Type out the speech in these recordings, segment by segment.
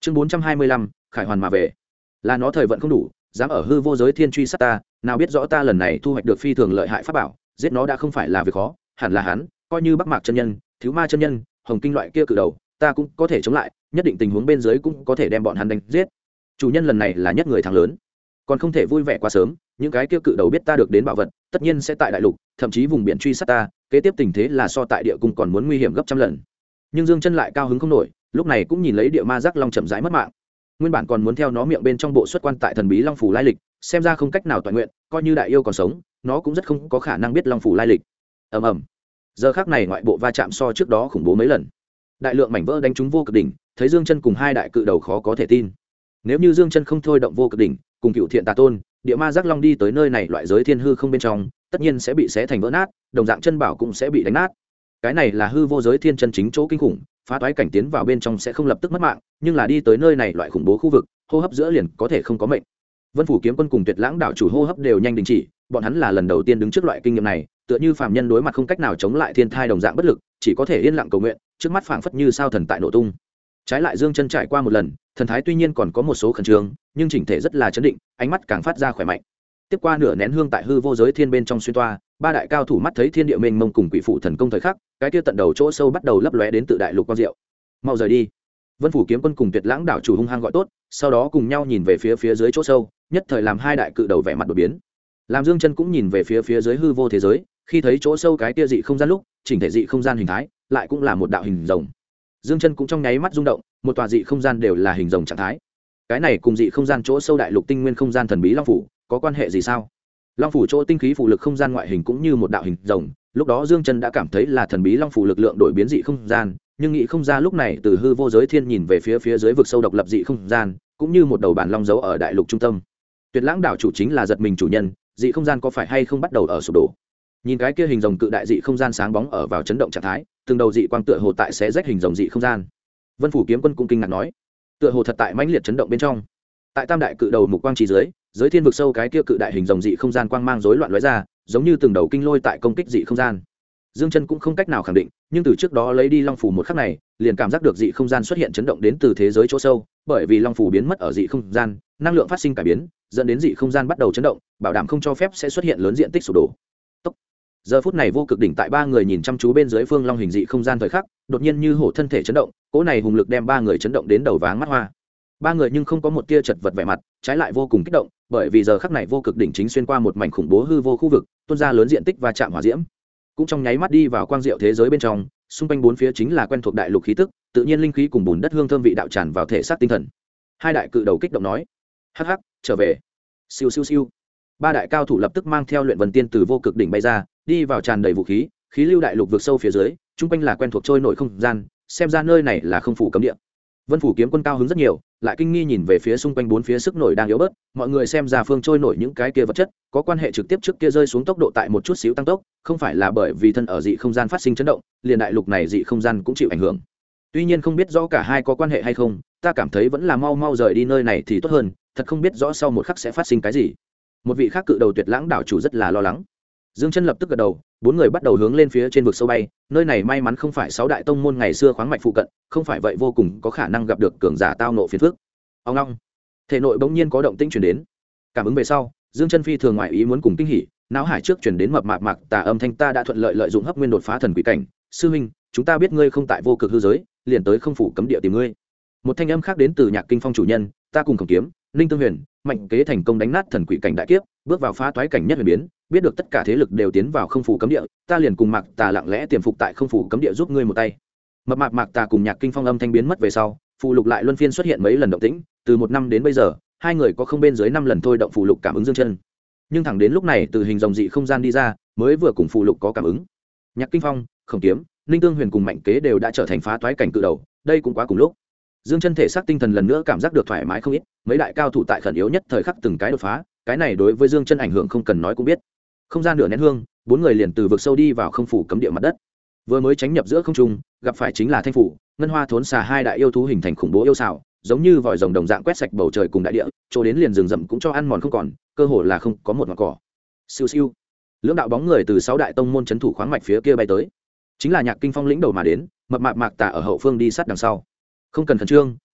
Chương 425, khải hoàn mà về. Là nó thời vận không đủ, dám ở hư vô giới thiên truy sát ta, nào biết rõ ta lần này thu hoạch được phi thường lợi hại pháp bảo, giết nó đã không phải là việc khó, hẳn là hắn, coi như Bắc Mạc chân nhân, Thiếu Ma chân nhân, Hồng Kinh loại kia cự đầu, ta cũng có thể chống lại, nhất định tình huống bên dưới cũng có thể đem bọn hắn đánh giết. Chủ nhân lần này là nhất người thắng lớn, còn không thể vui vẻ quá sớm, những cái kia cự đầu biết ta được đến bảo vật, tất nhiên sẽ tại đại lục, thậm chí vùng biển truy sát ta, kế tiếp tình thế là so tại địa cung còn muốn nguy hiểm gấp trăm lần. Nhưng Dương Chân lại cao hứng không nổi, lúc này cũng nhìn lấy địa ma giác long chậm rãi mất mạng. Nguyên bản còn muốn theo nó miệng bên trong bộ xuất quan tại thần bí long phủ lai lịch, xem ra không cách nào toàn nguyện, coi như đại yêu còn sống, nó cũng rất không có khả năng biết long phủ lai lịch. Ầm ầm. Giờ khắc này ngoại bộ va chạm so trước đó khủng bố mấy lần. Đại lượng mảnh vỡ đánh trúng vô cực đỉnh, thấy Dương Chân cùng hai đại cự đầu khó có thể tin. Nếu như Dương Chân không thôi động vô cực đỉnh, cùng Cựu Thiện Tà Tôn, địa ma giác long đi tới nơi này loại giới thiên hư không bên trong, tất nhiên sẽ bị xé thành vỡ nát, đồng dạng chân bảo cũng sẽ bị đánh nát. Cái này là hư vô giới thiên chân chính chỗ kinh khủng, phá toái cảnh tiến vào bên trong sẽ không lập tức mất mạng, nhưng là đi tới nơi này loại khủng bố khu vực, hô hấp giữa liền có thể không có mệnh. Vân Phủ Kiếm Quân cùng Tuyệt Lãng đảo chủ hô hấp đều nhanh đình chỉ, bọn hắn là lần đầu tiên đứng trước loại kinh nghiệm này, tựa như phàm nhân đối mặt không cách nào chống lại thiên thai đồng dạng bất lực, chỉ có thể yên lặng cầu nguyện, trước mắt phảng phất như sao thần tại nổ tung. Trái lại Dương Chân trải qua một lần, thần thái tuy nhiên còn có một số khẩn trương, nhưng chỉnh thể rất là chấn định, ánh mắt càng phát ra khỏe mạnh. Tiếp qua nửa nén hương tại hư vô giới thiên bên trong xuyên toa, ba đại cao thủ mắt thấy thiên địa mênh mông cùng quỷ phụ thần công thời khắc, cái kia tận đầu chỗ sâu bắt đầu lấp lóe đến tự đại lục quang diệu. Mau rời đi. Vân Phủ Kiếm Quân cùng Tuyệt Lãng đảo chủ hung hăng gọi tốt, sau đó cùng nhau nhìn về phía dưới chỗ sâu, nhất thời làm hai đại cự đầu vẻ mặt đột biến. Làm Dương Chân cũng nhìn về phía dưới hư vô thế giới, khi thấy chỗ sâu cái kia dị không gian lúc, chỉnh thể dị không gian hình thái, lại cũng là một đạo hình rồng. Dương Chân cũng trong nháy mắt rung động, một tòa dị không gian đều là hình rồng trạng thái. Cái này cùng dị không gian chỗ sâu đại lục tinh nguyên không gian thần bí long phủ, có quan hệ gì sao? Long phủ chỗ tinh khí phụ lực không gian ngoại hình cũng như một đạo hình rồng, lúc đó Dương Chân đã cảm thấy là thần bí long phủ lực lượng đổi biến dị không gian, nhưng nghĩ không ra lúc này từ hư vô giới thiên nhìn về phía dưới vực sâu độc lập dị không gian, cũng như một đầu bản long giấu ở đại lục trung tâm. Tuyệt Lãng đảo chủ chính là giật mình chủ nhân, dị không gian có phải hay không bắt đầu ở sụp đổ? Nhìn cái kia hình rồng cự đại dị không gian sáng bóng ở vào chấn động trạng thái, từng đầu dị quang tựa hồ tại xé rách hình rồng dị không gian. Vân Phủ Kiếm Quân cũng kinh ngạc nói, tựa hồ thật tại mãnh liệt chấn động bên trong. Tại tam đại cự đầu mục quang chỉ dưới, giới thiên vực sâu cái kia cự đại hình rồng dị không gian quang mang rối loạn lóe ra, giống như từng đầu kinh lôi tại công kích dị không gian. Dương Chân cũng không cách nào khẳng định, nhưng từ trước đó lấy đi long phủ một khắc này, liền cảm giác được dị không gian xuất hiện chấn động đến từ thế giới chỗ sâu, bởi vì long phủ biến mất ở dị không gian, năng lượng phát sinh cải biến, dẫn đến dị không gian bắt đầu chấn động, bảo đảm không cho phép sẽ xuất hiện lớn diện tích sụp đổ. Tốc. Giờ phút này vô cực đỉnh tại ba người nhìn chăm chú bên dưới phương long hình dị không gian thời khắc, đột nhiên như hổ thân thể chấn động, cỗ này hùng lực đem ba người chấn động đến đầu váng mắt hoa. Ba người nhưng không có một tia chật vật vẻ mặt, trái lại vô cùng kích động, bởi vì giờ khắc này vô cực đỉnh chính xuyên qua một mảnh khủng bố hư vô khu vực, tuôn ra lớn diện tích và chạm hỏa diễm, cũng trong nháy mắt đi vào quang diệu thế giới bên trong, xung quanh bốn phía chính là quen thuộc đại lục khí tức, tự nhiên linh khí cùng bùn đất hương thơm vị đạo tràn vào thể xác tinh thần. Hai đại cự đầu kích động nói: "Hắc hắc, trở về." Siêu siêu siêu. Ba đại cao thủ lập tức mang theo luyện vân tiên từ vô cực đỉnh bay ra, đi vào tràn đầy vũ khí, khí lưu đại lục vượt sâu phía dưới, trung quanh là quen thuộc trôi nổi không gian, xem ra nơi này là không phủ cấm địa. Vân Phủ Kiếm Quân cao hứng rất nhiều, lại kinh nghi nhìn về phía xung quanh bốn phía sức nổi đang yếu bớt, mọi người xem ra phương trôi nổi những cái kia vật chất, có quan hệ trực tiếp trước kia rơi xuống tốc độ tại một chút xíu tăng tốc, không phải là bởi vì thân ở dị không gian phát sinh chấn động, liền đại lục này dị không gian cũng chịu ảnh hưởng. Tuy nhiên không biết rõ cả hai có quan hệ hay không, ta cảm thấy vẫn là mau mau rời đi nơi này thì tốt hơn, thật không biết rõ sau một khắc sẽ phát sinh cái gì. Một vị khác cự đầu Tuyệt Lãng đảo chủ rất là lo lắng. Dương Chân lập tức gật đầu, bốn người bắt đầu hướng lên phía trên vực sâu bay, nơi này may mắn không phải sáu đại tông môn ngày xưa khoáng mạch phụ cận, không phải vậy vô cùng có khả năng gặp được cường giả tao nộ phiền phức. Ông ngoong, thể nội bỗng nhiên có động tĩnh truyền đến. Cảm ứng về sau, Dương Chân phi thường ngoại ý muốn cùng kinh hỉ, não hải trước truyền đến mập mạp mạc tà âm thanh: "Ta đã thuận lợi lợi dụng hấp nguyên đột phá thần quỷ cảnh, sư huynh, chúng ta biết ngươi không tại vô cực hư giới, liền tới không phủ cấm địa tìm ngươi." Một thanh âm khác đến từ Nhạc Kinh Phong chủ nhân: "Ta cùng Khổng Kiếm, Ninh Tương Huyền, Mạnh Kế thành công đánh nát thần quỷ cảnh đại kiếp, bước vào phá toái cảnh nhất huyền biến, biết được tất cả thế lực đều tiến vào không phủ cấm địa, ta liền cùng Mạc Tà lặng lẽ tiềm phục tại không phủ cấm địa giúp ngươi một tay." Mập mạp Mạc Tà cùng Nhạc Kinh Phong âm thanh biến mất về sau, phù lục lại luân phiên xuất hiện mấy lần động tĩnh, từ một năm đến bây giờ, hai người có không bên dưới 5 lần thôi động phù lục cảm ứng Dương Chân. Nhưng thẳng đến lúc này từ hình rồng dị không gian đi ra, mới vừa cùng phù lục có cảm ứng. Nhạc Kinh Phong, Khổng Kiếm, Ninh Tương Huyền cùng Mạnh Kế đều đã trở thành phá toái cảnh cự đầu, đây cũng quá cùng lúc. Dương Chân thể xác tinh thần lần nữa cảm giác được thoải mái không ít, mấy đại cao thủ tại khẩn yếu nhất thời khắc từng cái đột phá, cái này đối với Dương Chân ảnh hưởng không cần nói cũng biết. Không gian nửa nén hương, bốn người liền từ vực sâu đi vào không phủ cấm địa mặt đất. Vừa mới tránh nhập giữa không trung, gặp phải chính là Thanh phủ, Ngân Hoa Thốn Xà hai đại yêu thú hình thành khủng bố yêu xảo, giống như vòi rồng đồng dạng quét sạch bầu trời cùng đại địa, chỗ đến liền rừng rậm cũng cho ăn mòn không còn, cơ hồ là không có một ngọn cỏ. Siêu siêu. Lưỡng đạo bóng người từ sáu đại tông môn trấn thủ khoáng mạch phía kia bay tới. Chính là Nhạc Kinh Phong lĩnh đầu mà đến, mập mạp Mạc Tà ở hậu phương đi sát đằng sau. Không cần khẩn trương,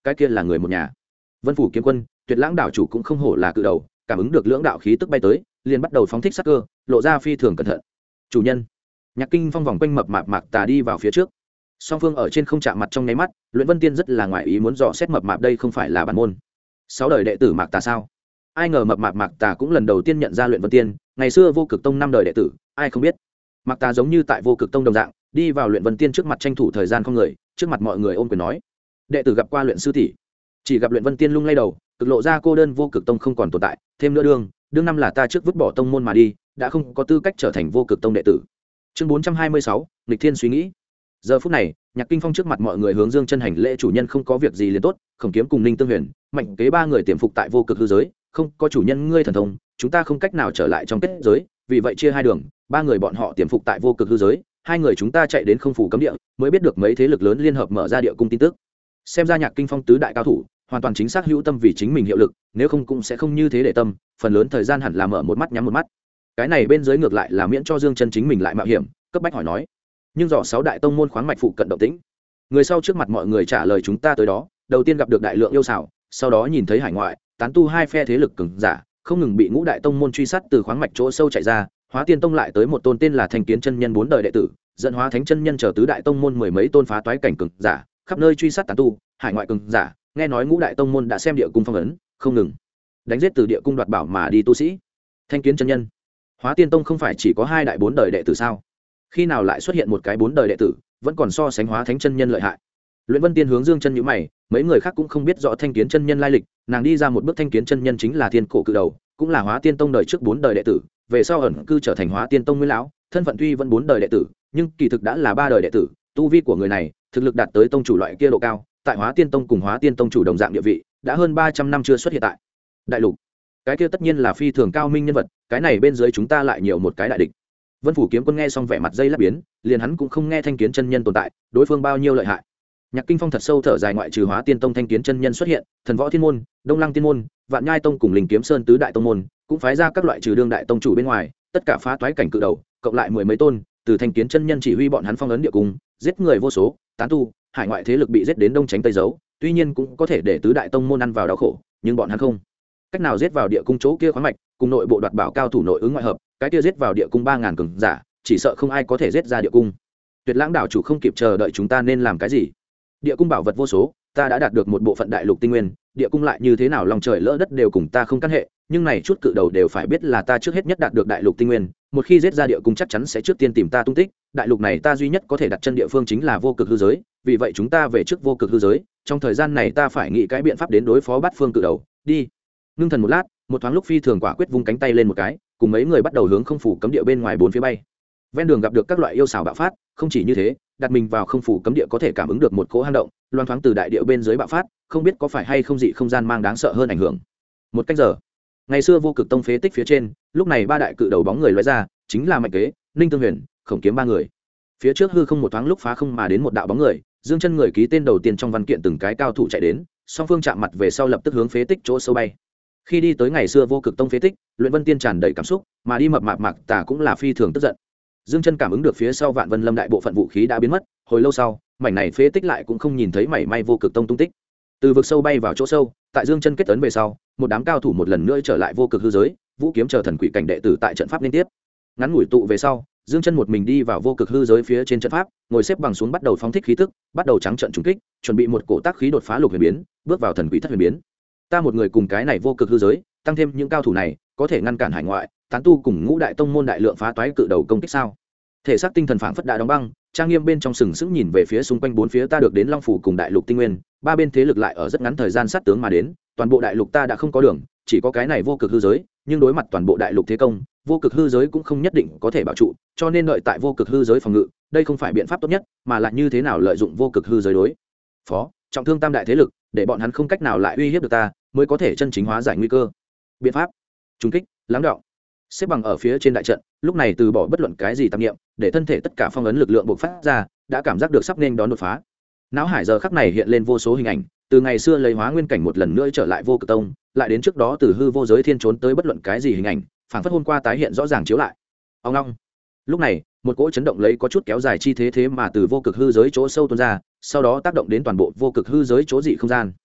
cái kia là người một nhà. Vân Phủ kiếm quân, Tuyệt Lãng đảo chủ cũng không hổ là cự đầu, cảm ứng được lưỡng đạo khí tức bay tới, liền bắt đầu phóng thích sát cơ, lộ ra phi thường cẩn thận. Chủ nhân. Nhạc Kinh Phong vòng quanh mập mạp Mạc Tà đi vào phía trước. Song phương ở trên không chạm mặt trong nháy mắt, Luyện Vân Tiên rất là ngoại ý muốn dò xét mập mạp đây không phải là bản môn 6 đời đệ tử Mạc Tà sao? Ai ngờ mập mạp Mạc Tà cũng lần đầu tiên nhận ra Luyện Vân Tiên, ngày xưa Vô Cực Tông 5 đời đệ tử, ai không biết. Mạc Tà giống như tại Vô Cực Tông đồng dạng, đi vào Luyện Vân Tiên trước mặt tranh thủ thời gian không người, trước mặt mọi người ôm quyền nói: "Đệ tử gặp qua Luyện sư tỷ." Chỉ gặp Luyện Vân Tiên lung lay đầu, cực lộ ra cô đơn Vô Cực Tông không còn tồn tại, thêm nữa đương năm là ta trước vứt bỏ tông môn mà đi, đã không có tư cách trở thành Vô Cực Tông đệ tử. Chương 426, nghịch thiên suy nghĩ. Giờ phút này, Nhạc Kinh Phong trước mặt mọi người hướng Dương chân hành lễ chủ nhân không có việc gì liền tốt, Khổng Kiếm cùng Ninh Tương Huyền, Mạnh Kế ba người tiềm phục tại Vô Cực hư giới, không có chủ nhân ngươi thần thông, chúng ta không cách nào trở lại trong kết giới, vì vậy chia hai đường, ba người bọn họ tiềm phục tại Vô Cực hư giới, hai người chúng ta chạy đến không phủ cấm địa, mới biết được mấy thế lực lớn liên hợp mở ra địa cung tin tức. Xem ra Nhạc Kinh Phong tứ đại cao thủ, hoàn toàn chính xác hữu tâm vì chính mình hiệu lực, nếu không cũng sẽ không như thế để tâm, phần lớn thời gian hẳn là mở một mắt nhắm một mắt. Cái này bên dưới ngược lại là miễn cho Dương chân chính mình lại mạo hiểm, cấp bách hỏi nói. Nhưng dò 6 đại tông môn khoáng mạch phụ cận động tĩnh, người sau trước mặt mọi người trả lời chúng ta tới đó, đầu tiên gặp được đại lượng yêu xảo, sau đó nhìn thấy hải ngoại tán tu hai phe thế lực cường giả không ngừng bị ngũ đại tông môn truy sát từ khoáng mạch chỗ sâu chạy ra, Hóa Tiên Tông lại tới một tôn tên là Thanh Kiến chân nhân 4 đời đệ tử, dẫn Hóa Thánh chân nhân chờ tứ đại tông môn mười mấy tôn phá toái cảnh cường giả, khắp nơi truy sát tán tu, hải ngoại cường giả, nghe nói ngũ đại tông môn đã xem địa cung phong ấn, không ngừng đánh giết từ địa cung đoạt bảo mà đi tu sĩ. Thanh Kiến chân nhân, Hóa Tiên Tông không phải chỉ có 2 đại 4 đời đệ tử sao? Khi nào lại xuất hiện một cái 4 đời đệ tử, vẫn còn so sánh Hóa Thánh chân nhân lợi hại. Luyện Vân Tiên hướng Dương chân nhíu mày, mấy người khác cũng không biết rõ Thanh Kiến chân nhân lai lịch, nàng đi ra một bước Thanh Kiến chân nhân chính là thiên cổ cự đầu, cũng là Hóa Tiên Tông đời trước 4 đời đệ tử, về sau ẩn cư trở thành Hóa Tiên Tông nguyên lão, thân phận tuy vẫn 4 đời đệ tử, nhưng kỳ thực đã là 3 đời đệ tử, tu vi của người này, thực lực đạt tới tông chủ loại kia độ cao, tại Hóa Tiên Tông cùng Hóa Tiên Tông chủ đồng dạng địa vị, đã hơn 300 năm chưa xuất hiện tại đại lục. Cái kia tất nhiên là phi thường cao minh nhân vật, cái này bên dưới chúng ta lại nhiều một cái đại địch. Vân Phủ kiếm quân nghe xong vẻ mặt dây lắp biến, liền hắn cũng không nghe Thanh Kiến chân nhân tồn tại, đối phương bao nhiêu lợi hại. Nhạc Kinh Phong thật sâu thở dài, ngoại trừ Hóa Tiên Tông Thanh Kiến chân nhân xuất hiện, Thần Võ Thiên môn, Đông Lăng Tiên môn, Vạn Nhai Tông cùng Linh Kiếm Sơn tứ đại tông môn, cũng phái ra các loại trừ đương đại tông chủ bên ngoài, tất cả phá toái cảnh cự đầu, cộng lại mười mấy tôn, từ Thanh Kiến chân nhân chỉ huy bọn hắn phong ấn địa cung, giết người vô số, tán tu, hải ngoại thế lực bị giết đến đông tránh tây giấu, tuy nhiên cũng có thể để tứ đại tông môn ăn vào đau khổ, nhưng bọn hắn không cách nào giết vào địa cung chỗ kia khoáng mạch, cùng nội bộ đoạt bảo cao thủ nội ứng ngoại hợp, cái kia giết vào địa cung 3000 cường giả, chỉ sợ không ai có thể giết ra địa cung. Tuyệt Lãng đảo chủ không kịp chờ đợi chúng ta nên làm cái gì? Địa cung bảo vật vô số, ta đã đạt được một bộ phận đại lục tinh nguyên, địa cung lại như thế nào lòng trời lỡ đất đều cùng ta không căn hệ, nhưng này chút cự đầu đều phải biết là ta trước hết nhất đạt được đại lục tinh nguyên, một khi giết ra địa cung chắc chắn sẽ trước tiên tìm ta tung tích, đại lục này ta duy nhất có thể đặt chân địa phương chính là Vô Cực hư giới, vì vậy chúng ta về trước Vô Cực hư giới, trong thời gian này ta phải nghĩ cái biện pháp đến đối phó Bát Phương cự đầu, đi. Ngưng thần một lát, một thoáng lúc phi thường quả quyết vung cánh tay lên một cái, cùng mấy người bắt đầu hướng không phủ cấm địa bên ngoài bốn phía bay. Ven đường gặp được các loại yêu xảo bạo phát, không chỉ như thế, đặt mình vào không phủ cấm địa có thể cảm ứng được một cỗ hang động, loan thoáng từ đại địa bên dưới bạo phát, không biết có phải hay không dị không gian mang đáng sợ hơn ảnh hưởng. Một cách giờ, ngày xưa Vô Cực Tông phế tích phía trên, lúc này ba đại cự đầu bóng người lóe ra, chính là Mạnh Kế, Ninh Tương Huyền, Khổng Kiếm ba người. Phía trước hư không một thoáng lúc phá không mà đến một đạo bóng người, Dương chân người ký tên đầu tiên trong văn kiện từng cái cao thủ chạy đến, song phương chạm mặt về sau lập tức hướng phế tích chỗ sâu bay. Khi đi tới ngày xưa Vô Cực Tông phế tích, Luyện Vân Tiên tràn đầy cảm xúc, mà đi mập mạp Mạc Tà cũng là phi thường tức giận. Dương chân cảm ứng được phía sau Vạn Vân Lâm đại bộ phận vũ khí đã biến mất, hồi lâu sau, mảnh này phế tích lại cũng không nhìn thấy mảy may Vô Cực Tông tung tích. Từ vực sâu bay vào chỗ sâu, tại Dương chân kết ấn về sau, một đám cao thủ một lần nữa trở lại Vô Cực hư giới, vũ kiếm chờ thần quỷ cảnh đệ tử tại trận pháp liên tiếp. Ngắn ngủi tụ về sau, Dương chân một mình đi vào Vô Cực hư giới phía trên trận pháp, ngồi xếp bằng xuống bắt đầu phóng thích khí tức, bắt đầu trắng trận trùng kích, chuẩn bị một cổ tác khí đột phá lục huyền biến, bước vào thần quỷ thất huyền biến. Ta một người cùng cái này Vô Cực hư giới, tăng thêm những cao thủ này, có thể ngăn cản hải ngoại tán tu cùng ngũ đại tông môn đại lượng phá toái cự đầu công kích sao? Thể xác tinh thần phảng phất đã đóng băng, trang nghiêm bên trong sừng sững nhìn về phía xung quanh bốn phía, ta được đến Long phủ cùng đại lục tinh nguyên, ba bên thế lực lại ở rất ngắn thời gian sát tướng mà đến, toàn bộ đại lục ta đã không có đường, chỉ có cái này Vô Cực hư giới, nhưng đối mặt toàn bộ đại lục thế công, Vô Cực hư giới cũng không nhất định có thể bảo trụ, cho nên đợi tại Vô Cực hư giới phòng ngự, đây không phải biện pháp tốt nhất, mà là như thế nào lợi dụng Vô Cực hư giới đối phó trọng thương tam đại thế lực, để bọn hắn không cách nào lại uy hiếp được ta, mới có thể chân chính hóa giải nguy cơ. Biện pháp: trùng kích, lắng đọng. Xếp bằng ở phía trên đại trận, lúc này từ bỏ bất luận cái gì tạp niệm, để thân thể tất cả phong ấn lực lượng bộc phát ra, đã cảm giác được sắp nên đón đột phá. Não hải giờ khắc này hiện lên vô số hình ảnh, từ ngày xưa lấy hóa nguyên cảnh một lần nữa trở lại Vô Cực Tông, lại đến trước đó từ hư vô giới thiên trốn tới bất luận cái gì hình ảnh, phảng phất hôm qua tái hiện rõ ràng chiếu lại. Ông long. Lúc này, một cỗ chấn động lấy có chút kéo dài chi thế mà từ Vô Cực hư giới chỗ sâu tuôn ra, sau đó tác động đến toàn bộ Vô Cực hư giới chỗ dị không gian.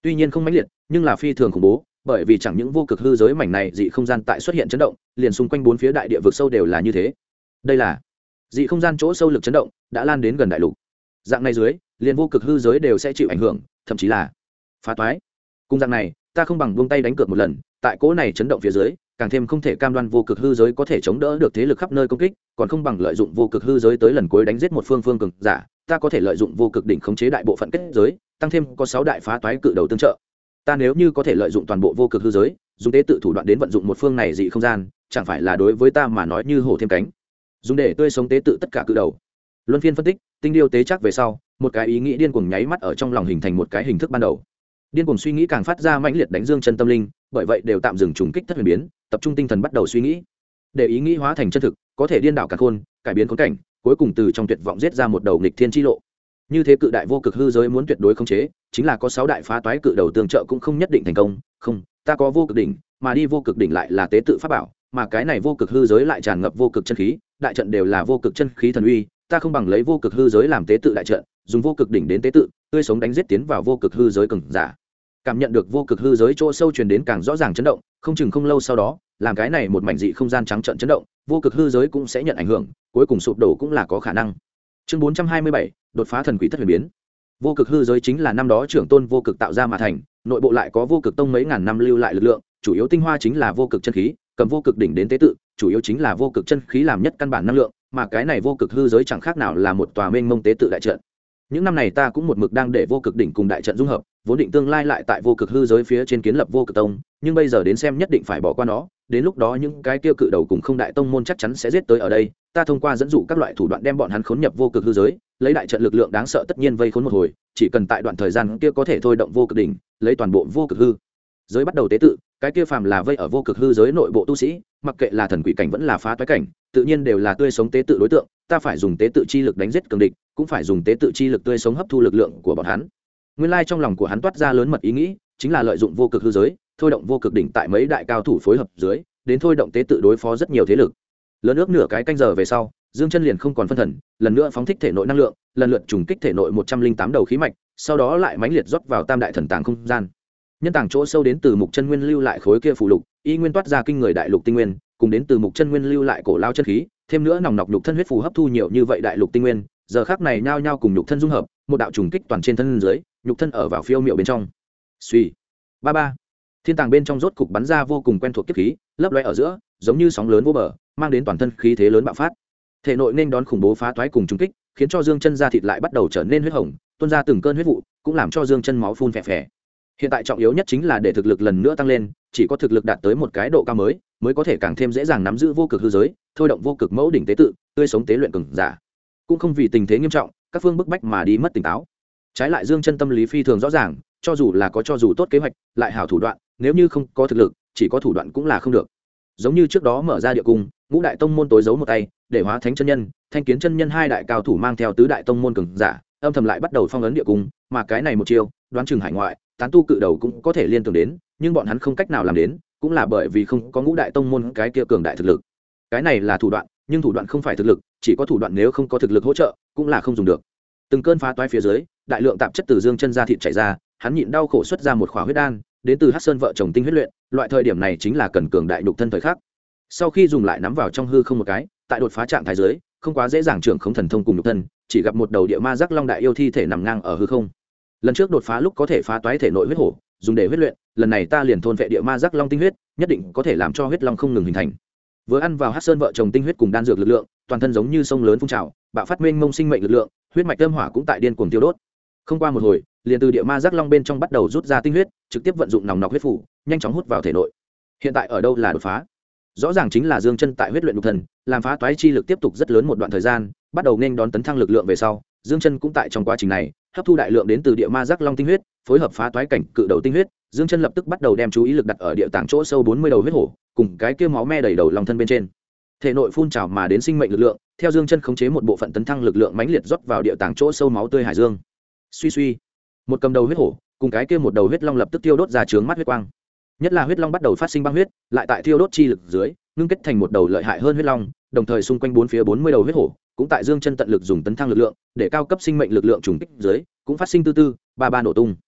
tuy nhiên không mãnh liệt nhưng là phi thường khủng bố, bởi vì chẳng những vô cực hư giới mảnh này dị không gian tại xuất hiện chấn động, liền xung quanh bốn phía đại địa vực sâu đều là như thế. Đây là dị không gian chỗ sâu lực chấn động đã lan đến gần đại lục. Dạng này dưới, liền vô cực hư giới đều sẽ chịu ảnh hưởng, thậm chí là phá toái. Cùng dạng này, ta không bằng buông tay đánh cược một lần, tại cỗ này chấn động phía dưới, càng thêm không thể cam đoan vô cực hư giới có thể chống đỡ được thế lực khắp nơi công kích, còn không bằng lợi dụng vô cực hư giới tới lần cuối đánh giết một phương cường giả, ta có thể lợi dụng vô cực đỉnh khống chế đại bộ phận kết giới, tăng thêm có 6 đại phá toái cự đầu tương trợ. Ta nếu như có thể lợi dụng toàn bộ vô cực hư giới, dùng tế tự thủ đoạn đến vận dụng một phương này dị không gian, chẳng phải là đối với ta mà nói như hổ thêm cánh. Dùng để tươi sống tế tự tất cả cự đầu. Luân phiên phân tích, tinh điêu tế chắc về sau, một cái ý nghĩ điên cuồng nháy mắt ở trong lòng hình thành một cái hình thức ban đầu. Điên cuồng suy nghĩ càng phát ra mãnh liệt đánh Dương Chân tâm linh, bởi vậy đều tạm dừng trùng kích thất huyền biến, tập trung tinh thần bắt đầu suy nghĩ. Để ý nghĩ hóa thành chân thực, có thể điên đảo cả khôn, cải biến khốn cảnh, cuối cùng từ trong tuyệt vọng giết ra một đầu nghịch thiên chi lộ. Như thế cự đại vô cực hư giới muốn tuyệt đối khống chế, chính là có 6 đại phá toái cự đầu tương trợ cũng không nhất định thành công. Không, ta có vô cực đỉnh, mà đi vô cực đỉnh lại là tế tự pháp bảo, mà cái này vô cực hư giới lại tràn ngập vô cực chân khí, đại trận đều là vô cực chân khí thần uy, ta không bằng lấy vô cực hư giới làm tế tự đại trận, dùng vô cực đỉnh đến tế tự, tươi sống đánh giết tiến vào vô cực hư giới cường giả. Cảm nhận được vô cực hư giới chỗ sâu truyền đến càng rõ ràng chấn động, không chừng không lâu sau đó, làm cái này một mảnh dị không gian trắng trợn chấn động, vô cực hư giới cũng sẽ nhận ảnh hưởng, cuối cùng sụp đổ cũng là có khả năng. Chương 427, đột phá thần quỷ thất huyền biến. Vô cực hư giới chính là năm đó trưởng tôn vô cực tạo ra mà thành, nội bộ lại có vô cực tông mấy ngàn năm lưu lại lực lượng, chủ yếu tinh hoa chính là vô cực chân khí, cầm vô cực đỉnh đến tế tự, chủ yếu chính là vô cực chân khí làm nhất căn bản năng lượng, mà cái này vô cực hư giới chẳng khác nào là một tòa mênh mông tế tự đại trận. Những năm này ta cũng một mực đang để vô cực đỉnh cùng đại trận dung hợp, vốn định tương lai lại tại vô cực hư giới phía trên kiến lập vô cực tông, nhưng bây giờ đến xem nhất định phải bỏ qua nó, đến lúc đó những cái kia cự đầu cùng không đại tông môn chắc chắn sẽ giết tới ở đây, ta thông qua dẫn dụ các loại thủ đoạn đem bọn hắn khốn nhập vô cực hư giới, lấy đại trận lực lượng đáng sợ tất nhiên vây khốn một hồi, chỉ cần tại đoạn thời gian kia có thể thôi động vô cực đỉnh, lấy toàn bộ vô cực hư giới bắt đầu tế tự, cái kia phàm là vây ở vô cực hư giới nội bộ tu sĩ, mặc kệ là thần quỷ cảnh vẫn là phá toái cảnh, tự nhiên đều là tươi sống tế tự đối tượng, ta phải dùng tế tự chi lực đánh giết cường địch, cũng phải dùng tế tự chi lực tươi sống hấp thu lực lượng của bọn hắn. Nguyên lai trong lòng của hắn toát ra lớn mật ý nghĩ, chính là lợi dụng vô cực hư giới, thôi động vô cực đỉnh tại mấy đại cao thủ phối hợp dưới, đến thôi động tế tự đối phó rất nhiều thế lực. Lớn ước nửa cái canh giờ về sau, Dương Chân liền không còn phân thần, lần nữa phóng thích thể nội năng lượng, lần lượt trùng kích thể nội 108 đầu khí mạch, sau đó lại mãnh liệt rót vào Tam đại thần tàng không gian. Nhân tàng chỗ sâu đến từ mục chân nguyên lưu lại khối kia phù lục, y nguyên toát ra kinh người đại lục tinh nguyên, cùng đến từ mục chân nguyên lưu lại cổ lao chân khí, thêm nữa nòng nọc nhục thân huyết phù hấp thu nhiều như vậy đại lục tinh nguyên, giờ khắc này nhao nhao cùng nhục thân dung hợp, một đạo trùng kích toàn trên thân dưới, nhục thân ở vào phiêu miệu bên trong. Suy, ba ba, thiên tàng bên trong rốt cục bắn ra vô cùng quen thuộc kiếp khí, lấp loé ở giữa, giống như sóng lớn vô bờ, mang đến toàn thân khí thế lớn bạo phát. Thể nội nên đón khủng bố phá toái cùng trùng kích, khiến cho Dương Chân da thịt lại bắt đầu trở nên huyết hồng, tuôn ra từng cơn huyết vụ, cũng làm cho Dương Chân máu phun phè phè. Hiện tại trọng yếu nhất chính là để thực lực lần nữa tăng lên, chỉ có thực lực đạt tới một cái độ cao mới, mới có thể càng thêm dễ dàng nắm giữ vô cực hư giới, thôi động vô cực mẫu đỉnh tế tự, tươi sống tế luyện cường giả. Cũng không vì tình thế nghiêm trọng, các phương bức bách mà đi mất tỉnh táo. Trái lại Dương Chân tâm lý phi thường rõ ràng, cho dù là có cho dù tốt kế hoạch, lại hảo thủ đoạn, nếu như không có thực lực, chỉ có thủ đoạn cũng là không được. Giống như trước đó mở ra địa cung, ngũ đại tông môn tối giấu một tay, để Hóa Thánh chân nhân, Thanh Kiến chân nhân hai đại cao thủ mang theo tứ đại tông môn cường giả, âm thầm lại bắt đầu phong ấn địa cung, mà cái này một chiêu, đoán chừng hải ngoại, tán tu cự đầu cũng có thể liên tưởng đến, nhưng bọn hắn không cách nào làm đến, cũng là bởi vì không có ngũ đại tông môn cái kia cường đại thực lực. Cái này là thủ đoạn, nhưng thủ đoạn không phải thực lực, chỉ có thủ đoạn nếu không có thực lực hỗ trợ, cũng là không dùng được. Từng cơn phá toái phía dưới, đại lượng tạp chất từ Dương Chân da thịt chảy ra, hắn nhịn đau khổ xuất ra một khỏa huyết đan, đến từ Hắc Sơn vợ chồng tinh huyết luyện, loại thời điểm này chính là cần cường đại nhục thân thời khắc. Sau khi dùng lại nắm vào trong hư không một cái, tại đột phá trạng thái dưới, không quá dễ dàng trưởng không thần thông cùng nhục thân, chỉ gặp một đầu địa ma giác long đại yêu thi thể nằm ngang ở hư không. Lần trước đột phá lúc có thể phá toái thể nội huyết hổ, dùng để huyết luyện, lần này ta liền thôn vệ địa ma giác long tinh huyết, nhất định có thể làm cho huyết long không ngừng hình thành. Vừa ăn vào Hắc Sơn vợ chồng tinh huyết cùng đan dược lực lượng, toàn thân giống như sông lớn phun trào, bạo phát mênh mông sinh mệnh lực lượng, huyết mạch âm hỏa cũng tại điên cuồng tiêu đốt. Không qua một hồi, liền từ địa ma giác long bên trong bắt đầu rút ra tinh huyết, trực tiếp vận dụng nòng nọc huyết phủ, nhanh chóng hút vào thể nội. Hiện tại ở đâu là đột phá? Rõ ràng chính là Dương Chân tại huyết luyện nhục thân, làm phá toái chi lực tiếp tục rất lớn một đoạn thời gian, bắt đầu nên đón tấn thăng lực lượng về sau, Dương Chân cũng tại trong quá trình này, hấp thu đại lượng đến từ địa ma giác long tinh huyết, phối hợp phá toái cảnh cự đầu tinh huyết, Dương Chân lập tức bắt đầu đem chú ý lực đặt ở địa tạng chỗ sâu 40 đầu huyết hổ, cùng cái kia máu me đầy đầu long thân bên trên. Thể nội phun trào mà đến sinh mệnh lực lượng, theo Dương Chân khống chế một bộ phận tấn thăng lực lượng mãnh liệt rót vào địa tạng chỗ sâu máu tươi hải dương. Suy suy, một cầm đầu huyết hổ, cùng cái kia một đầu huyết long lập tức tiêu đốt ra chướng mắt huyết quang. Nhất là huyết long bắt đầu phát sinh băng huyết, lại tại thiêu đốt chi lực dưới, ngưng kết thành một đầu lợi hại hơn huyết long, đồng thời xung quanh bốn phía 40 đầu huyết hổ, cũng tại Dương Chân tận lực dùng tấn thăng lực lượng, để cao cấp sinh mệnh lực lượng trùng kích dưới, cũng phát sinh tư tư, ba ba nổ tung.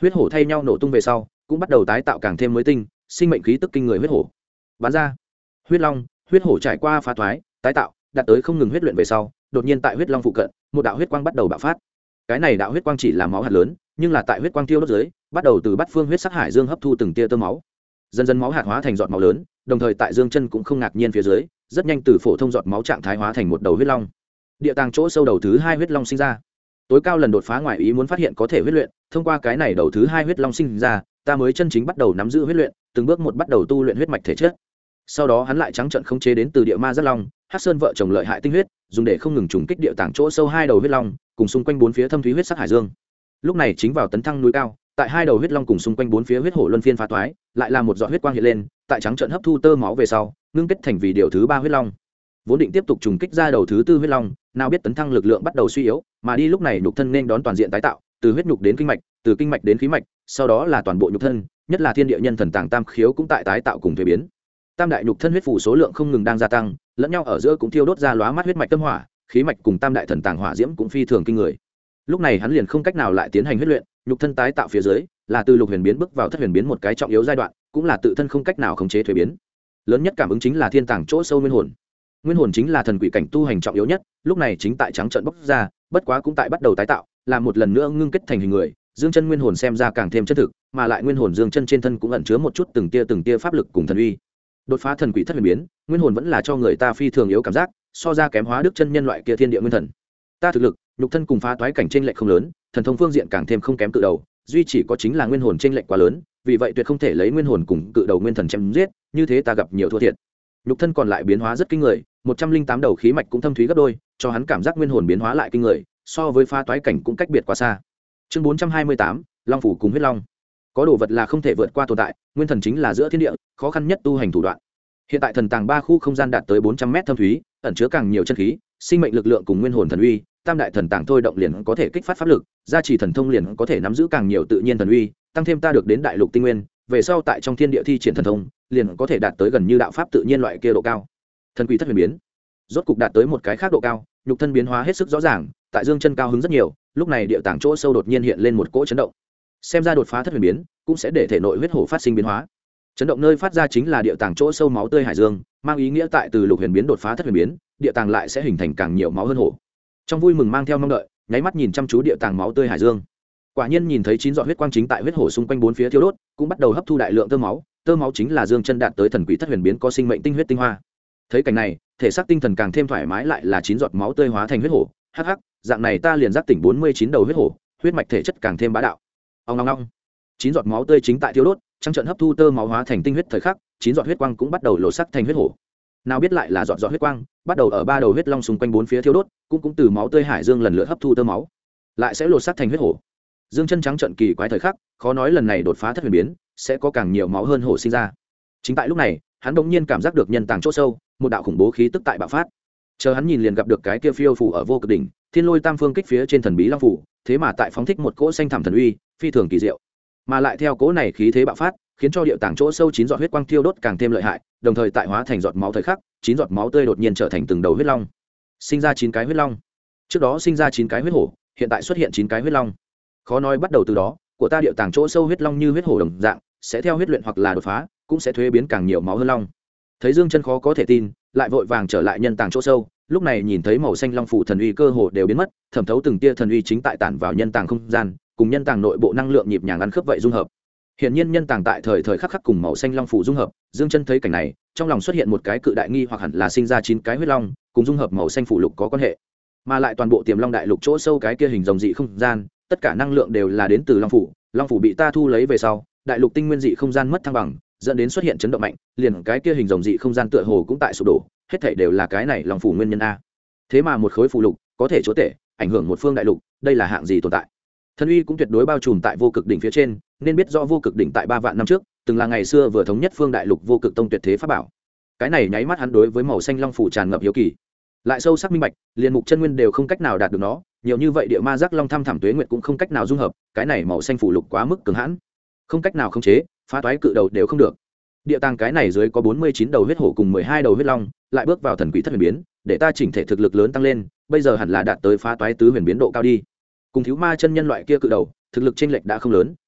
huyết hổ thay nhau nổ tung về sau cũng bắt đầu tái tạo càng thêm mới tinh sinh mệnh khí tức kinh người huyết hổ bắn ra. Huyết long, huyết hổ trải qua phá thoái tái tạo đạt tới không ngừng huyết luyện về sau đột nhiên tại huyết long phụ cận một đạo huyết quang bắt đầu bạo phát. Cái này đạo huyết quang chỉ là máu hạt lớn, nhưng là tại huyết quang tiêu đốt dưới bắt đầu từ bát phương huyết sắc hải dương hấp thu từng tia tơ máu, dần dần máu hạt hóa thành giọt máu lớn, đồng thời tại dương chân cũng không ngạc nhiên phía dưới rất nhanh từ phổ thông giọt máu trạng thái hóa thành một đầu huyết long. Địa tàng chỗ sâu đầu thứ 2 huyết long sinh ra. Tối cao lần đột phá ngoài ý muốn phát hiện có thể huyết luyện, thông qua cái này đầu thứ 2 huyết long sinh ra, ta mới chân chính bắt đầu nắm giữ huyết luyện, từng bước một bắt đầu tu luyện huyết mạch thể chất. Sau đó hắn lại trắng trợn khống chế đến từ địa ma giác long, Hắc Sơn vợ chồng lợi hại tinh huyết, dùng để không ngừng trùng kích địa tàng chỗ sâu 2 đầu huyết long, cùng xung quanh 4 phía thâm thúy huyết sắc hải dương. Lúc này chính vào tấn thăng núi cao, tại 2 đầu huyết long cùng xung quanh 4 phía huyết hổ luân phiên phá toái, lại là một giọt huyết quang hiện lên, tại trắng trợn hấp thu tơ máu về sau, ngưng kết thành vì điều thứ 3 huyết long. Vốn định tiếp tục trùng kích ra đầu thứ 4 huyết long, nào biết tấn thăng lực lượng bắt đầu suy yếu, mà đi lúc này nhục thân nên đón toàn diện tái tạo, từ huyết nhục đến kinh mạch, từ kinh mạch đến khí mạch, sau đó là toàn bộ nhục thân, nhất là thiên địa nhân thần tàng tam khiếu cũng tại tái tạo cùng thay biến. Tam đại nhục thân huyết phủ số lượng không ngừng đang gia tăng, lẫn nhau ở giữa cũng thiêu đốt ra lóa mắt huyết mạch tâm hỏa, khí mạch cùng tam đại thần tàng hỏa diễm cũng phi thường kinh người. Lúc này hắn liền không cách nào lại tiến hành huyết luyện, nhục thân tái tạo phía dưới, là từ lục huyền biến bước vào thất huyền biến một cái trọng yếu giai đoạn, cũng là tự thân không cách nào khống chế thuế biến. Lớn nhất cảm ứng chính là thiên tàng chỗ sâu nguyên hồn. Nguyên hồn chính là thần quỷ cảnh tu hành trọng yếu nhất, lúc này chính tại trắng trợn bốc ra, bất quá cũng tại bắt đầu tái tạo, làm một lần nữa ngưng kết thành hình người, dương chân nguyên hồn xem ra càng thêm chân thực, mà lại nguyên hồn dương chân trên thân cũng ẩn chứa một chút từng tia pháp lực cùng thần uy. Đột phá thần quỷ thất huyền biến, nguyên hồn vẫn là cho người ta phi thường yếu cảm giác, so ra kém hóa đức chân nhân loại kia thiên địa nguyên thần. Ta thực lực, nhục thân cùng phá toái cảnh trên lệch không lớn, thần thông phương diện càng thêm không kém cự đầu, duy chỉ có chính là nguyên hồn trên lệch quá lớn, vì vậy tuyệt không thể lấy nguyên hồn cùng cự đầu nguyên thần chém giết, như thế ta gặp nhiều thua thiệt. Nhục thân còn lại biến hóa rất kinh người, 108 đầu khí mạch cũng thâm thúy gấp đôi, cho hắn cảm giác nguyên hồn biến hóa lại kinh người, so với phá toái cảnh cũng cách biệt quá xa. Chương 428, Long phủ cùng huyết long. Có đồ vật là không thể vượt qua tồn tại, nguyên thần chính là giữa thiên địa khó khăn nhất tu hành thủ đoạn. Hiện tại thần tàng 3 khu không gian đạt tới 400 m thâm thúy, ẩn chứa càng nhiều chân khí, sinh mệnh lực lượng cùng nguyên hồn thần uy, tam đại thần tàng thôi động liền có thể kích phát pháp lực, gia trì thần thông liền có thể nắm giữ càng nhiều tự nhiên thần uy, tăng thêm ta được đến đại lục tinh nguyên, về sau tại trong thiên địa thi triển thần thông, liền có thể đạt tới gần như đạo pháp tự nhiên loại kia độ cao. Thần quỷ thất huyền biến, rốt cục đạt tới một cái khác độ cao, nhục thân biến hóa hết sức rõ ràng, tại dương chân cao hứng rất nhiều, lúc này địa tàng chỗ sâu đột nhiên hiện lên một cỗ chấn động. Xem ra đột phá thất huyền biến, cũng sẽ để thể nội huyết hổ phát sinh biến hóa. Chấn động nơi phát ra chính là địa tàng chỗ sâu máu tươi hải dương, mang ý nghĩa tại từ lục huyền biến đột phá thất huyền biến, địa tàng lại sẽ hình thành càng nhiều máu hơn hổ. Trong vui mừng mang theo mong đợi, nháy mắt nhìn chăm chú địa tàng máu tươi hải dương. Quả nhiên nhìn thấy 9 giọt huyết quang chính tại huyết hổ xung quanh 4 phía thiêu đốt, cũng bắt đầu hấp thu đại lượng tơ máu chính là dương chân đạt tới thần quỷ thất huyền biến có sinh mệnh tinh huyết tinh hoa. Thấy cảnh này, thể xác tinh thần càng thêm thoải mái, lại là 9 giọt máu tươi hóa thành huyết hổ, hắc hắc, dạng này ta liền giác tỉnh 49 đầu huyết hổ, huyết mạch thể chất càng thêm bá đạo. Ong ong ong. 9 giọt máu tươi chính tại thiêu đốt, trăng trận hấp thu tơ máu hóa thành tinh huyết thời khắc, 9 giọt huyết quang cũng bắt đầu lộ sắc thành huyết hổ. Nào biết lại là giọt huyết quang, bắt đầu ở 3 đầu huyết long xung quanh 4 phía thiêu đốt, cũng từ máu tươi hải dương lần lượt hấp thu tơ máu, lại sẽ lộ sắc thành huyết hổ. Dương chân trắng trận kỳ quái thời khắc, khó nói lần này đột phá thất huyền biến, sẽ có càng nhiều máu hơn hổ sinh ra. Chính tại lúc này, hắn bỗng nhiên cảm giác được nhân tàng chỗ sâu, một đạo khủng bố khí tức tại bạo phát. Chờ hắn nhìn liền gặp được cái kia phiêu phù ở vô cực đỉnh, Thiên Lôi Tam Phương kích phía trên thần bí long phủ, thế mà tại phóng thích một cỗ xanh thẳm thần uy, phi thường kỳ diệu. Mà lại theo cỗ này khí thế bạo phát, khiến cho địa tàng chỗ sâu 9 giọt huyết quang thiêu đốt càng thêm lợi hại, đồng thời tại hóa thành giọt máu thời khắc, 9 giọt máu tươi đột nhiên trở thành từng đầu huyết long. Sinh ra 9 cái huyết long. Trước đó sinh ra 9 cái huyết hổ, hiện tại xuất hiện 9 cái huyết long. Khó nói bắt đầu từ đó, của ta địa tàng chỗ sâu huyết long như huyết hổ đồng dạng, sẽ theo huyết luyện hoặc là đột phá, cũng sẽ thuế biến càng nhiều máu hơn long. Thấy Dương Chân khó có thể tin, lại vội vàng trở lại nhân tàng chỗ sâu, lúc này nhìn thấy màu xanh long phủ thần uy cơ hồ đều biến mất, thẩm thấu từng tia thần uy chính tại tản vào nhân tàng không gian, cùng nhân tàng nội bộ năng lượng nhịp nhàng ăn khớp vậy dung hợp. Hiển nhiên nhân tàng tại thời khắc khắc cùng màu xanh long phủ dung hợp, Dương Chân thấy cảnh này, trong lòng xuất hiện một cái cự đại nghi hoặc hẳn là sinh ra 9 cái huyết long, cùng dung hợp màu xanh phủ lục có quan hệ. Mà lại toàn bộ Tiềm Long đại lục chỗ sâu cái kia hình rồng dị không gian, tất cả năng lượng đều là đến từ long phủ bị ta thu lấy về sau, đại lục tinh nguyên dị không gian mất thăng bằng, dẫn đến xuất hiện chấn động mạnh, liền cái kia hình rồng dị không gian tựa hồ cũng tại sụp đổ, hết thảy đều là cái này long phủ nguyên nhân a. Thế mà một khối phù lục có thể chúa tể, ảnh hưởng một phương đại lục, đây là hạng gì tồn tại? Thần uy cũng tuyệt đối bao trùm tại vô cực đỉnh phía trên, nên biết rõ vô cực đỉnh tại 3 vạn năm trước, từng là ngày xưa vừa thống nhất phương đại lục vô cực tông tuyệt thế pháp bảo. Cái này nháy mắt hắn đối với màu xanh long phủ tràn ngập hiếu kỳ, lại sâu sắc minh bạch, liền mục chân nguyên đều không cách nào đạt được nó, nhiều như vậy địa ma giác long thăm thẳm tuế nguyệt cũng không cách nào dung hợp, cái này màu xanh phủ lục quá mức cường hãn, không cách nào khống chế, phá toái cự đầu đều không được. Địa tàng cái này dưới có 49 đầu huyết hổ cùng 12 đầu huyết long, lại bước vào thần quỷ thất huyền biến, để ta chỉnh thể thực lực lớn tăng lên, bây giờ hẳn là đạt tới phá toái tứ huyền biến độ cao đi. Cùng thiếu ma chân nhân loại kia cự đầu, thực lực chênh lệch đã không lớn,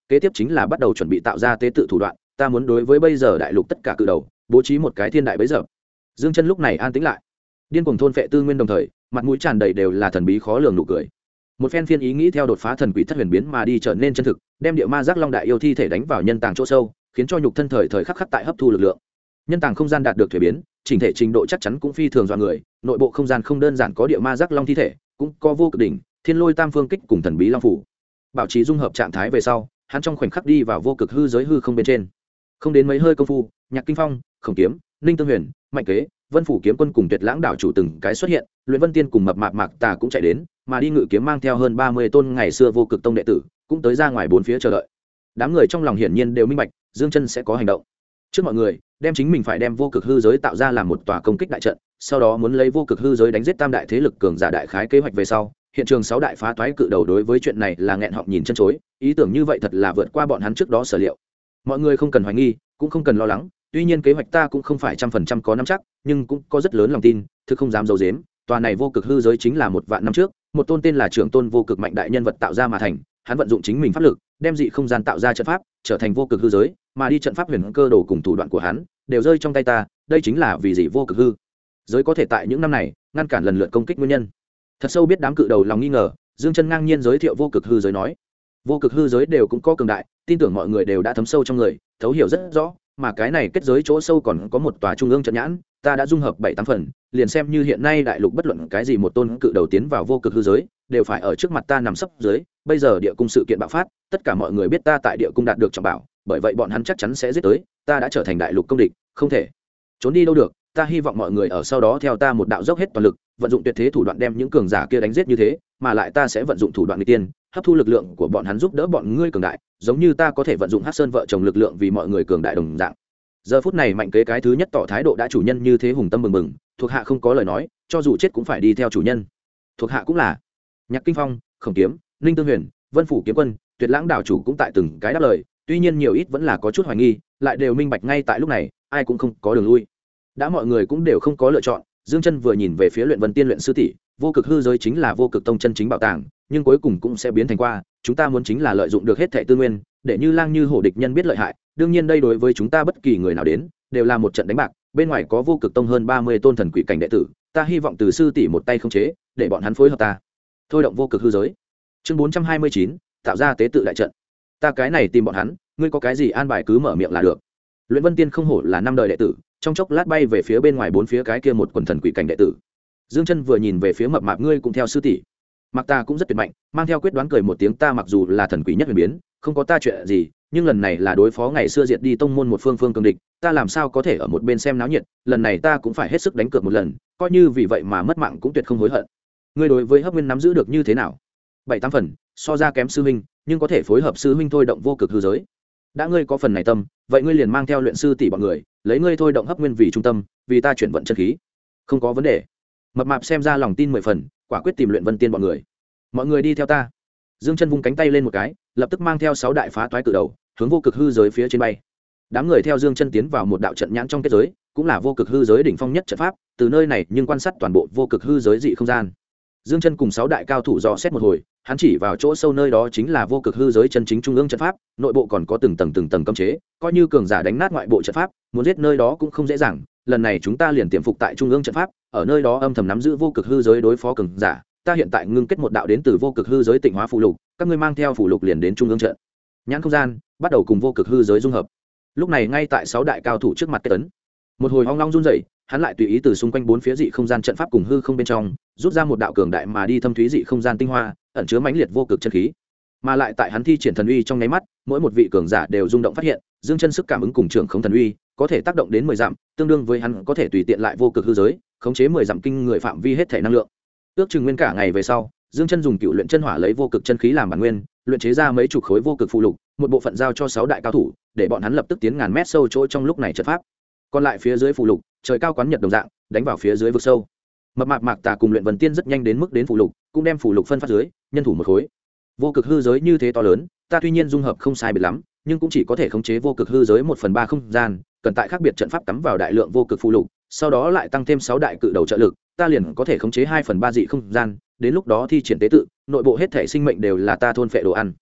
kế tiếp chính là bắt đầu chuẩn bị tạo ra tế tự thủ đoạn. Ta muốn đối với bây giờ đại lục tất cả cự đầu bố trí một cái thiên đại bấy giờ. Dương Chân lúc này an tĩnh lại, điên cuồng thôn phệ tư nguyên, đồng thời mặt mũi tràn đầy đều là thần bí khó lường nụ cười. Một phen phiên ý nghĩ theo đột phá thần quỷ thất huyền biến mà đi trở nên chân thực, đem địa ma giác long đại yêu thi thể đánh vào nhân tàng chỗ sâu, khiến cho nhục thân thời thời khắc khắc tại hấp thu lực lượng. Nhân tàng không gian đạt được thuế biến, chỉnh thể trình độ chắc chắn cũng phi thường dọa người. Nội bộ không gian không đơn giản có địa ma giác long thi thể, cũng có vô cực đỉnh, thiên lôi tam phương kích cùng thần bí long phủ. Bảo trì dung hợp trạng thái về sau, hắn trong khoảnh khắc đi vào vô cực hư giới hư không bên trên. Không đến mấy hơi công phu, Nhạc Kinh Phong, Khổng Kiếm, Ninh Tương Huyền, Mạnh Kế, Vân Phủ Kiếm Quân cùng Tuyệt Lãng đảo chủ từng cái xuất hiện, Luyện Vân Tiên cùng Mập Mạp Mạc Tà cũng chạy đến, mà đi ngự kiếm mang theo hơn 30 tôn ngày xưa vô cực tông đệ tử, cũng tới ra ngoài bốn phía chờ đợi. Đám người trong lòng hiển nhiên đều minh bạch, Dương Chân sẽ có hành động. Trước mọi người, đem chính mình phải đem vô cực hư giới tạo ra làm một tòa công kích đại trận, sau đó muốn lấy vô cực hư giới đánh giết tam đại thế lực cường giả đại khái kế hoạch về sau, hiện trường 6 đại phá toái cự đầu đối với chuyện này là nghẹn họng nhìn chân chối, ý tưởng như vậy thật là vượt qua bọn hắn trước đó sở liệu. Mọi người không cần hoài nghi, cũng không cần lo lắng, tuy nhiên kế hoạch ta cũng không phải 100% có nắm chắc, nhưng cũng có rất lớn lòng tin, thực không dám giấu giếm, tòa này vô cực hư giới chính là 1 vạn năm trước, một tôn tên là Trưởng Tôn vô cực mạnh đại nhân vật tạo ra mà thành, hắn vận dụng chính mình pháp lực, đem dị không gian tạo ra trận pháp, trở thành vô cực hư giới, mà đi trận pháp huyền cơ đồ cùng thủ đoạn của hắn, đều rơi trong tay ta, đây chính là vì gì vô cực hư giới có thể tại những năm này ngăn cản lần lượt công kích nguyên nhân. Thật sâu biết đám cự đầu lòng nghi ngờ, Dương Chân ngang nhiên giới thiệu vô cực hư giới nói, vô cực hư giới đều cũng có cường đại, tin tưởng mọi người đều đã thấm sâu trong người, thấu hiểu rất rõ, mà cái này kết giới chỗ sâu còn có một tòa trung ương trận nhãn, ta đã dung hợp 7-8 phần, liền xem như hiện nay đại lục bất luận cái gì một tôn cự đầu tiến vào vô cực hư giới, đều phải ở trước mặt ta nằm sấp dưới. Bây giờ địa cung sự kiện bạo phát, tất cả mọi người biết ta tại địa cung đạt được trọng bảo, bởi vậy bọn hắn chắc chắn sẽ giết tới, ta đã trở thành đại lục công địch, không thể trốn đi đâu được. Ta hy vọng mọi người ở sau đó theo ta một đạo dốc hết toàn lực, vận dụng tuyệt thế thủ đoạn đem những cường giả kia đánh giết như thế, mà lại ta sẽ vận dụng thủ đoạn nghịch tiên, hấp thu lực lượng của bọn hắn giúp đỡ bọn ngươi cường đại, giống như ta có thể vận dụng Hắc Sơn vợ chồng lực lượng vì mọi người cường đại đồng dạng. Giờ phút này Mạnh Kế cái thứ nhất tỏ thái độ đã chủ nhân như thế hùng tâm mừng mừng, thuộc hạ không có lời nói, cho dù chết cũng phải đi theo chủ nhân. Thuộc hạ cũng là. Nhạc Kinh Phong, Khổng Kiếm, Ninh Tương Huyền, Vân Phủ Kiếm Quân, Tuyệt Lãng đảo chủ cũng tại từng cái đáp lời, tuy nhiên nhiều ít vẫn là có chút hoài nghi, lại đều minh bạch ngay tại lúc này, ai cũng không có đường lui. Đã mọi người cũng đều không có lựa chọn, Dương Chân vừa nhìn về phía Luyện Vân Tiên luyện sư tỷ, vô cực hư giới chính là vô cực tông chân chính bảo tàng, nhưng cuối cùng cũng sẽ biến thành qua, chúng ta muốn chính là lợi dụng được hết thảy tư nguyên, để như lang như hổ địch nhân biết lợi hại, đương nhiên đây đối với chúng ta bất kỳ người nào đến, đều là một trận đánh bạc, bên ngoài có vô cực tông hơn 30 tôn thần quỷ cảnh đệ tử, ta hy vọng từ sư tỷ một tay khống chế, để bọn hắn phối hợp ta. Thôi động vô cực hư giới. Chương 429, tạo ra tế tự đại trận. Ta cái này tìm bọn hắn, ngươi có cái gì an bài cứ mở miệng là được. Luyện Vân Tiên không hổ là 5 đời đệ tử, trong chốc lát bay về phía bên ngoài bốn phía cái kia một quần thần quỷ cảnh đệ tử. Dương Chân vừa nhìn về phía Mập Mạp, ngươi cũng theo sư tỷ. Mặc ta cũng rất tuyệt mạnh, mang theo quyết đoán cười một tiếng, ta mặc dù là thần quỷ nhất huyền biến, không có ta chuyện gì, nhưng lần này là đối phó ngày xưa diệt đi tông môn một phương cường địch, ta làm sao có thể ở một bên xem náo nhiệt, lần này ta cũng phải hết sức đánh cược một lần, coi như vì vậy mà mất mạng cũng tuyệt không hối hận. Ngươi đối với Hấp Nguyên nắm giữ được như thế nào? 7-8 phần, so ra kém sư huynh, nhưng có thể phối hợp sư huynh thôi động vô cực hư giới. Đã ngươi có phần này tâm, vậy ngươi liền mang theo luyện sư tỷ bọn người, lấy ngươi thôi động Hấp Nguyên vì trung tâm, vì ta chuyển vận chân khí. Không có vấn đề. Mập Mạp xem ra lòng tin 10 phần, quả quyết tìm Luyện Vân Tiên bọn người. Mọi người đi theo ta. Dương Chân vung cánh tay lên một cái, lập tức mang theo 6 đại phá toái cự đầu, hướng vô cực hư giới phía trên bay. Đám người theo Dương Chân tiến vào một đạo trận nhãn trong kết giới, cũng là vô cực hư giới đỉnh phong nhất trận pháp, từ nơi này nhưng quan sát toàn bộ vô cực hư giới dị không gian. Dương Chân cùng 6 đại cao thủ dò xét một hồi, hắn chỉ vào chỗ sâu nơi đó chính là vô cực hư giới chân chính trung ương trận pháp, nội bộ còn có từng tầng cấm chế, coi như cường giả đánh nát ngoại bộ trận pháp, muốn giết nơi đó cũng không dễ dàng. Lần này chúng ta liền tiềm phục tại trung ương trận pháp, ở nơi đó âm thầm nắm giữ vô cực hư giới đối phó cường giả. Ta hiện tại ngưng kết một đạo đến từ vô cực hư giới tịnh hóa phù lục, các ngươi mang theo phù lục liền đến trung ương trận nhãn không gian, bắt đầu cùng vô cực hư giới dung hợp. Lúc này ngay tại 6 đại cao thủ trước mặt kết tấn, một hồi hoang long run rẩy, hắn lại tùy ý từ xung quanh bốn phía dị không gian trận pháp cùng hư không bên trong rút ra một đạo cường đại mà đi thâm thúy dị không gian tinh hoa, ẩn chứa mãnh liệt vô cực chân khí. Mà lại tại hắn thi triển thần uy trong nháy mắt, mỗi một vị cường giả đều rung động phát hiện, Dương Chân sức cảm ứng cùng trưởng không thần uy có thể tác động đến 10 dặm, tương đương với hắn có thể tùy tiện lại vô cực hư giới, khống chế 10 dặm kinh người phạm vi hết thể năng lượng. Ước chừng nguyên cả ngày về sau, Dương Chân dùng cựu luyện chân hỏa lấy vô cực chân khí làm bản nguyên, luyện chế ra mấy chục khối vô cực phù lục, một bộ phận giao cho 6 đại cao thủ, để bọn hắn lập tức tiến ngàn mét sâu chỗ trong lúc này trận pháp. Còn lại phía dưới phù lục, trời cao quán nhật đồng dạng, đánh vào phía dưới vực sâu. Mập Mạp Mạc Tà cùng Luyện Vân Tiên rất nhanh đến mức đến phù lục, cũng đem phù lục phân phát dưới, nhân thủ một khối. Vô cực hư giới như thế to lớn, ta tuy nhiên dung hợp không sai biệt lắm, nhưng cũng chỉ có thể khống chế vô cực hư giới 1/3 không gian, cần tại khác biệt trận pháp cắm vào đại lượng vô cực phù lục, sau đó lại tăng thêm 6 đại cự đầu trợ lực, ta liền có thể khống chế 2/3 dị không gian, đến lúc đó thi triển tế tự, nội bộ hết thể sinh mệnh đều là ta thôn phệ đồ ăn.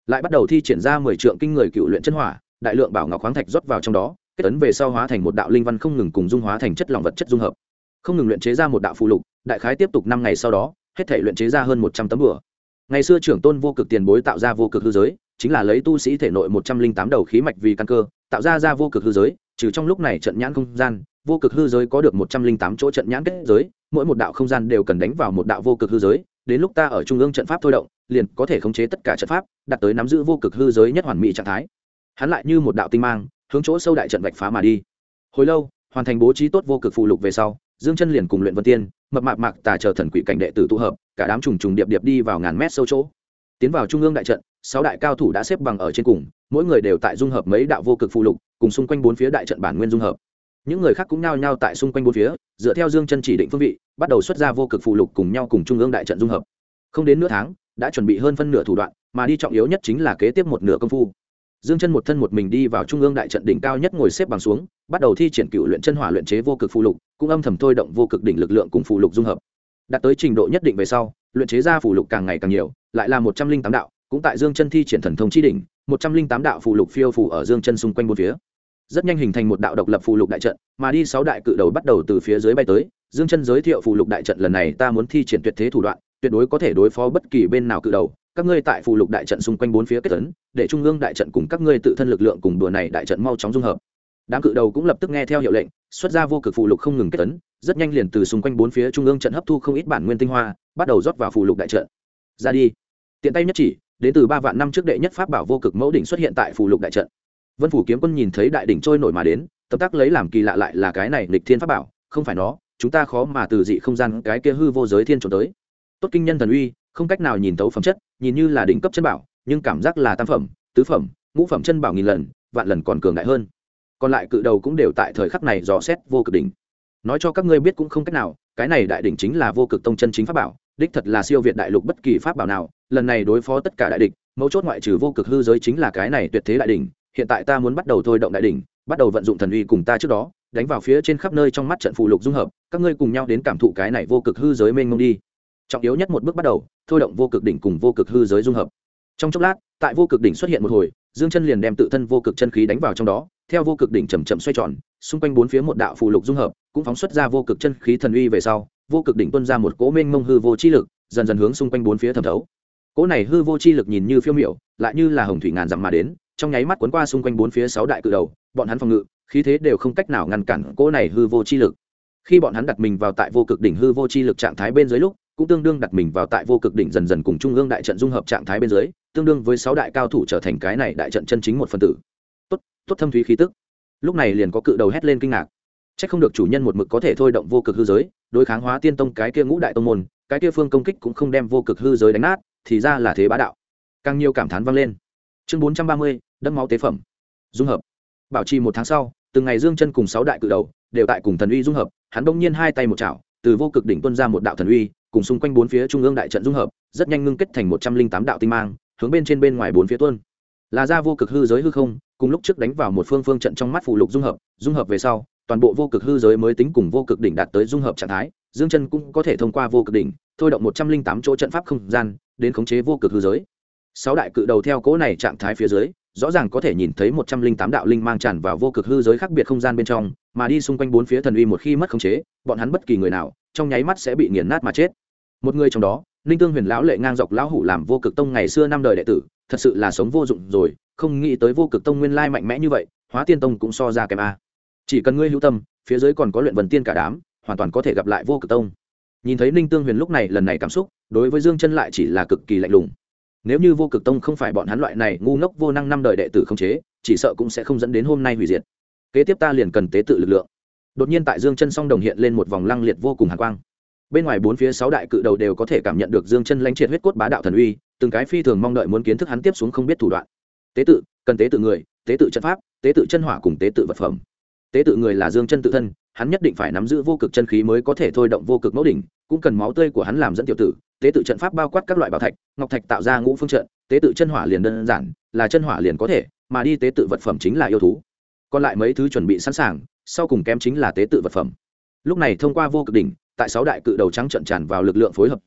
lại bắt đầu thi triển ra 10 trượng kinh người cựu luyện chân hỏa, đại lượng bảo ngọc khoáng thạch rót vào trong đó, kết ấn về sau hóa thành một đạo linh văn không ngừng cùng dung hóa thành chất lỏng vật chất dung hợp, không ngừng luyện chế ra một đạo phù lục. Đại khái tiếp tục 5 ngày sau đó, hết thảy luyện chế ra hơn 100 tấm bùa. Ngày xưa trưởng tôn vô cực tiền bối tạo ra vô cực hư giới, chính là lấy tu sĩ thể nội 108 đầu khí mạch vì căn cơ, tạo ra vô cực hư giới, trừ trong lúc này trận nhãn không gian, vô cực hư giới có được 108 chỗ trận nhãn kết giới, mỗi một đạo không gian đều cần đánh vào một đạo vô cực hư giới, đến lúc ta ở trung ương trận pháp thôi động, liền có thể khống chế tất cả trận pháp, đạt tới nắm giữ vô cực hư giới nhất hoàn mỹ trạng thái. Hắn lại như một đạo tinh mang, hướng chỗ sâu đại trận vạch phá mà đi. Hồi lâu, hoàn thành bố trí tốt vô cực phù lục về sau, Dương Chân liền cùng Luyện Vân Tiên, Mập Mạp Mạc Tà chờ thần quỷ cảnh đệ tử tụ hợp, cả đám trùng trùng điệp điệp đi vào ngàn mét sâu chỗ. Tiến vào trung ương đại trận, 6 đại cao thủ đã xếp bằng ở trên cùng, mỗi người đều tại dung hợp mấy đạo vô cực phù lục, cùng xung quanh bốn phía đại trận bản nguyên dung hợp. Những người khác cũng nhao nhao tại xung quanh bốn phía, dựa theo Dương Chân chỉ định phương vị, bắt đầu xuất ra vô cực phù lục cùng nhau cùng trung ương đại trận dung hợp. Không đến nửa tháng, đã chuẩn bị hơn phân nửa thủ đoạn, mà đi trọng yếu nhất chính là kế tiếp một nửa công phu. Dương Chân một thân một mình đi vào trung ương đại trận đỉnh cao nhất ngồi xếp bằng xuống, bắt đầu thi triển cựu luyện chân hỏa luyện chế vô cực phù lục, cũng âm thầm thôi động vô cực đỉnh lực lượng cùng phù lục dung hợp. Đạt tới trình độ nhất định về sau, luyện chế ra phù lục càng ngày càng nhiều, lại là 108 đạo, cũng tại Dương Chân thi triển thần thông chi đỉnh, 108 đạo phù lục phiêu phù ở Dương Chân xung quanh bốn phía. Rất nhanh hình thành một đạo độc lập phù lục đại trận, mà đi 6 đại cự đầu bắt đầu từ phía dưới bay tới. Dương Chân giới thiệu phù lục đại trận lần này ta muốn thi triển tuyệt thế thủ đoạn, tuyệt đối có thể đối phó bất kỳ bên nào cự đầu. Các ngươi tại phù lục đại trận xung quanh bốn phía kết ấn, để trung ương đại trận cùng các ngươi tự thân lực lượng cùng đùa này đại trận mau chóng dung hợp. Đám cự đầu cũng lập tức nghe theo hiệu lệnh, xuất ra vô cực phù lục không ngừng kết ấn, rất nhanh liền từ xung quanh bốn phía trung ương trận hấp thu không ít bản nguyên tinh hoa, bắt đầu rót vào phù lục đại trận. Ra đi. Tiện tay nhất chỉ, đến từ 3 vạn năm trước đệ nhất pháp bảo vô cực mẫu đỉnh xuất hiện tại phù lục đại trận. Vân Phủ Kiếm Quân nhìn thấy đại đỉnh trôi nổi mà đến, tập tác lấy làm kỳ lạ lại là cái này nghịch thiên pháp bảo, không phải nó, chúng ta khó mà từ dị không gian cái kia hư vô giới thiên trốn tới. Tốt kinh nhân thần uy, không cách nào nhìn tấu phẩm chất, nhìn như là đỉnh cấp chân bảo, nhưng cảm giác là tam phẩm, tứ phẩm, ngũ phẩm chân bảo nghìn lần, vạn lần còn cường đại hơn. Còn lại cự đầu cũng đều tại thời khắc này dò xét vô cực đỉnh. Nói cho các ngươi biết cũng không cách nào, cái này đại đỉnh chính là vô cực tông chân chính pháp bảo, đích thật là siêu việt đại lục bất kỳ pháp bảo nào, lần này đối phó tất cả đại địch, mấu chốt ngoại trừ vô cực hư giới chính là cái này tuyệt thế đại đỉnh. Hiện tại ta muốn bắt đầu thôi động đại đỉnh, bắt đầu vận dụng thần uy cùng ta trước đó đánh vào phía trên khắp nơi trong mắt trận phù lục dung hợp, các ngươi cùng nhau đến cảm thụ cái này vô cực hư giới mênh mông đi. Trọng yếu nhất một bước bắt đầu, thôi động vô cực đỉnh cùng vô cực hư giới dung hợp. Trong chốc lát, tại vô cực đỉnh xuất hiện một hồi, Dương Chân liền đem tự thân vô cực chân khí đánh vào trong đó, theo vô cực đỉnh chậm chậm xoay tròn, xung quanh bốn phía một đạo phù lục dung hợp, cũng phóng xuất ra vô cực chân khí thần uy về sau, vô cực đỉnh tuôn ra một cỗ mênh mông hư vô chi lực, dần dần hướng xung quanh bốn phía thẩm thấu. Cỗ này hư vô chi lực nhìn như phiêu miểu, lại như là hồng thủy ngàn dặm mà đến, trong nháy mắt cuốn qua xung quanh bốn phía 6 đại cự đầu, bọn hắn phòng ngự, khí thế đều không cách nào ngăn cản cỗ này hư vô chi lực. Khi bọn hắn đặt mình vào tại vô cực đỉnh hư vô chi lực trạng thái bên dưới lúc, cũng tương đương đặt mình vào tại vô cực đỉnh dần dần cùng trung ương đại trận dung hợp trạng thái bên dưới, tương đương với 6 đại cao thủ trở thành cái này đại trận chân chính một phần tử. Tốt, tốt thâm thúy khí tức. Lúc này liền có cự đầu hét lên kinh ngạc. Chắc không được chủ nhân một mực có thể thôi động vô cực hư giới, đối kháng Hóa Tiên Tông cái kia ngũ đại tông môn, cái kia phương công kích cũng không đem vô cực hư giới đánh nát, thì ra là thế bá đạo. Càng nhiều cảm thán vang lên. Chương 430, đẫm máu tế phẩm. Dung hợp. Bảo trì 1 tháng sau, từng ngày Dương Chân cùng 6 đại cự đầu đều tại cùng thần uy dung hợp, hắn bỗng nhiên hai tay một chảo, từ vô cực đỉnh tuôn ra một đạo thần uy, cùng xung quanh bốn phía trung ương đại trận dung hợp, rất nhanh ngưng kết thành 108 đạo tinh mang, hướng bên trên bên ngoài bốn phía tuôn. Là ra vô cực hư giới hư không, cùng lúc trước đánh vào một phương trận trong mắt phù lục dung hợp về sau, toàn bộ vô cực hư giới mới tính cùng vô cực đỉnh đạt tới dung hợp trạng thái, Dương Chân cũng có thể thông qua vô cực đỉnh, thôi động 108 chỗ trận pháp không gian, đến khống chế vô cực hư giới. 6 đại cự đầu theo cỗ này trạng thái phía dưới, rõ ràng có thể nhìn thấy 108 đạo linh mang tràn vào vô cực hư giới khác biệt không gian bên trong, mà đi xung quanh bốn phía thần uy một khi mất khống chế, bọn hắn bất kỳ người nào, trong nháy mắt sẽ bị nghiền nát mà chết. Một người trong đó, Ninh Tương Huyền lão lệ ngang dọc lão hủ làm vô cực tông ngày xưa 5 đời đệ tử, thật sự là sống vô dụng rồi, không nghĩ tới vô cực tông nguyên lai mạnh mẽ như vậy, Hóa Tiên Tông cũng so ra kém a. Chỉ cần ngươi hữu tâm, phía dưới còn có Luyện Vân Tiên cả đám, hoàn toàn có thể gặp lại vô cực tông. Nhìn thấy Ninh Tương Huyền lúc này lần này cảm xúc, đối với Dương Chân lại chỉ là cực kỳ lạnh lùng. Nếu như vô cực tông không phải bọn hắn loại này ngu ngốc vô năng 5 đời đệ tử không chế, chỉ sợ cũng sẽ không dẫn đến hôm nay hủy diệt. Kế tiếp ta liền cần tế tự lực lượng. Đột nhiên tại Dương Chân song đồng hiện lên một vòng lăng liệt vô cùng hàn quang. Bên ngoài bốn phía 6 đại cự đầu đều có thể cảm nhận được Dương Chân lãnh triệt huyết cốt bá đạo thần uy, từng cái phi thường mong đợi muốn kiến thức hắn tiếp xuống không biết thủ đoạn. Tế tự, cần tế tự người, tế tự trận pháp, tế tự chân hỏa cùng tế tự vật phẩm. Tế tự người là Dương Chân tự thân, hắn nhất định phải nắm giữ vô cực chân khí mới có thể thôi động vô cực mẫu đỉnh, cũng cần máu tươi của hắn làm dẫn tiểu tử. Tế tự trận pháp bao quát các loại bảo thạch, ngọc thạch tạo ra ngũ phương trận, tế tự chân hỏa liền đơn giản, là chân hỏa liền có thể, mà đi tế tự vật phẩm chính là yêu thú. Còn lại mấy thứ chuẩn bị sẵn sàng, sau cùng kém chính là tế tự vật phẩm. Lúc này thông qua vô cực đỉnh, tại 6 đại cự đầu trắng trận tràn vào lực lượng phối hợp dưới,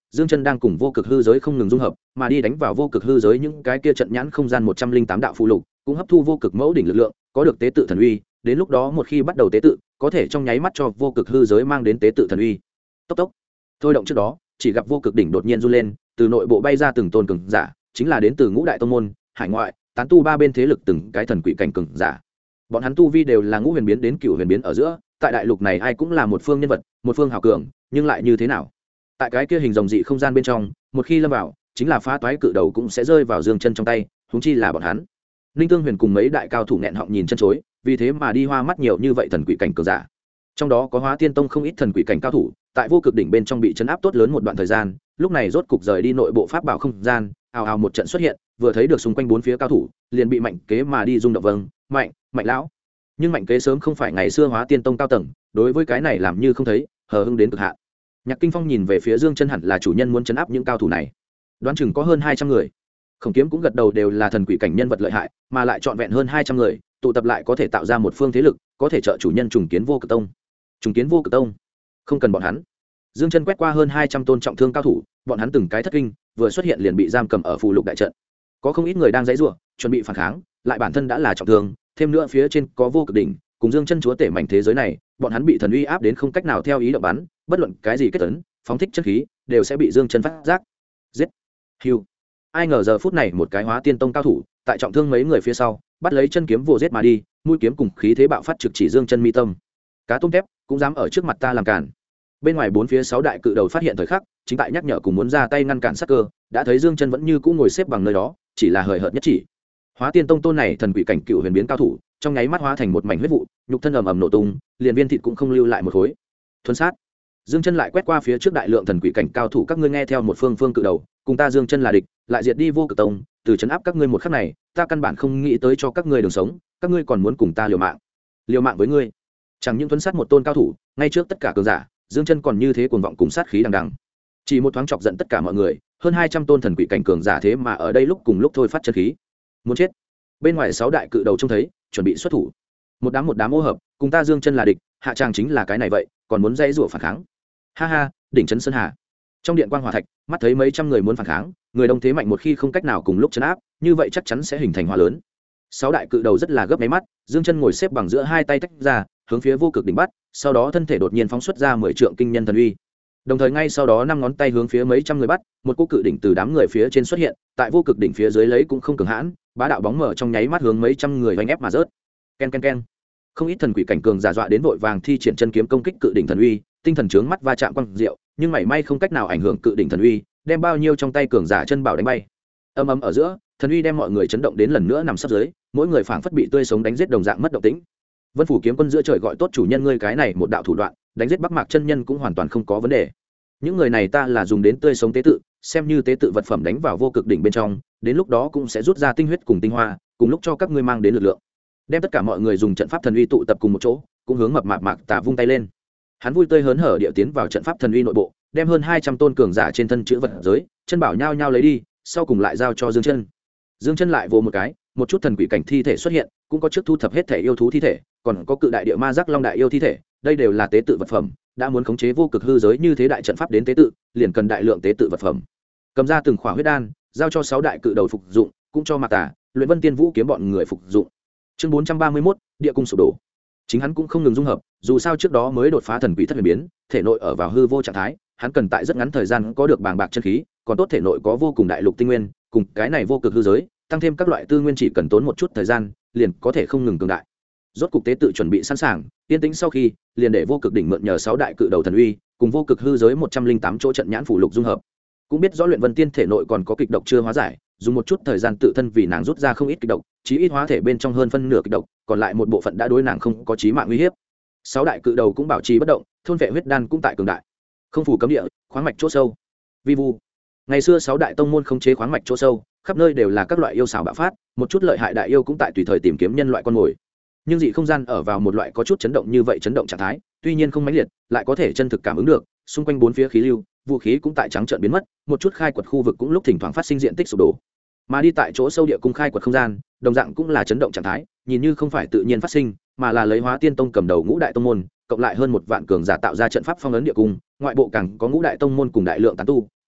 Dương Chân đang cùng vô cực hư giới không ngừng dung hợp, mà đi đánh vào vô cực hư giới những cái kia trận nhãn không gian 108 đạo phụ lục, cũng hấp thu vô cực mẫu đỉnh lực lượng, có được tế tự thần uy, đến lúc đó một khi bắt đầu tế tự, có thể trong nháy mắt cho vô cực hư giới mang đến tế tự thần uy. Tốc tốc. Thôi động trước đó, chỉ gặp vô cực đỉnh đột nhiên run lên, từ nội bộ bay ra từng tôn cường giả, chính là đến từ ngũ đại tông môn, hải ngoại, tán tu ba bên thế lực từng cái thần quỷ cảnh cường giả. Bọn hắn tu vi đều là ngũ huyền biến đến cửu huyền biến ở giữa, tại đại lục này ai cũng là một phương nhân vật, một phương hào cường, nhưng lại như thế nào? Tại cái kia hình rồng dị không gian bên trong, một khi lâm vào, chính là phá toái cự đầu cũng sẽ rơi vào Dương Chân trong tay, huống chi là bọn hắn. Ninh Tương Huyền cùng mấy đại cao thủ nghẹn họng nhìn chân chối, vì thế mà đi hoa mắt nhiều như vậy thần quỷ cảnh cường giả. Trong đó có Hóa Tiên Tông không ít thần quỷ cảnh cao thủ, tại vô cực đỉnh bên trong bị chấn áp tốt lớn một đoạn thời gian, lúc này rốt cục rời đi nội bộ pháp bảo không gian, ào ào một trận xuất hiện, vừa thấy được xung quanh bốn phía cao thủ, liền bị mạnh kế mà đi rung động. Vâng, mạnh lão. Nhưng mạnh kế sớm không phải ngày xưa Hóa Tiên Tông cao tầng, đối với cái này làm như không thấy, hờ hững đến cực hạn. Nhạc Kinh Phong nhìn về phía Dương Chân, hẳn là chủ nhân muốn chấn áp những cao thủ này, đoán chừng có hơn 200 người. Khổng Kiếm cũng gật đầu, đều là thần quỷ cảnh nhân vật lợi hại, mà lại trọn vẹn hơn 200 người, tụ tập lại có thể tạo ra một phương thế lực, có thể trợ chủ nhân trùng kiến vô cực tông. Trùng kiến vô cực tông, không cần bọn hắn. Dương Chân quét qua hơn 200 tôn trọng thương cao thủ, bọn hắn từng cái thất kinh, vừa xuất hiện liền bị giam cầm ở phù lục đại trận. Có không ít người đang giãy giụa, chuẩn bị phản kháng, lại bản thân đã là trọng thương, thêm nữa phía trên có vô cực đỉnh, cùng Dương Chân chúa tể mảnh thế giới này, bọn hắn bị thần uy áp đến không cách nào theo ý động bắn, bất luận cái gì kết tấn, phóng thích chân khí, đều sẽ bị Dương Chân phát giác. Giết. Hưu. Ai ngờ giờ phút này một cái Hóa Tiên Tông cao thủ, tại trọng thương mấy người phía sau, bắt lấy chân kiếm vồ giết mà đi, mũi kiếm cùng khí thế bạo phát trực chỉ Dương Chân mi tâm. Cá tôm tép cũng dám ở trước mặt ta làm cản. Bên ngoài bốn phía 6 đại cự đầu phát hiện thời khắc, chính tại nhắc nhở cùng muốn ra tay ngăn cản sát cơ, đã thấy Dương Chân vẫn như cũ ngồi xếp bằng nơi đó, chỉ là hời hợt nhất chỉ. Hóa Tiên Tông tôn này thần quỷ cảnh cựu huyền biến cao thủ, trong nháy mắt hóa thành một mảnh huyết vụ, nhục thân ầm ầm nổ tung, liền viên thịt cũng không lưu lại một khối. Thuần sát. Dương Chân lại quét qua phía trước đại lượng thần quỷ cảnh cao thủ, các ngươi nghe theo một phương cự đầu, cùng ta Dương Chân là địch, lại diệt đi vô cực tông, từ trấn áp các ngươi một khắc này, ta căn bản không nghĩ tới cho các ngươi đường sống, các ngươi còn muốn cùng ta liều mạng. Liều mạng với ngươi? Chẳng những thuần sát một tôn cao thủ, ngay trước tất cả cường giả, Dương Chân còn như thế cuồng vọng cùng sát khí đằng đằng. Chỉ một thoáng chọc giận tất cả mọi người, hơn 200 tôn thần quỷ cảnh cường giả thế mà ở đây lúc cùng lúc thôi phát chân khí. Muốn chết. Bên ngoài 6 đại cự đầu trông thấy, chuẩn bị xuất thủ. Một đám ô hợp, cùng ta Dương Chân là địch, hạ tràng chính là cái này vậy, còn muốn dãy rủa phản kháng. Ha ha, đỉnh trấn sơn hà. Trong điện quang hỏa thạch, mắt thấy mấy trăm người muốn phản kháng, người đông thế mạnh một khi không cách nào cùng lúc trấn áp, như vậy chắc chắn sẽ hình thành hỏa lớn. 6 đại cự đầu rất là gấp máy mắt, Dương Chân ngồi xếp bằng giữa hai tay tách ra, hướng phía vô cực đỉnh bắt, sau đó thân thể đột nhiên phóng xuất ra 10 trượng kinh nhân thần uy. Đồng thời ngay sau đó 5 ngón tay hướng phía mấy trăm người bắt, một cú cự đỉnh từ đám người phía trên xuất hiện, tại vô cực đỉnh phía dưới lấy cũng không cường hãn, bá đạo bóng mở trong nháy mắt hướng mấy trăm người vành ép mà rớt. Ken ken ken. Không ít thần quỷ cảnh cường giả dọa đến vội vàng thi triển chân kiếm công kích cự đỉnh thần uy, tinh thần chướng mắt va chạm quang diệu, nhưng mảy may không cách nào ảnh hưởng cự đỉnh thần uy, đem bao nhiêu trong tay cường giả chân bảo đánh bay. Ầm ầm ở giữa, thần uy đem mọi người chấn động đến lần nữa nằm sấp dưới, mỗi người phảng phất bị tươi sống đánh giết đồng dạng mất động tĩnh. Vân Phủ kiếm quân giữa trời gọi tốt chủ nhân ngươi, cái này một đạo thủ đoạn, đánh giết Bắc Mạc chân nhân cũng hoàn toàn không có vấn đề. Những người này ta là dùng đến tươi sống tế tự, xem như tế tự vật phẩm đánh vào vô cực đỉnh bên trong, đến lúc đó cũng sẽ rút ra tinh huyết cùng tinh hoa, cùng lúc cho các ngươi mang đến lực lượng. Đem tất cả mọi người dùng trận pháp thần uy tụ tập cùng một chỗ, cũng hướng mập mạp Mạc Tà vung tay lên. Hắn vui tươi hớn hở điệu tiến vào trận pháp thần uy nội bộ, đem hơn 200 tôn cường giả trên thân chữ vật giới, chân bảo nhao nhao lấy đi, sau cùng lại giao cho Dương Chân. Dương Chân lại vồ một cái, một chút thần quỷ cảnh thi thể xuất hiện, cũng có trước thu thập hết thể yêu thú thi thể, còn có cự đại địa ma giác long đại yêu thi thể, đây đều là tế tự vật phẩm, đã muốn khống chế vô cực hư giới như thế đại trận pháp đến tế tự, liền cần đại lượng tế tự vật phẩm. Cầm ra từng khỏa huyết đan, giao cho 6 đại cự đầu phục dụng, cũng cho Mạc Tà, Luyện Vân Tiên Vũ kiếm bọn người phục dụng. Chương 431, địa cung sụp đổ. Chính hắn cũng không ngừng dung hợp, dù sao trước đó mới đột phá thần quỷ thất huyền biến, thể nội ở vào hư vô trạng thái, hắn cần tại rất ngắn thời gian có được bàng bạc chân khí, còn tốt thể nội có vô cùng đại lục tinh nguyên, cùng cái này vô cực hư giới, tăng thêm các loại tư nguyên chỉ cần tốn một chút thời gian, liền có thể không ngừng cường đại. Rốt cục tế tự chuẩn bị sẵn sàng, yên tĩnh sau khi, liền để vô cực đỉnh mượn nhờ 6 đại cự đầu thần uy, cùng vô cực hư giới 108 chỗ trận nhãn phủ lục dung hợp. Cũng biết rõ Luyện Vân Tiên thể nội còn có kịch độc chưa hóa giải, dùng một chút thời gian tự thân vì nàng rút ra không ít kịch độc, chí ít hóa thể bên trong hơn phân nửa kịch độc, còn lại một bộ phận đã đối nàng không có chí mạng nguy hiểm. 6 đại cự đầu cũng bảo trì bất động, thôn vệ huyết đan cũng tại cường đại. Không phủ cấm địa, khoáng mạch chỗ sâu. Vi vu. Ngày xưa 6 đại tông môn khống chế khoáng mạch chỗ sâu, khắp nơi đều là các loại yêu xảo bạo phát, một chút lợi hại đại yêu cũng tại tùy thời tìm kiếm nhân loại con mồi. Nhưng dị không gian ở vào một loại có chút chấn động như vậy chấn động trạng thái, tuy nhiên không mãnh liệt, lại có thể chân thực cảm ứng được, xung quanh bốn phía khí lưu, vũ khí cũng tại trắng trợn biến mất, một chút khai quật khu vực cũng lúc thỉnh thoảng phát sinh diện tích sụp đổ. Mà đi tại chỗ sâu địa cung khai quật không gian, đồng dạng cũng là chấn động trạng thái, nhìn như không phải tự nhiên phát sinh, mà là lấy Hóa Tiên Tông cầm đầu ngũ đại tông môn, cộng lại hơn 1 vạn cường giả tạo ra trận pháp phong ấn địa cung, ngoại bộ càng có ngũ đại tông môn cùng đại lượng tán tu,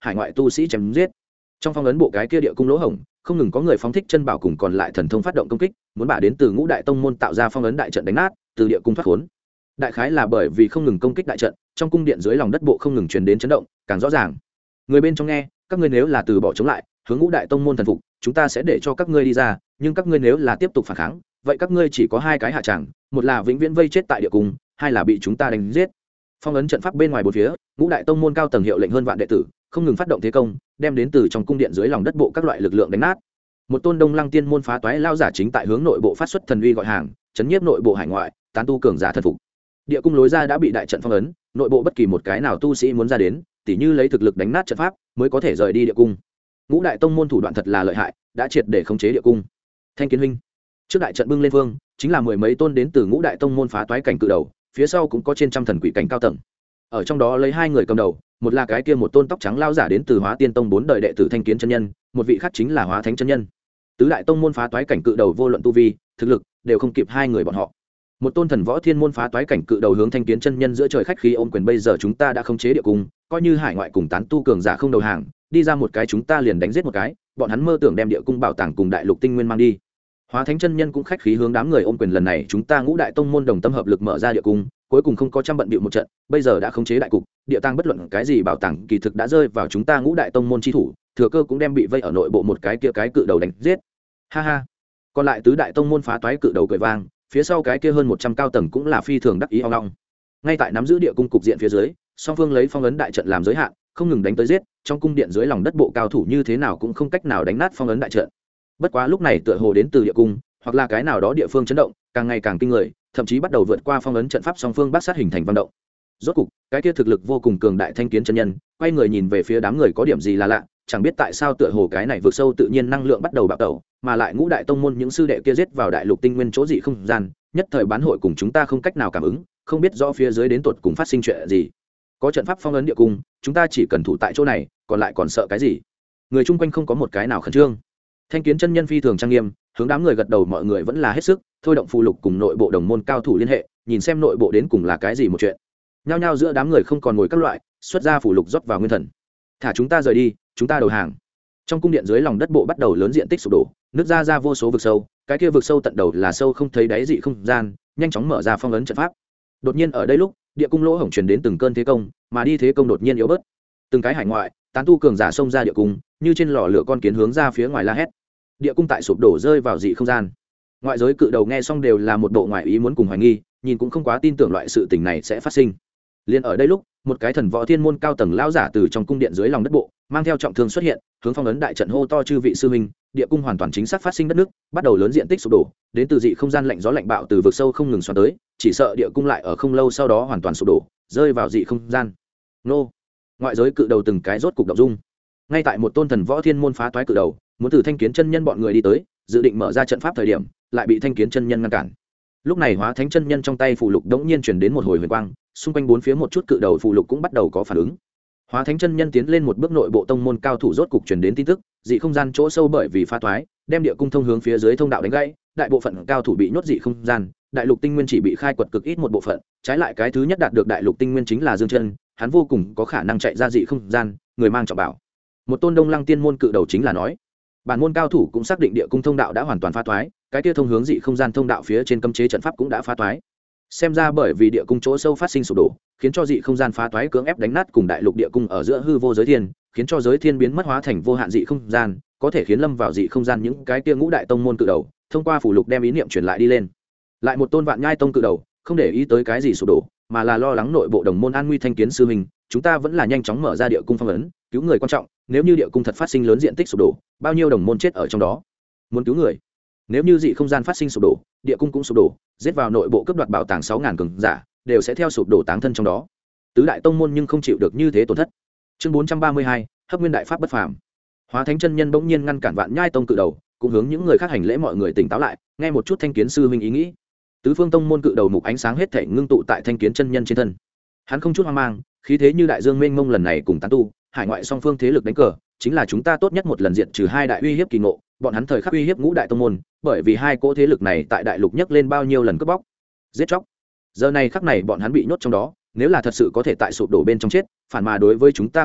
hải ngoại tu sĩ chém giết. Trong phong ấn bộ cái kia địa cung lỗ hổng, không ngừng có người phóng thích chân bảo cùng còn lại thần thông phát động công kích, muốn bả đến từ ngũ đại tông môn tạo ra phong ấn đại trận đánh nát, từ địa cung thoát khốn. Đại khái là bởi vì không ngừng công kích đại trận, trong cung điện dưới lòng đất bộ không ngừng truyền đến chấn động, càng rõ ràng. Người bên trong nghe, các ngươi nếu là từ bỏ chống lại, hướng ngũ đại tông môn thần phục, chúng ta sẽ để cho các ngươi đi ra, nhưng các ngươi nếu là tiếp tục phản kháng, vậy các ngươi chỉ có hai cái hạ tràng, một là vĩnh viễn vây chết tại địa cung, hai là bị chúng ta đánh giết. Phong ấn trận pháp bên ngoài bốn phía, ngũ đại tông môn cao tầng hiệu lệnh hơn vạn đệ tử, không ngừng phát động thế công, đem đến từ trong cung điện dưới lòng đất bộ các loại lực lượng đánh nát. Một tôn Đông Lăng Tiên môn phá toái lao giả chính tại hướng nội bộ phát xuất thần uy gọi hàng, chấn nhiếp nội bộ hải ngoại, tán tu cường giả thần phục. Địa cung lối ra đã bị đại trận phong ấn, nội bộ bất kỳ một cái nào tu sĩ muốn ra đến, tỉ như lấy thực lực đánh nát trận pháp, mới có thể rời đi địa cung. Ngũ đại tông môn thủ đoạn thật là lợi hại, đã triệt để khống chế địa cung. Thanh Kiến huynh, trước đại trận bưng lên phương, chính là mười mấy tôn đến từ ngũ đại tông môn phá toái cảnh cự đầu, phía sau cũng có trên trăm thần quỷ cảnh cao tầng. Ở trong đó lấy hai người cầm đầu, một là cái kia một tôn tóc trắng lao giả đến từ Hóa Tiên tông bốn đời đệ tử Thanh Kiến chân nhân, một vị khác chính là Hóa Thánh chân nhân. Tứ đại tông môn phá toái cảnh cự đầu vô luận tu vi, thực lực đều không kịp hai người bọn họ. Một tôn thần võ thiên môn phá toái cảnh cự đầu hướng Thanh Kiến chân nhân giữa trời khách khí ôm quyền, bây giờ chúng ta đã khống chế địa cung, coi như hải ngoại cùng tán tu cường giả không đầu hàng, đi ra một cái chúng ta liền đánh giết một cái, bọn hắn mơ tưởng đem địa cung bảo tàng cùng đại lục tinh nguyên mang đi. Hóa Thánh chân nhân cũng khách khí hướng đám người ôm quyền, lần này chúng ta ngũ đại tông môn đồng tâm hợp lực mở ra địa cung, cuối cùng không có trăm bận bịu một trận, bây giờ đã khống chế đại cục, địa tàng bất luận cái gì bảo tàng kỳ thực đã rơi vào chúng ta ngũ đại tông môn chi thủ, thừa cơ cũng đem bị vây ở nội bộ một cái kia cái cự đầu đánh giết. Ha ha. Còn lại tứ đại tông môn phá toái cự đầu cười vang, phía sau cái kia hơn 100 cao tầng cũng là phi thường đắc ý ong ong. Ngay tại nắm giữ địa cung cục diện phía dưới, song phương lấy phong ấn đại trận làm giới hạn, không ngừng đánh tới giết, trong cung điện dưới lòng đất bộ cao thủ như thế nào cũng không cách nào đánh nát phong ấn đại trận. Bất quá lúc này tựa hồ đến từ địa cung, hoặc là cái nào đó địa phương chấn động, càng ngày càng kinh người, thậm chí bắt đầu vượt qua phong ấn trận pháp, song phương bát sát hình thành văn động. Rốt cục, cái kia thực lực vô cùng cường đại Thanh Kiến chân nhân, quay người nhìn về phía đám người, có điểm gì là lạ, chẳng biết tại sao tựa hồ cái này vượt sâu tự nhiên năng lượng bắt đầu bạo tẩu, mà lại ngũ đại tông môn những sư đệ kia giết vào đại lục tinh nguyên chỗ dị không gian, nhất thời bán hội cùng chúng ta không cách nào cảm ứng, không biết rõ phía dưới đến tuột cùng phát sinh chuyện gì. Có trận pháp phong ấn địa cung, chúng ta chỉ cần thủ tại chỗ này, còn lại còn sợ cái gì? Người chung quanh không có một cái nào khẩn trương. Thanh Kiến chân nhân phi thường trang nghiêm, hướng đám người gật đầu, mọi người vẫn là hết sức thôi động phù lục cùng nội bộ đồng môn cao thủ liên hệ, nhìn xem nội bộ đến cùng là cái gì một chuyện. Nhao nhao giữa đám người không còn ngồi các loại, xuất ra phù lục rót vào nguyên thần. Thả chúng ta rời đi, chúng ta đầu hàng. Trong cung điện dưới lòng đất bộ bắt đầu lớn diện tích sụp đổ, nứt ra vô số vực sâu, cái kia vực sâu tận đầu là sâu không thấy đáy dị không gian, nhanh chóng mở ra phong ấn trận pháp. Đột nhiên ở đây lúc, địa cung lỗ hổng truyền đến từng cơn thế công, mà đi thế công đột nhiên yếu bớt. Từng cái hải ngoại, tán tu cường giả xông ra địa cung, như trên lò lửa con kiến hướng ra phía ngoài la hét. Địa cung tại sụp đổ rơi vào dị không gian. Ngoại giới cự đầu nghe xong đều là một bộ ngoại ý muốn cùng hoài nghi, nhìn cũng không quá tin tưởng loại sự tình này sẽ phát sinh. Liên ở đây lúc, một cái thần võ thiên môn cao tầng lão giả từ trong cung điện dưới lòng đất bộ, mang theo trọng thương xuất hiện, hướng phong ấn đại trận hô to, chư vị sư huynh, địa cung hoàn toàn chính xác phát sinh đất nước, bắt đầu lớn diện tích sụp đổ, đến từ dị không gian lạnh gió lạnh bạo từ vực sâu không ngừng xoắn tới, chỉ sợ địa cung lại ở không lâu sau đó hoàn toàn sụp đổ, rơi vào dị không gian. Nô! Ngoại giới cự đầu từng cái rốt cục động dung. Ngay tại một tôn thần võ thiên môn phá toái cự đầu, muốn từ Thanh Kiến chân nhân bọn người đi tới, dự định mở ra trận pháp thời điểm, lại bị Thanh Kiến chân nhân ngăn cản. Lúc này Hóa Thánh chân nhân trong tay phù lục đống nhiên truyền đến một hồi huyền quang, xung quanh bốn phía một chút cự đầu phù lục cũng bắt đầu có phản ứng. Hóa Thánh chân nhân tiến lên một bước, nội bộ tông môn cao thủ rốt cục truyền đến tin tức, dị không gian chỗ sâu bởi vì phá thoái, đem địa cung thông hướng phía dưới thông đạo đánh gãy, đại bộ phận cao thủ bị nhốt dị không gian, đại lục tinh nguyên chỉ bị khai quật cực ít một bộ phận, trái lại cái thứ nhất đạt được đại lục tinh nguyên chính là Dương Chân, hắn vô cùng có khả năng chạy ra dị không gian, người mang trọng bảo. Một tôn Đông Lăng Tiên môn cự đầu chính là nói, bản môn cao thủ cũng xác định địa cung thông đạo đã hoàn toàn phá thoái, cái kia thông hướng dị không gian thông đạo phía trên cấm chế trận pháp cũng đã phá thoái. Xem ra bởi vì địa cung chỗ sâu phát sinh sụp đổ, khiến cho dị không gian phá thoái cưỡng ép đánh nát cùng đại lục địa cung ở giữa hư vô giới thiên, khiến cho giới thiên biến mất hóa thành vô hạn dị không gian, có thể khiến lâm vào dị không gian những cái kia ngũ đại tông môn cự đầu, thông qua phủ lục đem ý niệm truyền lại đi lên. Lại một tôn Vạn Nhai tông cự đầu, không để ý tới cái gì sụp đổ, mà là lo lắng nội bộ đồng môn an nguy. Thanh Kiến sư huynh, chúng ta vẫn là nhanh chóng mở ra địa cung phong ấn, cứu người quan trọng, nếu như địa cung thật phát sinh lớn diện tích sụp đổ, bao nhiêu đồng môn chết ở trong đó. Muốn cứu người, nếu như dị không gian phát sinh sụp đổ, địa cung cũng sụp đổ, giết vào nội bộ cướp đoạt bảo tàng 6000 cường giả, đều sẽ theo sụp đổ táng thân trong đó. Tứ đại tông môn nhưng không chịu được như thế tổn thất. Chương 432, Hấp Nguyên đại pháp bất phàm. Hóa Thánh chân nhân bỗng nhiên ngăn cản Vạn Nhai tông cự đầu, cũng hướng những người khác hành lễ, mọi người tỉnh táo lại, nghe một chút Thanh Kiến sư huynh ý nghĩ. Tứ phương tông môn cự đầu mục ánh sáng hết thảy ngưng tụ tại Thanh Kiến chân nhân trên thân. Hắn không chút hoang mang, khí thế như đại dương mênh mông, lần này cùng tán tu, hải ngoại song phương thế lực đánh cờ, chính là chúng ta tốt nhất một lần diệt trừ hai đại uy hiếp kỳ ngộ, bọn hắn thời khắc uy hiếp ngũ đại tông môn, bởi vì hai cỗ thế lực này tại đại lục nhấc lên bao nhiêu lần cướp bóc, giết chóc. Giờ này khắc này bọn hắn bị nhốt trong đó, nếu là thật sự có thể tại sụp đổ bên trong chết, phản mà đối với chúng ta có lợi,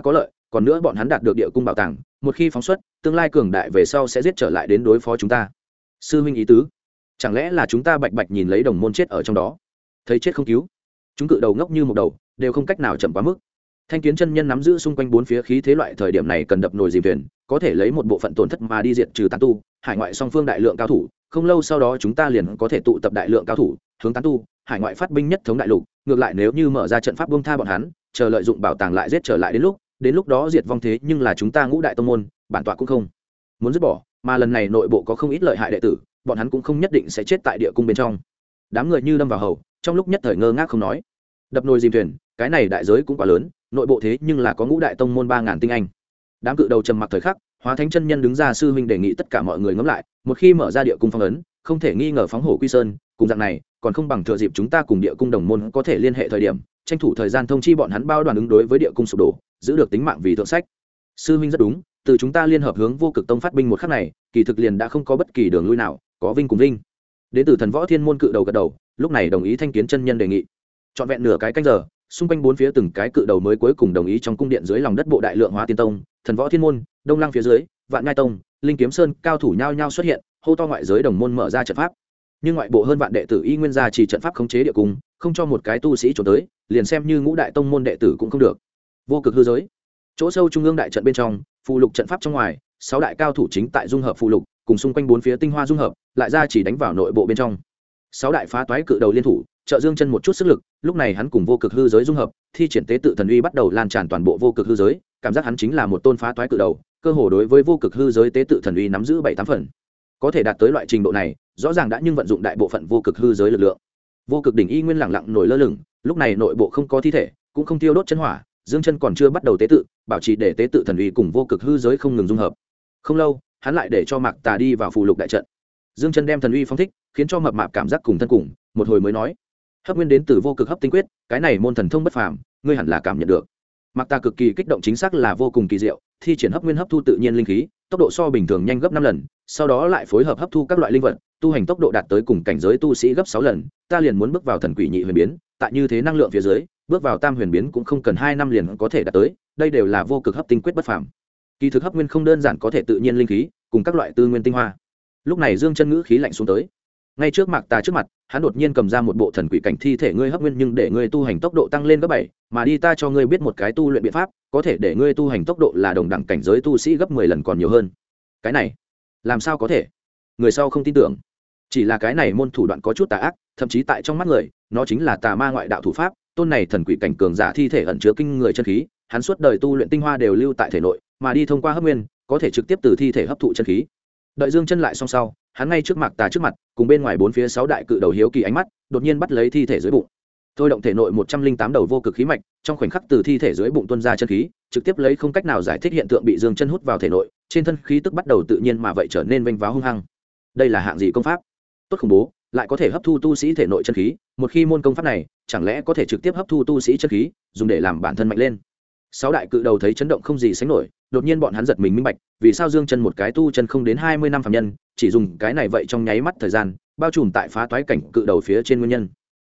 còn nữa bọn hắn đạt được địa cung bảo tàng, một khi phóng xuất, tương lai cường đại về sau sẽ giết trở lại đến đối phó chúng ta. Sư huynh ý tứ, chẳng lẽ là chúng ta bạch bạch nhìn lấy đồng môn chết ở trong đó, thấy chết không cứu? Chúng cự đầu ngốc như một đầu, đều không cách nào chậm quá mức. Thanh Kiến chân nhân nắm giữ xung quanh bốn phía khí thế loại thời điểm này cần đập nồi dìm thuyền, có thể lấy một bộ phận tổn thất mà đi diệt trừ tán tu, hải ngoại song phương đại lượng cao thủ, không lâu sau đó chúng ta liền có thể tụ tập đại lượng cao thủ, hướng tán tu, hải ngoại phát binh nhất thống đại lục. Ngược lại nếu như mở ra trận pháp buông tha bọn hắn, chờ lợi dụng bảo tàng lại giết trở lại đến lúc đó diệt vong thế nhưng là chúng ta ngũ đại tông môn, bản tọa cũng không muốn dứt bỏ, mà lần này nội bộ có không ít lợi hại đệ tử, bọn hắn cũng không nhất định sẽ chết tại địa cung bên trong. Đám người như đâm vào hầu, trong lúc nhất thời ngơ ngác không nói. Đập nồi dìm thuyền, cái này đại giới cũng quá lớn, nội bộ thế nhưng là có ngũ đại tông môn 3000 tinh anh. Đám cự đầu trầm mặc thời khắc, Hóa Thánh chân nhân đứng ra, sư huynh đề nghị tất cả mọi người ngẫm lại, một khi mở ra địa cung phong ấn, không thể nghi ngờ phóng hổ quy sơn, cùng dạng này, còn không bằng thừa dịp chúng ta cùng địa cung đồng môn có thể liên hệ thời điểm, tranh thủ thời gian thông chi bọn hắn bao đoàn ứng đối với địa cung sụp đổ, giữ được tính mạng vì thượng sách. Sư huynh rất đúng, từ chúng ta liên hợp hướng Vô Cực Tông phát binh một khắc này, kỳ thực liền đã không có bất kỳ đường lui nào, có vinh cùng vinh. Đến từ Thần Võ Thiên môn cự đầu gật đầu, lúc này đồng ý Thanh Kiến chân nhân đề nghị. Trọn vẹn nửa cái canh giờ, xung quanh bốn phía từng cái cự đầu mới cuối cùng đồng ý trong cung điện dưới lòng đất bộ đại lượng Hóa Tiên Tông, Thần Võ Thiên môn, Đông Lăng phía dưới, Vạn Nhai Tông, Linh Kiếm Sơn, cao thủ nhao nhao xuất hiện, hô to ngoại giới đồng môn mở ra trận pháp. Nhưng ngoại bộ hơn vạn đệ tử y nguyên gia chỉ trận pháp khống chế địa cung, không cho một cái tu sĩ trốn tới, liền xem như ngũ đại tông môn đệ tử cũng không được. Vô cực hư giới, chỗ sâu trung ương đại trận bên trong, phù lục trận pháp trong ngoài, 6 đại cao thủ chính tại dung hợp phù lục, cùng xung quanh bốn phía tinh hoa dung hợp, lại ra chỉ đánh vào nội bộ bên trong. 6 đại phá toái cự đầu liên thủ, trợ Dương Chân một chút sức lực, lúc này hắn cùng vô cực hư giới dung hợp, thi triển tế tự thần uy bắt đầu lan tràn toàn bộ vô cực hư giới, cảm giác hắn chính là một tôn phá toái cự đầu, cơ hồ đối với vô cực hư giới tế tự thần uy nắm giữ 7-8 phần. Có thể đạt tới loại trình độ này, rõ ràng đã nhưng vận dụng đại bộ phận vô cực hư giới lực lượng. Vô cực đỉnh y nguyên lặng lặng nổi lơ lửng, lúc này nội bộ không có thi thể, cũng không tiêu đốt chân hỏa, Dương Chân còn chưa bắt đầu tế tự, bảo trì để tế tự thần uy cùng vô cực hư giới không ngừng dung hợp. Không lâu, hắn lại để cho Mạc Tà đi vào phù lục đại trận. Dương Chân đem thần uy phóng thích, khiến cho mập mạp cảm giác cùng thân cùng, một hồi mới nói: "Hấp nguyên đến từ vô cực hấp tinh quyết, cái này môn thần thông bất phàm, ngươi hẳn là cảm nhận được." Mạc Tà cực kỳ kích động, chính xác là vô cùng kỳ diệu, thi triển hấp nguyên hấp thu tự nhiên linh khí, tốc độ so bình thường nhanh gấp 5 lần, sau đó lại phối hợp hấp thu các loại linh vật, tu hành tốc độ đạt tới cùng cảnh giới tu sĩ gấp 6 lần, ta liền muốn bước vào thần quỷ nhị huyền biến, tại như thế năng lượng phía dưới, bước vào tam huyền biến cũng không cần 2 năm liền có thể đạt tới, đây đều là vô cực hấp tinh quyết bất phàm. Kỳ thực hấp nguyên không đơn giản có thể tự nhiên linh khí, cùng các loại tư nguyên tinh hoa. Lúc này Dương Chân ngữ khí lạnh xuống tới. Ngay trước Mạc Tà trước mặt, hắn đột nhiên cầm ra một bộ thần quỷ cảnh thi thể, ngươi hấp nguyên nhưng để ngươi tu hành tốc độ tăng lên gấp 7, mà đi ta cho ngươi biết một cái tu luyện biện pháp, có thể để ngươi tu hành tốc độ là đồng đẳng cảnh giới tu sĩ gấp 10 lần còn nhiều hơn. Cái này, làm sao có thể? Người sau không tin tưởng. Chỉ là cái này môn thủ đoạn có chút tà ác, thậm chí tại trong mắt người, nó chính là tà ma ngoại đạo thủ pháp, tôn này thần quỷ cảnh cường giả thi thể ẩn chứa kinh người chân khí, hắn suốt đời tu luyện tinh hoa đều lưu tại thể nội, mà đi thông qua hấp nguyên, có thể trực tiếp từ thi thể hấp thụ chân khí. Đợi Dương Chân lại xong sau, hắn ngay trước Mạc Tà trước mặt, cùng bên ngoài bốn phía 6 đại cự đầu hiếu kỳ ánh mắt, đột nhiên bắt lấy thi thể dưới bụng. Thôi động thể nội 108 đầu vô cực khí mạch, trong khoảnh khắc từ thi thể dưới bụng tuôn ra chân khí, trực tiếp lấy không cách nào giải thích hiện tượng bị Dương Chân hút vào thể nội, trên thân khí tức bắt đầu tự nhiên mà vậy trở nên vênh váo hung hăng. Đây là hạng gì công pháp? Tốt khủng bố, lại có thể hấp thu tu sĩ thể nội chân khí, một khi môn công pháp này, chẳng lẽ có thể trực tiếp hấp thu tu sĩ chân khí, dùng để làm bản thân mạnh lên. 6 đại cự đầu thấy chấn động không gì sánh nổi, đột nhiên bọn hắn giật mình minh bạch, vì sao Dương Chân một cái tu chân không đến 20 năm phàm nhân, chỉ dùng cái này vậy trong nháy mắt thời gian, bao trùm tại phá toái cảnh cự đầu phía trên nguyên nhân.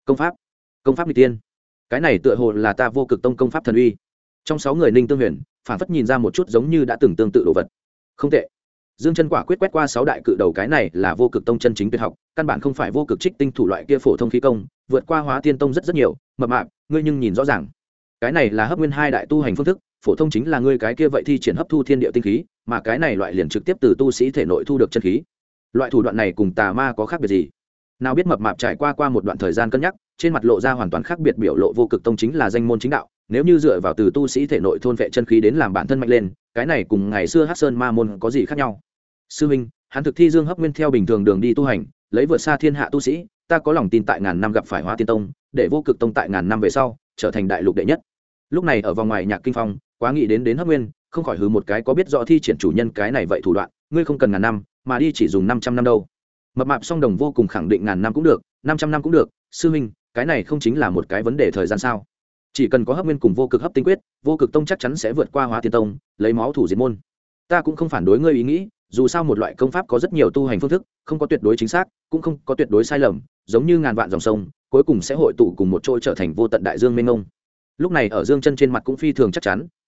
Công pháp nghịch tiên. Cái này tựa hồ là ta vô cực tông công pháp thần uy. Trong 6 người Ninh Tương Huyền, phản phất nhìn ra một chút giống như đã từng tương tự đồ vật. Không tệ. Dương Chân quả quyết quét qua 6 đại cự đầu, cái này là vô cực tông chân chính tuyệt học, căn bản không phải vô cực trích tinh thủ loại kia phổ thông khí công, vượt qua Hóa Tiên tông rất nhiều, mập mạp, ngươi nhưng nhìn rõ ràng. Cái này là hấp nguyên 2 đại tu hành phương thức, phổ thông chính là ngươi cái kia vậy thi triển hấp thu thiên địa tinh khí, mà cái này loại liền trực tiếp từ tu sĩ thể nội thu được chân khí. Loại thủ đoạn này cùng tà ma có khác biệt gì? Nào biết mập mạp trải qua một đoạn thời gian cân nhắc, trên mặt lộ ra hoàn toàn khác biệt biểu lộ, vô cực tông chính là danh môn chính đạo, nếu như dựa vào từ tu sĩ thể nội thôn vệ chân khí đến làm bản thân mạnh lên, cái này cùng ngày xưa Hắc Sơn Ma môn có gì khác nhau? Sư huynh, hắn thực thi Dương Hấp Nguyên theo bình thường đường đi tu hành, lấy vượt xa thiên hạ tu sĩ, ta có lòng tin tại ngàn năm gặp phải Hóa Tiên tông, để vô cực tông tại ngàn năm về sau trở thành đại lục đệ nhất. Lúc này ở vòng ngoài Nhạc Kinh Phong, quá nghĩ đến Hấp Nguyên, không khỏi hừ một cái, có biết rõ thi triển chủ nhân cái này vậy thủ đoạn, ngươi không cần ngàn năm, mà đi chỉ dùng 500 năm đâu. Mập mạp song đồng vô cùng khẳng định ngàn năm cũng được, 500 năm cũng được, sư huynh, cái này không chính là một cái vấn đề thời gian sao? Chỉ cần có Hấp Nguyên cùng vô cực hấp tinh quyết, vô cực tông chắc chắn sẽ vượt qua Hóa Tiên tông, lấy máu thủ diệt môn. Ta cũng không phản đối ngươi ý nghĩ, dù sao một loại công pháp có rất nhiều tu hành phương thức, không có tuyệt đối chính xác, cũng không có tuyệt đối sai lầm, giống như ngàn vạn dòng sông, cuối cùng sẽ hội tụ cùng một chỗ trở thành vô tận đại dương mênh mông. Lúc này ở Dương Chân trên mặt cũng phi thường chắc chắn,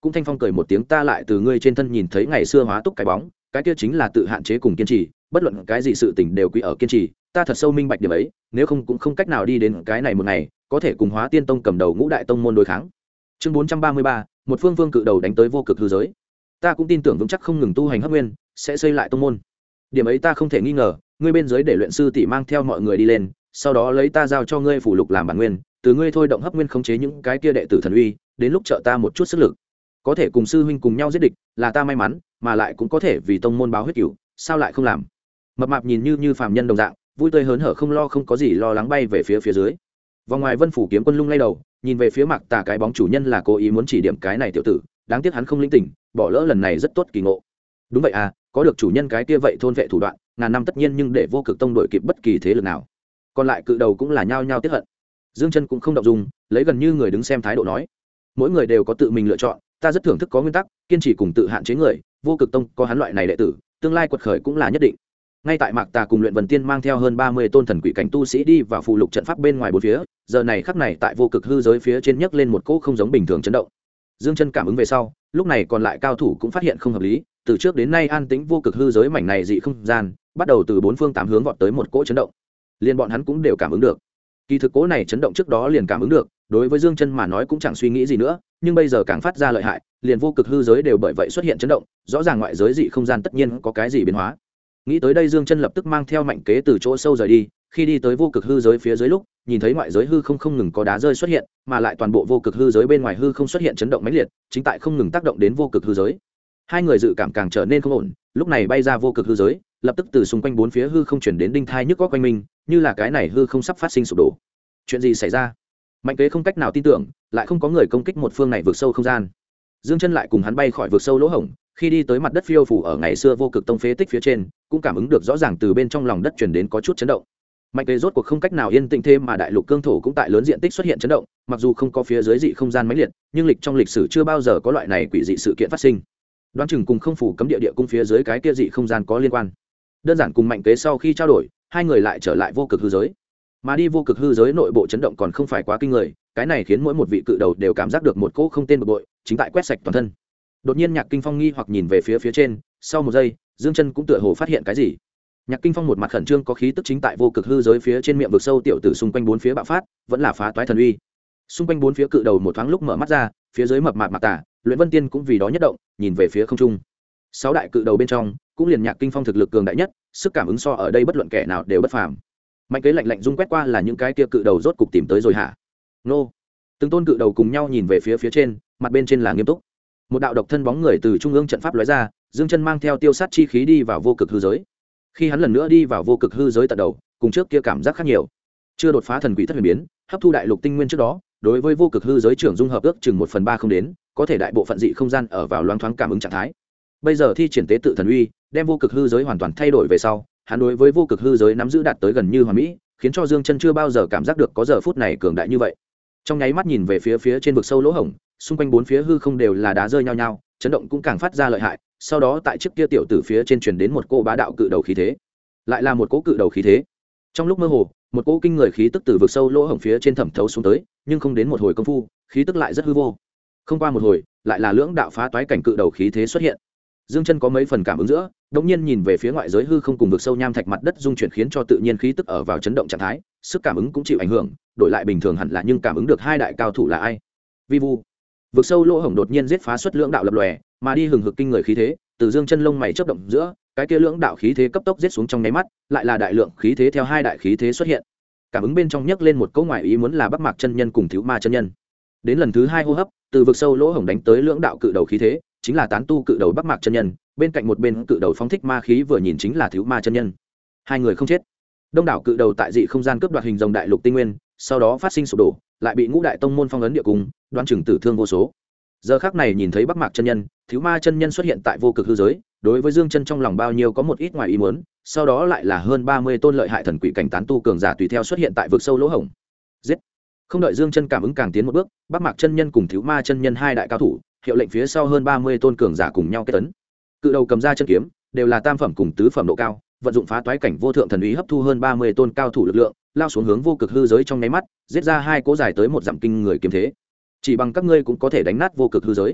cũng thanh phong cười một tiếng, ta lại từ ngươi trên thân nhìn thấy ngày xưa hóa túc cái bóng, cái kia chính là tự hạn chế cùng kiên trì, bất luận cái gì sự tình đều quý ở kiên trì, ta thật sâu minh bạch điểm ấy, nếu không cũng không cách nào đi đến cái này một ngày có thể cùng Hóa Tiên Tông cầm đầu ngũ đại tông môn đối kháng. Chương 433, một phương vương cự đầu đánh tới vô cực hư giới. Ta cũng tin tưởng vững chắc không ngừng tu hành hấp nguyên sẽ xây lại tông môn, điểm ấy ta không thể nghi ngờ. Ngươi bên dưới để luyện sư tỷ mang theo mọi người đi lên, sau đó lấy ta giao cho ngươi phủ lục làm bản nguyên, từ ngươi thôi động hấp nguyên khống chế những cái kia đệ tử thần uy, đến lúc trợ ta một chút sức lực, có thể cùng sư huynh cùng nhau giết địch là ta may mắn, mà lại cũng có thể vì tông môn báo huyết cửu, sao lại không làm. Mập mạp nhìn như phàm nhân đồng dạng, vui tươi hớn hở, không lo không có gì lo lắng bay về phía dưới. Vòng ngoài Vân Phủ Kiếm Quân lung lay đầu, nhìn về phía Mạc Tà, cái bóng chủ nhân là cố ý muốn chỉ điểm cái này tiểu tử, đáng tiếc hắn không linh tỉnh, bỏ lỡ lần này rất tốt kỳ ngộ. Đúng vậy à, có được chủ nhân cái kia vậy thôn vệ thủ đoạn, ngàn năm tất nhiên, nhưng để vô cực tông đội kịp bất kỳ thế lực nào. Còn lại cự đầu cũng là nhao nhao tiếc hận. Dương Chân cũng không động dung, lấy gần như người đứng xem thái độ nói, mỗi người đều có tự mình lựa chọn, ta rất thưởng thức có nguyên tắc, kiên trì cùng tự hạn chế người, vô cực tông có hắn loại này đệ tử, tương lai quật khởi cũng là nhất định. Ngay tại Mạc Tà cùng Luyện Vân Tiên mang theo hơn 30 tôn thần quỷ cảnh tu sĩ đi vào phù lục trận pháp bên ngoài bốn phía, giờ này khắc này tại vô cực hư giới phía trên nhấc lên một cỗ không giống bình thường chấn động. Dương Chân cảm ứng về sau, lúc này còn lại cao thủ cũng phát hiện không hợp lý, từ trước đến nay an tĩnh vô cực hư giới mảnh này dị không gian, bắt đầu từ bốn phương tám hướng vọt tới một cỗ chấn động. Liên bọn hắn cũng đều cảm ứng được. Kỳ thực cỗ này chấn động trước đó liền cảm ứng được, đối với Dương Chân mà nói cũng chẳng suy nghĩ gì nữa, nhưng bây giờ càng phát ra lợi hại, liền vô cực hư giới đều bởi vậy xuất hiện chấn động, rõ ràng ngoại giới dị không gian tất nhiên có cái gì biến hóa. Nghĩ tới đây, Dương Chân lập tức mang theo mạnh kế từ chỗ sâu rời đi, khi đi tới vô cực hư giới phía dưới lúc, nhìn thấy ngoại giới hư không ngừng có đá rơi xuất hiện, mà lại toàn bộ vô cực hư giới bên ngoài hư không xuất hiện chấn động mãnh liệt, chính tại không ngừng tác động đến vô cực hư giới. Hai người dự cảm càng trở nên không ổn, lúc này bay ra vô cực hư giới, lập tức từ xung quanh bốn phía hư không chuyển đến đinh thai nhức góc quanh mình, như là cái này hư không sắp phát sinh sụp đổ. Chuyện gì xảy ra? Mạnh kế không cách nào tin tưởng, lại không có người công kích một phương này vượt sâu không gian. Dương Chân lại cùng hắn bay khỏi vượt sâu lỗ hổng, khi đi tới mặt đất phiêu phủ ở ngày xưa vô cực tông phế tích phía trên, cũng cảm ứng được rõ ràng từ bên trong lòng đất truyền đến có chút chấn động. Mạnh kế rốt cuộc không cách nào yên tĩnh thêm, mà đại lục cương thổ cũng tại lớn diện tích xuất hiện chấn động, mặc dù không có phía dưới dị không gian mãnh liệt, nhưng trong lịch sử chưa bao giờ có loại này quỷ dị sự kiện phát sinh. Đoán chừng cùng không phủ cấm địa cung phía dưới cái kia dị không gian có liên quan. Đơn giản cùng Mạnh kế sau khi trao đổi, hai người lại trở lại vô cực hư giới. Mà đi vô cực hư giới nội bộ chấn động còn không phải quá kinh người, cái này khiến mỗi một vị cự đầu đều cảm giác được một cỗ không tên bực bội chính tại quét sạch toàn thân. Đột nhiên Nhạc Kinh Phong nghi hoặc nhìn về phía trên, sau một giây, Dương Chân cũng tựa hồ phát hiện cái gì. Nhạc Kinh Phong một mặt khẩn trương, có khí tức chính tại vô cực hư giới phía trên miệng vực sâu tiểu tử xung quanh bốn phía bạo phát, vẫn là phá toái thần uy. Xung quanh bốn phía cự đầu một thoáng lúc mở mắt ra, phía dưới mập mạp Mạc Tà, Luyện Vân Tiên cũng vì đó nhất động, nhìn về phía không trung. Sáu đại cự đầu bên trong, cũng liền Nhạc Kinh Phong thực lực cường đại nhất, sức cảm ứng so ở đây bất luận kẻ nào đều bất phàm. Mạnh kế lạnh lạnh rung quét qua là những cái kia cự đầu rốt cục tìm tới rồi hả? Nô. Từng tôn cự đầu cùng nhau nhìn về phía trên, mặt bên trên là nghiêm túc. Một đạo độc thân bóng người từ trung ương trận pháp lóe ra, Dương Chân mang theo tiêu sát chi khí đi vào vô cực hư giới. Khi hắn lần nữa đi vào vô cực hư giới tận đầu, cùng trước kia cảm giác khác nhiều. Chưa đột phá thần quỷ thất huyền biến, hấp thu đại lục tinh nguyên trước đó, đối với vô cực hư giới trưởng dung hợp ước chừng 1/3 không đến, có thể đại bộ phận dị không gian ở vào loáng thoáng cảm ứng trạng thái. Bây giờ thi triển tế tự thần uy, đem vô cực hư giới hoàn toàn thay đổi về sau, hắn đối với vô cực hư giới nắm giữ đạt tới gần như hoàn mỹ, khiến cho Dương Chân chưa bao giờ cảm giác được có giờ phút này cường đại như vậy. Trong nháy mắt nhìn về phía trên vực sâu lỗ hổng, xung quanh bốn phía hư không đều là đá rơi nhau nhau, chấn động cũng càng phát ra lợi hại. Sau đó tại chiếc kia tiểu tử phía trên truyền đến một cỗ bá đạo cự đầu khí thế, lại là một cỗ cự đầu khí thế. Trong lúc mơ hồ, một cỗ kinh người khí tức từ vực sâu lỗ hổng phía trên thẩm thấu xuống tới, nhưng không đến một hồi công phu, khí tức lại rất hư vô. Không qua một hồi, lại là lưỡng đạo phá toái cảnh cự đầu khí thế xuất hiện. Dương Chân có mấy phần cảm ứng giữa, đột nhiên nhìn về phía ngoại giới hư không cùng vực sâu nham thạch mặt đất dung chuyển, khiến cho tự nhiên khí tức ở vào chấn động trạng thái, sức cảm ứng cũng chịu ảnh hưởng, đổi lại bình thường hẳn là, nhưng cảm ứng được hai đại cao thủ là ai. Vi vu. Vực sâu lỗ hổng đột nhiên giết phá xuất lưỡng đạo lập lòe, mà đi hừng hực kinh người khí thế, từ Dương Chân lông mày chớp động giữa, cái kia lưỡng đạo khí thế cấp tốc giết xuống trong nháy mắt, lại là đại lượng khí thế theo hai đại khí thế xuất hiện. Cảm ứng bên trong nhấc lên một câu ngoại ý muốn là Bắc Mạc chân nhân cùng Thiếu Ma chân nhân. Đến lần thứ hai hô hấp, từ vực sâu lỗ hổng đánh tới lưỡng đạo cự đầu khí thế, chính là tán tu cự đầu Bắc Mạc chân nhân, bên cạnh một bên cự đầu phóng thích ma khí vừa nhìn chính là Thiếu Ma chân nhân. Hai người không chết. Đông đảo cự đầu tại dị không gian cướp đoạt hình rồng đại lục tinh nguyên, sau đó phát sinh sụp đổ, lại bị ngũ đại tông môn phong ấn địa cung, đoán chừng tử thương vô số. Giờ khắc này nhìn thấy Bắc Mạc chân nhân, Thiếu Ma chân nhân xuất hiện tại vô cực hư giới, đối với Dương Chân trong lòng bao nhiêu có một ít ngoài ý muốn, sau đó lại là hơn 30 tôn lợi hại thần quỷ cảnh tán tu cường giả tùy theo xuất hiện tại vực sâu lỗ hổng. Giết! Không đợi Dương Chân cảm ứng càng tiến một bước, Bắc Mạc chân nhân cùng Thiếu Ma chân nhân hai đại cao thủ, hiệu lệnh phía sau hơn 30 tôn cường giả cùng nhau kết tấn. Cự đầu cầm ra chân kiếm, đều là tam phẩm cùng tứ phẩm độ cao, vận dụng phá toái cảnh vô thượng thần uy hấp thu hơn 30 tôn cao thủ lực lượng, lao xuống hướng vô cực hư giới trong nháy mắt, giết ra hai cỗ dài tới một dặm kinh người kiếm thế. Chỉ bằng các ngươi cũng có thể đánh nát vô cực hư giới.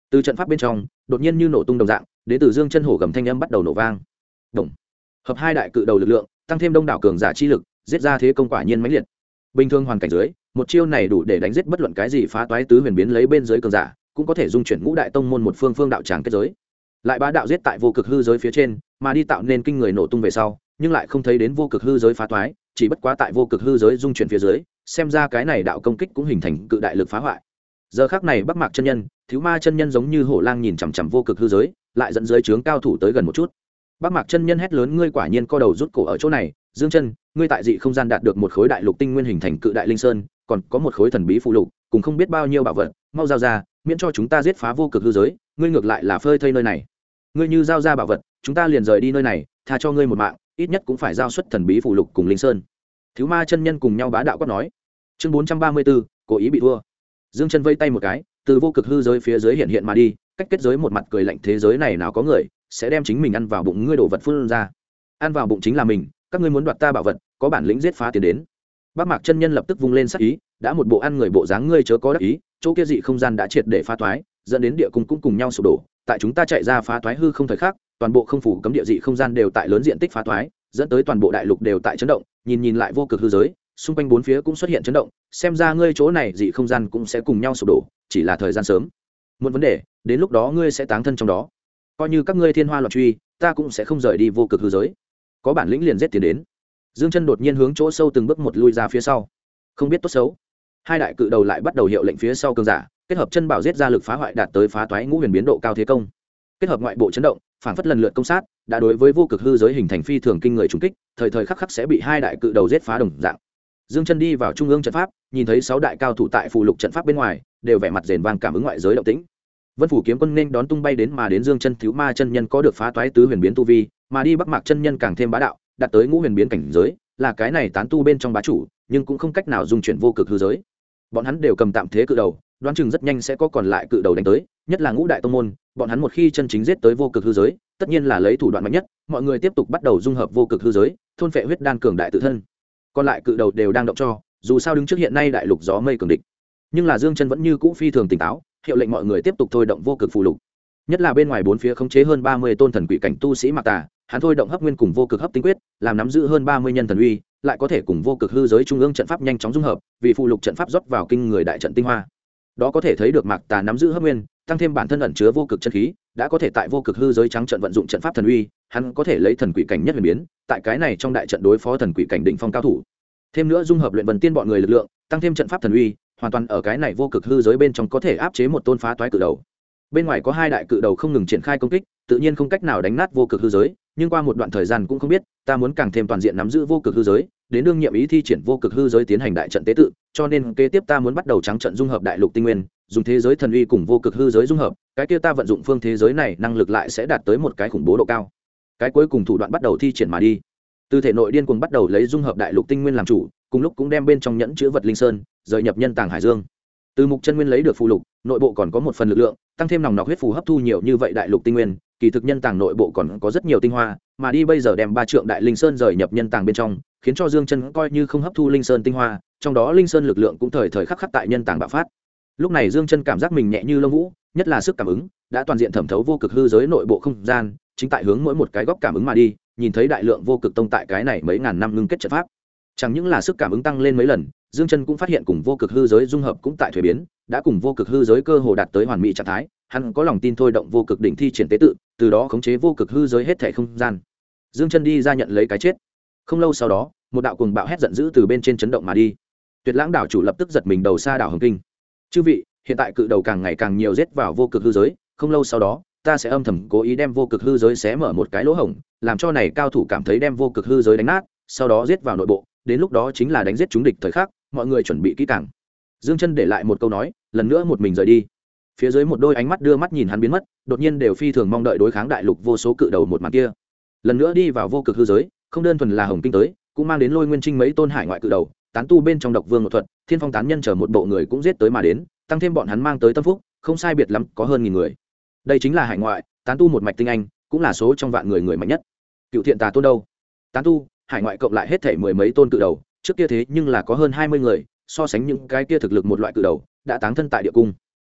Từ trận pháp bên trong đột nhiên như nổ tung đồng dạng, đến từ Dương Chân hổ gầm thanh âm bắt đầu nổ vang. Đồng hợp hai đại cự đầu lực lượng, tăng thêm đông đảo cường giả chi lực, giết ra thế công quả nhiên mãnh liệt. Bình thường hoàn cảnh dưới, một chiêu này đủ để đánh giết bất luận cái gì phá toái tứ huyền biến lấy bên dưới cường giả, cũng có thể dung chuyển ngũ đại tông môn một phương đạo tràng kết giới. Lại bá đạo giết tại vô cực hư giới phía trên, mà đi tạo nên kinh người nổ tung về sau, nhưng lại không thấy đến vô cực hư giới phá toái, chỉ bất quá tại vô cực hư giới dung chuyển phía dưới, xem ra cái này đạo công kích cũng hình thành cự đại lực phá hoại. Giờ khắc này Bắc Mạc chân nhân, Thiếu Ma chân nhân giống như hổ lang nhìn chằm chằm vô cực hư giới, lại dẫn dưới trướng cao thủ tới gần một chút. Bắc Mạc chân nhân hét lớn, ngươi quả nhiên co đầu rút cổ ở chỗ này, Dương Chân, ngươi tại dị không gian đạt được một khối đại lục tinh nguyên hình thành cự đại linh sơn, còn có một khối thần bí phụ lục, cùng không biết bao nhiêu bảo vật, mau giao ra, miễn cho chúng ta giết phá vô cực hư giới, ngươi ngược lại là phơi thây nơi này. Ngươi như giao ra bảo vật, chúng ta liền rời đi nơi này, tha cho ngươi một mạng, ít nhất cũng phải giao xuất thần bí phụ lục cùng linh sơn. Thiếu Ma chân nhân cùng nhau bá đạo quát nói. Chương 434, cố ý bị thua. Dương Chân vây tay một cái, từ vô cực hư giới phía dưới hiện mà đi, cách kết giới một mặt cười lạnh, thế giới này nào có người sẽ đem chính mình ăn vào bụng ngươi đổ vật phun ra. Ăn vào bụng chính là mình, các ngươi muốn đoạt ta bảo vật, có bản lĩnh giết phá tiến đến. Bắc Mạc chân nhân lập tức vung lên sát ý, đã một bộ ăn người bộ dáng, ngươi chớ có đắc ý, chỗ kia dị không gian đã triệt để phá toái, dẫn đến địa cung cũng cùng nhau sụp đổ, tại chúng ta chạy ra phá toái hư không thời khắc, toàn bộ không phủ cấm địa dị không gian đều tại lớn diện tích phá toái, dẫn tới toàn bộ đại lục đều tại chấn động, nhìn lại vô cực hư giới, xung quanh bốn phía cũng xuất hiện chấn động, xem ra ngươi chỗ này dị không gian cũng sẽ cùng nhau sụp đổ, chỉ là thời gian sớm. Một vấn đề, đến lúc đó ngươi sẽ táng thân trong đó. Coi như các ngươi thiên hoa loạn truy, ta cũng sẽ không rời đi vô cực hư giới. Có bản lĩnh liền giết tiến đến. Dương Chân đột nhiên hướng chỗ sâu từng bước một lui ra phía sau. Không biết tốt xấu, hai đại cự đầu lại bắt đầu hiệu lệnh phía sau cường giả, kết hợp chân bảo giết ra lực phá hoại đạt tới phá toái ngũ huyền biến độ cao thế công. Kết hợp ngoại bộ chấn động, phản phất lần lượt công sát, đã đối với vô cực hư giới hình thành phi thường kinh người trùng kích, thời khắc khắc sẽ bị hai đại cự đầu giết phá đồng dạng. Dương Chân đi vào trung ương trận pháp, nhìn thấy 6 đại cao thủ tại phù lục trận pháp bên ngoài, đều vẻ mặt rền vang cảm ứng ngoại giới động tĩnh. Vân phủ kiếm quân nên đón tung bay đến, mà đến Dương Chân Thiếu Ma chân nhân có được phá toái tứ huyền biến tu vi, mà đi Bắc Mạc chân nhân càng thêm bá đạo, đạt tới ngũ huyền biến cảnh giới, là cái này tán tu bên trong bá chủ, nhưng cũng không cách nào dung chuyển vô cực hư giới. Bọn hắn đều cầm tạm thế cự đầu, đoán chừng rất nhanh sẽ có còn lại cự đầu đánh tới, nhất là ngũ đại tông môn, bọn hắn một khi chân chính giết tới vô cực hư giới, tất nhiên là lấy thủ đoạn mạnh nhất, mọi người tiếp tục bắt đầu dung hợp vô cực hư giới, thôn phệ huyết đan cường đại tự thân. Còn lại cự đầu đều đang động cho, dù sao đứng trước hiện nay đại lục gió mây cường địch, nhưng là Dương Chân vẫn như cũ phi thường tỉnh táo, hiệu lệnh mọi người tiếp tục thôi động vô cực phù lục, nhất là bên ngoài bốn phía khống chế hơn 30 tôn thần quỷ cảnh tu sĩ Mạc Tà, hắn thôi động hấp nguyên cùng vô cực hấp tinh quyết, làm nắm giữ hơn 30 nhân thần uy, lại có thể cùng vô cực hư giới trung ương trận pháp nhanh chóng dung hợp, vì phù lục trận pháp rót vào kinh người đại trận tinh hoa. Đó có thể thấy được Mạc Tà nắm giữ hấp nguyên, tăng thêm bản thân ẩn chứa vô cực chân khí, đã có thể tại vô cực hư giới trắng trận vận dụng trận pháp thần uy, hắn có thể lấy thần quỷ cảnh nhất huyền biến, tại cái này trong đại trận đối phó thần quỷ cảnh đỉnh phong cao thủ. Thêm nữa dung hợp luyện vân tiên bọn người lực lượng, tăng thêm trận pháp thần uy, hoàn toàn ở cái này vô cực hư giới bên trong có thể áp chế một tôn phá toái cự đầu. Bên ngoài có hai đại cự đầu không ngừng triển khai công kích, tự nhiên không cách nào đánh nát vô cực hư giới, nhưng qua một đoạn thời gian cũng không biết, ta muốn càng thêm toàn diện nắm giữ vô cực hư giới, đến đương nhiệm ý thi triển vô cực hư giới tiến hành đại trận tế tự, cho nên kế tiếp ta muốn bắt đầu trắng trận dung hợp đại lục tinh nguyên, dùng thế giới thần uy cùng vô cực hư giới dung hợp, cái kia ta vận dụng phương thế giới này năng lực lại sẽ đạt tới một cái khủng bố độ cao. Cái cuối cùng thủ đoạn bắt đầu thi triển mà đi. Từ thể nội điên cuồng bắt đầu lấy dung hợp đại lục tinh nguyên làm chủ, cùng lúc cũng đem bên trong nhẫn chứa vật linh sơn rời nhập nhân tàng hải dương. Từ mục chân nguyên lấy được phù lục, nội bộ còn có một phần lực lượng, tăng thêm nòng nọc huyết phù hấp thu nhiều như vậy đại lục tinh nguyên, kỳ thực nhân tàng nội bộ còn có rất nhiều tinh hoa, mà đi bây giờ đem 3 trượng đại linh sơn rời nhập nhân tàng bên trong, khiến cho Dương Chân coi như không hấp thu linh sơn tinh hoa, trong đó linh sơn lực lượng cũng thời khắc khắc tại nhân tàng bạo phát. Lúc này Dương Chân cảm giác mình nhẹ như lông vũ, nhất là sức cảm ứng đã toàn diện thẩm thấu vô cực hư giới nội bộ không gian, chính tại hướng mỗi một cái góc cảm ứng mà đi, nhìn thấy đại lượng vô cực tông tại cái này mấy ngàn năm ngưng kết trận pháp. Chẳng những là sức cảm ứng tăng lên mấy lần, Dương Chân cũng phát hiện cùng vô cực hư giới dung hợp cũng tại thuế biến, đã cùng vô cực hư giới cơ hồ đạt tới hoàn mỹ trạng thái, hắn có lòng tin thôi động vô cực đỉnh thi triển tế tự, từ đó khống chế vô cực hư giới hết thảy không gian. Dương Chân đi ra nhận lấy cái chết. Không lâu sau đó, một đạo cuồng bạo hét giận dữ từ bên trên chấn động mà đi. Tuyệt Lãng đảo chủ lập tức giật mình đầu xa đảo Hồng Kinh. Chư vị, hiện tại cự đầu càng ngày càng nhiều giết vào vô cực hư giới, không lâu sau đó, ta sẽ âm thầm cố ý đem vô cực hư giới xé mở một cái lỗ hổng, làm cho này cao thủ cảm thấy đem vô cực hư giới đánh nát, sau đó giết vào nội bộ, đến lúc đó chính là đánh giết chúng địch thời khắc, mọi người chuẩn bị kỹ càng. Dương Chân để lại một câu nói, lần nữa một mình rời đi. Phía dưới một đôi ánh mắt đưa mắt nhìn hắn biến mất, đột nhiên đều phi thường mong đợi đối kháng đại lục vô số cự đầu một màn kia. Lần nữa đi vào vô cực hư giới, không đơn thuần là Hồng Kinh tới, cũng mang đến Lôi Nguyên Trinh mấy tôn hải ngoại cự đầu, tán tu bên trong Độc Vương một thuật, Thiên Phong tán nhân chờ một bộ người cũng giết tới mà đến, tăng thêm bọn hắn mang tới tâm phúc, không sai biệt lắm có hơn 1000 người. Đây chính là hải ngoại, tán tu một mạch tinh anh, cũng là số trong vạn người mạnh nhất. Cựu Thiện Tà tôn đâu? Tán tu, hải ngoại cộng lại hết thảy mười mấy tôn cự đầu, trước kia thế nhưng là có hơn 20 người, so sánh những cái kia thực lực một loại cự đầu, đã táng thân tại địa cung.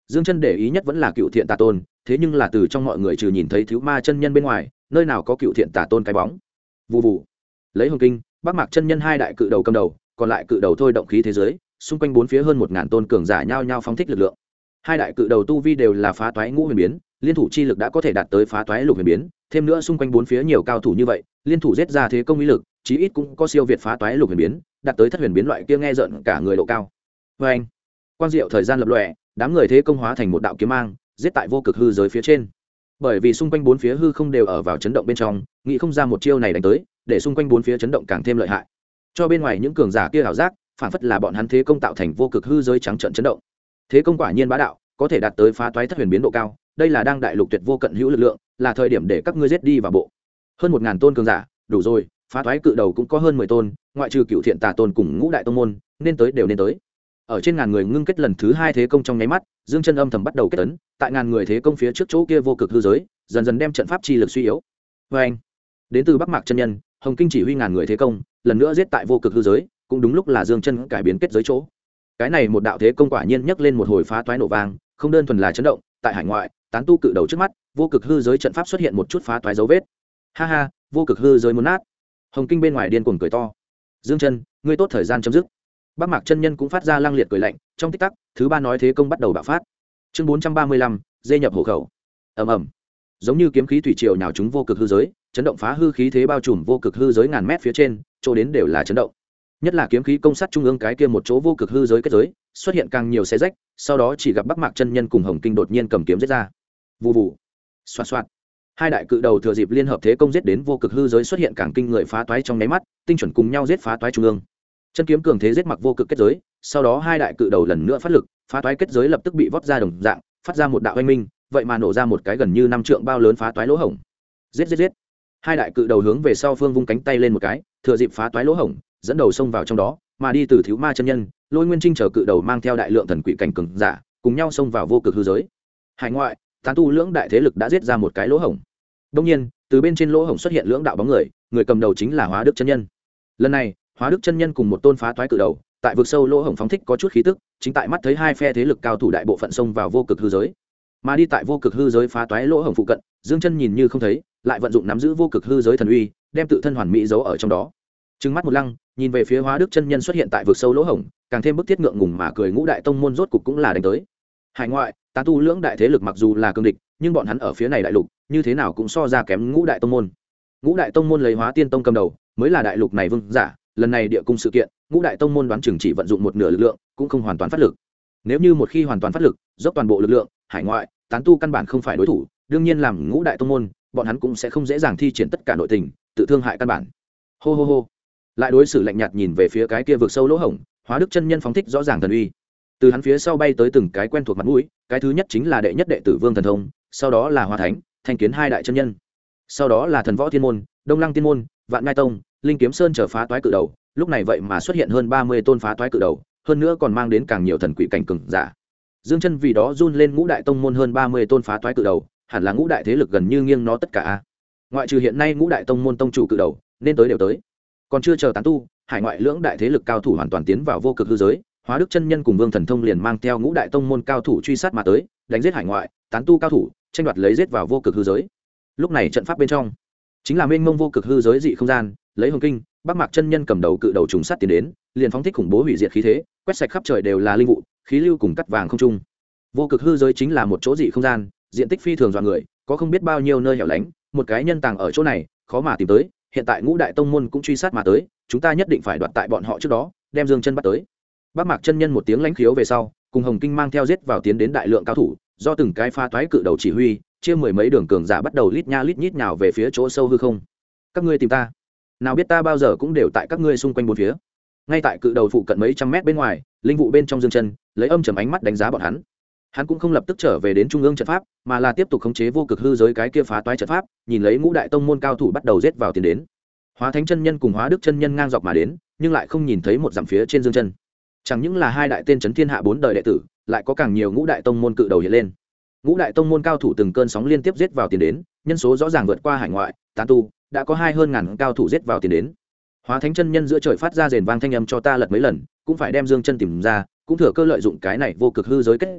Dương Chân để ý nhất vẫn là Cựu Thiện Tà Tôn, thế nhưng là từ trong mọi người trừ nhìn thấy Thiếu Ma chân nhân bên ngoài, nơi nào có Cựu Thiện Tà Tôn cái bóng. Vù vù. Lấy Hồng Kinh, Bắc Mạc chân nhân hai đại cự đầu cầm đầu, còn lại cự đầu thôi động khí thế giới, xung quanh bốn phía hơn 1000 tôn cường giả nhao nhao phóng thích lực lượng. Hai đại cự đầu tu vi đều là phá toái ngũ huyền biến, liên thủ chi lực đã có thể đạt tới phá toái lục huyền biến, thêm nữa xung quanh bốn phía nhiều cao thủ như vậy, liên thủ giết ra thế công uy lực, chí ít cũng có siêu việt phá toái lục huyền biến, đạt tới thất huyền biến loại kia nghe rợn cả người độ cao. Và anh, quang diệu thời gian lập lòe, đám người thế công hóa thành một đạo kiếm mang, giết tại vô cực hư giới phía trên. Bởi vì xung quanh bốn phía hư không đều ở vào chấn động bên trong, nghĩ không ra một chiêu này đánh tới, để xung quanh bốn phía chấn động càng thêm lợi hại. Cho bên ngoài những cường giả kia ảo giác, phản phất là bọn hắn thế công tạo thành vô cực hư giới trắng trợn chấn động. Thế công quả nhiên bá đạo, có thể đạt tới phá toái thất huyền biến độ cao, đây là đang đại lục tuyệt vô cận hữu lực lượng, là thời điểm để các ngươi giết đi vào bộ. Hơn 1000 tôn cường giả, đủ rồi, phá toái cự đầu cũng có hơn 10 tôn, ngoại trừ Cựu Thiện Tà Tôn cùng Ngũ Đại tông môn, nên tới đều nên tới. Ở trên ngàn người ngưng kết lần thứ 2 thế công trong nháy mắt, Dương Chân âm thầm bắt đầu kết ấn, tại ngàn người thế công phía trước chỗ kia vô cực hư giới, dần dần đem trận pháp chi lực suy yếu. Và anh, đến từ Bắc Mạc chân nhân, Hồng Kinh chỉ huy ngàn người thế công, lần nữa giết tại vô cực hư giới, cũng đúng lúc là Dương Chân cải biến kết giới chỗ. Cái này một đạo thế công quả nhiên nhấc lên một hồi phá toái nổ vang, không đơn thuần là chấn động, tại hải ngoại, tán tu cự đầu trước mắt, vô cực hư giới trận pháp xuất hiện một chút phá toái dấu vết. Ha ha, vô cực hư giới muốn nát. Hồng Kinh bên ngoài điên cuồng cười to. Dương Chân, ngươi tốt thời gian chấm dứt. Bắc Mạc chân nhân cũng phát ra lăng liệt cười lạnh, trong tích tắc, thứ ba nói thế công bắt đầu bạo phát. Chương 435, dê nhập hộ khẩu. Ầm ầm. Giống như kiếm khí thủy triều nhào trúng vô cực hư giới, chấn động phá hư khí thế bao trùm vô cực hư giới ngàn mét phía trên, chỗ đến đều là chấn động. Nhất là kiếm khí công sát trung ương cái kia một chỗ vô cực hư giới kết giới, xuất hiện càng nhiều xé rách, sau đó chỉ gặp Bắc Mạc chân nhân cùng Hồng Kinh đột nhiên cầm kiếm giết ra. Vù vù. Xoạt xoạt. Hai đại cự đầu thừa dịp liên hợp thế công giết đến vô cực hư giới xuất hiện càng kinh người phá toái trong nháy mắt, tinh chuẩn cùng nhau giết phá toái trung ương. Chân kiếm cường thế giết mặc vô cực kết giới, sau đó hai đại cự đầu lần nữa phát lực, phá toái kết giới lập tức bị vót ra đồng dạng, phát ra một đạo oanh minh, vậy mà nổ ra một cái gần như 5 trượng bao lớn phá toái lỗ hổng. Giết giết giết. Hai đại cự đầu hướng về sau phương vung cánh tay lên một cái, thừa dịp phá toái lỗ hổng, dẫn đầu xông vào trong đó, mà đi từ Thiếu Ma chân nhân, Lôi Nguyên Trinh chờ cự đầu mang theo đại lượng thần quỷ cảnh cường giả, cùng nhau xông vào vô cực hư giới. Hải ngoại, tán tu lưỡng đại thế lực đã giết ra một cái lỗ hổng. Đương nhiên, từ bên trên lỗ hổng xuất hiện lưỡng đạo bóng người, người cầm đầu chính là Hóa Đức chân nhân. Lần này, Hóa Đức chân nhân cùng một tôn phá toái cự đầu, tại vực sâu lỗ hổng phóng thích có chút khí tức, chính tại mắt thấy hai phe thế lực cao thủ đại bộ phận xông vào vô cực hư giới. Mà đi tại vô cực hư giới phá toái lỗ hổng phụ cận, Dương Chân nhìn như không thấy, lại vận dụng nắm giữ vô cực hư giới thần uy, đem tự thân hoàn mỹ giấu ở trong đó. Trừng mắt một lăng, nhìn về phía Hóa Đức chân nhân xuất hiện tại vực sâu lỗ hổng, càng thêm bức thiết ngượng ngùng mà cười. Ngũ đại tông môn rốt cục cũng là đánh tới. Hải ngoại, tán tu lưỡng đại thế lực mặc dù là cương địch, nhưng bọn hắn ở phía này đại lục, như thế nào cũng so ra kém Ngũ đại tông môn. Ngũ đại tông môn lấy Hóa Tiên tông cầm đầu, mới là đại lục này vương giả, lần này địa cung sự kiện, Ngũ đại tông môn đoán chừng chỉ vận dụng một nửa lực lượng, cũng không hoàn toàn phát lực. Nếu như một khi hoàn toàn phát lực, dốc toàn bộ lực lượng, hải ngoại, tán tu căn bản không phải đối thủ, đương nhiên làm Ngũ đại tông môn, bọn hắn cũng sẽ không dễ dàng thi triển tất cả nội tình, tự thương hại căn bản. Hô hô hô. Lại đối xử lạnh nhạt nhìn về phía cái kia vực sâu lỗ hổng, Hóa Đức chân nhân phóng thích rõ ràng thần uy. Từ hắn phía sau bay tới từng cái quen thuộc mặt mũi, cái thứ nhất chính là đệ nhất đệ tử Vương Thần Thông, sau đó là Hoa Thánh, Thanh Kiến hai đại chân nhân. Sau đó là Thần Võ Thiên môn, Đông Lăng Tiên môn, Vạn Ngai tông, Linh Kiếm Sơn trở phá toái cự đầu, lúc này vậy mà xuất hiện hơn 30 tôn phá toái cự đầu, hơn nữa còn mang đến càng nhiều thần quỷ cảnh cường giả. Dương Chân vì đó run lên Ngũ đại tông môn hơn 30 tôn phá toái cự đầu, hẳn là Ngũ đại thế lực gần như nghiêng nó tất cả a. Ngoại trừ hiện nay Ngũ đại tông môn tông chủ cự đầu, nên tới đều tới. Còn chưa chờ tán tu, hải ngoại lưỡng đại thế lực cao thủ hoàn toàn tiến vào vô cực hư giới, Hóa Đức chân nhân cùng Vương Thần Thông liền mang theo Ngũ đại tông môn cao thủ truy sát mà tới, đánh giết hải ngoại, tán tu cao thủ, tranh đoạt lấy giết vào vô cực hư giới. Lúc này trận pháp bên trong chính là mênh mông vô cực hư giới dị không gian, lấy Hồng Kinh, Bắc Mạc chân nhân cầm đầu cự đầu trùng sát tiến đến, liền phóng thích khủng bố hủy diệt khí thế, quét sạch khắp trời đều là linh vụ, khí lưu cùng cắt vàng không trung. Vô cực hư giới chính là một chỗ dị không gian, diện tích phi thường dọa người, có không biết bao nhiêu nơi hẻo lánh, một cái nhân tàng ở chỗ này, khó mà tìm tới, hiện tại Ngũ đại tông môn cũng truy sát mà tới, chúng ta nhất định phải đoạt tại bọn họ trước đó, đem Dương Chân bắt tới. Bắc Mạc chân nhân một tiếng lãnh khiếu về sau, cùng Hồng Kinh mang theo giết vào tiến đến đại lượng cao thủ, do từng cái pha toái cự đầu chỉ huy, chia mười mấy đường cường giả bắt đầu lít nha lít nhít nhào về phía chỗ sâu hư không. Các ngươi tìm ta, nào biết ta bao giờ cũng đều tại các ngươi xung quanh bốn phía. Ngay tại cự đầu phụ cận mấy trăm mét bên ngoài, linh vụ bên trong Dương Chân lấy âm trầm ánh mắt đánh giá bọn hắn. Hắn cũng không lập tức trở về đến trung ương trận pháp, mà là tiếp tục khống chế vô cực hư giới cái kia phá toái trận pháp, nhìn lấy Ngũ đại tông môn cao thủ bắt đầu giết vào tiến đến. Hóa Thánh chân nhân cùng Hóa Đức chân nhân ngang dọc mà đến, nhưng lại không nhìn thấy một dặm phía trên Dương Chân. Chẳng những là hai đại tên chấn thiên hạ 4 đời đệ tử, lại có càng nhiều Ngũ đại tông môn cự đầu hiện lên. Ngũ đại tông môn cao thủ từng cơn sóng liên tiếp giết vào tiến đến, nhân số rõ ràng vượt qua hải ngoại, tán tu, đã có hơn ngàn cao thủ giết vào tiến đến. Hóa Thánh chân nhân giữa trời phát ra rền vang thanh âm cho ta lật mấy lần, cũng phải đem Dương Chân tìm ra, cũng thừa cơ lợi dụng cái này vô cực hư giới kết giới,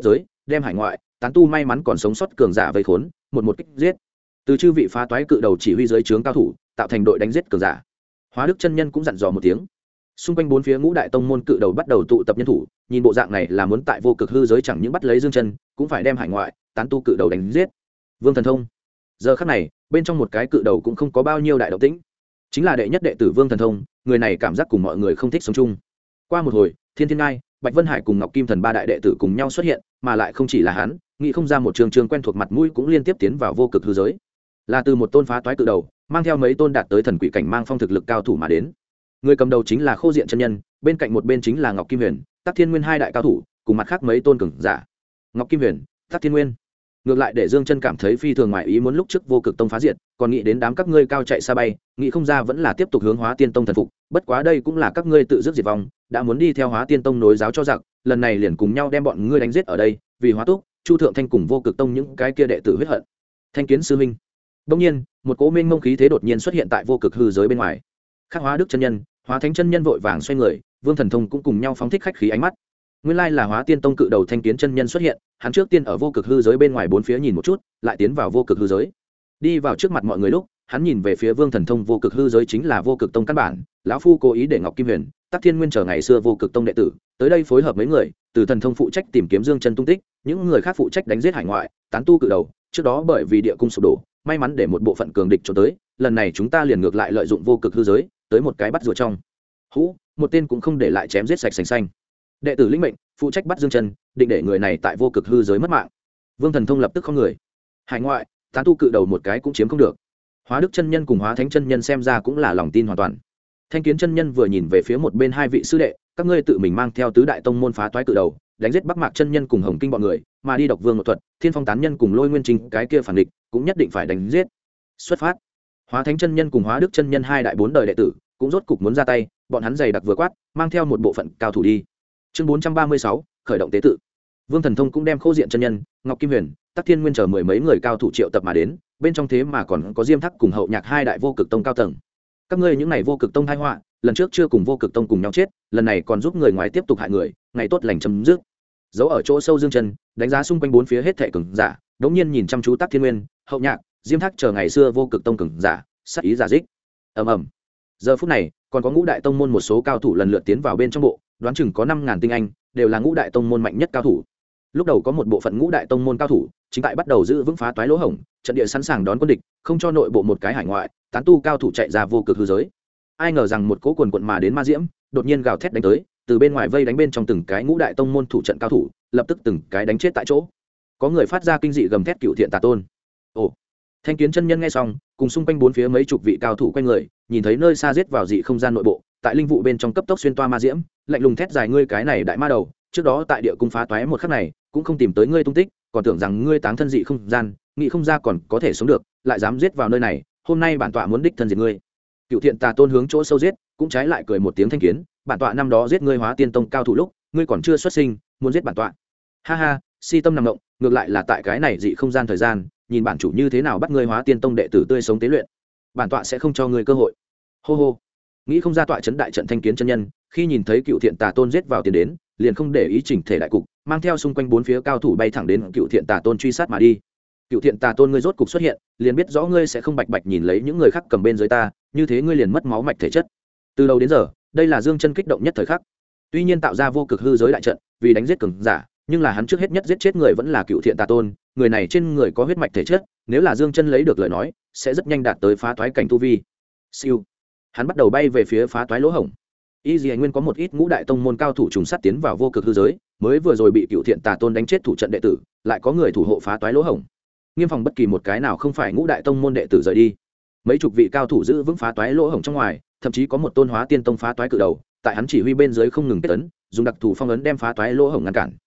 đem hải ngoại tán tu may mắn còn sống sót cường giả vây khốn, một kích giết. Từ chư vị phá toái cự đầu chỉ huy dưới trướng cao thủ, tạo thành đội đánh giết cường giả. Hóa Đức chân nhân cũng dặn dò một tiếng. Xung quanh bốn phía ngũ đại tông môn cự đầu bắt đầu tụ tập nhân thủ, nhìn bộ dạng này là muốn tại vô cực hư giới chẳng những bắt lấy Dương Chân, cũng phải đem hải ngoại tán tu cự đầu đánh giết. Vương Thần Thông. Giờ khắc này, bên trong một cái cự đầu cũng không có bao nhiêu đại động tĩnh, chính là đệ nhất đệ tử Vương Thần Thông, người này cảm giác cùng mọi người không thích sống chung. Qua một hồi, Thiên Thiên Ngai, Bạch Vân Hải cùng Ngọc Kim Thần ba đại đệ tử cùng nhau xuất hiện, mà lại không chỉ là hắn, nghĩ không ra một trường trường quen thuộc mặt mũi cũng liên tiếp tiến vào vô cực hư giới. Là từ một tôn phá toái cự đầu, mang theo mấy tôn đạt tới thần quỷ cảnh mang phong thực lực cao thủ mà đến. Người cầm đầu chính là Khô Diện chân nhân, bên cạnh một bên chính là Ngọc Kim Huyền, Tắc Thiên Nguyên hai đại cao thủ, cùng mặt khác mấy tôn cường giả. Ngọc Kim Huyền, Tắc Thiên Nguyên. Ngược lại để Dương Chân cảm thấy phi thường ngoài ý muốn, lúc trước vô cực tông phá diệt, còn nghĩ đến đám các ngươi cao chạy xa bay, nghĩ không ra vẫn là tiếp tục hướng Hóa Tiên tông thần phục, bất quá đây cũng là các ngươi tự dứt diệt vong, đã muốn đi theo Hóa Tiên tông nối giáo cho giặc, lần này liền cùng nhau đem bọn ngươi đánh giết ở đây, vì Hóa Túc, Chu Thượng Thanh cùng vô cực tông những cái kia đệ tử huyết hận. Thanh Kiến sư huynh. Đương nhiên, một cỗ mênh mông khí thế đột nhiên xuất hiện tại vô cực hư giới bên ngoài. Khắc Hóa Đức chân nhân, Hóa Thánh chân nhân vội vàng xoay người, Vương Thần Thông cũng cùng nhau phóng thích khách khí ánh mắt. Nguyên lai là Hóa Tiên tông cự đầu Thanh Kiến chân nhân xuất hiện, hắn trước tiên ở vô cực hư giới bên ngoài bốn phía nhìn một chút, lại tiến vào vô cực hư giới. Đi vào trước mặt mọi người lúc, hắn nhìn về phía Vương Thần Thông, vô cực hư giới chính là vô cực tông căn bản, lão phu cố ý để Ngọc Kim Huyền, Tắc Thiên Nguyên chờ ngày xưa vô cực tông đệ tử, tới đây phối hợp mấy người, từ Thần Thông phụ trách tìm kiếm Dương Chân tung tích, những người khác phụ trách đánh giết hải ngoại, tán tu cự đầu, trước đó bởi vì địa cung sụp đổ, may mắn để một bộ phận cường địch trốn tới, lần này chúng ta liền ngược lại lợi dụng vô cực hư giới, tới một cái bắt rùa trong hũ, một tên cũng không để lại, chém giết sạch sành xanh. Đệ tử lĩnh mệnh, phụ trách bắt Dương Chân, định để người này tại vô cực hư giới mất mạng. Vương Thần Thông lập tức không người. Hải ngoại, tán tu cự đầu một cái cũng chiếm không được. Hóa Đức chân nhân cùng Hóa Thánh chân nhân xem ra cũng là lòng tin hoàn toàn. Thanh Kiến chân nhân vừa nhìn về phía một bên hai vị sư đệ, các ngươi tự mình mang theo tứ đại tông môn phá toái cự đầu, đánh giết Bắc Mạc chân nhân cùng Hồng Kinh bọn người, mà đi Độc Vương một thuật, Thiên Phong tán nhân cùng Lôi Nguyên Trình cái kia phản địch, cũng nhất định phải đánh giết. Xuất phát. Hóa Thánh chân nhân cùng Hóa Đức chân nhân hai đại bốn đời đệ tử, cũng rốt cục muốn ra tay, bọn hắn dày đặc vừa quát, mang theo một bộ phận cao thủ đi. Chương 436, khởi động tế tự. Vương Thần Thông cũng đem Khô Diện chân nhân, Ngọc Kim Huyền, Tắc Thiên Nguyên chờ mười mấy người cao thủ triệu tập mà đến, bên trong thế mà còn có Diêm Thắc cùng Hậu Nhạc hai đại vô cực tông cao tầng. Các ngươi những này vô cực tông tai họa, lần trước chưa cùng vô cực tông cùng nhau chết, lần này còn giúp người ngoài tiếp tục hại người, ngày tốt lành chấm dứt. Giấu ở chỗ sâu Dương Chân, đánh giá xung quanh bốn phía hết thảy cường giả, đống nhiên nhìn chăm chú Tắc Thiên Nguyên, Hậu Nhạc, Diêm Thắc chờ ngày xưa vô cực tông cường giả, sát ý giả dích. Ầm ầm. Giờ phút này, còn có ngũ đại tông môn một số cao thủ lần lượt tiến vào bên trong bộ, đoán chừng có 5000 tinh anh, đều là ngũ đại tông môn mạnh nhất cao thủ. Lúc đầu có một bộ phận ngũ đại tông môn cao thủ, chính tại bắt đầu giữ vững phá toái lỗ hổng, trận địa sẵn sàng đón quân địch, không cho nội bộ một cái hải ngoại, tán tu cao thủ chạy ra vô cực hư giới. Ai ngờ rằng một cỗ quần quần mà đến ma diễm, đột nhiên gào thét đánh tới, từ bên ngoài vây đánh bên trong từng cái ngũ đại tông môn thủ trận cao thủ, lập tức từng cái đánh chết tại chỗ. Có người phát ra kinh dị gầm thét cửu thiện tà tôn. Ồ. Thanh Kiến chân nhân nghe xong, cùng xung quanh bốn phía mấy chục vị cao thủ quanh người, nhìn thấy nơi xa giết vào dị không gian nội bộ, tại linh vụ bên trong cấp tốc xuyên toa ma diễm, lạnh lùng thét dài, ngươi cái này đại ma đầu, trước đó tại địa cung phá toái một khắc này, cũng không tìm tới ngươi tung tích, còn tưởng rằng ngươi táng thân dị không gian, nghĩ không ra còn có thể sống được, lại dám giết vào nơi này, hôm nay bản tọa muốn đích thân diệt ngươi. Cựu thiện tà tôn hướng chỗ sâu giết, cũng trái lại cười một tiếng Thanh Kiến, bản tọa năm đó giết ngươi Hóa Tiên tông cao thủ lúc, ngươi còn chưa xuất sinh, muốn giết bản tọa. Ha ha, si tâm nằm động, ngược lại là tại cái này dị không gian thời gian, nhìn bản chủ như thế nào bắt ngươi Hóa Tiên tông đệ tử tươi sống tế luyện, bản tọa sẽ không cho ngươi cơ hội. Hô hô. Nghĩ không ra tọa trấn đại trận Thanh Kiến chân nhân, khi nhìn thấy cựu thiện tà tôn giết vào tiền đến, liền không để ý chỉnh thể đại cục, mang theo xung quanh bốn phía cao thủ bay thẳng đến cựu thiện tà tôn truy sát mà đi. Cựu thiện tà tôn, ngươi rốt cục xuất hiện, liền biết rõ ngươi sẽ không bạch bạch nhìn lấy những người khác cầm bên dưới ta, như thế ngươi liền mất máu mạch thể chất. Từ đầu đến giờ, đây là Dương Chân kích động nhất thời khắc. Tuy nhiên tạo ra vô cực hư giới đại trận, vì đánh giết cường giả, nhưng là hắn trước hết nhất giết chết người vẫn là cựu thiện tà tôn, người này trên người có huyết mạch thể chất, nếu là Dương Chân lấy được lời nói, sẽ rất nhanh đạt tới phá toái cảnh tu vi. Siêu. Hắn bắt đầu bay về phía phá toái lỗ hổng. Y Dĩ Nguyên có một ít ngũ đại tông môn cao thủ trùng sát tiến vào vô cực hư giới, mới vừa rồi bị cựu thiện tà tôn đánh chết thủ trận đệ tử, lại có người thủ hộ phá toái lỗ hổng, nghiêm phòng bất kỳ một cái nào không phải ngũ đại tông môn đệ tử rời đi. Mấy chục vị cao thủ giữ vững phá toái lỗ hổng trong ngoài, thậm chí có một tôn Hóa Tiên tông phá toái cự đầu, tại hắn chỉ huy bên dưới không ngừng kết ấn, dùng đặc thù phong ấn đem phá toái lỗ hổng ngăn cản.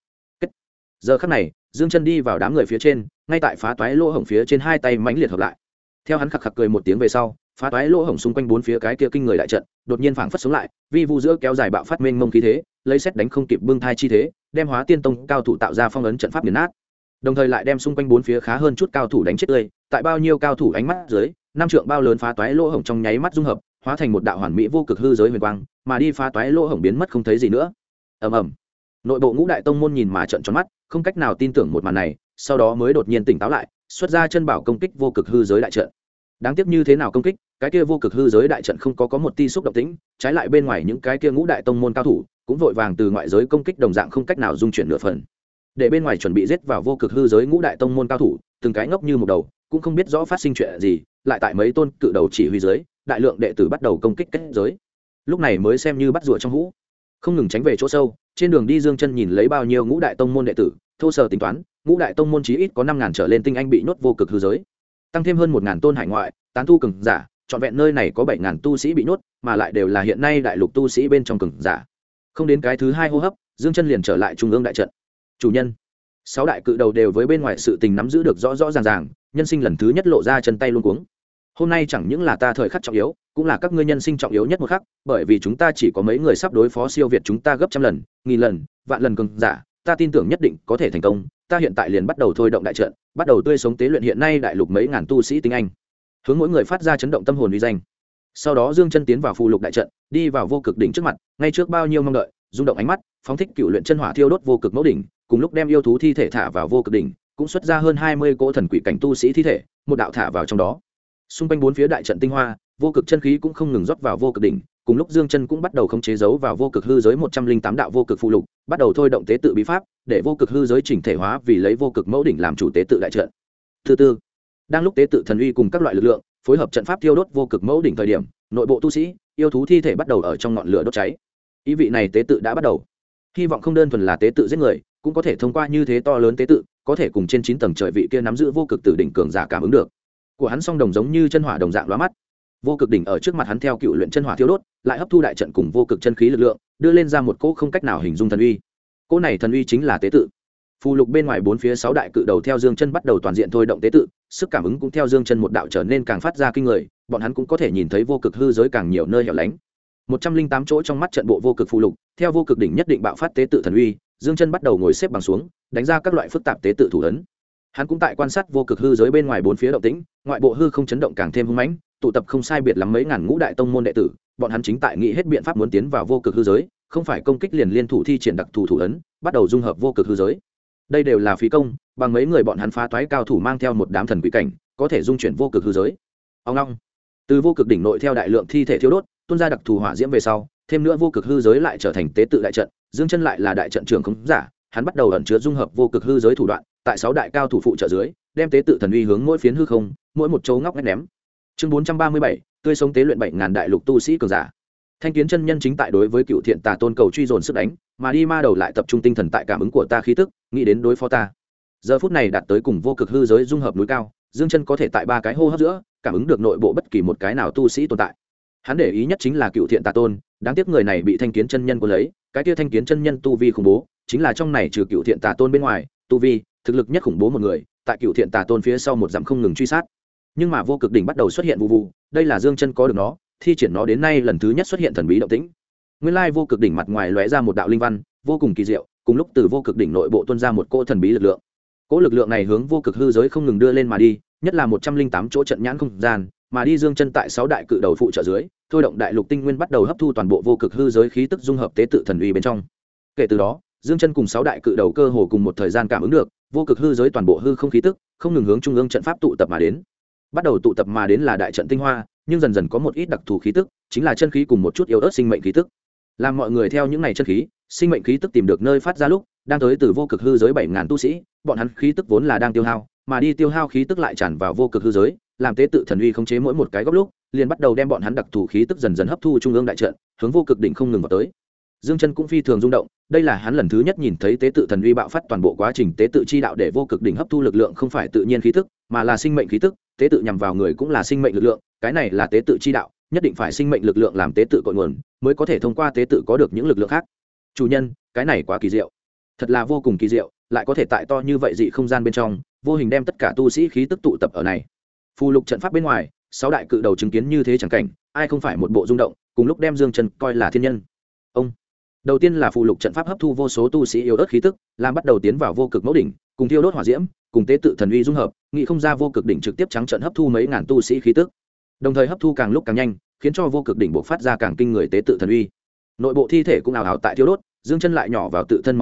Giờ khắc này, Dương Chân đi vào đám người phía trên, ngay tại phá toái lỗ hổng phía trên hai tay mãnh liệt hợp lại. Theo hắn khặc khặc cười một tiếng về sau, phá toái lỗ hổng xung quanh bốn phía cái kia kinh người đại trận, đột nhiên phảng phất sống lại, vi vu giữa kéo dài bạo phát mênh mông khí thế, lấy xét đánh không kịp bưng thai chi thế, đem Hóa Tiên tông cao thủ tạo ra phong ấn trận pháp nghiền nát. Đồng thời lại đem xung quanh bốn phía khá hơn chút cao thủ đánh chết tươi, tại bao nhiêu cao thủ ánh mắt dưới, năm trượng bao lớn phá toái lỗ hổng trong nháy mắt dung hợp, hóa thành một đạo hoàn mỹ vô cực hư giới huyền quang, mà đi phá toái lỗ hổng biến mất không thấy gì nữa. Ầm ầm. Nội bộ ngũ đại tông môn nhìn mà trợn tròn mắt, không cách nào tin tưởng một màn này, sau đó mới đột nhiên tỉnh táo lại, xuất ra chân bảo công kích vô cực hư giới đại trận. Đáng tiếc như thế nào công kích, cái kia vô cực hư giới đại trận không có một tia xúc động tĩnh, trái lại bên ngoài những cái kia ngũ đại tông môn cao thủ cũng vội vàng từ ngoại giới công kích đồng dạng không cách nào dung chuyển nửa phần. Để bên ngoài chuẩn bị giết vào vô cực hư giới ngũ đại tông môn cao thủ, từng cái ngốc như một đầu, cũng không biết rõ phát sinh chuyện gì, lại tại mấy tôn cự đầu chỉ huy giới, đại lượng đệ tử bắt đầu công kích kết giới. Lúc này mới xem như bắt rùa trong hũ, không ngừng tránh về chỗ sâu. Trên đường đi Dương Chân nhìn lấy bao nhiêu ngũ đại tông môn đệ tử, thô sở tính toán, ngũ đại tông môn chí ít có 5000 trở lên tinh anh bị nhốt vô cực hư giới, tăng thêm hơn 1000 tôn hải ngoại tán tu cường giả, trọn vẹn nơi này có 7000 tu sĩ bị nhốt, mà lại đều là hiện nay đại lục tu sĩ bên trong cường giả. Không đến cái thứ hai hô hấp, Dương Chân liền trở lại trung ương đại trận. Chủ nhân, 6 đại cự đầu đều với bên ngoài sự tình nắm giữ được rõ rõ ràng ràng, nhân sinh lần thứ nhất lộ ra chân tay luống cuống. Hôm nay chẳng những là ta thời khắc trọng yếu, cũng là các ngươi nhân sinh trọng yếu nhất một khắc, bởi vì chúng ta chỉ có mấy người sắp đối phó siêu việt chúng ta gấp trăm lần, nghìn lần, vạn lần cường giả, ta tin tưởng nhất định có thể thành công. Ta hiện tại liền bắt đầu thôi động đại trận, bắt đầu tươi sống tế luyện hiện nay đại lục mấy ngàn tu sĩ tinh anh, hướng mỗi người phát ra chấn động tâm hồn uy danh. Sau đó Dương Chân tiến vào phù lục đại trận, đi vào vô cực đỉnh trước mặt, ngay trước bao nhiêu mong đợi, rung động ánh mắt, phóng thích cựu luyện chân hỏa thiêu đốt vô cực mẫu đỉnh, cùng lúc đem yêu thú thi thể thả vào vô cực đỉnh, cũng xuất ra hơn 20 cỗ thần quỷ cảnh tu sĩ thi thể, một đạo thả vào trong đó. Xung quanh bốn phía đại trận tinh hoa, vô cực chân khí cũng không ngừng rót vào vô cực đỉnh, cùng lúc Dương Chân cũng bắt đầu khống chế dấu vào vô cực hư giới 108 đạo vô cực phụ lục, bắt đầu thôi động tế tự bí pháp, để vô cực hư giới chỉnh thể hóa vì lấy vô cực mẫu đỉnh làm chủ tế tự đại trận. Thứ tư, đang lúc tế tự thần uy cùng các loại lực lượng phối hợp trận pháp thiêu đốt vô cực mẫu đỉnh thời điểm, nội bộ tu sĩ, yêu thú thi thể bắt đầu ở trong ngọn lửa đốt cháy. Ý vị này tế tự đã bắt đầu. Hy vọng không đơn thuần là tế tự giết người, cũng có thể thông qua như thế to lớn tế tự, có thể cùng trên 9 tầng trời vị kia nắm giữ vô cực tử đỉnh cường giả cảm ứng được. Của hắn song đồng giống như chân hỏa đồng dạng lóa mắt. Vô cực đỉnh ở trước mặt hắn theo cựu luyện chân hỏa thiêu đốt, lại hấp thu đại trận cùng vô cực chân khí lực lượng, đưa lên ra một cỗ không cách nào hình dung thần uy. Cỗ này thần uy chính là tế tự. Phù lục bên ngoài bốn phía 6 đại cự đầu theo Dương Chân bắt đầu toàn diện thôi động tế tự, sức cảm ứng cũng theo Dương Chân một đạo trở nên càng phát ra kinh người, bọn hắn cũng có thể nhìn thấy vô cực hư giới càng nhiều nơi hẻo lánh. 108 chỗ trong mắt trận bộ vô cực phù lục, theo vô cực đỉnh nhất định bạo phát tế tự thần uy, Dương Chân bắt đầu ngồi xếp bằng xuống, đánh ra các loại phức tạp tế tự thủ ấn. Hắn cũng tại quan sát vô cực hư giới bên ngoài bốn phía động tĩnh, ngoại bộ hư không chấn động càng thêm hung mãnh, tụ tập không sai biệt lắm mấy ngàn ngũ đại tông môn đệ tử, bọn hắn chính tại nghĩ hết biện pháp muốn tiến vào vô cực hư giới, không phải công kích liền liên thủ thi triển đặc thù thủ ấn, bắt đầu dung hợp vô cực hư giới. Đây đều là phí công, bằng mấy người bọn hắn phá toái cao thủ mang theo một đám thần quỷ cảnh, có thể dung chuyển vô cực hư giới. Ông long, từ vô cực đỉnh nội theo đại lượng thi thể thiêu đốt, tuôn ra đặc thù hỏa diễm về sau, thêm nữa vô cực hư giới lại trở thành tế tự đại trận, Dương Chân lại là đại trận trưởng khống giả, hắn bắt đầu ẩn chứa dung hợp vô cực hư giới thủ đoạn, tại 6 đại cao thủ phụ trợ dưới, đem tế tự thần uy hướng mỗi phiến hư không, mỗi một chỗ ngóc ngách ném. Chương 437, tươi sống tế luyện 7000 đại lục tu sĩ cường giả. Thanh Kiến chân nhân chính tại đối với Cựu Thiện Tà Tôn cầu truy dồn sức đánh, mà đi ma đầu lại tập trung tinh thần tại cảm ứng của ta khí tức, nghĩ đến đối phó ta. Giờ phút này đạt tới cùng vô cực hư giới dung hợp núi cao, Dương Chân có thể tại 3 cái hô hấp giữa, cảm ứng được nội bộ bất kỳ một cái nào tu sĩ tồn tại. Hắn để ý nhất chính là Cựu Thiện Tà Tôn, đáng tiếc người này bị Thanh Kiến chân nhân cuốn lấy, cái kia Thanh Kiến chân nhân tu vi khủng bố, chính là trong này trừ Cựu Thiện Tà Tôn bên ngoài, tu vi, thực lực nhất khủng bố một người, tại Cựu Thiện Tà Tôn phía sau một dặm không ngừng truy sát. Nhưng mà vô cực đỉnh bắt đầu xuất hiện vụ vụ, đây là Dương Chân có được nó, thi triển nó đến nay lần thứ nhất xuất hiện thần bí động tĩnh. Nguyên lai vô cực đỉnh mặt ngoài lóe ra một đạo linh văn, vô cùng kỳ diệu, cùng lúc từ vô cực đỉnh nội bộ tuôn ra một cỗ thần bí lực lượng. Cỗ lực lượng này hướng vô cực hư giới không ngừng đưa lên mà đi, nhất là 108 chỗ trận nhãn không gian, mà đi Dương Chân tại 6 đại cự đầu phụ trợ dưới, thôi động đại lục tinh nguyên bắt đầu hấp thu toàn bộ vô cực hư giới khí tức dung hợp tế tự thần uy bên trong. Kể từ đó, Dương Chân cùng 6 đại cự đầu cơ hồ cùng một thời gian cảm ứng được, vô cực hư giới toàn bộ hư không khí tức, không ngừng hướng trung ương trận pháp tụ tập mà đến. Bắt đầu tụ tập mà đến là đại trận tinh hoa, nhưng dần dần có một ít đặc thù khí tức, chính là chân khí cùng một chút yếu ớt sinh mệnh khí tức. Làm mọi người theo những này chân khí, sinh mệnh khí tức tìm được nơi phát ra lúc, đang tới từ vô cực hư giới 7000 tu sĩ, bọn hắn khí tức vốn là đang tiêu hao, mà đi tiêu hao khí tức lại tràn vào vô cực hư giới, làm tế tự thần uy khống chế mỗi một cái góc lúc, liền bắt đầu đem bọn hắn đặc thù khí tức dần dần hấp thu trung ương đại trận, hướng vô cực đỉnh không ngừng vào tới. Dương Chân cũng phi thường rung động, đây là hắn lần thứ nhất nhìn thấy tế tự thần uy bạo phát toàn bộ quá trình tế tự chi đạo để vô cực đỉnh hấp thu lực lượng không phải tự nhiên khí tức, mà là sinh mệnh khí tức, tế tự nhằm vào người cũng là sinh mệnh lực lượng, cái này là tế tự chi đạo, nhất định phải sinh mệnh lực lượng làm tế tự cội nguồn, mới có thể thông qua tế tự có được những lực lượng khác. Chủ nhân, cái này quá kỳ diệu. Thật là vô cùng kỳ diệu, lại có thể tại to như vậy dị không gian bên trong, vô hình đem tất cả tu sĩ khí tức tụ tập ở này. Phù lục trận pháp bên ngoài, 6 đại cự đầu chứng kiến như thế chẳng cảnh, ai không phải một bộ rung động, cùng lúc đem Dương Chân coi là thiên nhân. Ông đầu tiên là phù lục trận pháp hấp thu vô số tu sĩ yếu ớt khí tức, làm bắt đầu tiến vào vô cực mẫu đỉnh, cùng thiêu đốt hỏa diễm, cùng tế tự thần uy dung hợp, nghĩ không ra vô cực đỉnh trực tiếp trắng trợn hấp thu mấy ngàn tu sĩ khí tức. Đồng thời hấp thu càng lúc càng nhanh, khiến cho vô cực đỉnh bộc phát ra càng kinh người tế tự thần uy. Nội bộ thi thể cũng ào ào tại thiêu đốt, Dương Chân lại nhỏ vào tự thân máu tươi,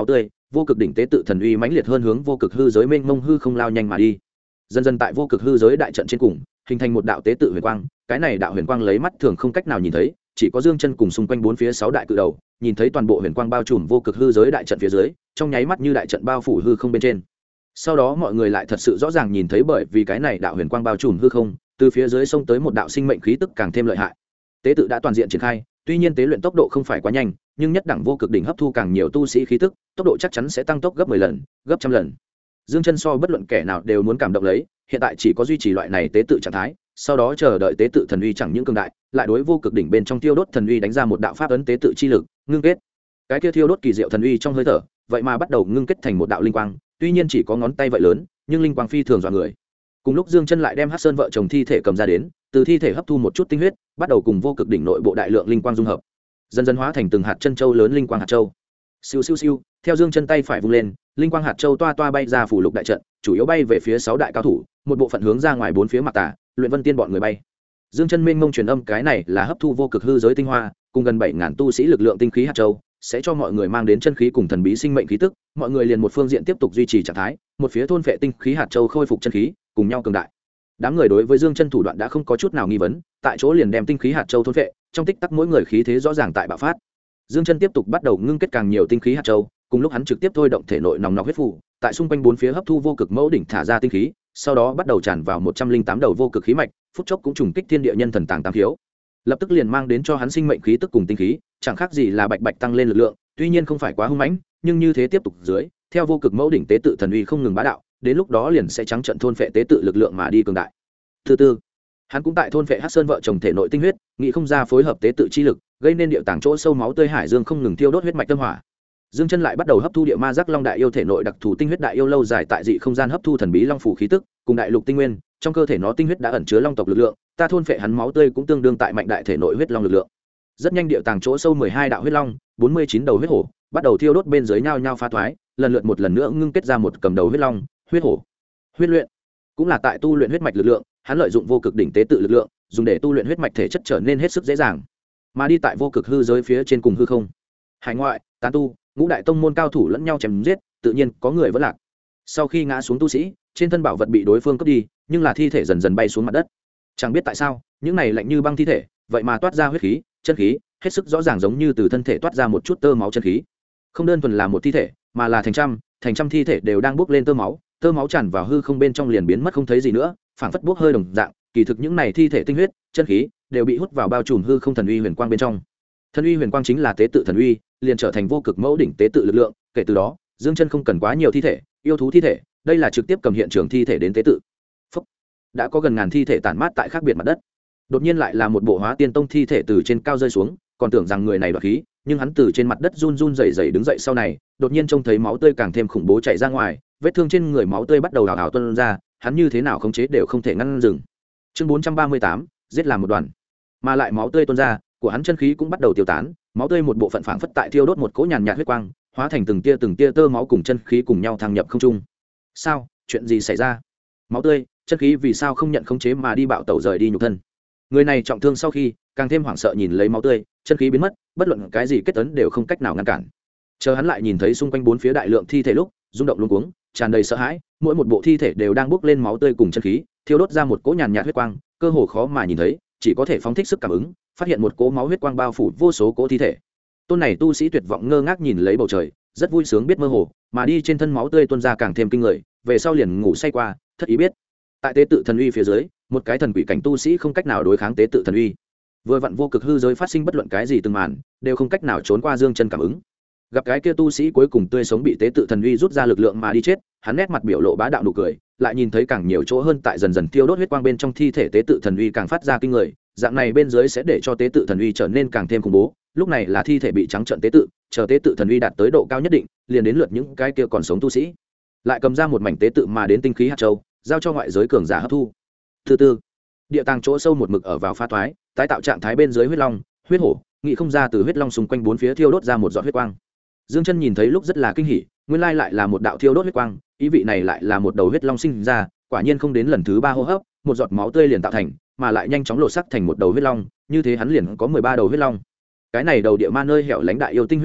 vô cực đỉnh tế tự thần uy mãnh liệt hơn hướng vô cực hư giới mênh mông hư không lao nhanh mà đi. Dần dần tại vô cực hư giới đại trận trên cùng hình thành một đạo tế tự huyền quang. Cái này đạo huyền quang lấy mắt thường không cách nào nhìn thấy, chỉ có Dương Chân cùng xung quanh bốn phía 6 đại cự đầu nhìn thấy toàn bộ huyền quang bao trùm vô cực hư giới đại trận phía dưới, trong nháy mắt như đại trận bao phủ hư không bên trên. Sau đó mọi người lại thật sự rõ ràng nhìn thấy, bởi vì cái này đạo huyền quang bao trùm hư không, từ phía dưới xông tới một đạo sinh mệnh khí tức càng thêm lợi hại. Tế tự đã toàn diện triển khai, tuy nhiên tế luyện tốc độ không phải quá nhanh, nhưng nhất đẳng vô cực đỉnh hấp thu càng nhiều tu sĩ khí tức, tốc độ chắc chắn sẽ tăng tốc gấp 10 lần, gấp trăm lần. Dương Chân so bất luận kẻ nào đều muốn cảm động lấy, hiện tại chỉ có duy trì loại này tế tự trạng thái, sau đó chờ đợi tế tự thần uy chẳng những cường đại, lại đối vô cực đỉnh bên trong tiêu đốt thần uy đánh ra một đạo pháp ấn tế tự chi lực, ngưng kết. Cái kia thiêu đốt kỳ diệu thần uy trong hơi thở, vậy mà bắt đầu ngưng kết thành một đạo linh quang, tuy nhiên chỉ có ngón tay vậy lớn, nhưng linh quang phi thường dọa người. Cùng lúc Dương Chân lại đem Hắc Sơn vợ chồng thi thể cầm ra đến, từ thi thể hấp thu một chút tinh huyết, bắt đầu cùng vô cực đỉnh nội bộ đại lượng linh quang dung hợp, dần dần hóa thành từng hạt chân châu lớn linh quang hạt châu. Siêu siêu siêu, theo Dương Chân tay phải vung lên, linh quang hạt châu toa toa bay ra phủ lục đại trận, chủ yếu bay về phía 6 đại cao thủ, một bộ phận hướng ra ngoài bốn phía mặt tả, luyện vân tiên bọn người bay. Dương Chân mênh mông truyền âm, cái này là hấp thu vô cực hư giới tinh hoa, cùng gần 7000 tu sĩ lực lượng tinh khí hạt châu, sẽ cho mọi người mang đến chân khí cùng thần bí sinh mệnh khí tức, mọi người liền một phương diện tiếp tục duy trì trạng thái, một phía thôn phệ tinh khí hạt châu khôi phục chân khí, cùng nhau cường đại. Đám người đối với Dương Chân thủ đoạn đã không có chút nào nghi vấn, tại chỗ liền đem tinh khí hạt châu thôn phệ, trong tích tắc mỗi người khí thế rõ ràng tại bạo phát. Dương Chân tiếp tục bắt đầu ngưng kết càng nhiều tinh khí hạt châu, cùng lúc hắn trực tiếp thôi động thể nội nòng nọc huyết phù, tại xung quanh bốn phía hấp thu vô cực mẫu đỉnh thả ra tinh khí, sau đó bắt đầu tràn vào 108 đầu vô cực khí mạch, phút chốc cũng trùng kích thiên địa nhân thần tàng tam thiếu. Lập tức liền mang đến cho hắn sinh mệnh khí tức cùng tinh khí, chẳng khác gì là bạch bạch tăng lên lực lượng, tuy nhiên không phải quá hung mãnh, nhưng như thế tiếp tục dưới, theo vô cực mẫu đỉnh tế tự thần uy không ngừng bá đạo, đến lúc đó liền sẽ trắng trận thôn phệ tế tự lực lượng mà đi cường đại. Thứ tư, hắn cũng tại thôn phệ Hắc Sơn vợ chồng thể nội tinh huyết, nghĩ không ra phối hợp tế tự chi lực, gây nên địa tàng chỗ sâu máu tươi hải dương không ngừng thiêu đốt huyết mạch tâm hỏa. Dương Chân lại bắt đầu hấp thu địa ma giác long đại yêu thể nội đặc thù tinh huyết đại yêu lâu dài tại dị không gian hấp thu thần bí long phủ khí tức, cùng đại lục tinh nguyên, trong cơ thể nó tinh huyết đã ẩn chứa long tộc lực lượng, ta thôn phệ hắn máu tươi cũng tương đương tại mạnh đại thể nội huyết long lực lượng. Rất nhanh địa tàng chỗ sâu 12 đạo huyết long, 49 đầu huyết hổ, bắt đầu thiêu đốt bên dưới nhau nhau phá thoái, lần lượt một lần nữa ngưng kết ra một cầm đầu huyết long, huyết hổ. Huyết luyện cũng là tại tu luyện huyết mạch lực lượng, hắn lợi dụng vô cực đỉnh tế tự lực lượng, dùng để tu luyện huyết mạch thể chất trở nên hết sức dễ dàng. Mà đi tại vô cực hư giới phía trên cùng hư không, hải ngoại, tán tu, ngũ đại tông môn cao thủ lẫn nhau chém giết, tự nhiên có người vẫn lạc. Sau khi ngã xuống tu sĩ, trên thân bảo vật bị đối phương cướp đi, nhưng là thi thể dần dần bay xuống mặt đất. Chẳng biết tại sao, những này lạnh như băng thi thể, vậy mà toát ra huyết khí, chân khí, hết sức rõ ràng giống như từ thân thể toát ra một chút tơ máu chân khí. Không đơn thuần là một thi thể, mà là thành trăm thi thể đều đang bốc lên tơ máu tràn vào hư không bên trong liền biến mất không thấy gì nữa, phảng phất bốc hơi đồng dạng. Kỳ thực những này thi thể tinh huyết, chân khí đều bị hút vào bao trùm hư không thần uy huyền quang bên trong. Thần uy huyền quang chính là tế tự thần uy, liền trở thành vô cực mẫu đỉnh tế tự lực lượng. Kể từ đó, Dương Chân không cần quá nhiều thi thể, yêu thú thi thể, đây là trực tiếp cầm hiện trường thi thể đến tế tự. Phúc. Đã có gần ngàn thi thể tản mát tại khác biệt mặt đất. Đột nhiên lại là một bộ Hóa Tiên Tông thi thể từ trên cao rơi xuống, còn tưởng rằng người này đoạt khí, nhưng hắn từ trên mặt đất run run rẩy rẩy đứng dậy sau này, đột nhiên trông thấy máu tươi càng thêm khủng bố chảy ra ngoài, vết thương trên người máu tươi bắt đầu hào hào tuôn ra, hắn như thế nào khống chế đều không thể ngăn dừng. Chương 438, giết làm một đoàn. Mà lại máu tươi tuôn ra, của hắn chân khí cũng bắt đầu tiêu tán, máu tươi một bộ phận phảng phất tại thiêu đốt một cỗ nhàn nhạt huyết quang, hóa thành từng tia tơ máu cùng chân khí cùng nhau thăng nhập không trung. Sao? Chuyện gì xảy ra? Máu tươi, chân khí vì sao không nhận khống chế mà đi bạo tẩu rời đi nhục thân? Người này trọng thương sau khi, càng thêm hoảng sợ nhìn lấy máu tươi, chân khí biến mất, bất luận cái gì kết ấn đều không cách nào ngăn cản. Chờ hắn lại nhìn thấy xung quanh bốn phía đại lượng thi thể lúc, rung động luống cuống, tràn đầy sợ hãi, mỗi một bộ thi thể đều đang bốc lên máu tươi cùng chân khí, thiêu đốt ra một cỗ nhàn nhạt huyết quang, cơ hồ khó mà nhìn thấy, chỉ có thể phóng thích sức cảm ứng, phát hiện một cỗ máu huyết quang bao phủ vô số cỗ thi thể. Tôn này tu sĩ tuyệt vọng ngơ ngác nhìn lấy bầu trời, rất vui sướng biết mơ hồ, mà đi trên thân máu tươi tuôn ra càng thêm kinh người, về sau liền ngủ say qua, thất ý biết. Tại tế tự thần uy phía dưới, một cái thần quỷ cảnh tu sĩ không cách nào đối kháng tế tự thần uy. Vừa vặn vô cực hư giới phát sinh bất luận cái gì từng màn, đều không cách nào trốn qua Dương Chân cảm ứng. Gặp cái kia tu sĩ cuối cùng tươi sống bị tế tự thần uy rút ra lực lượng mà đi chết, hắn nét mặt biểu lộ bá đạo nụ cười, lại nhìn thấy càng nhiều chỗ hơn tại dần dần tiêu đốt huyết quang bên trong thi thể tế tự thần uy càng phát ra kinh người, dạng này bên dưới sẽ để cho tế tự thần uy trở nên càng thêm khủng bố. Lúc này là thi thể bị trắng trợn tế tự, chờ tế tự thần uy đạt tới độ cao nhất định, liền đến lượt những cái kia còn sống tu sĩ, lại cầm ra một mảnh tế tự mà đến tinh khí hạt châu, giao cho ngoại giới cường giả hấp thu. Thứ tư, địa tàng chỗ sâu một mực ở vào pha thoái, tái tạo trạng thái bên dưới huyết long, huyết hổ, nghĩ không ra từ huyết long xung quanh bốn phía thiêu đốt ra một giọt huyết quang. Dương Chân nhìn thấy lúc rất là kinh hỉ, nguyên lai lại là một đạo thiêu đốt huyết quang, ý vị này lại là một đầu huyết long sinh ra, quả nhiên không đến lần thứ 3 hô hấp, một giọt máu tươi liền tạo thành, mà lại nhanh chóng lột sắc thành một đầu huyết long, như thế hắn liền có 13 đầu huyết long. Cái này đầu địa ma nơi hẻo lánh đại yêu tinh huyết không ít,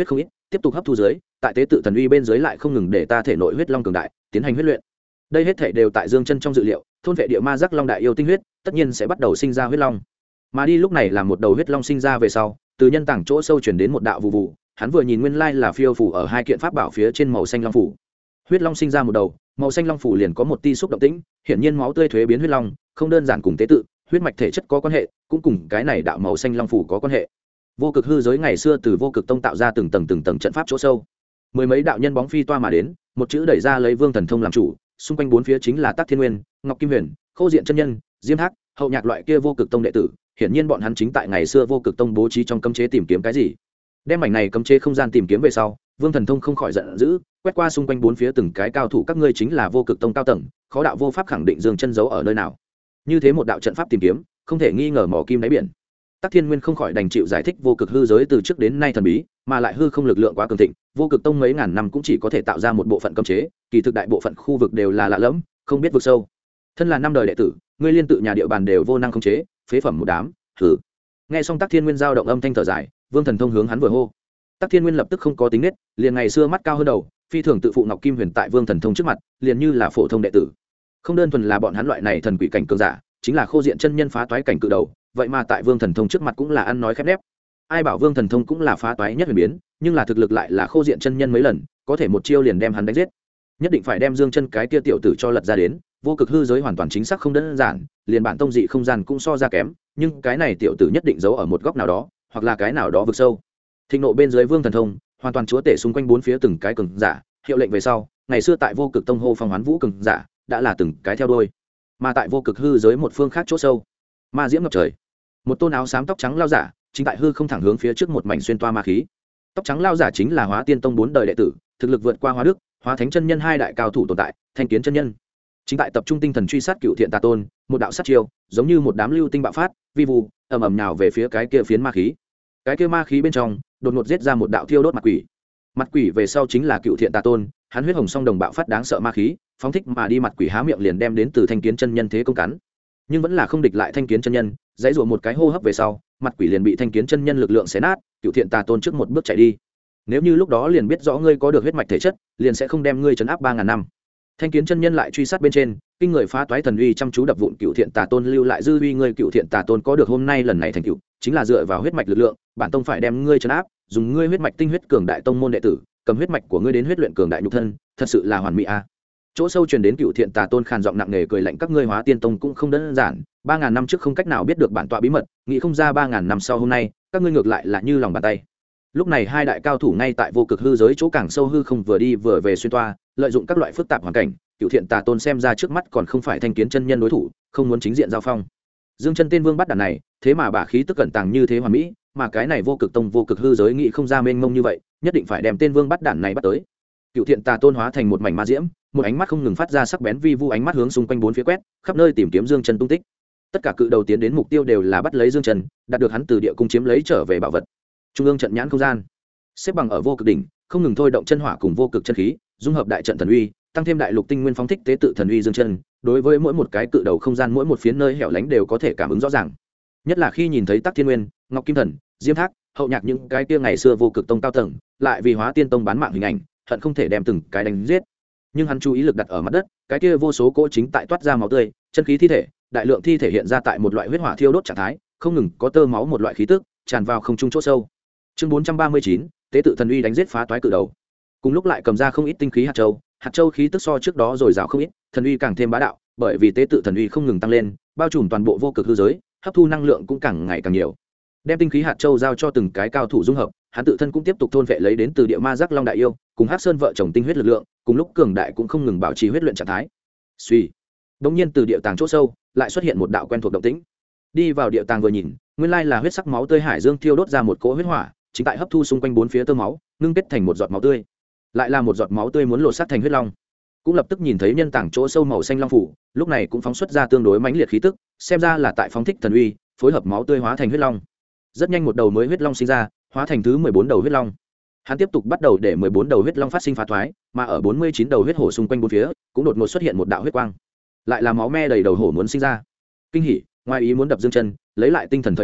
tiếp tục hấp thu dưới, tại tế tự thần uy bên dưới lại không ngừng để ta thể nội huyết long cường đại tiến hành huyết luyện. Đây hết thảy đều tại Dương Chân trong dự liệu, thôn vệ địa ma giác long đại yêu tinh huyết, tất nhiên sẽ bắt đầu sinh ra huyết long. Mà đi lúc này là một đầu huyết long sinh ra về sau, từ nhân tảng chỗ sâu truyền đến một đạo vụ vụ, hắn vừa nhìn nguyên lai là phiêu phủ ở hai kiện pháp bảo phía trên màu xanh long phủ. Huyết long sinh ra một đầu, màu xanh long phủ liền có một tia xúc động tĩnh, hiển nhiên máu tươi thuế biến huyết long, không đơn giản cùng tế tự, huyết mạch thể chất có quan hệ, cũng cùng cái này đạo màu xanh long phủ có quan hệ. Vô cực hư giới ngày xưa từ vô cực tông tạo ra từng tầng trận pháp chỗ sâu, mười mấy đạo nhân bóng phi toa mà đến, một chữ đẩy ra lấy Vương Thần Thông làm chủ, xung quanh bốn phía chính là Tắc Thiên Nguyên, Ngọc Kim Huyền, Khâu Diện chân nhân, Diêm Thác, Hậu Nhạc loại kia vô cực tông đệ tử, hiển nhiên bọn hắn chính tại ngày xưa vô cực tông bố trí trong cấm chế tìm kiếm cái gì. Đem mảnh này cấm chế không gian tìm kiếm về sau, Vương Thần Thông không khỏi giận dữ, quét qua xung quanh bốn phía từng cái cao thủ, các ngươi chính là vô cực tông cao tầng, khó đạo vô pháp khẳng định Dương Chân giấu ở nơi nào. Như thế một đạo trận pháp tìm kiếm, không thể nghi ngờ mỏ kim đáy biển. Tắc Thiên Nguyên không khỏi đành chịu giải thích vô cực hư giới từ trước đến nay thần bí, mà lại hư không lực lượng quá cường thịnh, vô cực tông mấy ngàn năm cũng chỉ có thể tạo ra một bộ phận cấm chế, kỳ thực đại bộ phận khu vực đều là lạ lẫm, không biết vực sâu. Thân là năm đời đệ tử, ngươi liên tự nhà địa bàn đều vô năng khống chế, phế phẩm một đám, thử. Nghe xong Tắc Thiên Nguyên giao động âm thanh thở dài, Vương Thần Thông hướng hắn vừa hô. Tắc Thiên Nguyên lập tức không có tính nết, liền ngày xưa mắt cao hơn đầu, phi thường tự phụ Ngọc Kim Huyền tại Vương Thần Thông trước mặt, liền như là phổ thông đệ tử. Không đơn thuần là bọn hắn loại này thần quỷ cảnh cường giả, chính là Khô Diện chân nhân phá toái cảnh cự đầu, vậy mà tại Vương Thần Thông trước mặt cũng là ăn nói khép nép. Ai bảo Vương Thần Thông cũng là phá toái nhất huyền biến, nhưng là thực lực lại là Khô Diện chân nhân mấy lần, có thể một chiêu liền đem hắn đánh giết. Nhất định phải đem Dương Chân cái kia tiểu tử cho lật ra đến, vô cực hư giới hoàn toàn chính xác không đơn giản, liền bản tông dị không gian cũng so ra kém, nhưng cái này tiểu tử nhất định giấu ở một góc nào đó, hoặc là cái nào đó vực sâu. Thịnh nộ bên dưới Vương Thần Thông, hoàn toàn chúa tể xung quanh bốn phía từng cái cường giả, hiệu lệnh về sau, ngày xưa tại vô cực tông hô phong hoán vũ cường giả, đã là từng cái theo đuôi. Mà tại vô cực hư giới một phương khác chỗ sâu, ma diễm ngập trời, một tôn áo xám tóc trắng lao giả chính tại hư không thẳng hướng phía trước một mảnh xuyên toa ma khí. Tóc trắng lao giả chính là Hóa Tiên tông 4 đời đệ tử, thực lực vượt qua Hóa Đức, Hóa Thánh chân nhân hai đại cao thủ tồn tại, Thanh Kiến chân nhân chính tại tập trung tinh thần truy sát Cựu Thiện Tà Tôn, một đạo sát chiêu, giống như một đám lưu tinh bạo phát, vi vụ ầm ầm nhào về phía cái kia phiến ma khí. Cái kia ma khí bên trong, đột ngột giết ra một đạo thiêu đốt mặt quỷ. Mặt quỷ về sau chính là Cựu Thiện Tà Tôn, hắn huyết hồng song đồng bạo phát đáng sợ ma khí, phóng thích mà đi, mặt quỷ há miệng liền đem đến từ Thanh Kiến chân nhân thế công cắn. Nhưng vẫn là không địch lại Thanh Kiến chân nhân, dãy rủa một cái hô hấp về sau, mặt quỷ liền bị Thanh Kiến chân nhân lực lượng xé nát, Cựu Thiện Tà Tôn trước một bước chạy đi. Nếu như lúc đó liền biết rõ ngươi có được huyết mạch thể chất, liền sẽ không đem ngươi trấn áp 3000 năm. Thanh Kiến chân nhân lại truy sát bên trên, kinh người phá toái thần uy chăm chú đập vụn Cựu Thiện Tà Tôn lưu lại dư uy, ngươi Cựu Thiện Tà Tôn có được hôm nay lần này thành tựu, chính là dựa vào huyết mạch lực lượng, bản tông phải đem ngươi trấn áp, dùng ngươi huyết mạch tinh huyết cường đại tông môn đệ tử, cầm huyết mạch của ngươi đến huyết luyện cường đại nhục thân, thật sự là hoàn mỹ a. Chỗ sâu truyền đến Cựu Thiện Tà Tôn khàn giọng nặng nề cười lạnh, các ngươi Hóa Tiên tông cũng không đơn giản, 3000 năm trước không cách nào biết được bản tọa bí mật, nghĩ không ra 3000 năm sau hôm nay, các ngươi ngược lại là như lòng bàn tay. Lúc này hai đại cao thủ ngay tại vô cực hư giới chỗ càng sâu hư không vừa đi vừa về xuyên toa, lợi dụng các loại phức tạp hoàn cảnh, Cựu Thiện Tà Tôn xem ra trước mắt còn không phải Thanh Kiến chân nhân đối thủ, không muốn chính diện giao phong. Dương Chân tên vương bắt đàn này, thế mà bả khí tức cẩn tàng như thế hoàn mỹ, mà cái này vô cực tông vô cực hư giới nghĩ không ra mênh mông như vậy, nhất định phải đem tên vương bắt đàn này bắt tới. Cựu Thiện Tà Tôn hóa thành một mảnh ma diễm, một ánh mắt không ngừng phát ra sắc bén vi vu ánh mắt hướng xung quanh bốn phía quét, khắp nơi tìm kiếm Dương Chân tung tích. Tất cả cự đầu tiến đến mục tiêu đều là bắt lấy Dương Chân, đạt được hắn từ địa cung chiếm lấy trở về bảo vật. Trung ương trận nhãn không gian, xếp bằng ở vô cực đỉnh, không ngừng thôi động chân hỏa cùng vô cực chân khí, dung hợp đại trận thần uy, tăng thêm đại lục tinh nguyên phóng thích tế tự thần uy Dương Chân, đối với mỗi một cái cự đầu không gian, mỗi một phiến nơi hẻo lánh đều có thể cảm ứng rõ ràng. Nhất là khi nhìn thấy Tắc Thiên Nguyên, Ngọc Kim Thần, Diêm Thác, Hậu Nhạc những cái kia ngày xưa vô cực tông cao tầng, lại vì Hóa Tiên tông bán mạng hình ảnh, hận không thể đem từng cái đánh giết. Nhưng hắn chú ý lực đặt ở mặt đất, cái kia vô số cỗ chính tại toát ra máu tươi, chân khí thi thể, đại lượng thi thể hiện ra tại một loại huyết hỏa thiêu đốt trạng thái, không ngừng có tơ máu một loại khí tức tràn vào không trung chỗ sâu. Chương 439, tế tự thần uy đánh giết phá toái cự đầu. Cùng lúc lại cầm ra không ít tinh khí hạt châu khí tức so trước đó rồi rào không ít, thần uy càng thêm bá đạo, bởi vì tế tự thần uy không ngừng tăng lên, bao trùm toàn bộ vô cực hư giới, hấp thu năng lượng cũng càng ngày càng nhiều. Đem tinh khí hạt châu giao cho từng cái cao thủ dung hợp, hắn tự thân cũng tiếp tục thôn vệ lấy đến từ địa ma giác long đại yêu, cùng Hắc Sơn vợ chồng tinh huyết lực lượng, cùng lúc cường đại cũng không ngừng bảo trì huyết luyện trạng thái. Suy, đống nhiên từ địa tàng chỗ sâu, lại xuất hiện một đạo quen thuộc động tĩnh. Đi vào địa tàng vừa nhìn, nguyên lai là huyết sắc máu tươi hải dương thiêu đốt ra một cỗ huyết hỏa, chính tại hấp thu xung quanh bốn phía tơ máu, ngưng kết thành một giọt máu tươi. Lại là một giọt máu tươi muốn lột xác thành huyết long. Cũng lập tức nhìn thấy nhân tảng chỗ sâu màu xanh long phủ, lúc này cũng phóng xuất ra tương đối mãnh liệt khí tức, xem ra là tại phóng thích thần uy, phối hợp máu tươi hóa thành huyết long. Rất nhanh một đầu mới huyết long sinh ra, hóa thành thứ 14 đầu huyết long. Hắn tiếp tục bắt đầu để 14 đầu huyết long phát sinh phá thoái, mà ở 49 đầu huyết hổ xung quanh bốn phía, cũng đột ngột xuất hiện một đạo huyết quang. Lại là máu me đầy đầu hổ muốn sinh ra. Kinh hỉ, ngoài ý muốn đập Dương Chân, lấy lại tinh thần thời điểm,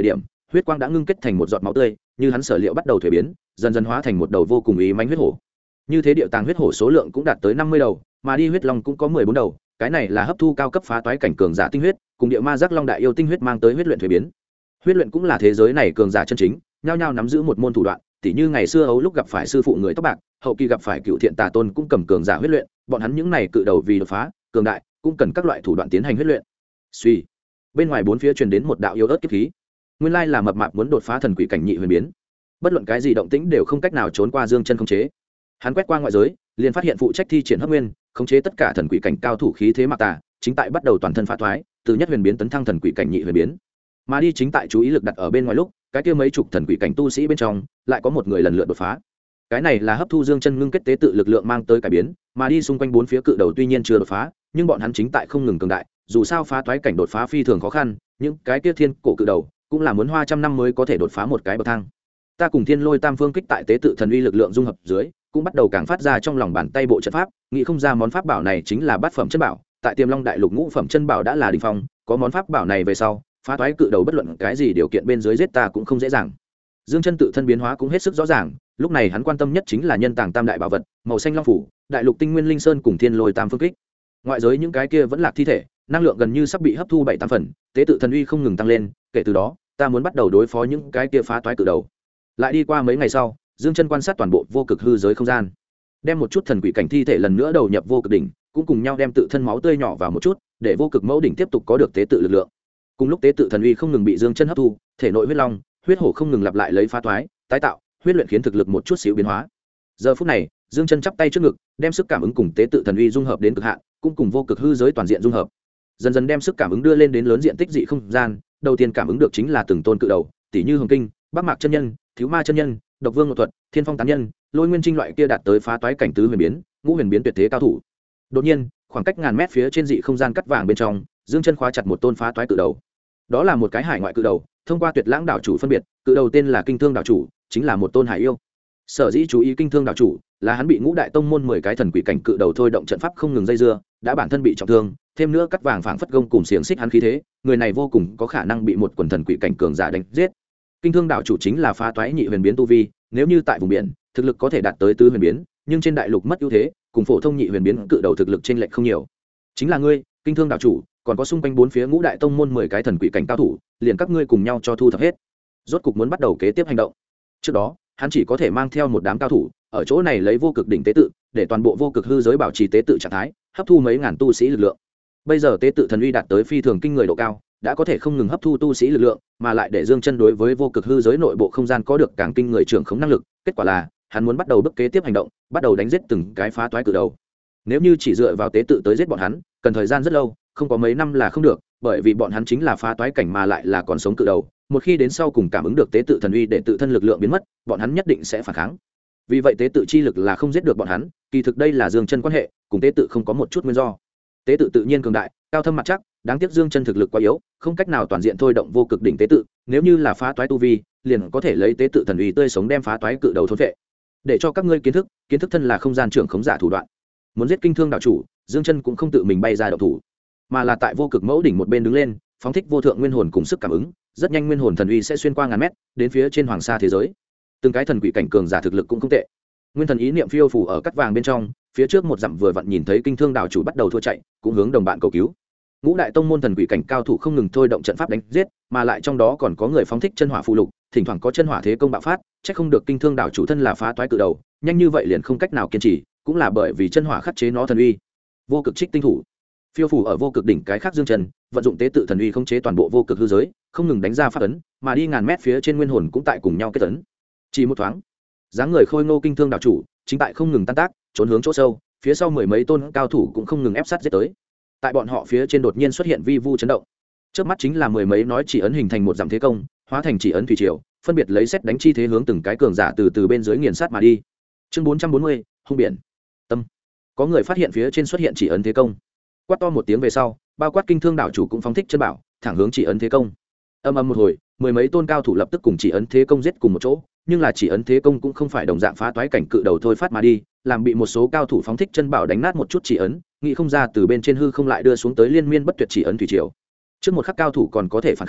huyết quang đã ngưng kết thành một giọt máu tươi, như hắn sở liệu bắt đầu thuế biến, dần dần hóa thành một đầu vô cùng ý mãnh huyết hổ. Như thế điệu tàng huyết hổ số lượng cũng đạt tới 50 đầu, mà đi huyết long cũng có 14 đầu, cái này là hấp thu cao cấp phá toái cảnh cường giả tinh huyết, cùng địa ma giác long đại yêu tinh huyết mang tới huyết luyện thuế biến. Huyết luyện cũng là thế giới này cường giả chân chính, nhao nhao nắm giữ một môn thủ đoạn, tỉ như ngày xưa Âu lúc gặp phải sư phụ người tóc bạc, hậu kỳ gặp phải cựu thiện tà tôn cũng cầm cường giả huyết luyện, bọn hắn những này cự đầu vì đột phá, cường đại, cũng cần các loại thủ đoạn tiến hành huyết luyện. Suy, bên ngoài bốn phía truyền đến một đạo yếu ớt kiếp khí. Nguyên lai là mập mạp muốn đột phá thần quỷ cảnh nhị huyền biến. Bất luận cái gì động tĩnh đều không cách nào trốn qua Dương Chân khống chế. Hắn quét qua ngoại giới, liền phát hiện phụ trách thi triển hấp nguyên, khống chế tất cả thần quỷ cảnh cao thủ khí thế mặc tà, chính tại bắt đầu toàn thân phá thoái, từ nhất huyền biến tấn thăng thần quỷ cảnh nhị huyền biến. Mà đi chính tại chú ý lực đặt ở bên ngoài lúc, cái kia mấy chục thần quỷ cảnh tu sĩ bên trong, lại có một người lần lượt đột phá. Cái này là hấp thu Dương Chân ngưng kết tế tự lực lượng mang tới cải biến, mà đi xung quanh bốn phía cự đầu tuy nhiên chưa đột phá, nhưng bọn hắn chính tại không ngừng cường đại, dù sao phá toái cảnh đột phá phi thường khó khăn, những cái kia thiên cổ cự đầu cũng là muốn hoa trăm năm mới có thể đột phá một cái bậc thang. Ta cùng Thiên Lôi Tam Phương kích tại tế tự thần uy lực lượng dung hợp dưới, cũng bắt đầu càng phát ra trong lòng bàn tay bộ trận pháp, nghĩ không ra món pháp bảo này chính là bát phẩm chân bảo, tại Tiềm Long đại lục ngũ phẩm chân bảo đã là đỉnh phong, có món pháp bảo này về sau, phá toái cự đầu bất luận cái gì điều kiện bên dưới giết ta cũng không dễ dàng. Dương Chân tự thân biến hóa cũng hết sức rõ ràng, lúc này hắn quan tâm nhất chính là nhân tàng tam đại bảo vật, màu xanh long phủ, đại lục tinh nguyên linh sơn cùng Thiên Lôi Tam Phương kích. Ngoại giới những cái kia vẫn là thi thể, năng lượng gần như sắp bị hấp thu 7-8 phần, tế tự thần uy không ngừng tăng lên, kể từ đó, ta muốn bắt đầu đối phó những cái kia phá toái cự đầu. Lại đi qua mấy ngày sau, Dương Chân quan sát toàn bộ vô cực hư giới không gian, đem một chút thần quỷ cảnh thi thể lần nữa đầu nhập vô cực đỉnh, cũng cùng nhau đem tự thân máu tươi nhỏ vào một chút, để vô cực mẫu đỉnh tiếp tục có được tế tự lực lượng. Cùng lúc tế tự thần uy không ngừng bị Dương Chân hấp thu, thể nội huyết long, huyết hổ không ngừng lặp lại lấy phá toái, tái tạo, huyết luyện khiến thực lực một chút xíu biến hóa. Giờ phút này, Dương Chân chắp tay trước ngực, đem sức cảm ứng cùng tế tự thần uy dung hợp đến cực hạn, cũng cùng vô cực hư giới toàn diện dung hợp. Dần dần đem sức cảm ứng đưa lên đến lớn diện tích dị không gian, đầu tiên cảm ứng được chính là từng tôn cự đầu, tỷ như Hồng Kinh, Bắc Mạc chân nhân, Thiếu Ma chân nhân, Độc Vương Ngộ Thuật, Thiên Phong tán nhân, Lôi Nguyên Trinh loại kia đạt tới phá toái cảnh tứ huyền biến, ngũ huyền biến tuyệt thế cao thủ. Đột nhiên, khoảng cách ngàn mét phía trên dị không gian cắt vàng bên trong, Dương Chân khóa chặt một tôn phá toái cự đầu. Đó là một cái hải ngoại cự đầu, thông qua Tuyệt Lãng đảo chủ phân biệt, cự đầu tên là Kinh Thương đảo chủ, chính là một tôn hải yêu. Sở dĩ chú ý Kinh Thương đảo chủ, là hắn bị ngũ đại tông môn 10 cái thần quỷ cảnh cự đầu thôi động trận pháp không ngừng dây dưa, đã bản thân bị trọng thương, thêm nữa cắt vàng phảng phất gông cùng xiềng xích hắn khí thế, người này vô cùng có khả năng bị một quần thần quỷ cảnh cường giả đánh giết. Kinh Thương đảo chủ chính là phá toái nhị huyền biến tu vi, nếu như tại vùng biển, thực lực có thể đạt tới tứ huyền biến, nhưng trên đại lục mất ưu thế, cùng phổ thông nhị huyền biến cự đầu thực lực chênh lệch không nhiều. Chính là ngươi, Kinh Thương đảo chủ, còn có xung quanh bốn phía ngũ đại tông môn 10 cái thần quỷ cảnh cao thủ, liền các ngươi cùng nhau cho thu thập hết. Rốt cục muốn bắt đầu kế tiếp hành động. Trước đó, hắn chỉ có thể mang theo một đám cao thủ, ở chỗ này lấy vô cực đỉnh tế tự, để toàn bộ vô cực hư giới bảo trì tế tự trạng thái, hấp thu mấy ngàn tu sĩ lực lượng. Bây giờ tế tự thần uy đạt tới phi thường kinh người độ cao, đã có thể không ngừng hấp thu tu sĩ lực lượng, mà lại để Dương Chân đối với vô cực hư giới nội bộ không gian có được càng kinh người trưởng khống năng lực, kết quả là, hắn muốn bắt đầu bước kế tiếp hành động, bắt đầu đánh giết từng cái phá toái cự đầu. Nếu như chỉ dựa vào tế tự tới giết bọn hắn, cần thời gian rất lâu, không có mấy năm là không được, bởi vì bọn hắn chính là phá toái cảnh mà lại là còn sống cự đầu, một khi đến sau cùng cảm ứng được tế tự thần uy để tự thân lực lượng biến mất, bọn hắn nhất định sẽ phản kháng. Vì vậy tế tự chi lực là không giết được bọn hắn, kỳ thực đây là Dương Chân quan hệ, cùng tế tự không có một chút nguyên do. Tế tự tự nhiên cường đại, cao thâm mặt chắc, đáng tiếc Dương Chân thực lực quá yếu, không cách nào toàn diện thôi động vô cực đỉnh tế tự, nếu như là phá toái tu vi, liền có thể lấy tế tự thần uy tươi sống đem phá toái cự đầu thôn phệ. Để cho các ngươi kiến thức thân là không gian trưởng khống giả thủ đoạn. Muốn giết Kinh Thương đạo chủ, Dương Chân cũng không tự mình bay ra động thủ, mà là tại vô cực mẫu đỉnh một bên đứng lên, phóng thích vô thượng nguyên hồn cùng sức cảm ứng, rất nhanh nguyên hồn thần uy sẽ xuyên qua ngàn mét, đến phía trên hoàng sa thế giới. Từng cái thần quỷ cảnh cường giả thực lực cũng không tệ. Nguyên thần ý niệm phiêu phù ở cắt vàng bên trong, phía trước một dặm vừa vặn nhìn thấy Kinh Thương đạo chủ bắt đầu thua chạy, cũng hướng đồng bạn cầu cứu. Ngũ đại tông môn thần quỷ cảnh cao thủ không ngừng thôi động trận pháp đánh giết, mà lại trong đó còn có người phóng thích chân hỏa phụ lục, thỉnh thoảng có chân hỏa thế công bạo phát, chắc không được Kinh Thương đạo chủ thân là phá toái cự đầu, nhanh như vậy liền không cách nào kiên trì, cũng là bởi vì chân hỏa khắc chế nó thần uy. Vô cực trích tinh thủ phiêu phù ở vô cực đỉnh cái khác Dương Chân, vận dụng tế tự thần uy khống chế toàn bộ vô cực hư giới, không ngừng đánh ra pháp ấn, mà đi ngàn mét phía trên nguyên hồn cũng tại cùng nhau kết ấn. Chỉ một thoáng, dáng người khôi ngô Kinh Thương đạo chủ chính tại không ngừng tan tác, trốn hướng chỗ sâu, phía sau mười mấy tôn cao thủ cũng không ngừng ép sát giết tới. Tại bọn họ phía trên đột nhiên xuất hiện vi vu chấn động, trước mắt chính là mười mấy nói chỉ ấn hình thành một dặm thế công, hóa thành chỉ ấn thủy triều, phân biệt lấy xét đánh chi thế hướng từng cái cường giả từ bên dưới nghiền sát mà đi. Chương 440, hung biển. Tâm. Có người phát hiện phía trên xuất hiện chỉ ấn thế công, quát to một tiếng về sau, bao quát Kinh Thương đạo chủ cũng phóng thích chân bảo, thẳng hướng chỉ ấn thế công. Âm ầm một hồi, mười mấy tôn cao thủ lập tức cùng chỉ ấn thế công giết cùng một chỗ, nhưng là chỉ ấn thế công cũng không phải đồng dạng phá toái cảnh cự đầu thôi phát mà đi, làm bị một số cao thủ phóng thích chân bảo đánh nát một chút chỉ ấn, nghĩ không ra từ bên trên hư không lại đưa xuống tới liên miên bất tuyệt chỉ ấn thủy triều. Trước một khắc cao thủ còn có thể phản kháng,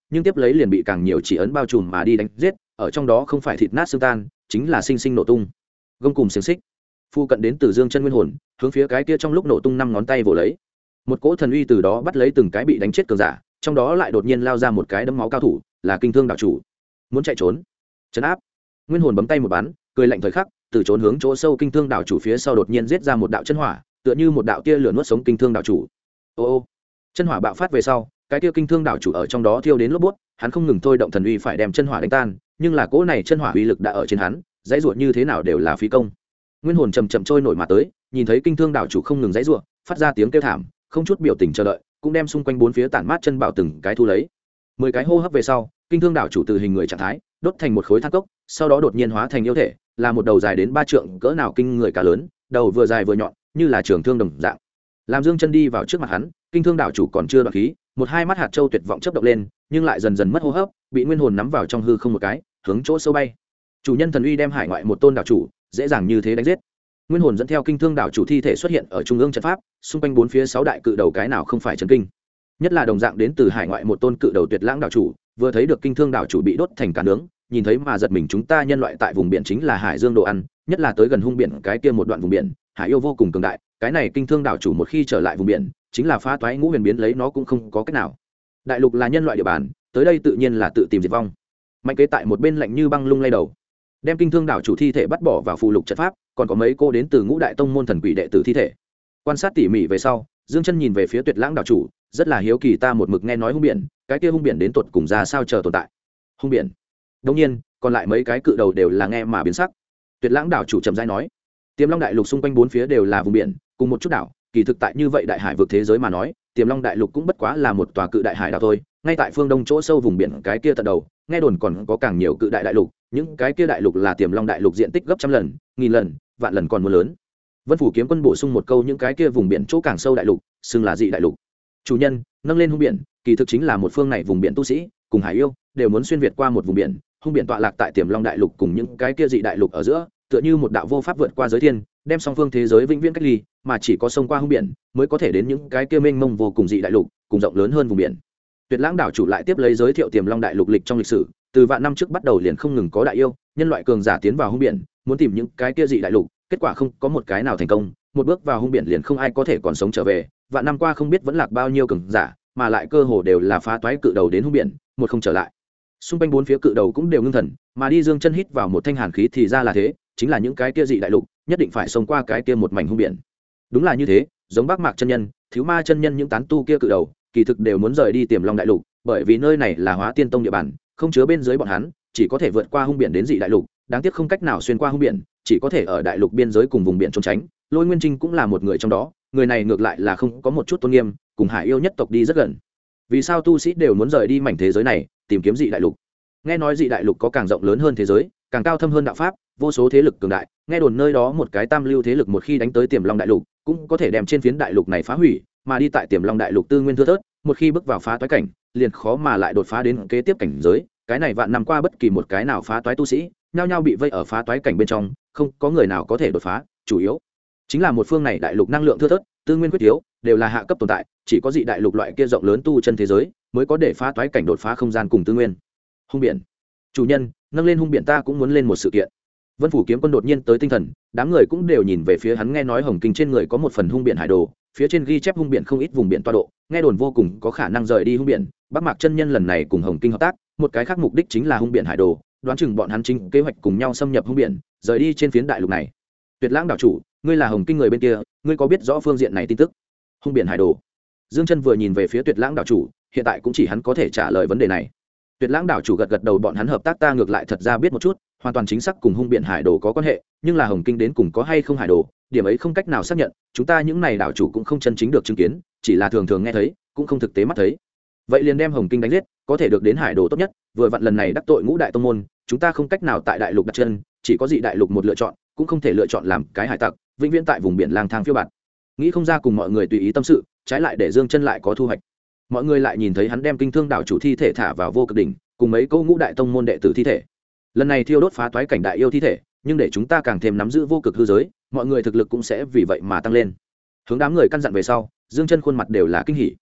nhưng tiếp lấy liền bị càng nhiều chỉ ấn bao trùm mà đi đánh giết, ở trong đó không phải thịt nát xương tan, chính là sinh sinh nổ tung. Gông cùng xiềng xích, phu cận đến từ Dương Chân nguyên hồn, hướng phía cái kia trong lúc nổ tung 5 ngón tay vồ lấy. Một cỗ thần uy từ đó bắt lấy từng cái bị đánh chết cường giả, trong đó lại đột nhiên lao ra một cái đấm máu cao thủ, là Kinh Thương đạo chủ. Muốn chạy trốn, trấn áp. Nguyên hồn bấm tay một bắn, cười lạnh thời khắc, từ trốn hướng chỗ sâu Kinh Thương đạo chủ phía sau đột nhiên giết ra một đạo chân hỏa, tựa như một đạo tia lửa nuốt sống Kinh Thương đạo chủ. Ô ô, chân hỏa bạo phát về sau, cái tia Kinh Thương đạo chủ ở trong đó thiêu đến lốp bút, hắn không ngừng thôi động thần uy phải đem chân hỏa đánh tan, nhưng là cỗ này chân hỏa uy lực đã ở trên hắn, dãy ruột như thế nào đều là phí công. Nguyên hồn chậm chậm trôi nổi mà tới, nhìn thấy Kinh Thương đạo chủ không ngừng dãy ruột, phát ra tiếng kêu thảm, không chút biểu tình chờ đợi, cũng đem xung quanh bốn phía tản mát chân bảo từng cái thu lấy. 10 cái hô hấp về sau, Kinh Thương đạo chủ từ hình người trạng thái đốt thành một khối than cốc, sau đó đột nhiên hóa thành yêu thể, là một đầu dài đến 3 trượng cỡ nào kinh người cá lớn, đầu vừa dài vừa nhọn, như là trường thương đồng dạng. Làm Dương Chân đi vào trước mặt hắn, Kinh Thương đạo chủ còn chưa đoạn khí, một hai mắt hạt châu tuyệt vọng chớp động lên, nhưng lại dần dần mất hô hấp, bị nguyên hồn nắm vào trong hư không một cái, hướng chỗ sâu bay. Chủ nhân thần uy đem hải ngoại một tôn đạo chủ, dễ dàng như thế đánh giết. Nguyên hồn dẫn theo Kinh Thương đạo chủ thi thể xuất hiện ở trung ương trận pháp, xung quanh bốn phía 6 đại cự đầu cái nào không phải chấn kinh. Nhất là đồng dạng đến từ hải ngoại một tôn cự đầu Tuyệt Lãng đạo chủ, vừa thấy được Kinh Thương đạo chủ bị đốt thành cá nướng, nhìn thấy mà giật mình, chúng ta nhân loại tại vùng biển chính là hải dương đồ ăn, nhất là tới gần hung biển cái kia một đoạn vùng biển, hải yêu vô cùng cường đại, cái này Kinh Thương đạo chủ một khi trở lại vùng biển, chính là phá toái ngũ huyền biến lấy nó cũng không có cách nào. Đại lục là nhân loại địa bàn, tới đây tự nhiên là tự tìm diệt vong. Mạnh Kế tại một bên lạnh như băng lung lay đầu, đem Kinh Thương đạo chủ thi thể bắt bỏ vào phù lục trận pháp, còn có mấy cô đến từ Ngũ Đại Tông môn thần quỷ đệ tử thi thể. Quan sát tỉ mỉ về sau, Dương Chân nhìn về phía Tuyệt Lãng đạo chủ, rất là hiếu kỳ, ta một mực nghe nói hung biển, cái kia hung biển đến tuột cùng ra sao chờ tồn tại. Hung biển. Đương nhiên, còn lại mấy cái cự đầu đều là nghe mà biến sắc. Tuyệt Lãng đạo chủ trầm rãi nói, Tiềm Long đại lục xung quanh bốn phía đều là vùng biển, cùng một chút đảo, kỳ thực tại như vậy đại hải vực thế giới mà nói, Tiềm Long đại lục cũng bất quá là một tòa cự đại hải đảo thôi, ngay tại phương đông chỗ sâu vùng biển cái kia tận đầu, nghe đồn còn có càng nhiều cự đại đại lục, những cái kia đại lục là Tiềm Long đại lục diện tích gấp trăm lần, nghìn lần, vạn lần còn muốn lớn. Vân Phủ Kiếm Quân bổ sung một câu, những cái kia vùng biển chỗ càng sâu đại lục, xưng là dị đại lục. Chủ nhân, nâng lên hung biển, kỳ thực chính là một phương này vùng biển tu sĩ, cùng hải yêu đều muốn xuyên việt qua một vùng biển, hung biển tọa lạc tại Tiềm Long đại lục cùng những cái kia dị đại lục ở giữa, tựa như một đạo vô pháp vượt qua giới thiên, đem song phương thế giới vĩnh viễn cách ly, mà chỉ có sông qua hung biển mới có thể đến những cái kia mênh mông vô cùng dị đại lục, cùng rộng lớn hơn vùng biển. Tuyệt Lãng đảo chủ lại tiếp lấy giới thiệu Tiềm Long đại lục lịch trong lịch sử, từ vạn năm trước bắt đầu liền không ngừng có đại yêu, nhân loại cường giả tiến vào hung biển, muốn tìm những cái kia dị đại lục, kết quả không có một cái nào thành công, một bước vào hung biển liền không ai có thể còn sống trở về, vạn năm qua không biết vẫn lạc bao nhiêu cường giả, mà lại cơ hồ đều là phá toái cự đầu đến hung biển, một không trở lại. Xung quanh bốn phía cự đầu cũng đều ngưng thần, mà đi Dương Chân hít vào một thanh hàn khí, thì ra là thế, chính là những cái kia dị đại lục, nhất định phải xông qua cái kia một mảnh hung biển. Đúng là như thế, giống Bắc Mạc chân nhân, Thiếu Ma chân nhân những tán tu kia cự đầu, kỳ thực đều muốn rời đi Tiềm Long đại lục, bởi vì nơi này là Hóa Tiên Tông địa bàn, không chứa bên dưới bọn hắn, chỉ có thể vượt qua hung biển đến dị đại lục, đáng tiếc không cách nào xuyên qua hung biển, chỉ có thể ở đại lục biên giới cùng vùng biển trốn tránh. Lôi Nguyên Trinh cũng là một người trong đó, người này ngược lại là không có một chút tôn nghiêm, cùng hải yêu nhất tộc đi rất gần. Vì sao tu sĩ đều muốn rời đi mảnh thế giới này, tìm kiếm dị đại lục? Nghe nói dị đại lục có càng rộng lớn hơn thế giới, càng cao thâm hơn đạo pháp, vô số thế lực cường đại, nghe đồn nơi đó một cái tam lưu thế lực một khi đánh tới Tiềm Long đại lục, cũng có thể đem trên phiến đại lục này phá hủy, mà đi tại Tiềm Long đại lục tư nguyên thưa thớt, một khi bước vào phá toái cảnh, liền khó mà lại đột phá đến kế tiếp cảnh giới. Cái này vạn năm qua bất kỳ một cái nào phá toái tu sĩ, nhao nhao bị vây ở phá toái cảnh bên trong, không có người nào có thể đột phá, chủ yếu chính là một phương này đại lục năng lượng thưa thớt, tư nguyên quyết yếu, đều là hạ cấp tồn tại, chỉ có dị đại lục loại kia rộng lớn tu chân thế giới mới có để phá toái cảnh đột phá không gian cùng tư nguyên. Hung biển. Chủ nhân, nâng lên hung biển, ta cũng muốn lên một sự kiện. Vân Phủ Kiếm Quân đột nhiên tới tinh thần, đám người cũng đều nhìn về phía hắn, nghe nói Hồng Kinh trên người có một phần hung biển hải đồ, phía trên ghi chép hung biển không ít vùng biển toa độ, nghe đồn vô cùng có khả năng rời đi hung biển. Bắc Mạc chân nhân lần này cùng Hồng Kinh hợp tác, một cái khác mục đích chính là hung biển hải đồ, đoán chừng bọn hắn chính kế hoạch cùng nhau xâm nhập hung biển, rời đi trên phiến đại lục này. Tuyệt Lãng đảo chủ, ngươi là Hồng Kinh người bên kia, ngươi có biết rõ phương diện này tin tức? Hung biển hải đồ. Dương Chân vừa nhìn về phía Tuyệt Lãng đảo chủ, hiện tại cũng chỉ hắn có thể trả lời vấn đề này. Tuyệt Lãng đảo chủ gật gật đầu, bọn hắn hợp tác ta ngược lại thật ra biết một chút, hoàn toàn chính xác cùng hung biển hải đồ có quan hệ, nhưng là Hồng Kinh đến cùng có hay không hải đồ, điểm ấy không cách nào xác nhận, chúng ta những này đảo chủ cũng không chân chính được chứng kiến, chỉ là thường thường nghe thấy, cũng không thực tế mắt thấy. Vậy liền đem Hồng Kinh đánh giết, có thể được đến hải đồ tốt nhất, vừa vặn lần này đắc tội Ngũ Đại tông môn, chúng ta không cách nào tại đại lục đặt chân, chỉ có dị đại lục một lựa chọn, cũng không thể lựa chọn làm cái hải tặc, vĩnh viễn tại vùng biển lang thang phiêu bạt. Nghĩ không ra cùng mọi người tùy ý tâm sự, trái lại để Dương Chân lại có thu hoạch. Mọi người lại nhìn thấy hắn đem Kinh Thương đảo chủ thi thể thả vào vô cực đỉnh, cùng mấy câu Ngũ Đại tông môn đệ tử thi thể. Lần này thiêu đốt phá toái cảnh đại yêu thi thể, nhưng để chúng ta càng thêm nắm giữ vô cực hư giới, mọi người thực lực cũng sẽ vì vậy mà tăng lên. Hướng đám người căn dặn về sau, Dương Chân khuôn mặt đều là kinh hỉ.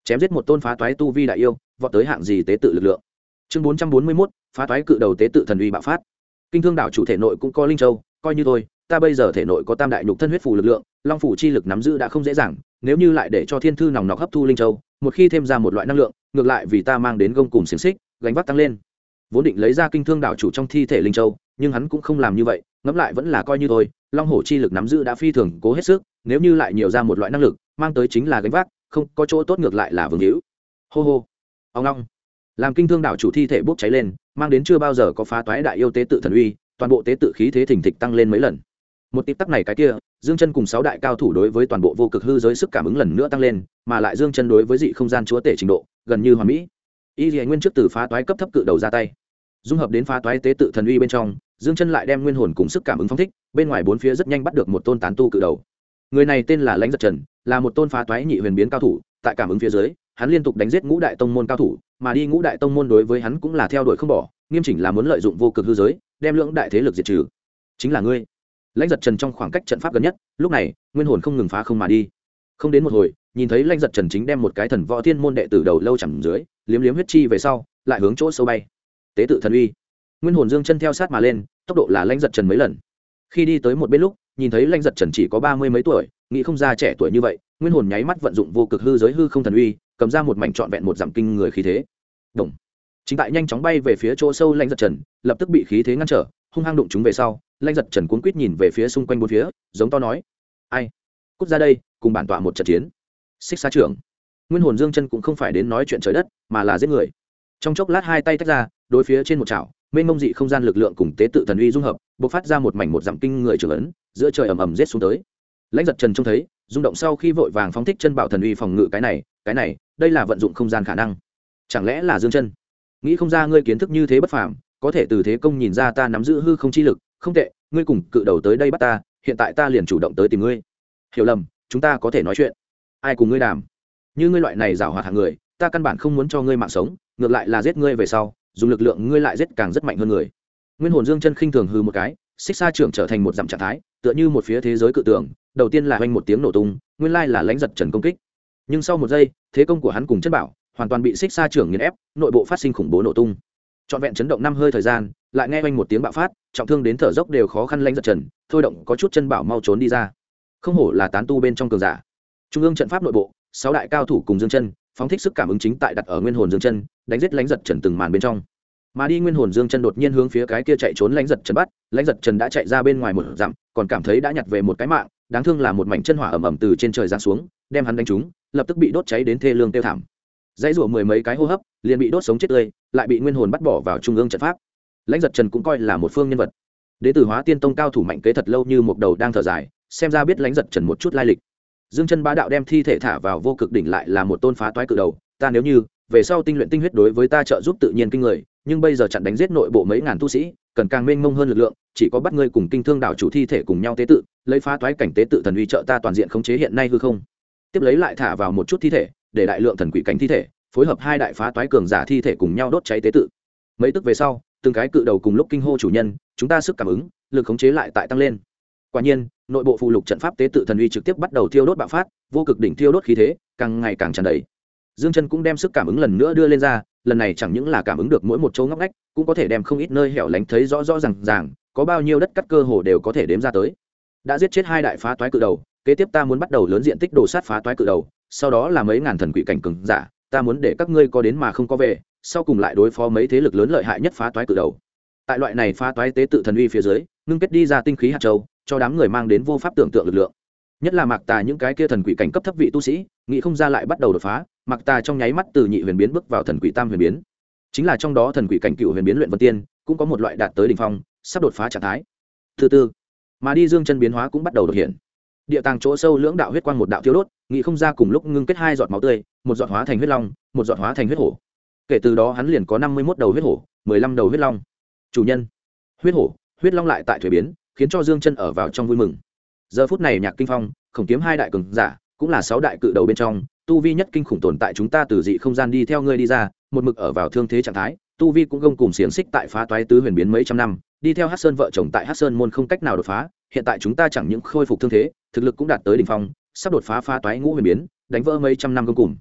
chém giết một tôn phá toái tu vi đại yêu, vọt tới hạng gì tế tự lực lượng. Chương 441, phá toái cự đầu tế tự thần uy bạo phát. Kinh Thương đảo chủ thể nội cũng có linh châu, coi như thôi, ta bây giờ thể nội có tam đại nhục thân huyết phù lực lượng, long phủ chi lực nắm giữ đã không dễ dàng, nếu như lại để cho thiên thư nòng nọc hấp thu linh châu, một khi thêm ra một loại năng lượng, ngược lại vì ta mang đến gông cùm xiềng xích, gánh vác tăng lên. Vốn định lấy ra Kinh Thương đảo chủ trong thi thể linh châu, nhưng hắn cũng không làm như vậy, ngẫm lại vẫn là coi như thôi, long hổ chi lực nắm giữ đã phi thường cố hết sức, nếu như lại nhiều ra một loại năng lực, mang tới chính là gánh vác, không có chỗ tốt ngược lại là vương hữu. Hô hô, ông long, làm Kinh Thương đảo chủ thi thể bốc cháy lên, mang đến chưa bao giờ có phá toái đại yêu tế tự thần uy, toàn bộ tế tự khí thế thình thịch tăng lên mấy lần. Một tịp tắc này cái kia, Dương Chân cùng 6 đại cao thủ đối với toàn bộ vô cực hư giới sức cảm ứng lần nữa tăng lên, mà lại Dương Chân đối với dị không gian chúa tể trình độ gần như hoàn mỹ. Y Liễu Nguyên trước từ phá toái cấp thấp cự đầu ra tay, dung hợp đến phá toái tế tự thần uy bên trong, Dương Chân lại đem nguyên hồn cùng sức cảm ứng phóng thích, bên ngoài bốn phía rất nhanh bắt được một tôn tán tu cự đầu. Người này tên là Lãnh Giật Trần, là một tôn phá toái nhị huyền biến cao thủ, tại cảm ứng phía dưới, hắn liên tục đánh giết ngũ đại tông môn cao thủ, mà đi ngũ đại tông môn đối với hắn cũng là theo đuổi không bỏ, nghiêm chỉnh là muốn lợi dụng vô cực hư giới, đem lưỡng đại thế lực diệt trừ. Chính là ngươi. Lãnh Giật Trần trong khoảng cách trận pháp gần nhất, lúc này, nguyên hồn không ngừng phá không mà đi. Không đến một hồi, nhìn thấy Lãnh Giật Trần chính đem một cái thần võ thiên môn đệ tử đầu lâu chầm dưới, liếm liếm huyết chi về sau, lại hướng chỗ sâu bay. Tế tự thần uy. Nguyên hồn Dương Chân theo sát mà lên, tốc độ là Lãnh Giật Trần mấy lần. Khi đi tới một bên lúc, nhìn thấy Lãnh Giật Trần chỉ có 30 mấy tuổi, nghĩ không ra trẻ tuổi như vậy, nguyên hồn nháy mắt vận dụng vô cực hư giới hư không thần uy, cầm ra một mảnh trọn vẹn một dặm kinh người khí thế. Đồng. Chính tại nhanh chóng bay về phía chỗ sâu Lãnh Giật Trần, lập tức bị khí thế ngăn trở, hung hăng đụng chúng về sau, Lãnh Giật Trần cuống quýt nhìn về phía xung quanh bốn phía, giống to nói: "Ai? Cút ra đây, cùng bản tọa một trận chiến." Xích Sa trưởng. Nguyên hồn Dương Chân cũng không phải đến nói chuyện trời đất, mà là giết người. Trong chốc lát hai tay tách ra, đối phía trên một chảo, mênh mông dị không gian lực lượng cùng tế tự thần uy dung hợp, bộc phát ra một mảnh một dặm kinh người trường ấn, giữa trời ầm ầm giết xuống tới. Lãnh Giật Trần trông thấy, rung động sau khi vội vàng phóng thích chân bảo thần uy phòng ngự cái này, đây là vận dụng không gian khả năng. Chẳng lẽ là Dương Chân? Nghĩ không ra ngươi kiến thức như thế bất phàm, có thể từ thế công nhìn ra ta nắm giữ hư không chi lực, không tệ, ngươi cùng cự đầu tới đây bắt ta, hiện tại ta liền chủ động tới tìm ngươi. Hiểu lầm, chúng ta có thể nói chuyện. Ai cùng ngươi đàm? Như ngươi loại này giảo hoạt hạng người, ta căn bản không muốn cho ngươi mạng sống, ngược lại là giết ngươi về sau, dùng lực lượng ngươi lại giết càng rất mạnh hơn người. Nguyên hồn Dương Chân khinh thường hừ một cái, Xích Sa trưởng trở thành một dặm trạng thái, tựa như một phía thế giới cự tượng, đầu tiên là hoành một tiếng nổ tung, nguyên lai là Lãnh Giật Trần công kích. Nhưng sau một giây, thế công của hắn cùng chân bảo hoàn toàn bị Xích Sa trưởng nghiền ép, nội bộ phát sinh khủng bố nổ tung. Trọn vẹn chấn động 5 hơi thời gian, lại nghe oanh một tiếng bạo phát, trọng thương đến thở dốc đều khó khăn Lãnh Giật Trần, thôi động có chút chân bảo mau trốn đi ra. Không hổ là tán tu bên trong cường giả. Trung ương trận pháp nội bộ, 6 đại cao thủ cùng Dương Chân, phóng thích sức cảm ứng chính tại đặt ở nguyên hồn Dương Chân, đánh giết Lãnh Giật Trần từng màn bên trong. Mà đi nguyên hồn Dương Chân đột nhiên hướng phía cái kia chạy trốn Lãnh Giật Trần bắt, Lãnh Giật Trần đã chạy ra bên ngoài một dặm, còn cảm thấy đã nhặt về một cái mạng, đáng thương là một mảnh chân hỏa ầm ầm từ trên trời giáng xuống, đem hắn đánh trúng, lập tức bị đốt cháy đến thê lương tiêu thảm. Dãy rủa mười mấy cái hô hấp, liền bị đốt sống chết tươi, lại bị nguyên hồn bắt bỏ vào trung ương trận pháp. Lãnh Giật Trần cũng coi là một phương nhân vật. Đế tử Hóa Tiên Tông cao thủ mạnh kế thật lâu như một đầu đang thở dài, xem ra biết Lãnh Giật Trần một chút lai lịch. Dương Chân bá đạo đem thi thể thả vào vô cực đỉnh lại là một tôn phá toái cự đầu, ta nếu như về sau tinh luyện tinh huyết đối với ta trợ giúp tự nhiên kinh người, nhưng bây giờ chặn đánh giết nội bộ mấy ngàn tu sĩ, cần càng mênh mông hơn lực lượng, chỉ có bắt ngươi cùng Kinh Thương đảo chủ thi thể cùng nhau tế tự, lấy phá toái cảnh tế tự thần uy trợ ta toàn diện khống chế hiện nay hư không. Tiếp lấy lại thả vào một chút thi thể, để đại lượng thần quỷ cảnh thi thể, phối hợp hai đại phá toái cường giả thi thể cùng nhau đốt cháy tế tự. Mấy tức về sau, từng cái cự đầu cùng lúc kinh hô chủ nhân, chúng ta sức cảm ứng, lực khống chế lại tại tăng lên. Quả nhiên, nội bộ phụ lục trận pháp tế tự thần uy trực tiếp bắt đầu thiêu đốt bạo phát, vô cực đỉnh thiêu đốt khí thế, càng ngày càng tràn đầy. Dương Chân cũng đem sức cảm ứng lần nữa đưa lên ra, lần này chẳng những là cảm ứng được mỗi một chỗ ngóc ngách, cũng có thể đem không ít nơi hẻo lánh thấy rõ rõ ràng ràng, có bao nhiêu đất cắt cơ hồ đều có thể đếm ra tới. Đã giết chết hai đại phá toái cự đầu, kế tiếp ta muốn bắt đầu lớn diện tích đồ sát phá toái cự đầu, sau đó là mấy ngàn thần quỷ cảnh cường giả, ta muốn để các ngươi có đến mà không có về, sau cùng lại đối phó mấy thế lực lớn lợi hại nhất phá toái cự đầu. Tại loại này phá toái tế tự thần uy phía dưới, ngưng kết đi ra tinh khí hạt châu, cho đám người mang đến vô pháp tưởng tượng lực lượng. Nhất là Mạc Tà những cái kia thần quỷ cảnh cấp thấp vị tu sĩ, nghĩ không ra lại bắt đầu đột phá, Mạc Tà trong nháy mắt từ nhị huyền biến bước vào thần quỷ tam huyền biến. Chính là trong đó thần quỷ cảnh cựu huyền biến luyện vân tiên, cũng có một loại đạt tới đỉnh phong, sắp đột phá trạng thái. Thứ tư, mà đi Dương Chân biến hóa cũng bắt đầu đột hiện. Địa tàng chỗ sâu lưỡng đạo huyết quang một đạo thiêu đốt, nghĩ không ra cùng lúc ngưng kết hai giọt máu tươi, một giọt hóa thành huyết long, một giọt hóa thành huyết hổ. Kể từ đó hắn liền có 51 đầu huyết hổ, 15 đầu huyết long. Chủ nhân, huyết hổ, huyết long lại tại thủy biến, khiến cho Dương Chân ở vào trong vui mừng. Giờ phút này Nhạc Kinh Phong, Khổng Kiếm hai đại cường giả, cũng là 6 đại cự đầu bên trong, tu vi nhất kinh khủng tồn tại, chúng ta từ dị không gian đi theo ngươi đi ra, một mực ở vào thương thế trạng thái, tu vi cũng gông cùng xiển xích tại phá toái tứ huyền biến mấy trăm năm, đi theo Hắc Sơn vợ chồng tại Hắc Sơn môn không cách nào đột phá, hiện tại chúng ta chẳng những khôi phục thương thế, thực lực cũng đạt tới đỉnh phong, sắp đột phá phá toái ngũ huyền biến, đánh vỡ mấy trăm năm gông cùng.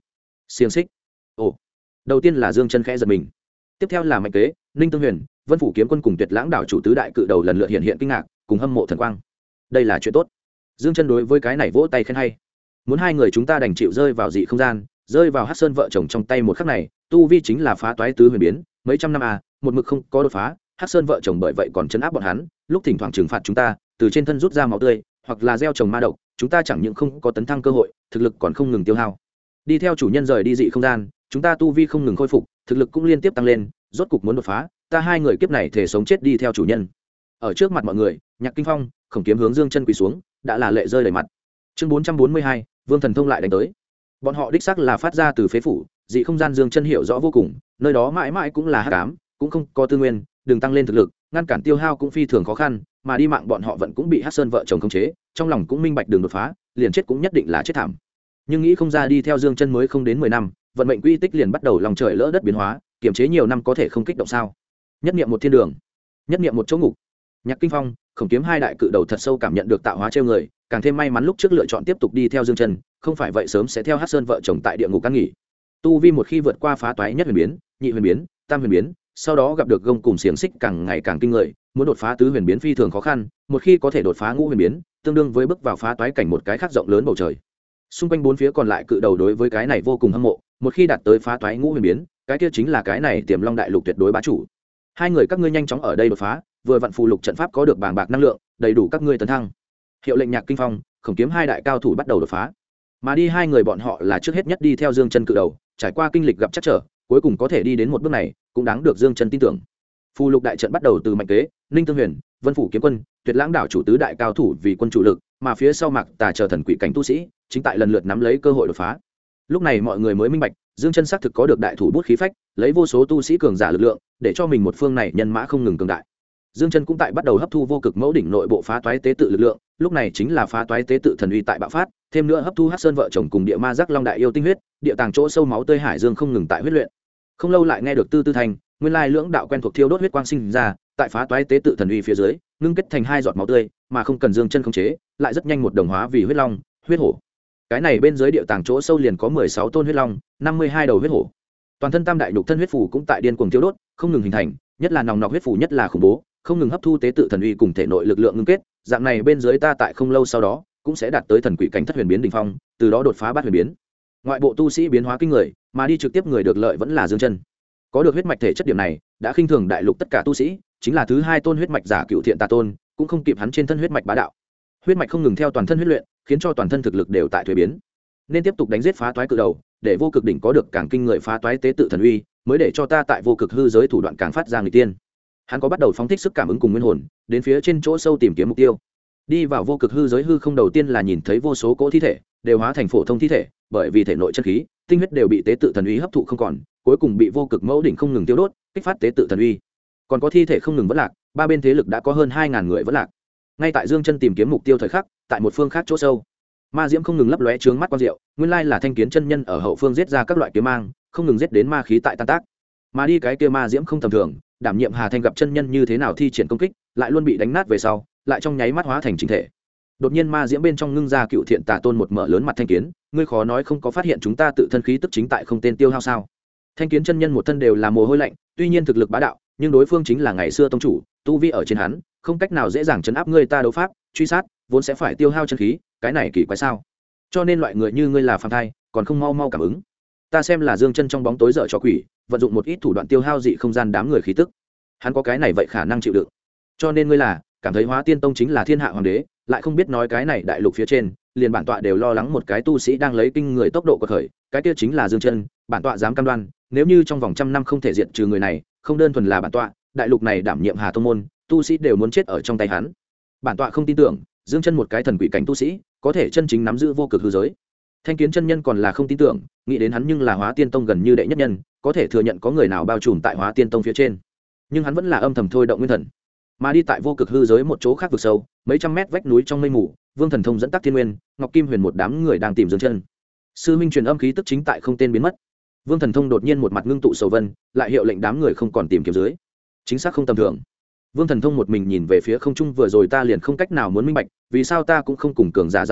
xiềng xích. Ồ, đầu tiên là Dương Chân khẽ giật mình, tiếp theo là Mạnh Kế, Ninh Tương Huyền, Vân Phủ Kiếm Quân cùng Tuyệt Lãng đảo chủ tứ đại cự đầu lần lượt hiện kinh ngạc cùng hâm mộ thần quang. Đây là chuyện tốt. Dương Chân đối với cái này vỗ tay khen hay. Muốn hai người chúng ta đành chịu rơi vào dị không gian, rơi vào Hắc Sơn vợ chồng trong tay một khắc này, tu vi chính là phá toái tứ huyền biến, mấy trăm năm một mực không có đột phá, Hắc Sơn vợ chồng bởi vậy còn trấn áp bọn hắn, lúc thỉnh thoảng trừng phạt chúng ta, từ trên thân rút ra máu tươi, hoặc là gieo trồng ma độc, chúng ta chẳng những không có tấn thăng cơ hội, thực lực còn không ngừng tiêu hao. Đi theo chủ nhân rời đi dị không gian, chúng ta tu vi không ngừng khôi phục, thực lực cũng liên tiếp tăng lên, rốt cục muốn đột phá, ta hai người kiếp này thể sống chết đi theo chủ nhân. Ở trước mặt mọi người, Nhạc Kinh Phong, Khổng Kiếm hướng Dương Chân quỳ xuống, đã là lệ rơi đầy mặt. Chương 442, Vương Thần Thông lại đánh tới. Bọn họ đích xác là phát ra từ phế phủ, dị không gian Dương Chân hiểu rõ vô cùng, nơi đó mãi mãi cũng là hắc ám, cũng không có tư nguyên, đừng tăng lên thực lực, ngăn cản tiêu hao cũng phi thường khó khăn, mà đi mạng bọn họ vẫn cũng bị Hắc Sơn vợ chồng khống chế, trong lòng cũng minh bạch đường đột phá, liền chết cũng nhất định là chết thảm. Nhưng nghĩ không ra đi theo Dương Chân mới không đến 10 năm, vận mệnh quy tích liền bắt đầu lòng trời lỡ đất biến hóa, kiềm chế nhiều năm có thể không kích động sao? Nhất niệm một thiên đường, nhất niệm một chỗ ngục. Nhạc Kinh Phong, Khổng Kiếm hai đại cự đầu thật sâu cảm nhận được tạo hóa trêu người, càng thêm may mắn lúc trước lựa chọn tiếp tục đi theo Dương Chân, không phải vậy sớm sẽ theo Hắc Sơn vợ chồng tại địa ngục căn nghỉ. Tu vi một khi vượt qua phá toái nhất huyền biến, nhị huyền biến, tam huyền biến, sau đó gặp được gông cùng xiềng xích càng ngày càng kinh người, muốn đột phá tứ huyền biến phi thường khó khăn, một khi có thể đột phá ngũ huyền biến, tương đương với bước vào phá toái cảnh một cái khác rộng lớn bầu trời. Xung quanh bốn phía còn lại cự đầu đối với cái này vô cùng hâm mộ, một khi đạt tới phá toái ngũ huyền biến, cái kia chính là cái này Tiềm Long đại lục tuyệt đối bá chủ. Hai người các ngươi nhanh chóng ở đây đột phá, vừa vặn phù lục trận pháp có được bàng bạc năng lượng, đầy đủ các ngươi tấn thăng. Hiệu lệnh Nhạc Kinh Phong, Khổng Kiếm hai đại cao thủ bắt đầu đột phá. Mà đi hai người bọn họ là trước hết nhất đi theo Dương Chân cự đầu, trải qua kinh lịch gặp chắc trở, cuối cùng có thể đi đến một bước này, cũng đáng được Dương Chân tin tưởng. Phù lục đại trận bắt đầu từ Mạnh Kế, Ninh Tương Huyền, Vân Phủ Kiếm Quân, Tuyệt Lãng đảo chủ tứ đại cao thủ vì quân chủ lực, mà phía sau Mạc Tà chờ thần quỷ cảnh tu sĩ, chính tại lần lượt nắm lấy cơ hội đột phá. Lúc này mọi người mới minh bạch, Dương Chân xác thực có được đại thủ bút khí phách, lấy vô số tu sĩ cường giả lực lượng, để cho mình một phương này nhân mã không ngừng cường đại. Dương Chân cũng tại bắt đầu hấp thu vô cực mẫu đỉnh nội bộ phá toái tế tự lực lượng, lúc này chính là phá toái tế tự thần uy tại bạo phát, thêm nữa hấp thu Hắc Sơn vợ chồng cùng địa ma giác long đại yêu tinh huyết, địa tàng chỗ sâu máu tươi hải dương không ngừng tại huyết luyện. Không lâu lại nghe được tư tư thành, nguyên lai lưỡng đạo quen thuộc thiêu đốt huyết quang sinh ra, tại phá toái tế tự thần uy phía dưới, ngưng kết thành hai giọt máu tươi, mà không cần Dương Chân khống chế, lại rất nhanh một đồng hóa vì huyết long, huyết hổ. Cái này bên dưới địa tàng chỗ sâu liền có 16 tôn huyết long, 52 đầu huyết hổ. Toàn thân tam đại nhục thân huyết phù cũng tại điên cuồng thiêu đốt, không ngừng hình thành, nhất là nòng nọc huyết phù nhất là khủng bố, không ngừng hấp thu tế tự thần uy cùng thể nội lực lượng ngưng kết, dạng này bên dưới ta tại không lâu sau đó cũng sẽ đạt tới thần quỷ cảnh thất huyền biến đỉnh phong, từ đó đột phá bát huyền biến. Ngoại bộ tu sĩ biến hóa kinh người, mà đi trực tiếp người được lợi vẫn là Dương Chân. Có được huyết mạch thể chất điểm này, đã khinh thường đại lục tất cả tu sĩ, chính là thứ hai tôn huyết mạch giả Cựu Thiện Tà Tôn, cũng không kịp hắn trên thân huyết mạch bá đạo. Huyết mạch không ngừng theo toàn thân huyết luyện, khiến cho toàn thân thực lực đều tại thuế biến. Nên tiếp tục đánh giết phá toái cự đầu, để vô cực đỉnh có được càng kinh người phá toái tế tự thần uy, mới để cho ta tại vô cực hư giới thủ đoạn càng phát ra người tiên. Hắn có bắt đầu phóng thích sức cảm ứng cùng nguyên hồn, đến phía trên chỗ sâu tìm kiếm mục tiêu. Đi vào vô cực hư giới hư không đầu tiên là nhìn thấy vô số cỗ thi thể, đều hóa thành phổ thông thi thể, bởi vì thể nội chân khí, tinh huyết đều bị tế tự thần uy hấp thụ không còn, cuối cùng bị vô cực mẫu đỉnh không ngừng tiêu đốt, kích phát tế tự thần uy. Còn có thi thể không ngừng vẫn lạc, ba bên thế lực đã có hơn 2000 người vẫn lạc. Ngay tại Dương Chân tìm kiếm mục tiêu thời khắc, tại một phương khác chỗ sâu, ma diễm không ngừng lấp lóe trướng mắt quang diệu, nguyên lai là Thanh Kiến chân nhân ở hậu phương giết ra các loại kiếm mang, không ngừng giết đến ma khí tại tan tác. Mà đi cái kia ma diễm không tầm thường, đảm nhiệm Hà Thanh gặp chân nhân như thế nào thi triển công kích, lại luôn bị đánh nát về sau, lại trong nháy mắt hóa thành chính thể. Đột nhiên ma diễm bên trong ngưng ra Cựu Thiện Tà Tôn một mở lớn mặt Thanh Kiến, ngươi khó nói không có phát hiện chúng ta tự thân khí tức chính tại không tên tiêu hao sao? Thanh Kiến chân nhân một thân đều là mồ hôi lạnh, tuy nhiên thực lực bá đạo, nhưng đối phương chính là ngày xưa tông chủ, tu vi ở trên hắn, không cách nào dễ dàng trấn áp ngươi ta đấu pháp, truy sát, vốn sẽ phải tiêu hao chân khí, cái này kỳ quái sao? Cho nên loại người như ngươi là phàm thai, còn không mau mau cảm ứng. Ta xem là Dương Chân trong bóng tối dở trò quỷ, vận dụng một ít thủ đoạn tiêu hao dị không gian đám người khí tức. Hắn có cái này vậy khả năng chịu đựng. Cho nên ngươi là cảm thấy Hóa Tiên Tông chính là thiên hạ hoàng đế, lại không biết nói cái này đại lục phía trên, liền bản tọa đều lo lắng một cái tu sĩ đang lấy kinh người tốc độ của khởi, cái kia chính là Dương Chân, bản tọa dám cam đoan, nếu như trong vòng trăm năm không thể diệt trừ người này, không đơn thuần là bản tọa, đại lục này đảm nhiệm Hà Tông môn, tu sĩ đều muốn chết ở trong tay hắn. Bản tọa không tin tưởng, Dương Chân một cái thần quỷ cảnh tu sĩ, có thể chân chính nắm giữ vô cực hư giới. Thanh Kiến chân nhân còn là không tin tưởng, nghĩ đến hắn nhưng là Hóa Tiên Tông gần như đệ nhất nhân, có thể thừa nhận có người nào bao trùm tại Hóa Tiên Tông phía trên. Nhưng hắn vẫn là âm thầm thôi động nguyên thần, mà đi tại vô cực hư giới một chỗ khác vực sâu, mấy trăm mét vách núi trong mây mù, Vương Thần Thông dẫn tắc Thiên Nguyên, Ngọc Kim Huyền một đám người đang tìm Dương Chân. Sư minh truyền âm khí tức chính tại không tên biến mất. Vương Thần Thông đột nhiên một mặt ngưng tụ sầu vân, lại hiệu lệnh đám người không còn tìm kiếm dưới. Chính xác không tầm thường. Vương Thần Thông một mình nhìn về phía không trung vừa rồi ta liền không cách nào muốn minh bạch, vì sao ta cũng không cùng cường giả giao thủ,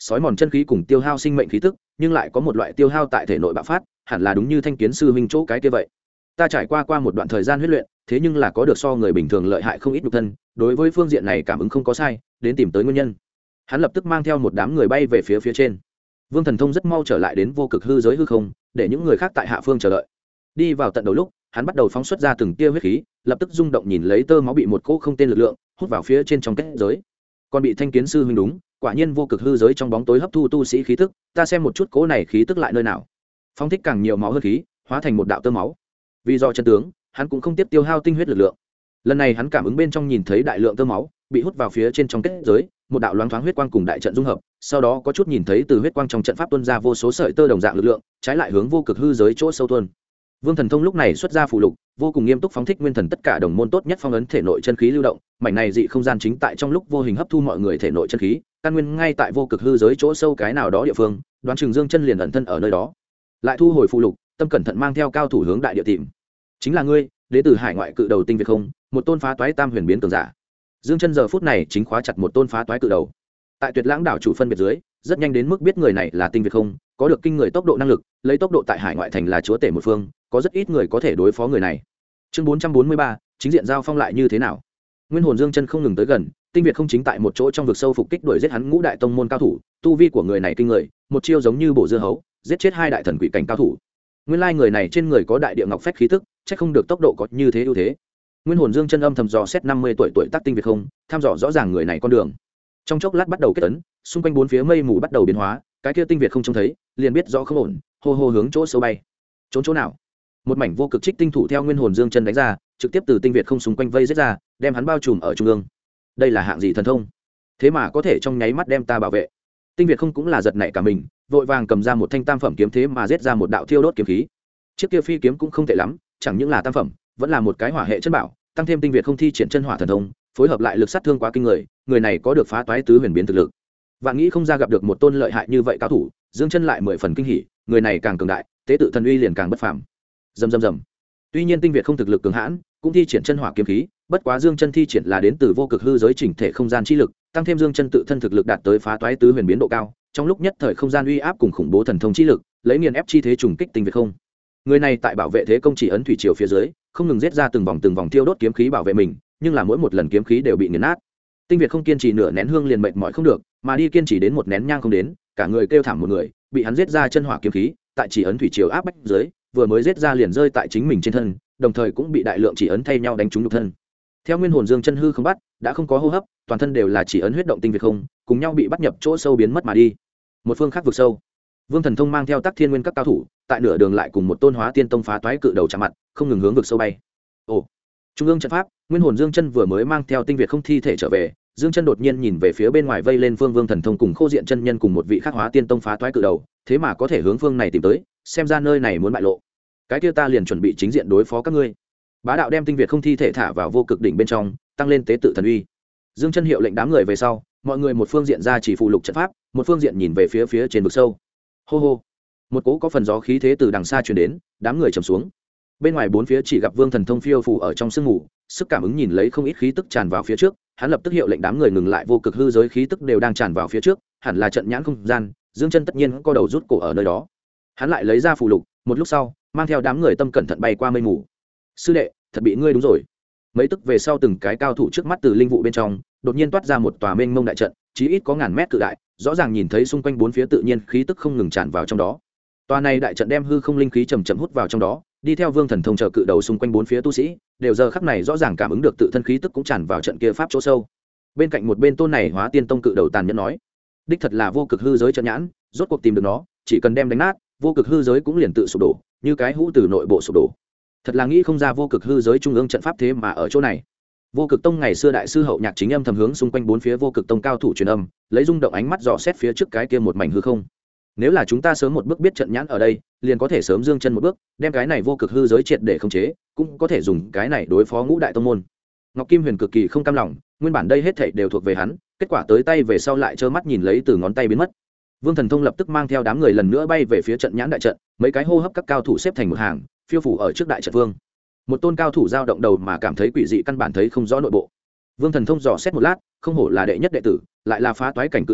sói mòn chân khí cùng tiêu hao sinh mệnh khí tức, nhưng lại có một loại tiêu hao tại thể nội bạo phát, hẳn là đúng như Thanh Kiến sư huynh chỗ cái kia vậy. Ta trải qua một đoạn thời gian huấn luyện, thế nhưng là có được so người bình thường lợi hại không ít nhục thân, đối với phương diện này cảm ứng không có sai, đến tìm tới nguyên nhân. Hắn lập tức mang theo một đám người bay về phía trên. Vương Thần Thông rất mau trở lại đến vô cực hư giới hư không, để những người khác tại hạ phương chờ đợi. Đi vào tận đầu lúc, hắn bắt đầu phóng xuất ra từng tia huyết khí, lập tức rung động nhìn lấy tơ máu bị một cỗ không tên lực lượng hút vào phía trên trong kết giới. Còn bị Thanh Kiến sư huynh đúng, quả nhiên vô cực hư giới trong bóng tối hấp thu tu sĩ khí tức, ta xem một chút cỗ này khí tức lại nơi nào. Phóng thích càng nhiều máu hơn khí, hóa thành một đạo tơ máu. Vì do chân tướng, hắn cũng không tiếp tiêu hao tinh huyết lực lượng. Lần này hắn cảm ứng bên trong nhìn thấy đại lượng tơ máu bị hút vào phía trên trong kết giới, một đạo loáng thoáng huyết quang cùng đại trận dung hợp, sau đó có chút nhìn thấy từ huyết quang trong trận pháp tuôn ra vô số sợi tơ đồng dạng lực lượng, trái lại hướng vô cực hư giới chỗ sâu tuôn. Vương Thần Thông lúc này xuất ra phù lục, vô cùng nghiêm túc phóng thích nguyên thần tất cả đồng môn tốt nhất phong ấn thể nội chân khí lưu động, mảnh này dị không gian chính tại trong lúc vô hình hấp thu mọi người thể nội chân khí, căn nguyên ngay tại vô cực hư giới chỗ sâu cái nào đó địa phương, đoán chừng Dương Chân liền ẩn thân ở nơi đó. Lại thu hồi phù lục, tâm cẩn thận mang theo cao thủ hướng đại địa tìm. Chính là ngươi, đến từ hải ngoại cự đầu tinh Việt không, một tôn phá toái tam huyền biến cường giả. Dương Chân giờ phút này chính khóa chặt một tôn phá toái cự đầu. Tại Tuyệt Lãng đảo chủ phân biệt dưới, rất nhanh đến mức biết người này là tinh Việt không, có được kinh người tốc độ năng lực, lấy tốc độ tại hải ngoại thành là chúa tể một phương, có rất ít người có thể đối phó người này. Chương 443, chính diện giao phong lại như thế nào? Nguyên hồn Dương Chân không ngừng tới gần, tinh Việt không chính tại một chỗ trong vực sâu phục kích đuổi giết hắn ngũ đại tông môn cao thủ, tu vi của người này kinh người, một chiêu giống như bổ dưa hấu, giết chết hai đại thần quỷ cảnh cao thủ. Nguyên lai người này trên người có đại địa ngọc phách khí tức, chắc không được tốc độ có như thế ưu thế. Nguyên hồn Dương Chân âm thầm dò xét 50 tuổi tác tinh Việt không, thăm dò rõ ràng người này con đường. Trong chốc lát bắt đầu kết ấn, xung quanh bốn phía mây mù bắt đầu biến hóa, cái kia tinh Việt không trông thấy, liền biết rõ không ổn, hô hô hướng chỗ sâu bay. Trốn chỗ nào? Một mảnh vô cực trích tinh thủ theo Nguyên hồn Dương Chân đánh ra, trực tiếp từ tinh Việt không xung quanh vây giết ra, đem hắn bao trùm ở trung ương. Đây là hạng gì thần thông? Thế mà có thể trong nháy mắt đem ta bảo vệ. Tinh Việt không cũng là giật nảy cả mình, vội vàng cầm ra một thanh tam phẩm kiếm thế mà giết ra một đạo thiêu đốt kiếm khí. Chiếc kia phi kiếm cũng không tệ lắm, chẳng những là tam phẩm, vẫn là một cái hỏa hệ chân bảo, tăng thêm Tinh Việt không thi triển chân hỏa thần thông, phối hợp lại lực sát thương quá kinh người, người này có được phá toái tứ huyền biến thực lực. Vạn nghĩ không ra gặp được một tôn lợi hại như vậy cao thủ, Dương Chân lại 10 phần kinh hỉ, người này càng cường đại, tế tự thần uy liền càng bất phàm. Rầm rầm rầm. Tuy nhiên Tinh Việt không thực lực cường hãn, cũng thi triển chân hỏa kiếm khí, bất quá Dương Chân thi triển là đến từ vô cực hư giới chỉnh thể không gian chi lực, tăng thêm Dương Chân tự thân thực lực đạt tới phá toái tứ huyền biến độ cao, trong lúc nhất thời không gian uy áp cùng khủng bố thần thông chi lực, lấy nghiền ép chi thế trùng kích Tinh Việt không. Người này tại bảo vệ thế công chỉ ấn thủy triều phía dưới, không ngừng giết ra từng vòng thiêu đốt kiếm khí bảo vệ mình, nhưng là mỗi một lần kiếm khí đều bị nghiền nát. Tinh Việt không kiên trì nửa nén hương liền mệt mỏi không được, mà đi kiên trì đến một nén nhang không đến, cả người kêu thảm một người, bị hắn giết ra chân hỏa kiếm khí, tại chỉ ấn thủy triều áp bách dưới, vừa mới giết ra liền rơi tại chính mình trên thân, đồng thời cũng bị đại lượng chỉ ấn thay nhau đánh trúng nhục thân. Theo Nguyên hồn Dương Chân hư không bắt, đã không có hô hấp, toàn thân đều là chỉ ấn huyết động Tinh Việt không, cùng nhau bị bắt nhập chỗ sâu biến mất mà đi. Một phương khác vực sâu, Vương Thần Thông mang theo Tắc Thiên Nguyên các cao thủ, tại nửa đường lại cùng một tôn Hóa Tiên Tông phá toái cự đầu chạm mặt, không ngừng hướng vực sâu bay. Ồ, trung ương trận pháp, Nguyên hồn Dương Chân vừa mới mang theo Tinh Việt không thi thể trở về, Dương Chân đột nhiên nhìn về phía bên ngoài vây lên phương Vương Thần Thông cùng Khô Diện chân nhân cùng một vị khác Hóa Tiên Tông phá toái cự đầu, thế mà có thể hướng phương này tìm tới, xem ra nơi này muốn bại lộ. Cái kia ta liền chuẩn bị chính diện đối phó các ngươi. Bá đạo đem Tinh Việt không thi thể thả vào vô cực đỉnh bên trong, tăng lên tế tự thần uy. Dương Chân hiệu lệnh đám người về sau, mọi người một phương diện ra chỉ phụ lục trận pháp, một phương diện nhìn về phía trên vực sâu. Hô hô, một cỗ có phần gió khí thế từ đằng xa truyền đến, đám người trầm xuống. Bên ngoài bốn phía chỉ gặp Vương Thần Thông phiêu phù ở trong sương mù, sức cảm ứng nhìn lấy không ít khí tức tràn vào phía trước, hắn lập tức hiệu lệnh đám người ngừng lại, vô cực hư giới khí tức đều đang tràn vào phía trước, hẳn là trận nhãn không gian. Dương Chân tất nhiên có đầu rút cổ ở nơi đó. Hắn lại lấy ra phù lục, một lúc sau, mang theo đám người tâm cẩn thận bay qua mây mù. Sư đệ, thật bị ngươi đúng rồi. Mấy tức về sau, từng cái cao thủ trước mắt từ linh vụ bên trong đột nhiên toát ra một tòa mênh mông đại trận, chí ít có ngàn mét cự đại, rõ ràng nhìn thấy xung quanh bốn phía tự nhiên khí tức không ngừng tràn vào trong đó. Tòa này đại trận đem hư không linh khí chậm chậm hút vào trong đó, đi theo Vương Thần Thông chờ cự đầu xung quanh bốn phía tu sĩ, đều giờ khắc này rõ ràng cảm ứng được tự thân khí tức cũng tràn vào trận kia pháp chỗ sâu. Bên cạnh một bên tôn này Hóa Tiên Tông cự đầu tàn nhẫn nói: "Đích thật là vô cực hư giới trận nhãn, rốt cuộc tìm được nó, chỉ cần đem đánh nát, vô cực hư giới cũng liền tự sụp đổ, như cái hũ từ nội bộ sụp đổ." Thật là nghĩ không ra vô cực hư giới trung ương trận pháp thế mà ở chỗ này. Vô Cực Tông ngày xưa đại sư Hậu Nhạc chính âm thầm hướng xung quanh bốn phía Vô Cực Tông cao thủ truyền âm, lấy rung động ánh mắt dò xét phía trước cái kia một mảnh hư không. Nếu là chúng ta sớm một bước biết trận nhãn ở đây, liền có thể sớm dương chân một bước, đem cái này vô cực hư giới triệt để khống chế, cũng có thể dùng cái này đối phó ngũ đại tông môn. Ngọc Kim Huyền cực kỳ không cam lòng, nguyên bản đây hết thảy đều thuộc về hắn, kết quả tới tay về sau lại trơ mắt nhìn lấy từ ngón tay biến mất. Vương Thần Thông lập tức mang theo đám người lần nữa bay về phía trận nhãn đại trận, mấy cái hô hấp các cao thủ xếp thành một hàng, phiêu phủ ở trước đại trận vương. Một tôn cao thủ dao động đầu mà cảm thấy quỷ dị, căn bản thấy không rõ nội bộ. Vương Thần Thông dò xét một lát, không hổ là đệ nhất đệ tử, lại là phá toái cảnh cự đầu,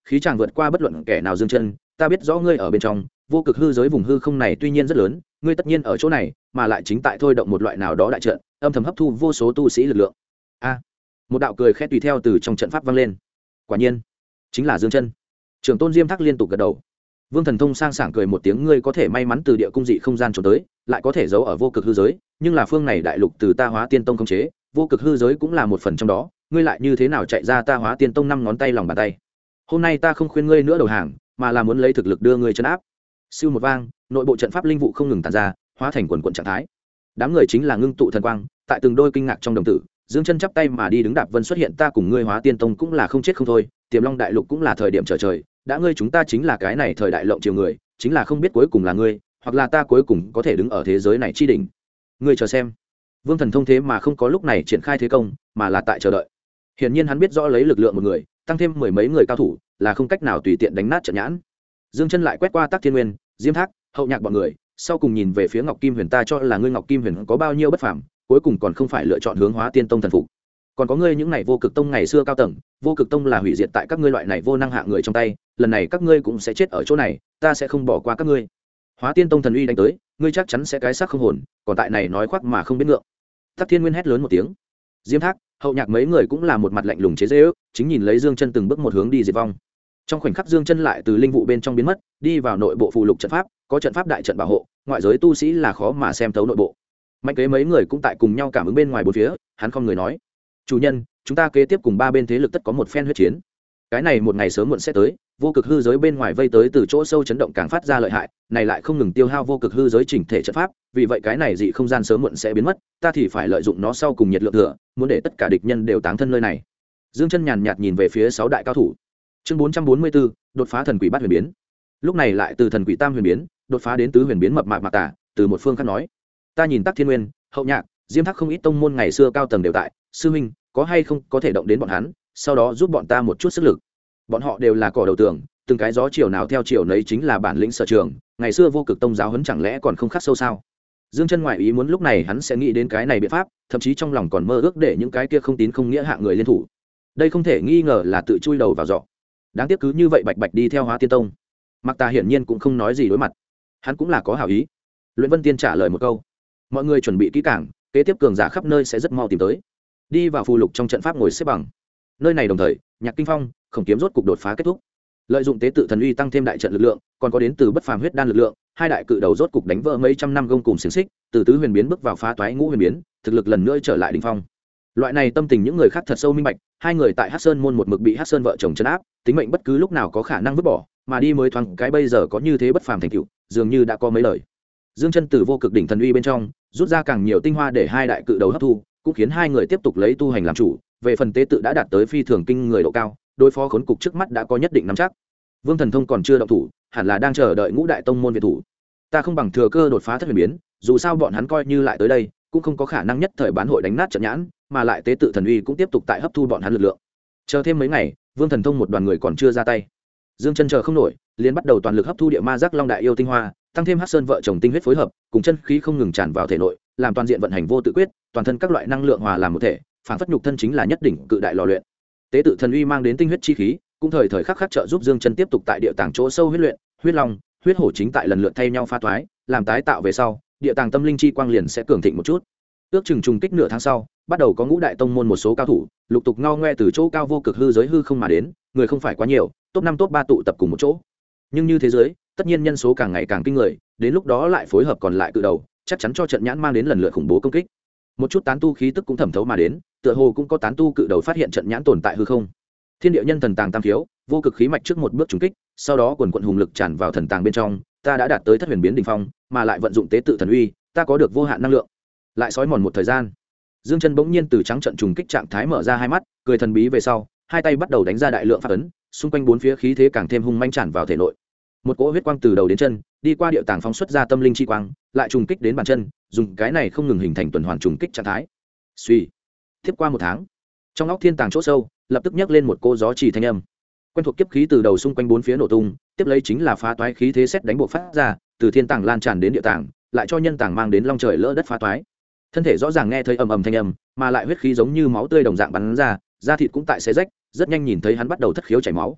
khí chàng vượt qua bất luận kẻ nào. Dương chân, ta biết rõ ngươi ở bên trong vô cực hư giới vùng hư không này tuy nhiên rất lớn, ngươi tất nhiên ở chỗ này mà lại chính tại thôi động một loại nào đó đại trận, âm thầm hấp thu vô số tu sĩ lực lượng. A, một đạo cười khẽ tùy theo từ trong trận pháp vang lên. Quả nhiên chính là Dương chân. Trưởng tôn Diêm Thác liên tục gật đầu. Vương Thần Thông sang sảng cười một tiếng, ngươi có thể may mắn từ địa cung dị không gian trốn tới, lại có thể giấu ở vô cực hư giới, nhưng là phương này đại lục từ ta Hóa Tiên Tông khống chế, vô cực hư giới cũng là một phần trong đó, ngươi lại như thế nào chạy ra ta Hóa Tiên Tông 5 ngón tay lòng bàn tay. Hôm nay ta không khuyên ngươi nữa đầu hàng, mà là muốn lấy thực lực đưa ngươi trấn áp. Siêu một vang, nội bộ trận pháp linh vụ không ngừng tản ra, hóa thành quần quần trạng thái. Đám người chính là ngưng tụ thần quang, tại từng đôi kinh ngạc trong đồng tử, Dương chân chắp tay mà đi đứng đạp vân xuất hiện, ta cùng ngươi Hóa Tiên Tông cũng là không chết không thôi, Tiềm Long đại lục cũng là thời điểm trở trời, đã ngươi chúng ta chính là cái này thời đại lộng chiều người, chính là không biết cuối cùng là ngươi hoặc là ta cuối cùng có thể đứng ở thế giới này chi đỉnh. Ngươi chờ xem. Vương Thần Thông thế mà không có lúc này triển khai thế công, mà là tại chờ đợi. Hiển nhiên hắn biết rõ lấy lực lượng một người tăng thêm mười mấy người cao thủ là không cách nào tùy tiện đánh nát trận nhãn. Dương chân lại quét qua Tắc Thiên Nguyên, Diêm Thác, Hậu Nhạc bọn người, sau cùng nhìn về phía Ngọc Kim Huyền, ta cho là ngươi Ngọc Kim Huyền có bao nhiêu bất phàm, cuối cùng còn không phải lựa chọn hướng Hóa Tiên Tông thần phục. Còn có ngươi những này vô cực tông ngày xưa cao tầng, vô cực tông là hủy diệt tại các ngươi loại này vô năng hạ người trong tay, lần này các ngươi cũng sẽ chết ở chỗ này, ta sẽ không bỏ qua các ngươi. Hóa Tiên Tông thần uy đánh tới, ngươi chắc chắn sẽ cái xác không hồn, còn tại này nói khoác mà không biết ngượng. Tắc Thiên Nguyên hét lớn một tiếng. Diêm Thác, Hậu Nhạc mấy người cũng là một mặt lạnh lùng chế giễu, chính nhìn lấy Dương chân từng bước một hướng đi diệt vong. Trong khoảnh khắc Dương chân lại từ linh vụ bên trong biến mất, đi vào nội bộ phù lục trận pháp, có trận pháp đại trận bảo hộ, ngoại giới tu sĩ là khó mà xem thấu nội bộ. Mạnh kế mấy người cũng tại cùng nhau cảm ứng bên ngoài bốn phía, hắn không người nói: chủ nhân, chúng ta kế tiếp cùng ba bên thế lực tất có một phen huyết chiến. Cái này một ngày sớm muộn sẽ tới, vô cực hư giới bên ngoài vây tới từ chỗ sâu chấn động càng phát ra lợi hại, này lại không ngừng tiêu hao vô cực hư giới chỉnh thể trận pháp, vì vậy cái này dị không gian sớm muộn sẽ biến mất, ta thì phải lợi dụng nó sau cùng nhiệt lượng thừa, muốn để tất cả địch nhân đều táng thân nơi này. Dương chân nhàn nhạt nhìn về phía 6 đại cao thủ. Chương 444, đột phá thần quỷ bát huyền biến. Lúc này lại từ thần quỷ tam huyền biến, đột phá đến tứ huyền biến mập mạp mạc tả, từ một phương khác nói: ta nhìn Tắc Thiên Nguyên, Hậu Nhạc, Diêm Thác không ít tông môn ngày xưa cao tầng đều tại, sư huynh, có hay không có thể động đến bọn hắn, sau đó giúp bọn ta một chút sức lực. Bọn họ đều là cỏ đầu tường, từng cái gió chiều nào theo chiều nấy chính là bản lĩnh sở trường, ngày xưa vô cực tông giáo huấn chẳng lẽ còn không khắc sâu sao? Dương chân ngoại ý muốn lúc này hắn sẽ nghĩ đến cái này biện pháp, thậm chí trong lòng còn mơ ước để những cái kia không tín không nghĩa hạng người liên thủ. Đây không thể nghi ngờ là tự chui đầu vào giỏ. Đáng tiếc cứ như vậy bạch bạch đi theo Hóa Tiên Tông. Mặc Tà hiển nhiên cũng không nói gì đối mặt, hắn cũng là có hảo ý. Luyện Vân Tiên trả lời một câu: mọi người chuẩn bị kỹ càng, kế tiếp cường giả khắp nơi sẽ rất mau tìm tới. Đi vào phù lục trong trận pháp ngồi xếp bằng. Nơi này đồng thời, Nhạc Kinh Phong, Khổng Kiếm rốt cục đột phá kết thúc. Lợi dụng tế tự thần uy tăng thêm đại trận lực lượng, còn có đến từ bất phàm huyết đan lực lượng, hai đại cự đầu rốt cục đánh vỡ mấy trăm năm gông cùng xiềng xích, từ tứ huyền biến bước vào phá toái ngũ huyền biến, thực lực lần nữa trở lại đỉnh phong. Loại này tâm tình những người khác thật sâu minh bạch, hai người tại Hắc Sơn môn một mực bị Hắc Sơn vợ chồng trấn áp, tính mệnh bất cứ lúc nào có khả năng vứt bỏ, mà đi mới thoáng cái bây giờ có như thế bất phàm thành tựu, dường như đã có mấy lời. Dương chân từ vô cực đỉnh thần uy bên trong, rút ra càng nhiều tinh hoa để hai đại cự đầu hấp thu, cũng khiến hai người tiếp tục lấy tu hành làm chủ, về phần tế tự đã đạt tới phi thường kinh người độ cao, đối phó khốn cục trước mắt đã có nhất định nắm chắc. Vương Thần Thông còn chưa động thủ, hẳn là đang chờ đợi ngũ đại tông môn viện thủ. Ta không bằng thừa cơ đột phá thất huyền biến, dù sao bọn hắn coi như lại tới đây, cũng không có khả năng nhất thời bán hội đánh nát trận nhãn, mà lại tế tự thần uy cũng tiếp tục tại hấp thu bọn hắn lực lượng. Chờ thêm mấy ngày, Vương Thần Thông một đoàn người còn chưa ra tay. Dương chân chờ không nổi, liền bắt đầu toàn lực hấp thu địa ma giác long đại yêu tinh hoa, tăng thêm Hắc Sơn vợ chồng tinh huyết phối hợp, cùng chân khí không ngừng tràn vào thể nội, làm toàn diện vận hành vô tự quyết, toàn thân các loại năng lượng hòa làm một thể, phản phất nhục thân chính là nhất đỉnh cự đại lò luyện. Tế tự thần uy mang đến tinh huyết chi khí, cũng thời thời khắc khắc trợ giúp Dương chân tiếp tục tại địa tàng chỗ sâu huyết luyện, huyết long, huyết hổ chính tại lần lượt thay nhau pha toái, làm tái tạo về sau, địa tàng tâm linh chi quang liền sẽ cường thịnh một chút. Ước chừng trùng kích nửa tháng sau, bắt đầu có ngũ đại tông môn một số cao thủ, lục tục ngao ngoe từ chỗ cao vô cực hư giới hư không mà đến, người không phải quá nhiều, top 5 top 3 tụ tập cùng một chỗ. Nhưng như thế giới, tất nhiên nhân số càng ngày càng kinh người, đến lúc đó lại phối hợp còn lại cự đầu, chắc chắn cho trận nhãn mang đến lần lượt khủng bố công kích. Một chút tán tu khí tức cũng thẩm thấu mà đến, tựa hồ cũng có tán tu cự đầu phát hiện trận nhãn tồn tại hư không. Thiên địa nhân thần tàng tam thiếu, vô cực khí mạch trước một bước trùng kích, sau đó quần quần hùng lực tràn vào thần tàng bên trong, ta đã đạt tới thất huyền biến đỉnh phong, mà lại vận dụng tế tự thần uy, ta có được vô hạn năng lượng. Lại sói mòn một thời gian, Dương chân bỗng nhiên từ trắng trận trùng kích trạng thái mở ra hai mắt, cười thần bí về sau, hai tay bắt đầu đánh ra đại lượng pháp ấn, xung quanh bốn phía khí thế càng thêm hung manh tràn vào thể nội. Một cỗ huyết quang từ đầu đến chân, đi qua địa tàng phóng xuất ra tâm linh chi quang, lại trùng kích đến bàn chân, dùng cái này không ngừng hình thành tuần hoàn trùng kích trạng thái. Suy, tiếp qua một tháng, trong óc thiên tàng chỗ sâu, lập tức nhấc lên một cô gió chỉ thanh âm. Quen thuộc kiếp khí từ đầu xung quanh bốn phía nổ tung, tiếp lấy chính là phá toái khí thế xét đánh bộ phát ra, từ thiên tàng lan tràn đến địa tàng, lại cho nhân tàng mang đến long trời lỡ đất phá toái. Thân thể rõ ràng nghe thấy ầm ầm thanh âm, mà lại huyết khí giống như máu tươi đồng dạng bắn ra, da thịt cũng tại xé rách, rất nhanh nhìn thấy hắn bắt đầu thất khiếu chảy máu.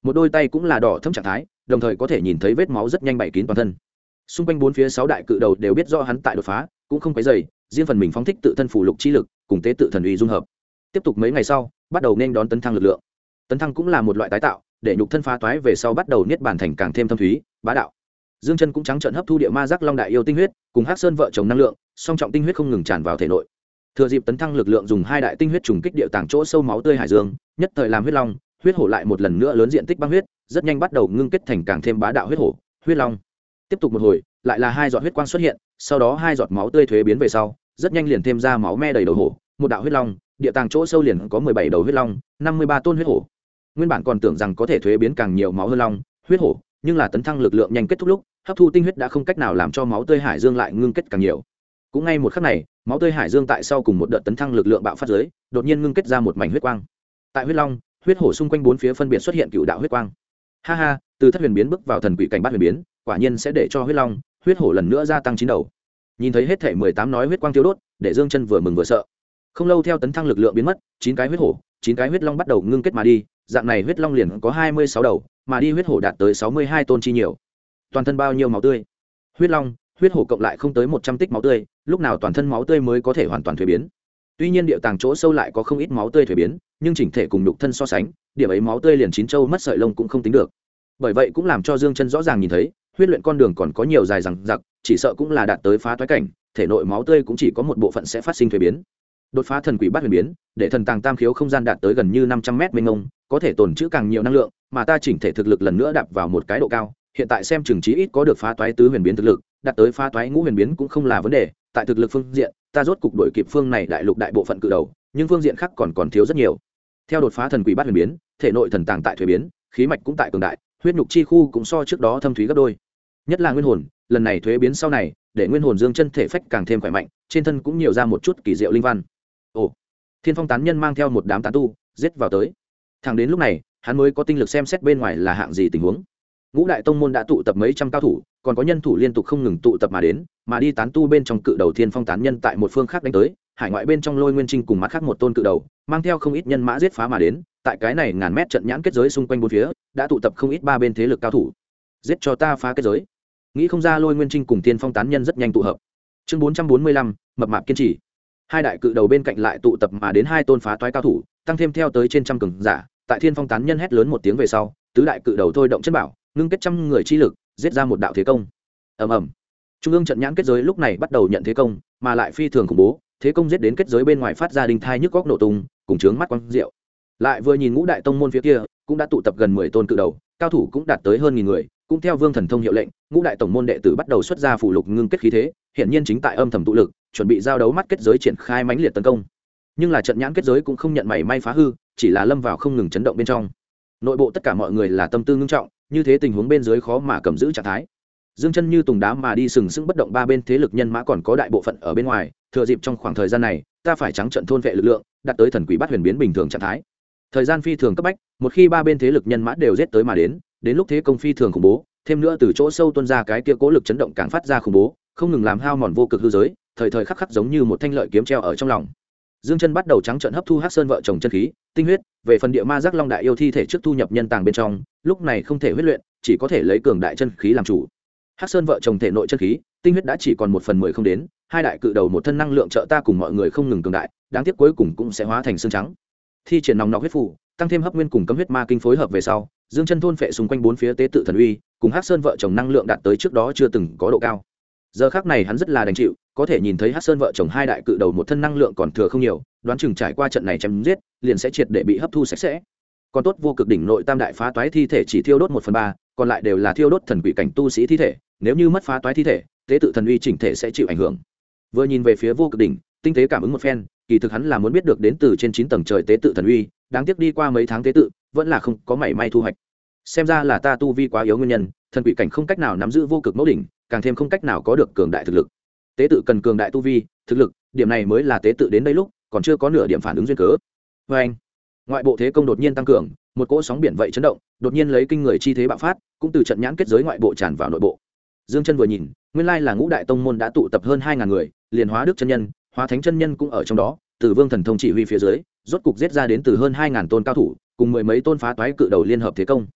một đôi tay cũng là đỏ thẫm trạng thái, đồng thời có thể nhìn thấy vết máu rất nhanh bày kín toàn thân. Xung quanh bốn phía 6 đại cự đầu đều biết rõ hắn tại đột phá, cũng không quấy rầy, riêng phần mình phóng thích tự thân phủ lục chi lực, cùng tế tự thần uy dung hợp. Tiếp tục mấy ngày sau, bắt đầu nên đón tấn thăng lực lượng. Tấn thăng cũng là một loại tái tạo, để nhục thân phá toái về sau bắt đầu niết bàn thành càng thêm thâm thúy, bá đạo. Dương Chân cũng trắng trợn hấp thu địa ma giác long đại yêu tinh huyết, cùng Hắc Sơn vợ chồng năng lượng, song trọng tinh huyết không ngừng tràn vào thể nội. Thừa dịp tấn thăng lực lượng dùng 2 đại tinh huyết trùng kích địa tàng chỗ sâu máu tươi hải dương, nhất thời làm huyết long, huyết hổ lại một lần nữa lớn diện tích băng huyết, rất nhanh bắt đầu ngưng kết thành càng thêm bá đạo huyết hổ, huyết long. Tiếp tục một hồi, lại là 2 giọt huyết quang xuất hiện, sau đó 2 giọt máu tươi thuế biến về sau, rất nhanh liền thêm ra máu me đầy đầu hổ, một đạo huyết long, địa tàng chỗ sâu liền có 17 đầu huyết long, 53 tôn huyết hổ. Nguyên bản còn tưởng rằng có thể thuế biến càng nhiều máu hơn long, huyết hổ, nhưng là tấn thăng lực lượng nhanh kết thúc lúc, hấp thu tinh huyết đã không cách nào làm cho máu tươi hải dương lại ngưng kết càng nhiều. Cũng ngay một khắc này, máu tươi hải dương tại sau cùng một đợt tấn thăng lực lượng bạo phát dưới, đột nhiên ngưng kết ra một mảnh huyết quang. Tại huyết long, huyết hổ xung quanh bốn phía phân biệt xuất hiện cựu đạo huyết quang. Ha ha, từ thất huyền biến bước vào thần quỷ cảnh bát huyền biến, quả nhiên sẽ để cho huyết long, huyết hổ lần nữa gia tăng 9 đầu. Nhìn thấy hết thể 18 nói huyết quang tiêu đốt, để Dương Chân vừa mừng vừa sợ. Không lâu theo tấn thăng lực lượng biến mất, 9 cái huyết hổ, 9 cái huyết long bắt đầu ngưng kết mà đi, dạng này huyết long liền có 26 đầu, mà đi huyết hổ đạt tới 62 tôn chi nhiều. Toàn thân bao nhiêu máu tươi? Huyết long, huyết hổ cộng lại không tới 100 tích máu tươi, lúc nào toàn thân máu tươi mới có thể hoàn toàn thuế biến. Tuy nhiên địa tàng chỗ sâu lại có không ít máu tươi thuế biến, nhưng chỉnh thể cùng nhục thân so sánh, điểm ấy máu tươi liền chín châu mất sợi lông cũng không tính được. Bởi vậy cũng làm cho Dương Chân rõ ràng nhìn thấy, huyết luyện con đường còn có nhiều dài dằng dặc, chỉ sợ cũng là đạt tới phá toái cảnh, thể nội máu tươi cũng chỉ có một bộ phận sẽ phát sinh thuế biến. Đột phá thần quỷ bát huyền biến, để thần tàng tam khiếu không gian đạt tới gần như 500 mét mênh mông, có thể tồn trữ càng nhiều năng lượng, mà ta chỉnh thể thực lực lần nữa đạp vào một cái độ cao, hiện tại xem chừng chí ít có được phá toái tứ huyền biến thực lực, đạt tới phá toái ngũ huyền biến cũng không là vấn đề, tại thực lực phương diện, ta rốt cục đuổi kịp phương này đại lục đại bộ phận cự đầu, nhưng phương diện khác còn thiếu rất nhiều. Theo đột phá thần quỷ bát huyền biến, thể nội thần tàng tại thuế biến, khí mạch cũng tại cường đại, huyết nhục chi khu cũng so trước đó thâm thúy gấp đôi. Nhất là nguyên hồn, lần này thuế biến sau này, để nguyên hồn Dương Chân thể phách càng thêm khỏe mạnh, trên thân cũng nhiều ra một chút kỳ diệu linh văn. Ồ, Thiên Phong tán nhân mang theo một đám tán tu, giết vào tới. Thẳng đến lúc này, hắn mới có tinh lực xem xét bên ngoài là hạng gì tình huống. Ngũ đại tông môn đã tụ tập mấy trăm cao thủ, còn có nhân thủ liên tục không ngừng tụ tập mà đến, mà đi tán tu bên trong cự đầu Thiên Phong tán nhân tại một phương khác đánh tới, hải ngoại bên trong Lôi Nguyên Trinh cùng mặt khác một tôn cự đầu, mang theo không ít nhân mã giết phá mà đến, tại cái này ngàn mét trận nhãn kết giới xung quanh bốn phía, đã tụ tập không ít ba bên thế lực cao thủ. Giết cho ta phá kết giới. Nghĩ không ra Lôi Nguyên Trinh cùng Thiên Phong tán nhân rất nhanh tụ hợp. Chương 445, mập mạp kiên trì. Hai đại cự đầu bên cạnh lại tụ tập mà đến hai tôn phá toái cao thủ, tăng thêm theo tới trên trăm cường giả, tại Thiên Phong tán nhân hét lớn một tiếng về sau, tứ đại cự đầu thôi động chân bảo, ngưng kết trăm người chi lực, giết ra một đạo thế công. Ầm ầm. Trung ương trận nhãn kết giới lúc này bắt đầu nhận thế công, mà lại phi thường khủng bố, thế công giết đến kết giới bên ngoài phát ra đinh thai nhức góc nổ tung, cùng chướng mắt quang diệu. Lại vừa nhìn ngũ đại tông môn phía kia, cũng đã tụ tập gần 10 tôn cự đầu, cao thủ cũng đạt tới hơn 1000 người, cũng theo Vương Thần Thông hiệu lệnh, ngũ đại tổng môn đệ tử bắt đầu xuất ra phù lục ngưng kết khí thế, hiển nhiên chính tại âm thầm tụ lực, chuẩn bị giao đấu mắt kết giới triển khai mãnh liệt tấn công. Nhưng là trận nhãn kết giới cũng không nhận mảy may phá hư, chỉ là lâm vào không ngừng chấn động bên trong. Nội bộ tất cả mọi người là tâm tư ngưng trọng, như thế tình huống bên dưới khó mà cầm giữ trạng thái. Dương Chân như tùng đá mà đi sừng sững bất động, ba bên thế lực nhân mã còn có đại bộ phận ở bên ngoài, thừa dịp trong khoảng thời gian này, ta phải trắng trận thôn vệ lực lượng, đạt tới thần quỷ bát huyền biến bình thường trạng thái. Thời gian phi thường cấp bách, một khi ba bên thế lực nhân mã đều giết tới mà đến lúc thế công phi thường khủng bố, thêm nữa từ chỗ sâu tuôn ra cái kia cố lực chấn động càng phát ra khủng bố, không ngừng làm hao mòn vô cực hư giới, thời thời khắc khắc giống như một thanh lợi kiếm treo ở trong lòng. Dương Chân bắt đầu trắng trợn hấp thu Hắc Sơn vợ chồng chân khí, tinh huyết, về phần địa ma giác long đại yêu thi thể trước thu nhập nhân tàng bên trong, lúc này không thể huyết luyện, chỉ có thể lấy cường đại chân khí làm chủ. Hắc Sơn vợ chồng thể nội chân khí, tinh huyết đã chỉ còn 1/10 không đến, hai đại cự đầu một thân năng lượng trợ ta cùng mọi người không ngừng cường đại, đáng tiếc cuối cùng cũng sẽ hóa thành xương trắng. Thi triển nòng nọc huyết phù, tăng thêm hấp nguyên cùng cấm huyết ma kinh phối hợp về sau, Dương Chân thôn phệ xung quanh bốn phía tế tự thần uy, cùng Hắc Sơn vợ chồng năng lượng đạt tới trước đó chưa từng có độ cao. Giờ khắc này hắn rất là đành chịu, có thể nhìn thấy Hắc Sơn vợ chồng hai đại cự đầu một thân năng lượng còn thừa không nhiều, đoán chừng trải qua trận này chém giết, liền sẽ triệt để bị hấp thu sạch sẽ. Còn tốt vô cực đỉnh nội tam đại phá toái thi thể chỉ thiêu đốt 1/3, còn lại đều là thiêu đốt thần quỷ cảnh tu sĩ thi thể, nếu như mất phá toái thi thể, tế tự thần uy chỉnh thể sẽ chịu ảnh hưởng. Vừa nhìn về phía vô cực đỉnh, tinh tế cảm ứng một phen, kỳ thực hắn là muốn biết được đến từ trên 9 tầng trời tế tự thần uy, đáng tiếc đi qua mấy tháng tế tự, vẫn là không có mảy may thu hoạch. Xem ra là ta tu vi quá yếu nguyên nhân, thần quỷ cảnh không cách nào nắm giữ vô cực mẫu đỉnh, càng thêm không cách nào có được cường đại thực lực. Tế tự cần cường đại tu vi, thực lực, điểm này mới là tế tự đến đây lúc, còn chưa có nửa điểm phản ứng duyên cớ. Và anh, ngoại bộ thế công đột nhiên tăng cường, một cỗ sóng biển vậy chấn động, đột nhiên lấy kinh người chi thế bạo phát, cũng từ trận nhãn kết giới ngoại bộ tràn vào nội bộ. Dương Chân vừa nhìn, nguyên lai là ngũ đại tông môn đã tụ tập hơn 2000 người, liền hóa đức chân nhân, hóa thánh chân nhân cũng ở trong đó, từ Vương Thần Thông chỉ huy phía dưới, rốt cục giết ra đến từ hơn 2000 tôn cao thủ, cùng mười mấy tôn phá toái cự đầu liên hợp thế công.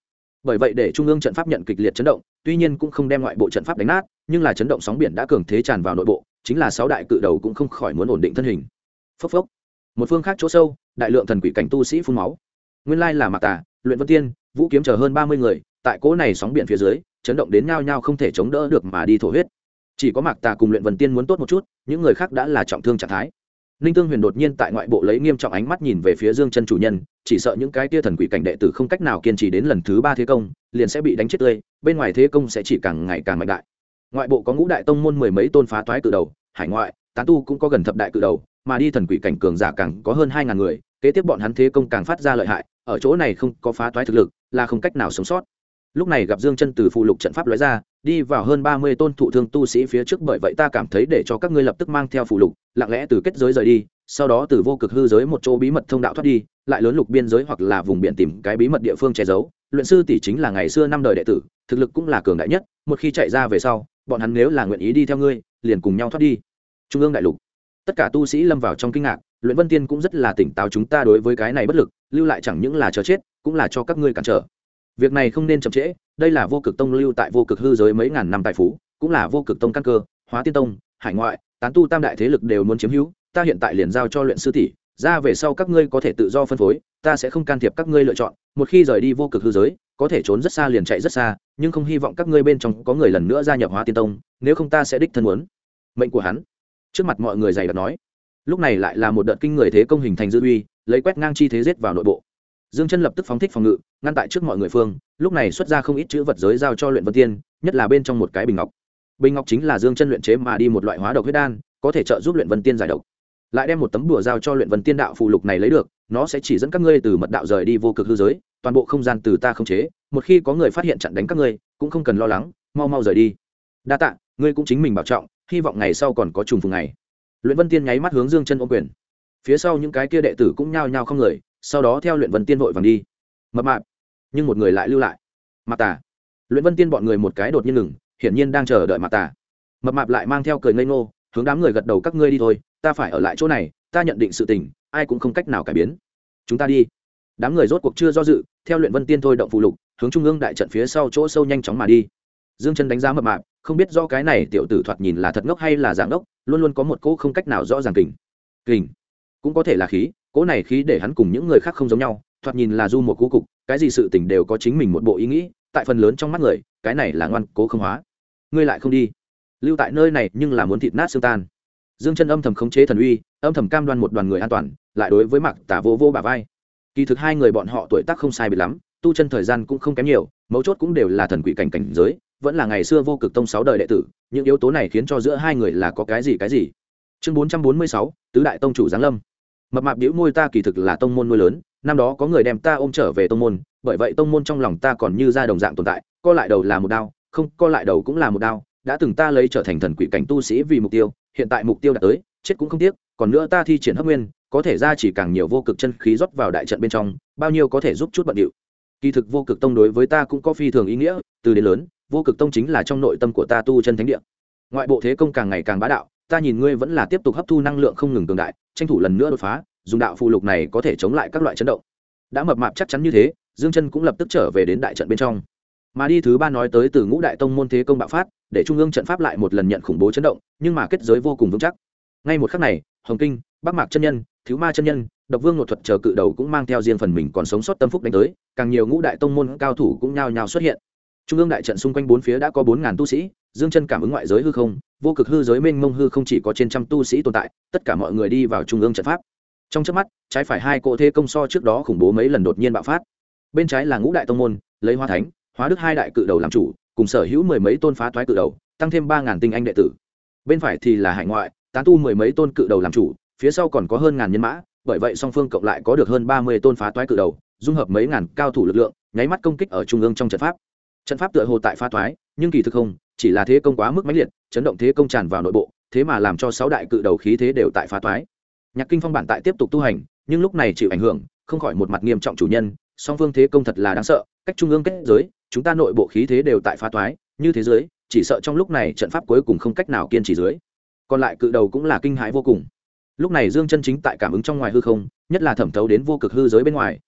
bởi vậy để trung ương trận pháp nhận kịch liệt chấn động, tuy nhiên cũng không đem ngoại bộ trận pháp đánh nát, nhưng là chấn động sóng biển đã cường thế tràn vào nội bộ, chính là 6 đại cự đầu cũng không khỏi muốn ổn định thân hình. Phốc phốc. Một phương khác chỗ sâu, đại lượng thần quỷ cảnh tu sĩ phun máu. Nguyên lai là Mạc Tà, Luyện Vân Tiên, Vũ Kiếm chờ hơn 30 người, tại cỗ này sóng biển phía dưới, chấn động đến nhao nhao không thể chống đỡ được mà đi thổ huyết. Chỉ có Mạc Tà cùng Luyện Vân Tiên muốn tốt một chút, những người khác đã là trọng thương trạng thái. Ninh Tương Huyền đột nhiên tại ngoại bộ lấy nghiêm trọng ánh mắt nhìn về phía Dương Chân chủ nhân, chỉ sợ những cái tia thần quỷ cảnh đệ tử không cách nào kiên trì đến lần thứ 3 thế công, liền sẽ bị đánh chết tươi, bên ngoài thế công sẽ chỉ càng ngày càng mạnh đại. Ngoại bộ có ngũ đại tông môn mười mấy tôn phá toái cự đầu, hải ngoại, tán tu cũng có gần thập đại cự đầu, mà đi thần quỷ cảnh cường giả càng có hơn 2000 người, kế tiếp bọn hắn thế công càng phát ra lợi hại, ở chỗ này không có phá toái thực lực, là không cách nào sống sót. Lúc này gặp Dương Chân từ phụ lục trận pháp lóe ra, đi vào hơn 30 tôn thụ thương tu sĩ phía trước, bởi vậy ta cảm thấy để cho các ngươi lập tức mang theo phụ lục, lặng lẽ từ kết giới rời đi, sau đó từ vô cực hư giới một chỗ bí mật thông đạo thoát đi, lại lớn lục biên giới hoặc là vùng biển tìm cái bí mật địa phương che giấu. Luyện sư tỷ chính là ngày xưa năm đời đệ tử, thực lực cũng là cường đại nhất, một khi chạy ra về sau, bọn hắn nếu là nguyện ý đi theo ngươi, liền cùng nhau thoát đi. Trung ương đại lục, tất cả tu sĩ lâm vào trong kinh ngạc, Luyện Vân Tiên cũng rất là tỉnh táo, chúng ta đối với cái này bất lực, lưu lại chẳng những là chờ chết, cũng là cho các ngươi cản trở. Việc này không nên chậm trễ, đây là vô cực tông lưu tại vô cực hư giới mấy ngàn năm tài phú, cũng là vô cực tông căn cơ, Hóa Tiên tông, hải ngoại, tán tu tam đại thế lực đều muốn chiếm hữu, ta hiện tại liền giao cho luyện sư tỷ, ra về sau các ngươi có thể tự do phân phối, ta sẽ không can thiệp các ngươi lựa chọn, một khi rời đi vô cực hư giới, có thể trốn rất xa liền chạy rất xa, nhưng không hy vọng các ngươi bên trong có người lần nữa gia nhập Hóa Tiên tông, nếu không ta sẽ đích thân muốn mệnh của hắn. Trước mặt mọi người dày đặc nói. Lúc này lại là một đợt kinh người thế công hình thành dư uy, lấy quét ngang chi thế giết vào nội bộ. Dương Chân lập tức phóng thích phòng ngự, ngăn tại trước mọi người phương, lúc này xuất ra không ít chữ vật giới giao cho Luyện Vân Tiên, nhất là bên trong một cái bình ngọc. Bình ngọc chính là Dương Chân luyện chế mà đi một loại hóa độc huyết đan, có thể trợ giúp Luyện Vân Tiên giải độc. Lại đem một tấm bùa giao cho Luyện Vân Tiên đạo phù lục này lấy được, nó sẽ chỉ dẫn các ngươi từ mật đạo rời đi vô cực hư giới, toàn bộ không gian từ ta khống chế, một khi có người phát hiện chặn đánh các ngươi, cũng không cần lo lắng, mau mau rời đi. Đa tạ, ngươi cũng chính mình bảo trọng, hy vọng ngày sau còn có trùng phùng ngày. Luyện Vân Tiên nháy mắt hướng Dương Chân ôm quyền. Phía sau những cái kia đệ tử cũng nhao nhao không người, sau đó theo Luyện Vân Tiên vội vàng đi. Mập mạp, nhưng một người lại lưu lại. Mạc Tà. Luyện Vân Tiên bọn người một cái đột nhiên ngừng, hiển nhiên đang chờ đợi Mạc Tà. Mập mạp lại mang theo cười ngây ngô, hướng đám người gật đầu, các ngươi đi thôi, ta phải ở lại chỗ này, ta nhận định sự tình, ai cũng không cách nào cải biến. Chúng ta đi. Đám người rốt cuộc chưa do dự, theo Luyện Vân Tiên thôi động phù lục, hướng trung ương đại trận phía sau chỗ sâu nhanh chóng mà đi. Dương Chân đánh giá mập mạp, không biết do cái này tiểu tử thoạt nhìn là thật ngốc hay là giả ngốc, luôn luôn có một cỗ không cách nào rõ ràng kình, cũng có thể là khí, cỗ này khí để hắn cùng những người khác không giống nhau, thoạt nhìn là du một cú cục, cái gì sự tình đều có chính mình một bộ ý nghĩ, tại phần lớn trong mắt người, cái này là ngoan cố không hóa. Ngươi lại không đi, lưu tại nơi này nhưng là muốn thịt nát xương tan. Dương Chân âm thầm khống chế thần uy, âm thầm cam đoan một đoàn người an toàn, lại đối với Mạc Tà vô vô bả vai. Kỳ thực hai người bọn họ tuổi tác không sai biệt lắm, tu chân thời gian cũng không kém nhiều, mấu chốt cũng đều là thần quỷ cảnh cảnh giới, vẫn là ngày xưa vô cực tông 6 đời đệ tử, những yếu tố này khiến cho giữa hai người là có cái gì. Chương 446, tứ đại tông chủ giáng lâm. Mập mạp bĩu môi, ta kỳ thực là tông môn nuôi lớn, năm đó có người đem ta ôm trở về tông môn, bởi vậy tông môn trong lòng ta còn như ra đồng dạng tồn tại, co lại đầu là một đao, không co lại đầu cũng là một đao, đã từng ta lấy trở thành thần quỷ cảnh tu sĩ vì mục tiêu, hiện tại mục tiêu đã tới, chết cũng không tiếc, còn nữa ta thi triển hấp nguyên, có thể ra chỉ càng nhiều vô cực chân khí rót vào đại trận bên trong, bao nhiêu có thể giúp chút bận điệu. Kỳ thực vô cực tông đối với ta cũng có phi thường ý nghĩa, từ đến lớn, vô cực tông chính là trong nội tâm của ta tu chân thánh địa. Ngoại bộ thế công càng ngày càng bá đạo, ta nhìn ngươi vẫn là tiếp tục hấp thu năng lượng không ngừng cường đại, tranh thủ lần nữa đột phá, dùng đạo phù lục này có thể chống lại các loại chấn động. Đã mập mạp chắc chắn như thế, Dương Chân cũng lập tức trở về đến đại trận bên trong. Mà đi thứ ba nói tới từ ngũ đại tông môn thế công bạo phát, để trung ương trận pháp lại một lần nhận khủng bố chấn động, nhưng mà kết giới vô cùng vững chắc. Ngay một khắc này, Hồng Kinh, Bắc Mạc chân nhân, Thiếu Ma chân nhân, Độc Vương Ngột Thuật chờ cự đầu cũng mang theo riêng phần mình còn sống sót tâm phúc đánh tới, càng nhiều ngũ đại tông môn cao thủ cũng nhao nhao xuất hiện. Trung ương đại trận xung quanh bốn phía đã có 4000 tu sĩ, Dương Chân cảm ứng ngoại giới hư không, vô cực hư giới mênh mông hư không chỉ có trên trăm tu sĩ tồn tại, tất cả mọi người đi vào trung ương trận pháp. Trong chớp mắt, trái phải hai cỗ thế công so trước đó khủng bố mấy lần đột nhiên bạo phát. Bên trái là ngũ đại tông môn, lấy Hóa Thánh, Hóa Đức hai đại cự đầu làm chủ, cùng sở hữu mười mấy tôn phá toái cự đầu, tăng thêm 3000 tinh anh đệ tử. Bên phải thì là hải ngoại, tán tu mười mấy tôn cự đầu làm chủ, phía sau còn có hơn ngàn nhân mã, bởi vậy song phương cộng lại có được hơn 30 tôn phá toái cự đầu, dung hợp mấy ngàn cao thủ lực lượng, nháy mắt công kích ở trung ương trong trận pháp. Trận pháp tựa hồ tại phá toái, nhưng kỳ thực không, chỉ là thế công quá mức mãnh liệt, chấn động thế công tràn vào nội bộ, thế mà làm cho 6 đại cự đầu khí thế đều tại phá toái. Nhạc Kinh Phong bản tại tiếp tục tu hành, nhưng lúc này chịu ảnh hưởng, không khỏi một mặt nghiêm trọng chủ nhân, song phương thế công thật là đáng sợ, cách trung ương kết giới, chúng ta nội bộ khí thế đều tại phá toái, như thế giới, chỉ sợ trong lúc này trận pháp cuối cùng không cách nào kiên trì dưới. Còn lại cự đầu cũng là kinh hãi vô cùng. Lúc này Dương Chân chính tại cảm ứng trong ngoài hư không, nhất là thẩm thấu đến vô cực hư giới bên ngoài,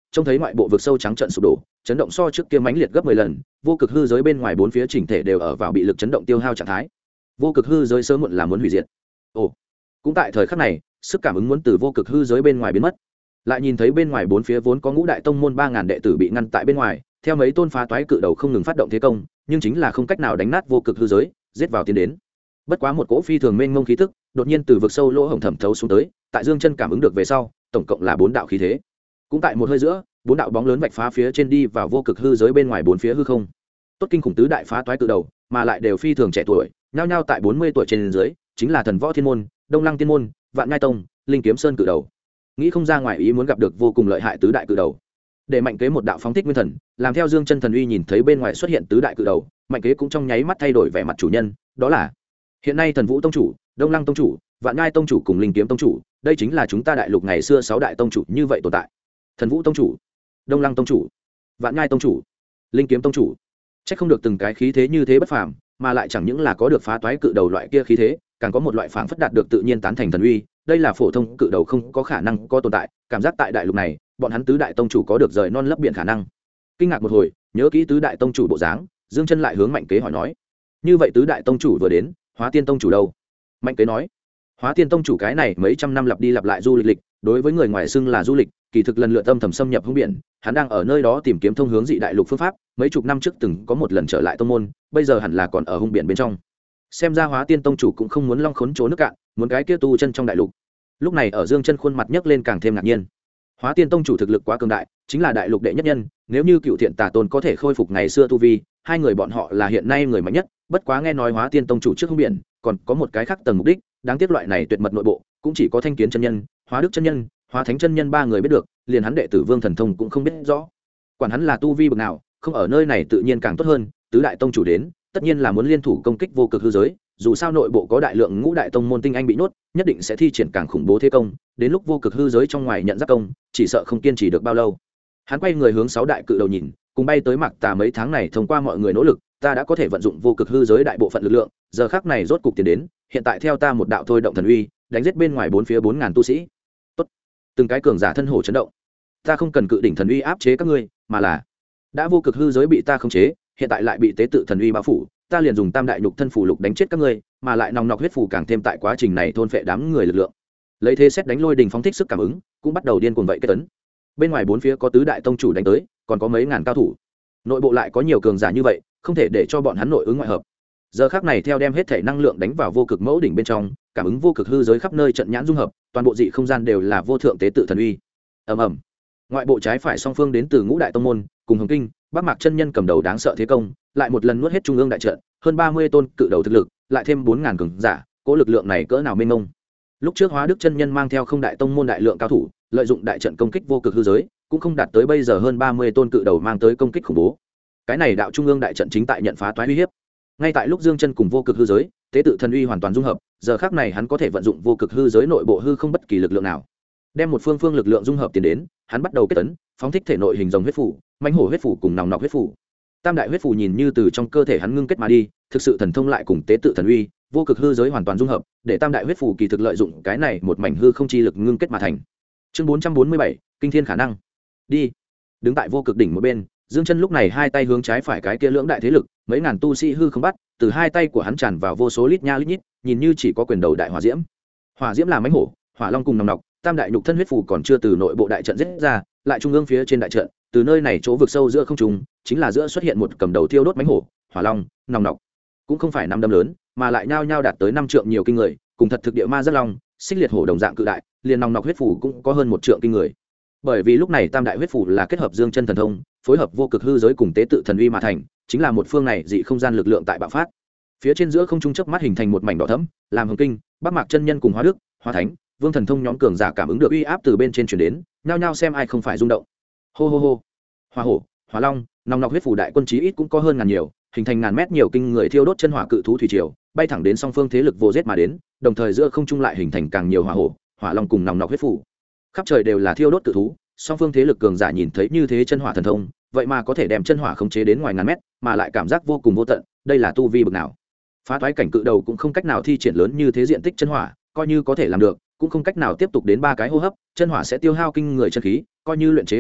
trông thấy ngoại bộ vực sâu trắng trận sụp đổ, chấn động so trước kia mãnh liệt gấp 10 lần, vô cực hư giới bên ngoài bốn phía chỉnh thể đều ở vào bị lực chấn động tiêu hao trạng thái. Vô cực hư giới sớm muộn là muốn hủy diệt. Ồ, cũng tại thời khắc này, sức cảm ứng muốn từ vô cực hư giới bên ngoài biến mất. Lại nhìn thấy bên ngoài bốn phía vốn có ngũ đại tông môn 3000 đệ tử bị ngăn tại bên ngoài, theo mấy tôn phá toái cự đầu không ngừng phát động thế công, nhưng chính là không cách nào đánh nát vô cực hư giới, giết vào tiến đến. Bất quá một cỗ phi thường mênh mông khí tức, đột nhiên từ vực sâu lỗ hổng thẩm thấu xuống tới, tại Dương Chân cảm ứng được về sau, tổng cộng là 4 đạo khí thế. Cũng tại một hơi giữa, 4 đạo bóng lớn vạch phá phía trên đi vào vô cực hư giới bên ngoài bốn phía hư không. Tốt kinh khủng tứ đại phá toái cự đầu, mà lại đều phi thường trẻ tuổi, nhao nhao tại 40 tuổi trên dưới, chính là Thần Võ Thiên môn, Đông Lăng Tiên môn, Vạn Ngai tông, Linh Kiếm Sơn cự đầu. Nghĩ không ra ngoài ý muốn gặp được vô cùng lợi hại tứ đại cự đầu. Để Mạnh Kế một đạo phóng thích nguyên thần, làm theo Dương Chân thần uy nhìn thấy bên ngoài xuất hiện tứ đại cự đầu, Mạnh Kế cũng trong nháy mắt thay đổi vẻ mặt chủ nhân, đó là hiện nay Thần Vũ tông chủ, Đông Lăng tông chủ, Vạn Ngai tông chủ cùng Linh Kiếm tông chủ, đây chính là chúng ta đại lục ngày xưa 6 đại tông chủ như vậy tồn tại. Thần Vũ tông chủ, Đông Lăng tông chủ, Vạn Ngai tông chủ, Linh Kiếm tông chủ. Chắc không được từng cái khí thế như thế bất phàm, mà lại chẳng những là có được phá toái cự đầu loại kia khí thế, càng có một loại phảng phất đạt được tự nhiên tán thành thần uy, đây là phổ thông cự đầu không có khả năng có tồn tại, cảm giác tại đại lục này, bọn hắn tứ đại tông chủ có được rời non lấp biển khả năng. Kinh ngạc một hồi, nhớ kỹ tứ đại tông chủ bộ dáng, Dương Chân lại hướng Mạnh Kế hỏi nói: "Như vậy tứ đại tông chủ vừa đến, Hóa Tiên tông chủ đâu?" Mạnh Kế nói: "Hóa Tiên tông chủ cái này mấy trăm năm lặp đi lặp lại du lịch, đối với người ngoài xưng là du lịch, kỳ thực lần lượt âm thầm xâm nhập hung biển, hắn đang ở nơi đó tìm kiếm thông hướng dị đại lục phương pháp, mấy chục năm trước từng có một lần trở lại tông môn, bây giờ hẳn là còn ở hung biển bên trong. Xem ra Hóa Tiên tông chủ cũng không muốn long khốn chỗ nước cạn, muốn cái kia tu chân trong đại lục." Lúc này ở Dương Chân khuôn mặt nhấc lên càng thêm ngạc nhiên. Hóa Tiên tông chủ thực lực quá cường đại, chính là đại lục đệ nhất nhân, nếu như Cựu Thiện Tà Tôn có thể khôi phục ngày xưa tu vi, hai người bọn họ là hiện nay người mạnh nhất, bất quá nghe nói Hóa Tiên tông chủ trước hung biển, còn có một cái khác tầng mục đích, đáng tiếc loại này tuyệt mật nội bộ, cũng chỉ có Thanh Kiến chân nhân, Hóa Đức chân nhân, Hóa Thánh chân nhân ba người biết được, liền hắn đệ tử Vương Thần Thông cũng không biết rõ. Quản hắn là tu vi bậc nào, không ở nơi này tự nhiên càng tốt hơn, tứ đại tông chủ đến, tất nhiên là muốn liên thủ công kích vô cực hư giới, dù sao nội bộ có đại lượng ngũ đại tông môn tinh anh bị nuốt, nhất định sẽ thi triển càng khủng bố thế công, đến lúc vô cực hư giới trong ngoài nhận giác công, chỉ sợ không kiên trì được bao lâu. Hắn quay người hướng 6 đại cự đầu nhìn, cùng bay tới Mạc Tà mấy tháng này thông qua mọi người nỗ lực, ta đã có thể vận dụng vô cực hư giới đại bộ phận lực lượng, giờ khắc này rốt cục tiến đến, hiện tại theo ta một đạo thôi động thần uy, đánh giết bên ngoài bốn phía 4000 tu sĩ. Tốt. Từng cái cường giả thân hổ chấn động. Ta không cần cự đỉnh thần uy áp chế các ngươi, mà là đã vô cực hư giới bị ta khống chế, hiện tại lại bị tế tự thần uy bao phủ, ta liền dùng tam đại nhục thân phủ lục đánh chết các ngươi, mà lại nòng nọc huyết phù càng thêm tại quá trình này thôn phệ đám người lực lượng. Lấy thế xét đánh lôi đình phóng thích sức cảm ứng, cũng bắt đầu điên cuồng vậy kết tấn. Bên ngoài bốn phía có tứ đại tông chủ đánh tới, còn có mấy ngàn cao thủ. Nội bộ lại có nhiều cường giả như vậy, không thể để cho bọn hắn nội ứng ngoại hợp. Giờ khắc này theo đem hết thể năng lượng đánh vào vô cực mẫu đỉnh bên trong, cảm ứng vô cực hư giới khắp nơi trận nhãn dung hợp, toàn bộ dị không gian đều là vô thượng tế tự thần uy. Ầm ầm. Ngoại bộ trái phải song phương đến từ ngũ đại tông môn, cùng Hồng Kinh, Bắc Mạc chân nhân cầm đầu đáng sợ thế công, lại một lần nuốt hết trung ương đại trận, hơn 30 tôn cự đầu thực lực, lại thêm 4000 cường giả, cố lực lượng này cỡ nào mênh mông. Lúc trước Hóa Đức chân nhân mang theo không đại tông môn đại lượng cao thủ, lợi dụng đại trận công kích vô cực hư giới, cũng không đạt tới bây giờ hơn 30 tôn cự đầu mang tới công kích khủng bố. Cái này đạo trung ương đại trận chính tại nhận phá toái uy hiếp. Ngay tại lúc Dương Chân cùng vô cực hư giới, tế tự thần uy hoàn toàn dung hợp, giờ khắc này hắn có thể vận dụng vô cực hư giới nội bộ hư không bất kỳ lực lượng nào. Đem một phương lực lượng dung hợp tiến đến, hắn bắt đầu kết tấn, phóng thích thể nội hình rồng huyết phủ, mãnh hổ huyết phủ cùng nòng nọc huyết phủ. Tam đại huyết phủ nhìn như từ trong cơ thể hắn ngưng kết mà đi, thực sự thần thông lại cùng tế tự thần uy, vô cực hư giới hoàn toàn dung hợp, để tam đại huyết phủ kỳ thực lợi dụng cái này một mảnh hư không chi lực ngưng kết mà thành. Chương 447, kinh thiên khả năng. Đi. Đứng tại vô cực đỉnh một bên, Dương Chân lúc này hai tay hướng trái phải cái kia lưỡng đại thế lực, mấy ngàn tu sĩ hư không bắt, từ hai tay của hắn tràn vào vô số lít nha lít nhít, nhìn như chỉ có quyền đầu đại hỏa diễm. Hỏa diễm là mãnh hổ, hỏa long cùng nòng nọc, tam đại nhục thân huyết phù còn chưa từ nội bộ đại trận giết ra, lại trung ương phía trên đại trận, từ nơi này chỗ vực sâu giữa không trung, chính là giữa xuất hiện một cầm đầu thiêu đốt mãnh hổ, hỏa long, nòng nọc, cũng không phải năm đâm lớn, mà lại nhao nhao đạt tới 5 trượng nhiều kinh người, cùng thật thực địa ma rất long, xích liệt hổ đồng dạng cự đại, liền nòng nọc huyết phù cũng có hơn 1 trượng kinh người. Bởi vì lúc này tam đại huyết phù là kết hợp Dương Chân thần thông, phối hợp vô cực hư giới cùng tế tự thần uy mà thành, chính là một phương này dị không gian lực lượng tại bạo phát. Phía trên giữa không trung chớp mắt hình thành một mảnh đỏ thẫm, làm Hồng Kinh, Bắc Mạc chân nhân cùng Hóa Đức, Hóa Thánh, Vương Thần Thông nhóm cường giả cảm ứng được uy áp từ bên trên truyền đến, nhao nhao xem ai không phải rung động. Hô hô hô. Hỏa hổ, hỏa long, nòng nọc huyết phù đại quân chí ít cũng có hơn ngàn nhiều, hình thành ngàn mét nhiều kinh người thiêu đốt chân hỏa cự thú thủy triều, bay thẳng đến song phương thế lực vô giết mà đến, đồng thời giữa không trung lại hình thành càng nhiều hỏa hổ, hỏa long cùng nòng nọc huyết phù. Khắp trời đều là thiêu đốt cự thú, song phương thế lực cường giả nhìn thấy như thế chân hỏa thần thông, vậy mà có thể đem chân hỏa khống chế đến ngoài ngàn mét, mà lại cảm giác vô cùng vô tận, đây là tu vi bậc nào? Phá toái cảnh cự đầu cũng không cách nào thi triển lớn như thế diện tích chân hỏa, coi như có thể làm được, cũng không cách nào tiếp tục đến 3 cái hô hấp, chân hỏa sẽ tiêu hao kinh người chân khí, coi như luyện chế phù lục,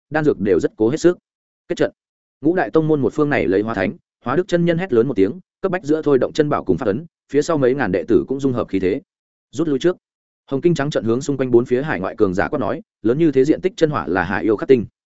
đan dược đều rất cố hết sức. Kết trận. Ngũ đại tông môn một phương này lấy hóa thánh, hóa đức chân nhân hét lớn một tiếng, cấp bách giữa thôi động chân bảo cùng phát ấn, phía sau mấy ngàn đệ tử cũng dung hợp khí thế, rút lui trước. Hồng Kinh trắng trận hướng xung quanh bốn phía hải ngoại cường giả quát nói, lớn như thế diện tích chân hỏa là hải yêu khắc tinh.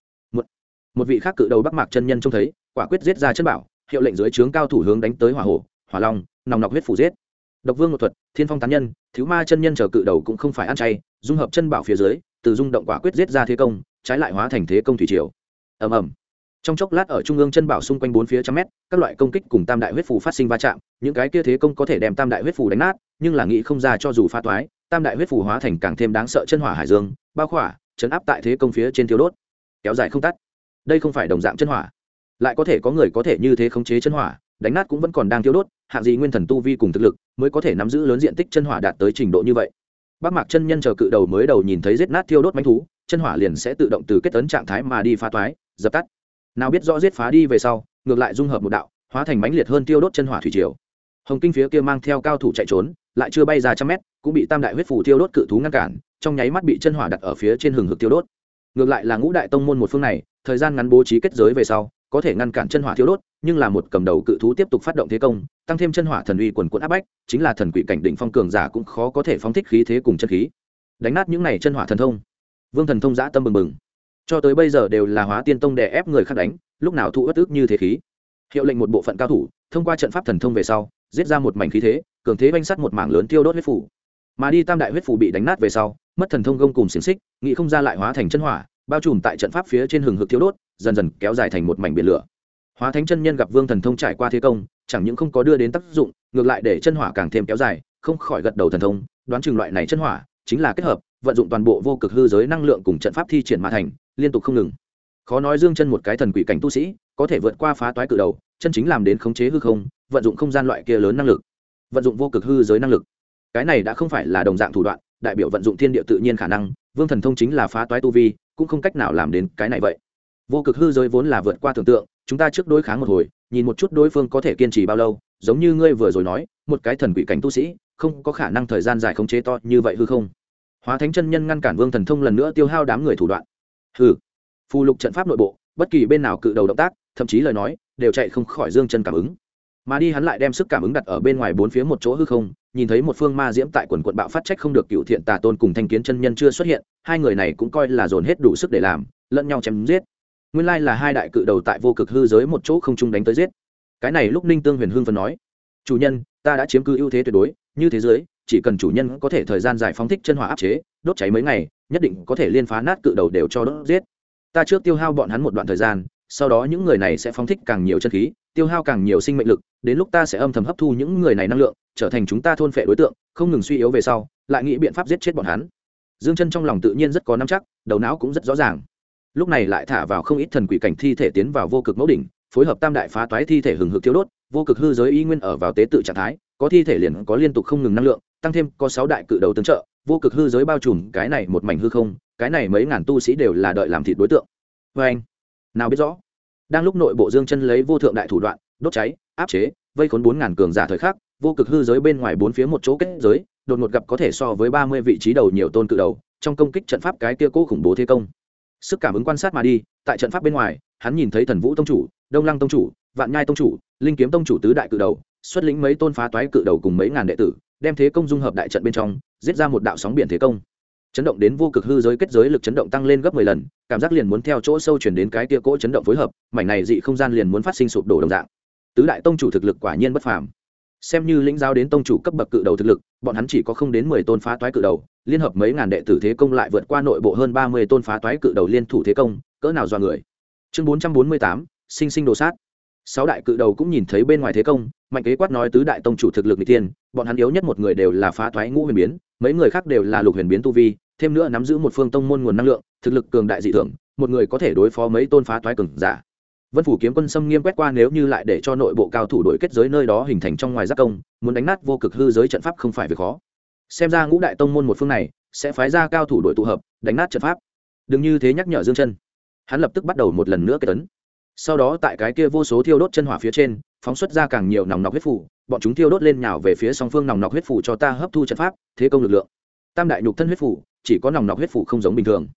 Một vị khác cự đầu Bắc Mạc chân nhân trông thấy, quả quyết giết ra chân bảo, hiệu lệnh dưới trướng cao thủ hướng đánh tới hỏa hổ, hỏa long, nòng nọc huyết phủ giết. Độc Vương một thuật, Thiên Phong tán nhân, Thiếu Ma chân nhân chờ cự đầu cũng không phải ăn chay, dung hợp chân bảo phía dưới, từ dung động quả quyết giết ra thế công, trái lại hóa thành thế công thủy triều. Ầm ầm. Trong chốc lát ở trung ương chân bảo xung quanh bốn phía trăm mét, các loại công kích cùng tam đại huyết phù phát sinh va chạm, những cái kia thế công có thể đem tam đại huyết phù đánh nát, nhưng là nghĩ không ra cho dù phá toái, tam đại huyết phù hóa thành càng thêm đáng sợ chân hỏa hải dương, bao khỏa, chấn áp tại thế công phía trên thiêu đốt, kéo dài không tắt. Đây không phải đồng dạng chân hỏa, lại có thể có người có thể như thế khống chế chân hỏa, đánh nát cũng vẫn còn đang thiêu đốt, hạng gì nguyên thần tu vi cùng thực lực mới có thể nắm giữ lớn diện tích chân hỏa đạt tới trình độ như vậy. Bắc Mạc chân nhân chờ cự đầu mới đầu nhìn thấy giết nát thiêu đốt mãnh thú, chân hỏa liền sẽ tự động từ kết ấn trạng thái mà đi phá toái, dập tắt. Nào biết rõ giết phá đi về sau, ngược lại dung hợp một đạo, hóa thành mãnh liệt hơn tiêu đốt chân hỏa thủy triều. Hồng Kinh phía kia mang theo cao thủ chạy trốn, lại chưa bay ra trăm mét, cũng bị tam đại huyết phù tiêu đốt cự thú ngăn cản, trong nháy mắt bị chân hỏa đặt ở phía trên hừng hực tiêu đốt. Ngược lại là Ngũ đại tông môn một phương này, thời gian ngắn bố trí kết giới về sau, có thể ngăn cản chân hỏa tiêu đốt, nhưng là một cầm đầu cự thú tiếp tục phát động thế công, tăng thêm chân hỏa thần uy quần quần áp bách, chính là thần quỷ cảnh đỉnh phong cường giả cũng khó có thể phóng thích khí thế cùng chân khí. Đánh nát những này chân hỏa thần thông. Vương Thần Thông dã tâm bừng bừng. Cho tới bây giờ đều là Hóa Tiên Tông đè ép người khác đánh, lúc nào thụ uất ức như thế khí. Hiệu lệnh một bộ phận cao thủ, thông qua trận pháp thần thông về sau, giết ra một mảnh khí thế, cường thế vanh sát một mảng lớn tiêu đốt huyết phủ. Mà đi tam đại huyết phủ bị đánh nát về sau, mất thần thông gông cùng xiềng xích, nghĩ không ra lại hóa thành chân hỏa, bao trùm tại trận pháp phía trên hừng hực thiêu đốt, dần dần kéo dài thành một mảnh biển lửa. Hóa Thánh chân nhân gặp Vương Thần Thông trải qua thế công, chẳng những không có đưa đến tác dụng, ngược lại để chân hỏa càng thêm kéo dài, không khỏi gật đầu thần thông, đoán chừng loại này chân hỏa chính là kết hợp, vận dụng toàn bộ vô cực hư giới năng lượng cùng trận pháp thi triển mà thành, liên tục không ngừng. Khó nói Dương Chân một cái thần quỷ cảnh tu sĩ, có thể vượt qua phá toái cự đầu, chân chính làm đến khống chế hư không, vận dụng không gian loại kia lớn năng lực, vận dụng vô cực hư giới năng lực. Cái này đã không phải là đồng dạng thủ đoạn, đại biểu vận dụng thiên địa tự nhiên khả năng, Vương Thần Thông chính là phá toái tu vi, cũng không cách nào làm đến cái này vậy. Vô cực hư giới vốn là vượt qua tưởng tượng, chúng ta trước đối kháng một hồi, nhìn một chút đối phương có thể kiên trì bao lâu, giống như ngươi vừa rồi nói, một cái thần quỷ cảnh tu sĩ, không có khả năng thời gian dài khống chế to như vậy hư không. Hóa Thánh chân nhân ngăn cản Vương Thần Thông lần nữa tiêu hao đám người thủ đoạn. Hừ, phù lục trận pháp nội bộ, bất kỳ bên nào cự đầu động tác, thậm chí lời nói, đều chạy không khỏi Dương Chân cảm ứng. Mà đi hắn lại đem sức cảm ứng đặt ở bên ngoài bốn phía một chỗ hư không, nhìn thấy một phương ma diễm tại quần quận bạo phát, trách không được Cựu Thiện Tà Tôn cùng Thanh Kiến chân nhân chưa xuất hiện, hai người này cũng coi là dồn hết đủ sức để làm, lẫn nhau chém giết. Nguyên lai là hai đại cự đầu tại vô cực hư giới một chỗ không trung đánh tới giết. Cái này lúc Ninh Tương Huyền hưng phấn nói: "Chủ nhân, ta đã chiếm cứ ưu thế tuyệt đối, như thế giới, chỉ cần chủ nhân có thể thời gian dài phóng thích chân hỏa áp chế, đốt cháy mấy ngày, nhất định có thể liên phá nát cự đầu đều cho đốt giết. Ta trước tiêu hao bọn hắn một đoạn thời gian, sau đó những người này sẽ phóng thích càng nhiều chân khí, tiêu hao càng nhiều sinh mệnh lực, đến lúc ta sẽ âm thầm hấp thu những người này năng lượng, trở thành chúng ta thôn phệ đối tượng, không ngừng suy yếu về sau, lại nghĩ biện pháp giết chết bọn hắn." Dương Chân trong lòng tự nhiên rất có nắm chắc, đầu não cũng rất rõ ràng. Lúc này lại thả vào không ít thần quỷ cảnh thi thể tiến vào vô cực mẫu đỉnh, phối hợp tam đại phá toái thi thể hừng hực thiêu đốt, vô cực hư giới y nguyên ở vào tế tự trạng thái, có thi thể liền có liên tục không ngừng năng lượng, tăng thêm có 6 đại cự đầu tương trợ, vô cực hư giới bao trùm cái này một mảnh hư không, cái này mấy ngàn tu sĩ đều là đợi làm thịt đối tượng. Và anh, nào biết rõ, đang lúc nội bộ Dương Chân lấy vô thượng đại thủ đoạn, đốt cháy, áp chế, vây khốn 4000 cường giả thời khắc, vô cực hư giới bên ngoài bốn phía một chỗ kết giới, đột ngột gặp có thể so với 30 vị trí đầu nhiều tôn cự đầu, trong công kích trận pháp cái kia cố khủng bố thế công. Sức cảm ứng quan sát mà đi, tại trận pháp bên ngoài, hắn nhìn thấy Thần Vũ tông chủ, Đông Lăng tông chủ, Vạn Nhai tông chủ, Linh Kiếm tông chủ tứ đại cự đầu, xuất lĩnh mấy tôn phá toái cự đầu cùng mấy ngàn đệ tử, đem thế công dung hợp đại trận bên trong, giết ra một đạo sóng biển thế công. Chấn động đến vô cực hư giới kết giới lực chấn động tăng lên gấp 10 lần, cảm giác liền muốn theo chỗ sâu truyền đến cái kia cỗ chấn động phối hợp, mảnh này dị không gian liền muốn phát sinh sụp đổ đồng dạng. Tứ đại tông chủ thực lực quả nhiên bất phàm. Xem như lĩnh giáo đến tông chủ cấp bậc cự đầu thực lực, bọn hắn chỉ có không đến 10 tôn phá toái cự đầu, liên hợp mấy ngàn đệ tử thế công lại vượt qua nội bộ hơn 30 tôn phá toái cự đầu liên thủ thế công, cỡ nào dọa người. Chương 448, sinh sinh đồ sát. 6 đại cự đầu cũng nhìn thấy bên ngoài thế công, mạnh kế quát nói tứ đại tông chủ thực lực nghịch tiên, bọn hắn yếu nhất một người đều là phá toái ngũ huyền biến, mấy người khác đều là lục huyền biến tu vi, thêm nữa nắm giữ một phương tông môn nguồn năng lượng, thực lực cường đại dị thường, một người có thể đối phó mấy tôn phá toái cường giả. Vân phủ kiếm quân xâm nghiêm quét qua, nếu như lại để cho nội bộ cao thủ đội kết giới nơi đó hình thành trong ngoài giác công, muốn đánh nát vô cực hư giới trận pháp không phải việc khó. Xem ra ngũ đại tông môn một phương này sẽ phái ra cao thủ đội tụ hợp, đánh nát trận pháp. Đừng như thế nhắc nhở Dương Chân. Hắn lập tức bắt đầu một lần nữa kết tấn. Sau đó tại cái kia vô số thiêu đốt chân hỏa phía trên, phóng xuất ra càng nhiều nòng nọc huyết phủ, bọn chúng thiêu đốt lên nhào về phía song phương, nòng nọc huyết phủ cho ta hấp thu trận pháp, thế công lực lượng. Tam đại nhục thân huyết phủ, chỉ có nòng nọc huyết phủ không giống bình thường.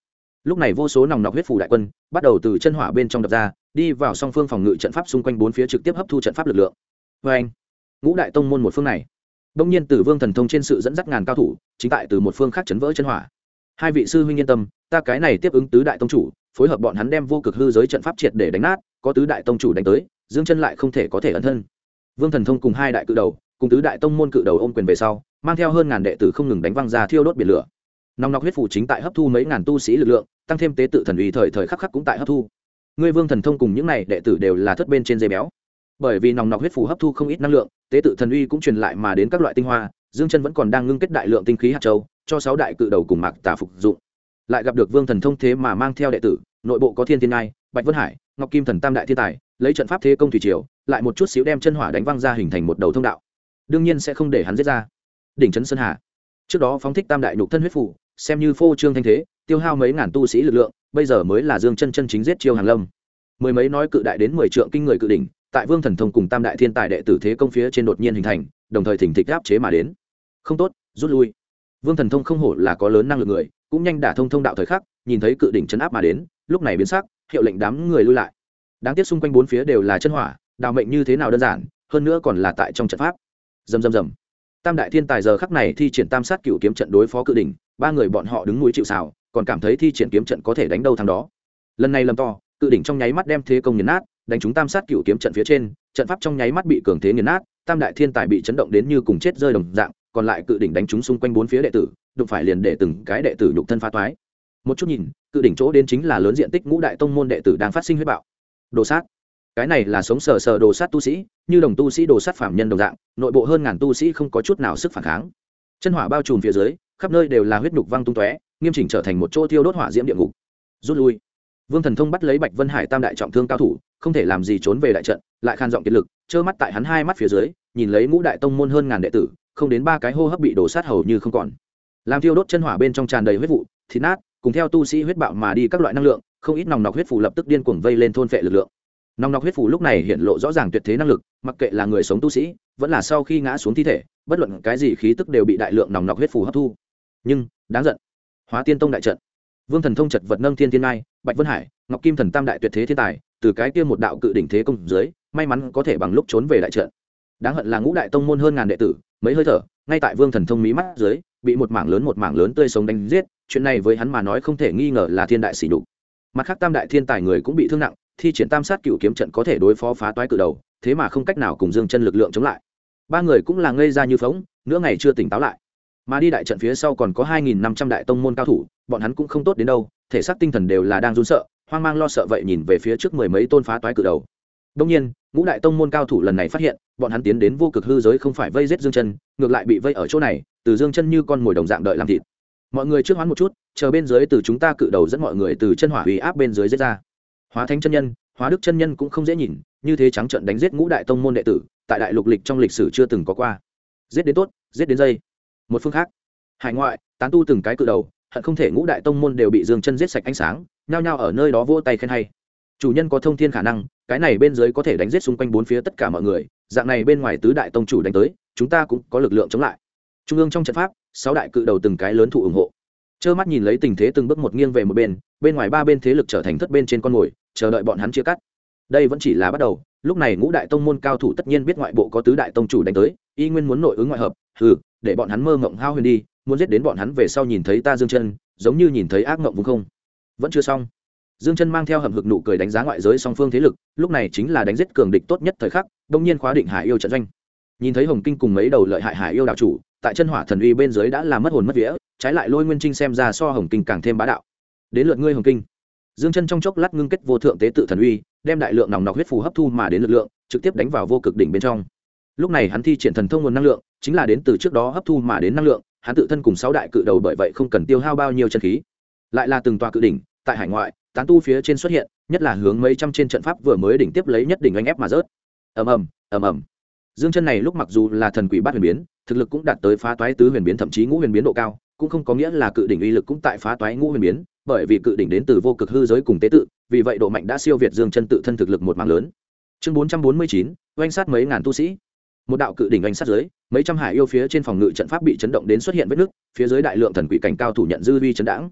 lúc này vô số nòng nọc huyết phủ đại quân bắt đầu từ chân hỏa bên trong đập ra, đi vào song phương phòng ngự trận pháp xung quanh bốn phía, trực tiếp hấp thu trận pháp lực lượng. Vê anh, ngũ đại tông môn một phương này đông nhiên từ Vương Thần Thông trên sự dẫn dắt ngàn cao thủ chính tại từ một phương khác chấn vỡ chân hỏa. Hai vị sư huynh yên tâm, ta cái này tiếp ứng tứ đại tông chủ, phối hợp bọn hắn đem vô cực hư giới trận pháp triệt để đánh nát, có tứ đại tông chủ đánh tới, Dương Chân lại không thể có thể ẩn thân. Vương Thần Thông cùng hai đại cự đầu cùng tứ đại tông môn cự đầu ôm quyền về sau, mang theo hơn ngàn đệ tử không ngừng đánh văng ra thiêu đốt biển lửa. Nòng nọc huyết phủ chính tại hấp thu mấy ngàn tu sĩ lực lượng, tăng thêm tế tự thần uy thời thời khắc khắc cũng tại hấp thu. Ngươi Vương Thần Thông cùng những này đệ tử đều là thất bên trên dây béo, bởi vì nòng nọc huyết phủ hấp thu không ít năng lượng, tế tự thần uy cũng truyền lại mà đến các loại tinh hoa. Dương Chân vẫn còn đang ngưng kết đại lượng tinh khí hạt châu, cho sáu đại cự đầu cùng Mạc Tà phục dụng. Lại gặp được Vương Thần Thông thế mà mang theo đệ tử, nội bộ có Thiên Thiên Ngai, Bạch Vân Hải, Ngọc Kim Thần tam đại thiên tài, lấy trận pháp thế công thủy triều, lại một chút xíu đem chân hỏa đánh văng ra hình thành một đầu thông đạo. Đương nhiên sẽ không để hắn giết ra. Đỉnh trấn Sơn Hà, trước đó phóng thích tam đại nhục thân huyết phủ, xem như phô trương thanh thế, tiêu hao mấy ngàn tu sĩ lực lượng, bây giờ mới là Dương Chân chân chính giết chiêu Hàn Lâm. Mười mấy nói cự đại đến 10 trượng kinh người cự đỉnh, tại Vương Thần Thông cùng tam đại thiên tài đệ tử thế công phía trên đột nhiên hình thành, đồng thời thỉnh thịch áp chế mà đến. Không tốt, rút lui. Vương Thần Thông không hổ là có lớn năng lực người, cũng nhanh đả thông thông đạo thời khắc, nhìn thấy cự đỉnh chấn áp mà đến, lúc này biến sắc, hiệu lệnh đám người lui lại. Đáng tiếc xung quanh bốn phía đều là chân hỏa, đào mệnh như thế nào đơn giản, hơn nữa còn là tại trong trận pháp. Rầm rầm rầm. Tam đại thiên tài giờ khắc này thi triển Tam Sát Cửu kiếm trận đối phó cự đỉnh, ba người bọn họ đứng núi chịu sào, còn cảm thấy thi triển kiếm trận có thể đánh đâu thằng đó. Lần này lầm to, cự đỉnh trong nháy mắt đem thế công nghiền nát, đánh trúng Tam Sát Cửu kiếm trận phía trên, trận pháp trong nháy mắt bị cường thế nghiền nát, tam đại thiên tài bị chấn động đến như cùng chết rơi đồng dạng, còn lại cự đỉnh đánh trúng xung quanh bốn phía đệ tử, đụng phải liền để từng cái đệ tử nhục thân phá toái. Một chút nhìn, cự đỉnh chỗ đến chính là lớn diện tích ngũ đại tông môn đệ tử đang phát sinh huyết bạo. Đồ sát. Cái này là sống sờ sờ đồ sát tu sĩ, như đồng tu sĩ đồ sát phạm nhân đồng dạng, nội bộ hơn ngàn tu sĩ không có chút nào sức phản kháng. Chân hỏa bao trùm phía dưới, khắp nơi đều là huyết nhục văng tung tóe, nghiêm chỉnh trở thành một chỗ thiêu đốt hỏa diễm địa ngục. Rút lui. Vương Thần Thông bắt lấy Bạch Vân Hải tam đại trọng thương cao thủ, không thể làm gì trốn về đại trận, lại khan giọng kiệt lực, trơ mắt tại hắn hai mắt phía dưới, nhìn lấy ngũ đại tông môn hơn ngàn đệ tử, không đến ba cái hô hấp bị đổ sát hầu như không còn. Làm thiêu đốt chân hỏa bên trong tràn đầy huyết vụ, thịt nát, cùng theo tu sĩ huyết bạo mà đi các loại năng lượng, không ít nòng nọc huyết phủ lập tức điên cuồng vây lên thôn phệ lực lượng. Nòng nọc huyết phủ lúc này hiện lộ rõ ràng tuyệt thế năng lực, mặc kệ là người sống tu sĩ, vẫn là sau khi ngã xuống thi thể, bất luận cái gì khí tức đều bị đại lượng nòng nọc huyết phủ hấp thu. Nhưng, đáng giận. Hóa Tiên Tông đại trận. Vương Thần Thông chật vật nâng Thiên Thiên Ngai, Bạch Vân Hải, Ngọc Kim Thần tam đại tuyệt thế thiên tài, từ cái kia một đạo cự đỉnh thế công dưới, may mắn có thể bằng lúc trốn về đại trận. Đáng hận là ngũ đại tông môn hơn ngàn đệ tử, mấy hơi thở, ngay tại Vương Thần Thông mí mắt dưới, bị một mảng lớn tươi sống đánh giết, chuyện này với hắn mà nói không thể nghi ngờ là thiên đại sỉ nhục. Mặt khác tam đại thiên tài người cũng bị thương nặng, thi triển Tam Sát Cửu kiếm trận có thể đối phó phá toái cự đầu, thế mà không cách nào cùng Dương Chân lực lượng chống lại. Ba người cũng là ngây ra như phỗng, nửa ngày chưa tỉnh táo lại. Mà đi đại trận phía sau còn có 2500 đại tông môn cao thủ, bọn hắn cũng không tốt đến đâu, thể xác tinh thần đều là đang run sợ, hoang mang lo sợ vậy nhìn về phía trước mười mấy tôn phá toái cự đầu. Đương nhiên, ngũ đại tông môn cao thủ lần này phát hiện, bọn hắn tiến đến vô cực hư giới không phải vây giết Dương Chân, ngược lại bị vây ở chỗ này, từ Dương Chân như con mồi đồng dạng đợi làm thịt. Mọi người trước hoán một chút, chờ bên dưới từ chúng ta cự đầu dẫn mọi người từ chân hỏa uy áp bên dưới giết ra. Hóa Thánh chân nhân, Hóa Đức chân nhân cũng không dễ nhìn, như thế trắng trợn đánh giết ngũ đại tông môn đệ tử, tại đại lục lịch trong lịch sử chưa từng có qua. Giết đến tốt, giết đến dây. Một phương khác, hải ngoại, tán tu từng cái cự đầu, hận không thể ngũ đại tông môn đều bị Dương Chân giết sạch ánh sáng, nhao nhao ở nơi đó vỗ tay khen hay. Chủ nhân có thông thiên khả năng, cái này bên dưới có thể đánh giết xung quanh bốn phía tất cả mọi người, dạng này bên ngoài tứ đại tông chủ đánh tới, chúng ta cũng có lực lượng chống lại. Trung ương trong trận pháp, sáu đại cự đầu từng cái lớn thụ ủng hộ. Trơ mắt nhìn lấy tình thế từng bước một nghiêng về một bên ngoài ba bên thế lực trở thành thất bên trên con mồi, chờ đợi bọn hắn chia cắt. Đây vẫn chỉ là bắt đầu, lúc này ngũ đại tông môn cao thủ tất nhiên biết ngoại bộ có tứ đại tông chủ đánh tới, y nguyên muốn nội ứng ngoại hợp, để bọn hắn mơ mộng hao huyền đi, muốn giết đến bọn hắn về sau nhìn thấy ta Dương Chân, giống như nhìn thấy ác mộng vung không. Vẫn chưa xong. Dương Chân mang theo hầm hực nụ cười đánh giá ngoại giới song phương thế lực, lúc này chính là đánh giết cường địch tốt nhất thời khắc, đông nhiên khóa định Hải Yêu trận doanh. Nhìn thấy Hồng Kinh cùng mấy đầu lợi hại Hải Yêu đạo chủ, tại chân hỏa thần uy bên dưới đã làm mất hồn mất vía, trái lại Lôi Nguyên Trinh xem ra so Hồng Kinh càng thêm bá đạo. Đến lượt ngươi Hồng Kinh. Dương Chân trong chốc lát ngưng kết vô thượng tế tự thần uy, đem đại lượng nòng nọc huyết phù hấp thu mà đến lực lượng, trực tiếp đánh vào vô cực đỉnh bên trong. Lúc này hắn thi triển thần thông nguồn năng lượng, chính là đến từ trước đó hấp thu mà đến năng lượng, hắn tự thân cùng sáu đại cự đầu bởi vậy không cần tiêu hao bao nhiêu chân khí. Lại là từng tòa cự đỉnh, tại hải ngoại, tán tu phía trên xuất hiện, nhất là hướng mấy trăm trên trận pháp vừa mới đỉnh tiếp lấy nhất đỉnh anh ép mà rớt. Ầm ầm. Dương Chân này lúc mặc dù là thần quỷ bát huyền biến, thực lực cũng đạt tới phá toái tứ huyền biến thậm chí ngũ huyền biến độ cao, cũng không có nghĩa là cự đỉnh uy lực cũng tại phá toái ngũ huyền biến, bởi vì cự đỉnh đến từ vô cực hư giới cùng tế tự, vì vậy độ mạnh đã siêu việt Dương Chân tự thân thực lực một mảng lớn. Chương 449, oanh sát mấy ngàn tu sĩ. Một đạo cự đỉnh oanh sát dưới, mấy trăm hải yêu phía trên phòng ngự trận pháp bị chấn động đến xuất hiện vết nứt, phía dưới đại lượng thần quỷ cảnh cao thủ nhận dư uy chấn đãng.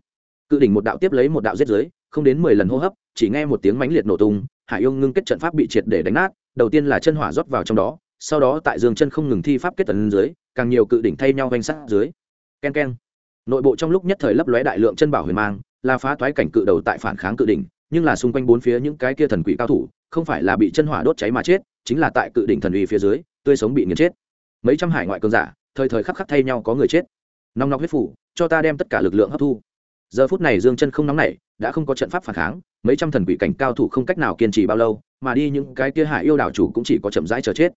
cự đỉnh một đạo tiếp lấy một đạo giết dưới, không đến 10 lần hô hấp, chỉ nghe một tiếng mãnh liệt nổ tung, Hải yêu ngưng kết trận pháp bị triệt để đánh nát, đầu tiên là chân hỏa rót vào trong đó, sau đó tại Dương Chân không ngừng thi pháp kết tấn dưới, càng nhiều cự đỉnh thay nhau vành sát dưới. Ken ken. Nội bộ trong lúc nhất thời lấp lóe đại lượng chân bảo huyền mang, là phá toái cảnh cự đầu tại phản kháng cự đỉnh, nhưng là xung quanh bốn phía những cái kia thần quỷ cao thủ, không phải là bị chân hỏa đốt cháy mà chết, chính là tại cự đỉnh thần uy phía dưới, tươi sống bị nghiền chết. Mấy trăm hải ngoại cường giả, thời thời khắc khắc thay nhau có người chết. Nong nọc huyết phủ, cho ta đem tất cả lực lượng hấp thu. Giờ phút này Dương Chân không nóng nảy, đã không có trận pháp phản kháng, mấy trăm thần quỷ cảnh cao thủ không cách nào kiên trì bao lâu, mà đi những cái kia hải yêu đảo chủ cũng chỉ có chậm rãi chờ chết.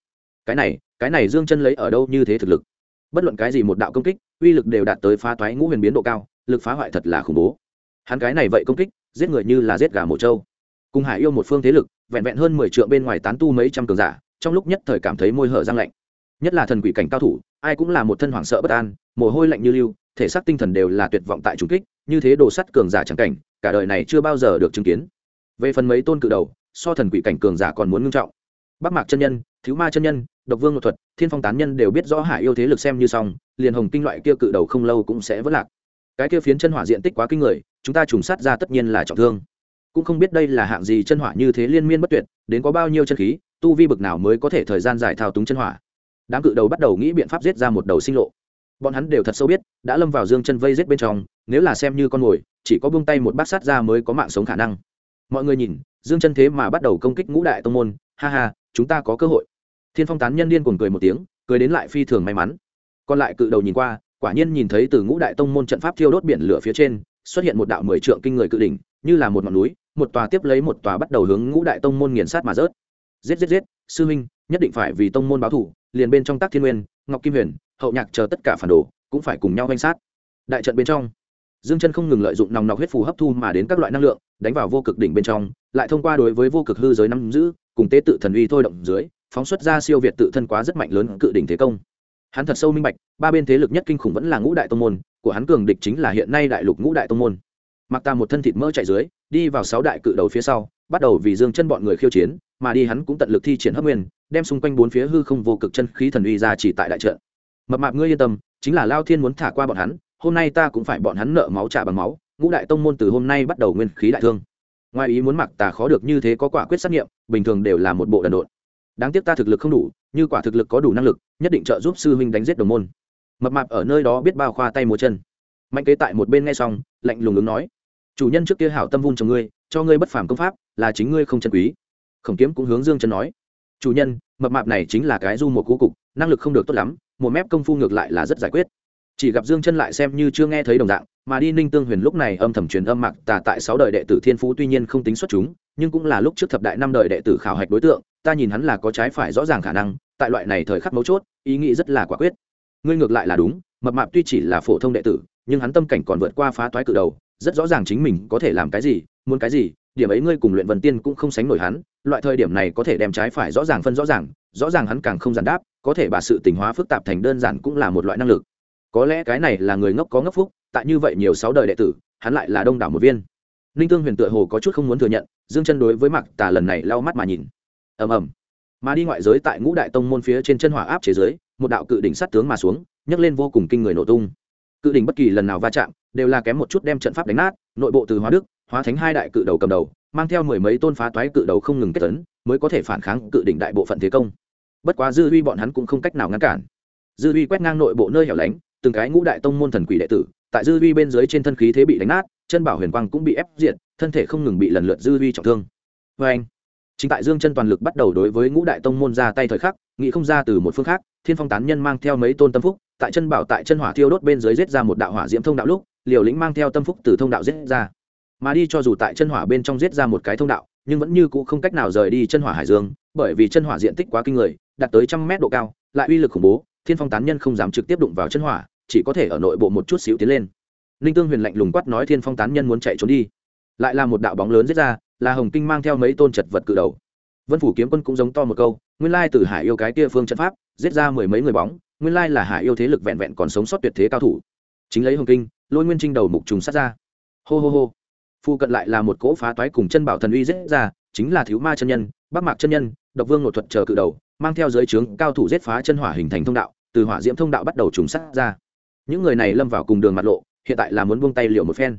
Cái này Dương Chân lấy ở đâu như thế thực lực? Bất luận cái gì một đạo công kích, uy lực đều đạt tới phá toái ngũ huyền biến độ cao, lực phá hoại thật là khủng bố. Hắn cái này vậy công kích, giết người như là giết gà mổ trâu. Cùng hải yêu một phương thế lực, vẹn vẹn hơn 10 trượng bên ngoài tán tu mấy trăm cường giả, trong lúc nhất thời cảm thấy môi hở răng lạnh. Nhất là thần quỷ cảnh cao thủ, ai cũng là một thân hoảng sợ bất an, mồ hôi lạnh như lưu, thể xác tinh thần đều là tuyệt vọng tại trùng kích, như thế đồ sắt cường giả chẳng cảnh, cả đời này chưa bao giờ được chứng kiến. Về phần mấy tôn cự đầu, so thần quỷ cảnh cường giả còn muốn ngưng trọng. Bắc Mạc chân nhân, Thiếu Ma chân nhân, Độc Vương Ngộ Thuật, Thiên Phong tán nhân đều biết rõ hải yêu thế lực xem như xong, liền hồng kinh loại kia cự đầu không lâu cũng sẽ vỡ lạc. Cái kia phiến chân hỏa diện tích quá kinh người, chúng ta trùng sát ra tất nhiên là trọng thương. Cũng không biết đây là hạng gì chân hỏa như thế liên miên bất tuyệt, đến có bao nhiêu chân khí, tu vi bực nào mới có thể thời gian dài thao túng chân hỏa. Đám cự đầu bắt đầu nghĩ biện pháp giết ra một đầu sinh lộ. Bọn hắn đều thật sâu biết, đã lâm vào Dương Chân vây giết bên trong, nếu là xem như con mồi, chỉ có buông tay một bát sát ra mới có mạng sống khả năng. Mọi người nhìn, Dương Chân thế mà bắt đầu công kích ngũ đại tông môn, ha ha, chúng ta có cơ hội. Thiên Phong tán nhân điên cuồng cười một tiếng, cười đến lại phi thường may mắn. Còn lại cự đầu nhìn qua, quả nhiên nhìn thấy từ ngũ đại tông môn trận pháp thiêu đốt biển lửa phía trên, xuất hiện một đạo 10 trượng kinh người cự đỉnh, như là một ngọn núi, một tòa tiếp lấy một tòa bắt đầu hướng ngũ đại tông môn nghiền sát mà rớt. Giết, sư huynh, nhất định phải vì tông môn báo thù, liền bên trong Tác Thiên Nguyên, Ngọc Kim Huyền, Hậu Nhạc chờ tất cả phản đồ, cũng phải cùng nhau vây sát. Đại trận bên trong, Dương Chân không ngừng lợi dụng nòng nọc huyết phù hấp thu mà đến các loại năng lượng, đánh vào vô cực đỉnh bên trong, lại thông qua đối với vô cực hư giới nắm giữ, cùng tế tự thần uy thôi động dưới, phóng xuất ra siêu việt tự thân quá rất mạnh lớn cự đỉnh thế công. Hắn thật sâu minh bạch, ba bên thế lực nhất kinh khủng vẫn là ngũ đại tông môn, của hắn cường địch chính là hiện nay đại lục ngũ đại tông môn. Mặc Ta một thân thịt mỡ chạy dưới, đi vào 6 đại cự đầu phía sau, bắt đầu vì Dương Chân bọn người khiêu chiến, mà đi hắn cũng tận lực thi triển hấp nguyên, đem xung quanh bốn phía hư không vô cực chân khí thần uy ra chỉ tại đại trận. Mập mạp ngươi yên tâm, chính là Lao Thiên muốn thả qua bọn hắn, hôm nay ta cũng phải bọn hắn nợ máu trả bằng máu, ngũ đại tông môn từ hôm nay bắt đầu nguyên khí đại thương. Ngoài ý muốn Mặc Ta khó được như thế có quả quyết sát nghiệm, bình thường đều là một bộ đần độn. Đáng tiếc ta thực lực không đủ, như quả thực lực có đủ năng lực, nhất định trợ giúp sư huynh đánh giết đồng môn. Mập mạp ở nơi đó biết bao khoa tay múa chân. Mạnh Kế tại một bên nghe xong, lạnh lùng ứng nói: chủ nhân trước kia hảo tâm vun cho ngươi, cho ngươi bất phàm công pháp, là chính ngươi không chân quý. Khổng Kiếm cũng hướng Dương Chân nói: chủ nhân, mập mạp này chính là cái du một cú cục, năng lực không được tốt lắm, một mép công phu ngược lại là rất giải quyết. Chỉ gặp Dương Chân lại xem như chưa nghe thấy đồng dạng, mà đi Ninh Tương Huyền lúc này âm thầm truyền âm Mặc Ta tại 6 đời đệ tử thiên phú tuy nhiên không tính xuất chúng, nhưng cũng là lúc trước thập đại 5 đời đệ tử khảo hạch đối tượng, ta nhìn hắn là có trái phải rõ ràng khả năng, tại loại này thời khắc mấu chốt, ý nghĩ rất là quả quyết. Ngươi ngược lại là đúng, mập mạp tuy chỉ là phổ thông đệ tử, nhưng hắn tâm cảnh còn vượt qua phá toái cự đầu, rất rõ ràng chính mình có thể làm cái gì, muốn cái gì, điểm ấy ngươi cùng Luyện Vân Tiên cũng không sánh nổi hắn, loại thời điểm này có thể đem trái phải rõ ràng phân rõ ràng hắn càng không giản đáp, có thể bà sự tình hóa phức tạp thành đơn giản cũng là một loại năng lực. Có lẽ cái này là người ngốc có ngốc phúc, tại như vậy nhiều 6 đời đệ tử, hắn lại là đông đảo một viên. Ninh Tương Huyền tựa hồ có chút không muốn thừa nhận, Dương Chân đối với Mặc Ta lần này lau mắt mà nhìn. Ầm ầm. Mà đi ngoại giới tại ngũ đại tông môn phía trên chân hỏa áp chế dưới, một đạo cự đỉnh sát tướng mà xuống, nhấc lên vô cùng kinh người nổ tung. Cự đỉnh bất kỳ lần nào va chạm, đều là kém một chút đem trận pháp đánh nát, nội bộ từ Hóa Đức, Hóa Thánh hai đại cự đầu cầm đầu, mang theo mười mấy tôn phá toái cự đầu không ngừng kết tấn, mới có thể phản kháng cự đỉnh đại bộ phận thế công. Bất quá Dư Uy bọn hắn cũng không cách nào ngăn cản. Dư Uy quét ngang nội bộ nơi hẻo lánh, từng cái ngũ đại tông môn thần quỷ đệ tử, tại Dư Uy bên dưới trên thân khí thế bị đánh nát, chân bảo huyền quang cũng bị ép diệt, thân thể không ngừng bị lần lượt Dư Uy trọng thương. Và anh, chính tại Dương Chân toàn lực bắt đầu đối với ngũ đại tông môn ra tay thời khắc, nghĩ không ra từ một phương khác, Thiên Phong tán nhân mang theo mấy tôn tâm phúc, tại chân bảo tại chân hỏa thiêu đốt bên dưới giết ra một đạo hỏa diễm thông đạo lúc, Liều Lĩnh mang theo tâm phúc từ thông đạo giết ra. Mà đi cho dù tại chân hỏa bên trong giết ra một cái thông đạo, nhưng vẫn như cũ không cách nào rời đi chân hỏa hải dương, bởi vì chân hỏa diện tích quá kinh người, đạt tới 100 mét độ cao, lại uy lực khủng bố, Thiên Phong tán nhân không dám trực tiếp đụng vào chân hỏa, chỉ có thể ở nội bộ một chút xíu tiến lên. Ninh Tương Huyền lạnh lùng quát nói Thiên Phong tán nhân muốn chạy trốn đi, lại là một đạo bóng lớn giết ra, là Hồng Kinh mang theo mấy tôn chật vật cự đầu. Vân Phủ Kiếm Quân cũng giống to một câu, nguyên lai từ Hải yêu cái kia phương trận pháp, giết ra mười mấy người bóng, nguyên lai là Hải yêu thế lực vẹn vẹn còn sống sót tuyệt thế cao thủ. Chính lấy Hồng Kinh, Lôi Nguyên Trinh đầu mục trùng sát ra. Hô hô hô. Phu cận lại là một cỗ phá toái cùng chân bảo thần uy giết ra, chính là Thiếu Ma chân nhân, Bắc Mạc chân nhân, Độc Vương Ngộ Thuật chờ cự đầu, mang theo giới trướng cao thủ giết phá chân hỏa hình thành thông đạo, từ hỏa diễm thông đạo bắt đầu trùng sát ra. Những người này lâm vào cùng đường mặt lộ, hiện tại là muốn buông tay liều một phen.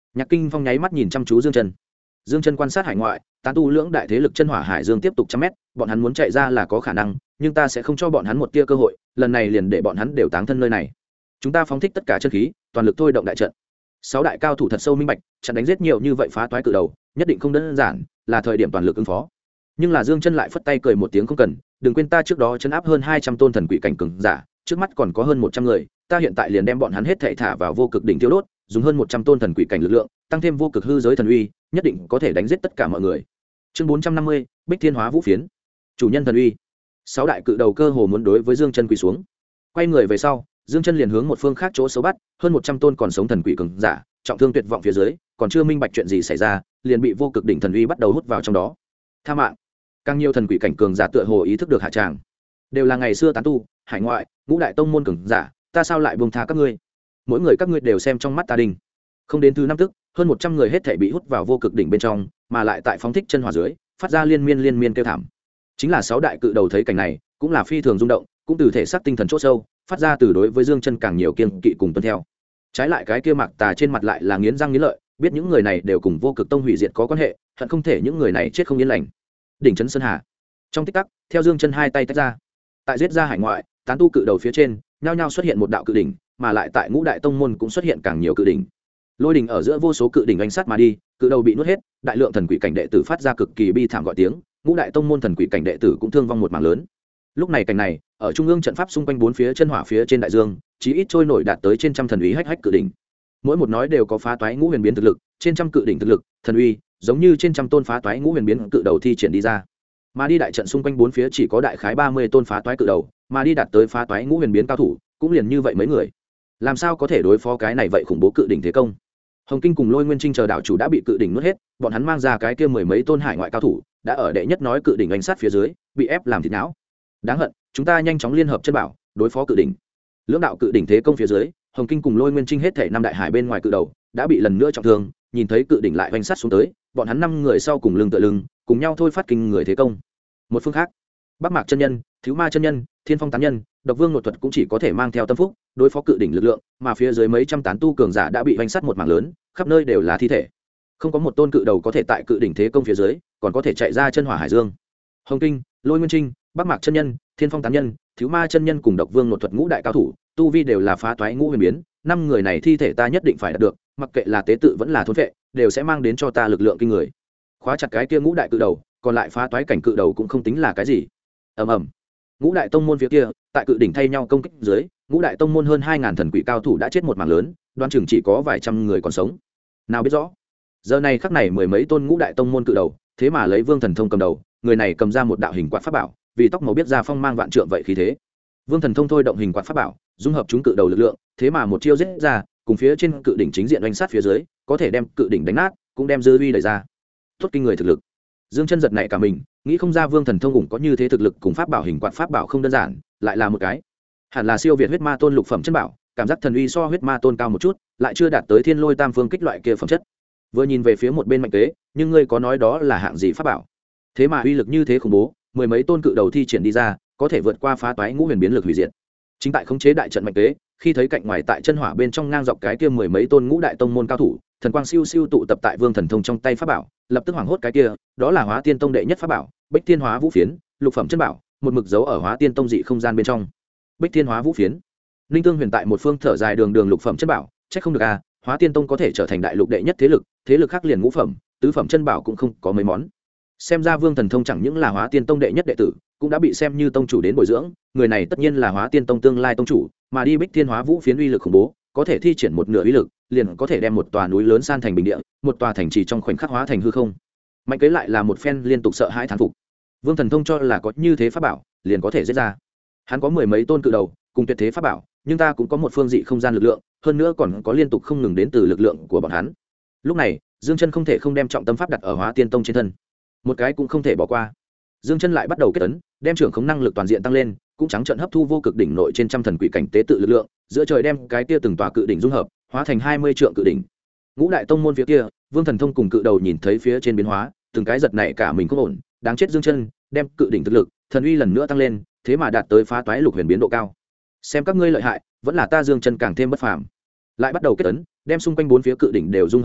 Nhạc Kinh Phong nháy mắt nhìn chăm chú Dương Chân. Dương Chân quan sát hải ngoại, tán tu lưỡng đại thế lực chân hỏa hải dương tiếp tục trăm mét, bọn hắn muốn chạy ra là có khả năng, nhưng ta sẽ không cho bọn hắn một tia cơ hội, lần này liền để bọn hắn đều táng thân nơi này. Chúng ta phóng thích tất cả chân khí, toàn lực thôi động đại trận. Sáu đại cao thủ thật sâu minh bạch, chặn đánh giết nhiều như vậy phá toái cự đầu, nhất định không đơn giản, là thời điểm toàn lực ứng phó. Nhưng là Dương Chân lại phất tay cười một tiếng không cần, đừng quên ta trước đó chấn áp hơn 200 tôn thần quỷ cảnh cường giả, trước mắt còn có hơn 100 người, ta hiện tại liền đem bọn hắn hết thảy thả vào vô cực đỉnh tiêu đốt, dùng hơn 100 tôn thần quỷ cảnh lực lượng, tăng thêm vô cực hư giới thần uy, nhất định có thể đánh giết tất cả mọi người. Chương 450, Bích Thiên Hóa Vũ Phiến. Chủ nhân thần uy. Sáu đại cự đầu cơ hồ muốn đối với Dương Chân quỳ xuống. Quay người về sau, Dương Chân liền hướng một phương khác chỗ xấu bắt, hơn 100 tôn còn sống thần quỷ cường giả, trọng thương tuyệt vọng phía dưới, còn chưa minh bạch chuyện gì xảy ra, liền bị vô cực đỉnh thần uy bắt đầu hút vào trong đó. Tha mạng. Càng nhiều thần quỷ cảnh cường giả tựa hồ ý thức được hạ tràng, đều là ngày xưa tán tu, hải ngoại, ngũ đại tông môn cường giả, ta sao lại buông tha các ngươi? Mỗi người các ngươi đều xem trong mắt ta đình. Không đến thứ năm tức, hơn 100 người hết thảy bị hút vào vô cực đỉnh bên trong, mà lại tại phóng thích chân hỏa dưới, phát ra liên miên kêu thảm. Chính là sáu đại cự đầu thấy cảnh này, cũng là phi thường rung động, cũng từ thể xác tinh thần chỗ sâu, phát ra từ đối với Dương Chân càng nhiều kiêng kỵ cùng tuân theo. Trái lại cái kia Mạc Tà trên mặt lại là nghiến răng nghiến lợi, biết những người này đều cùng vô cực tông hủy diệt có quan hệ, hận không thể những người này chết không yên lành. Đỉnh trấn sơn hà. Trong tích tắc, theo Dương Chân hai tay tách ra, tại giết ra hải ngoại, tán tu cự đầu phía trên, nhao nhao xuất hiện một đạo cự đỉnh, mà lại tại ngũ đại tông môn cũng xuất hiện càng nhiều cự đỉnh. Lôi đỉnh ở giữa vô số cự đỉnh oanh sát mà đi, cự đầu bị nuốt hết, đại lượng thần quỷ cảnh đệ tử phát ra cực kỳ bi thảm gọi tiếng, ngũ đại tông môn thần quỷ cảnh đệ tử cũng thương vong một mảng lớn. Lúc này cảnh này, ở trung ương trận pháp xung quanh bốn phía chân hỏa phía trên đại dương, chí ít trôi nổi đạt tới trên trăm thần uy hách hách cự đỉnh. Mỗi một nói đều có phá toái ngũ huyền biến thực lực, trên trăm cự đỉnh thực lực, thần uy, giống như trên trăm tôn phá toái ngũ huyền biến cự đầu thi triển đi ra. Mà đi đại trận xung quanh bốn phía chỉ có đại khái 30 tôn phá toái cự đầu, mà đi đạt tới phá toái ngũ huyền biến cao thủ, cũng liền như vậy mấy người. Làm sao có thể đối phó cái này vậy khủng bố cự đỉnh thế công? Hồng Kinh cùng Lôi Nguyên Trinh chờ đạo chủ đã bị cự đỉnh nuốt hết, bọn hắn mang ra cái kia mười mấy tôn hải ngoại cao thủ, đã ở đệ nhất nói cự đỉnh đánh sát phía dưới, bị ép làm thịt não. Đáng hận, chúng ta nhanh chóng liên hợp chân bảo, đối phó cự đỉnh. Lưỡng đạo cự đỉnh thế công phía dưới, Hồng Kinh cùng Lôi Nguyên Trinh hết thể năm đại hải bên ngoài cự đầu, đã bị lần nữa trọng thương, nhìn thấy cự đỉnh lại hoành sát xuống tới, bọn hắn năm người sau cùng lưng tựa lưng, cùng nhau thôi phát kinh người thế công. Một phương khác, Bắc Mạc chân nhân, Thiếu Ma chân nhân, Thiên Phong tán nhân, Độc Vương Nội thuật cũng chỉ có thể mang theo tâm phúc, đối phó cự đỉnh lực lượng, mà phía dưới mấy trăm tán tu cường giả đã bị hoành sát một mảng lớn, khắp nơi đều là thi thể. Không có một tôn cự đầu có thể tại cự đỉnh thế công phía dưới, còn có thể chạy ra chân hỏa hải dương. Hồng Kinh, Lôi Nguyên Trinh, Bắc Mạc chân nhân, Thiên Phong tán nhân, Thiếu Ma chân nhân cùng Độc Vương Nội thuật ngũ đại cao thủ, tu vi đều là phá toái ngũ huyền biến, năm người này thi thể ta nhất định phải đạt được, mặc kệ là tế tự vẫn là thôn vệ, đều sẽ mang đến cho ta lực lượng kinh người. Khóa chặt cái kia ngũ đại cự đầu, còn lại phá toái cảnh cự đầu cũng không tính là cái gì. Ầm ầm. Ngũ đại tông môn phía kia, tại cự đỉnh thay nhau công kích dưới, ngũ đại tông môn hơn 2000 thần quỷ cao thủ đã chết một mảng lớn, đoán chừng chỉ có vài trăm người còn sống. Nào biết rõ, giờ này khắc này mười mấy tôn ngũ đại tông môn cự đầu, thế mà lấy Vương Thần Thông cầm đầu, người này cầm ra một đạo hình quạt pháp bảo, vì tóc màu biết ra phong mang vạn trượng vậy khí thế. Vương Thần Thông thôi động hình quạt pháp bảo, dung hợp chúng cự đầu lực lượng, thế mà một chiêu giết ra, cùng phía trên cự đỉnh chính diện đánh sát phía dưới, có thể đem cự đỉnh đánh nát, cũng đem dư uy đẩy ra. Tốt kinh người thực lực. Dương Chân giật này cả mình, nghĩ không ra Vương Thần Thông cũng có như thế thực lực, cùng pháp bảo hình quạt pháp bảo không đơn giản, lại là một cái. Hẳn là siêu việt huyết ma tôn lục phẩm chân bảo, cảm giác thần uy so huyết ma tôn cao một chút, lại chưa đạt tới thiên lôi tam phương kích loại kia phẩm chất. Vừa nhìn về phía một bên mạnh kế, nhưng ngươi có nói đó là hạng gì pháp bảo? Thế mà uy lực như thế khủng bố, mười mấy tôn cự đầu thi triển đi ra, có thể vượt qua phá toái ngũ huyền biến lực hủy diệt. Chính tại khống chế đại trận mạnh kế, khi thấy cạnh ngoài tại chân hỏa bên trong ngang dọc cái kia mười mấy tôn ngũ đại tông môn cao thủ, thần quang siêu siêu tụ tập tại Vương Thần Thông trong tay pháp bảo, lập tức hoảng hốt cái kia, đó là Hóa Tiên Tông đệ nhất pháp bảo, Bích Thiên Hóa Vũ Phiến, lục phẩm chân bảo, một mực giấu ở Hóa Tiên Tông dị không gian bên trong. Bích Thiên Hóa Vũ Phiến. Linh Tương Huyền tại một phương thở dài đường lục phẩm chân bảo, chắc không được a, Hóa Tiên Tông có thể trở thành đại lục đệ nhất thế lực khác liền ngũ phẩm, tứ phẩm chân bảo cũng không có mấy món. Xem ra Vương Thần Thông chẳng những là Hóa Tiên Tông đệ nhất đệ tử, cũng đã bị xem như tông chủ đến bồi dưỡng, người này tất nhiên là Hóa Tiên Tông tương lai tông chủ, mà đi Bích Thiên Hóa Vũ Phiến uy lực khủng bố, có thể thi triển một nửa uy lực, liền có thể đem một tòa núi lớn san thành bình địa, một tòa thành trì trong khoảnh khắc hóa thành hư không. Mạnh kế lại là một phen liên tục sợ hãi thán phục. Vương Thần Thông cho là có như thế pháp bảo, liền có thể giết ra. Hắn có mười mấy tôn cự đầu, cùng tuyệt thế pháp bảo, nhưng ta cũng có một phương dị không gian lực lượng, hơn nữa còn có liên tục không ngừng đến từ lực lượng của bọn hắn. Lúc này, Dương Chân không thể không đem trọng tâm pháp đặt ở Hóa Tiên Tông trên thân, một cái cũng không thể bỏ qua. Dương Chân lại bắt đầu kết ấn, đem trưởng khống năng lực toàn diện tăng lên, cũng trắng trợn hấp thu vô cực đỉnh nội trên trăm thần quỷ cảnh tế tự lực lượng, giữa trời đem cái kia từng tòa cự đỉnh dung hợp, hóa thành 20 trượng cự đỉnh. Ngũ đại tông môn phía kia, Vương Thần Thông cùng cự đầu nhìn thấy phía trên biến hóa, từng cái giật nảy cả mình không ổn, đáng chết Dương Chân, đem cự đỉnh thực lực, thần uy lần nữa tăng lên, thế mà đạt tới phá toái lục huyền biến độ cao. Xem các ngươi lợi hại, vẫn là ta Dương Chân càng thêm bất phàm. Lại bắt đầu kết ấn, đem xung quanh bốn phía cự đỉnh đều dung hợp được,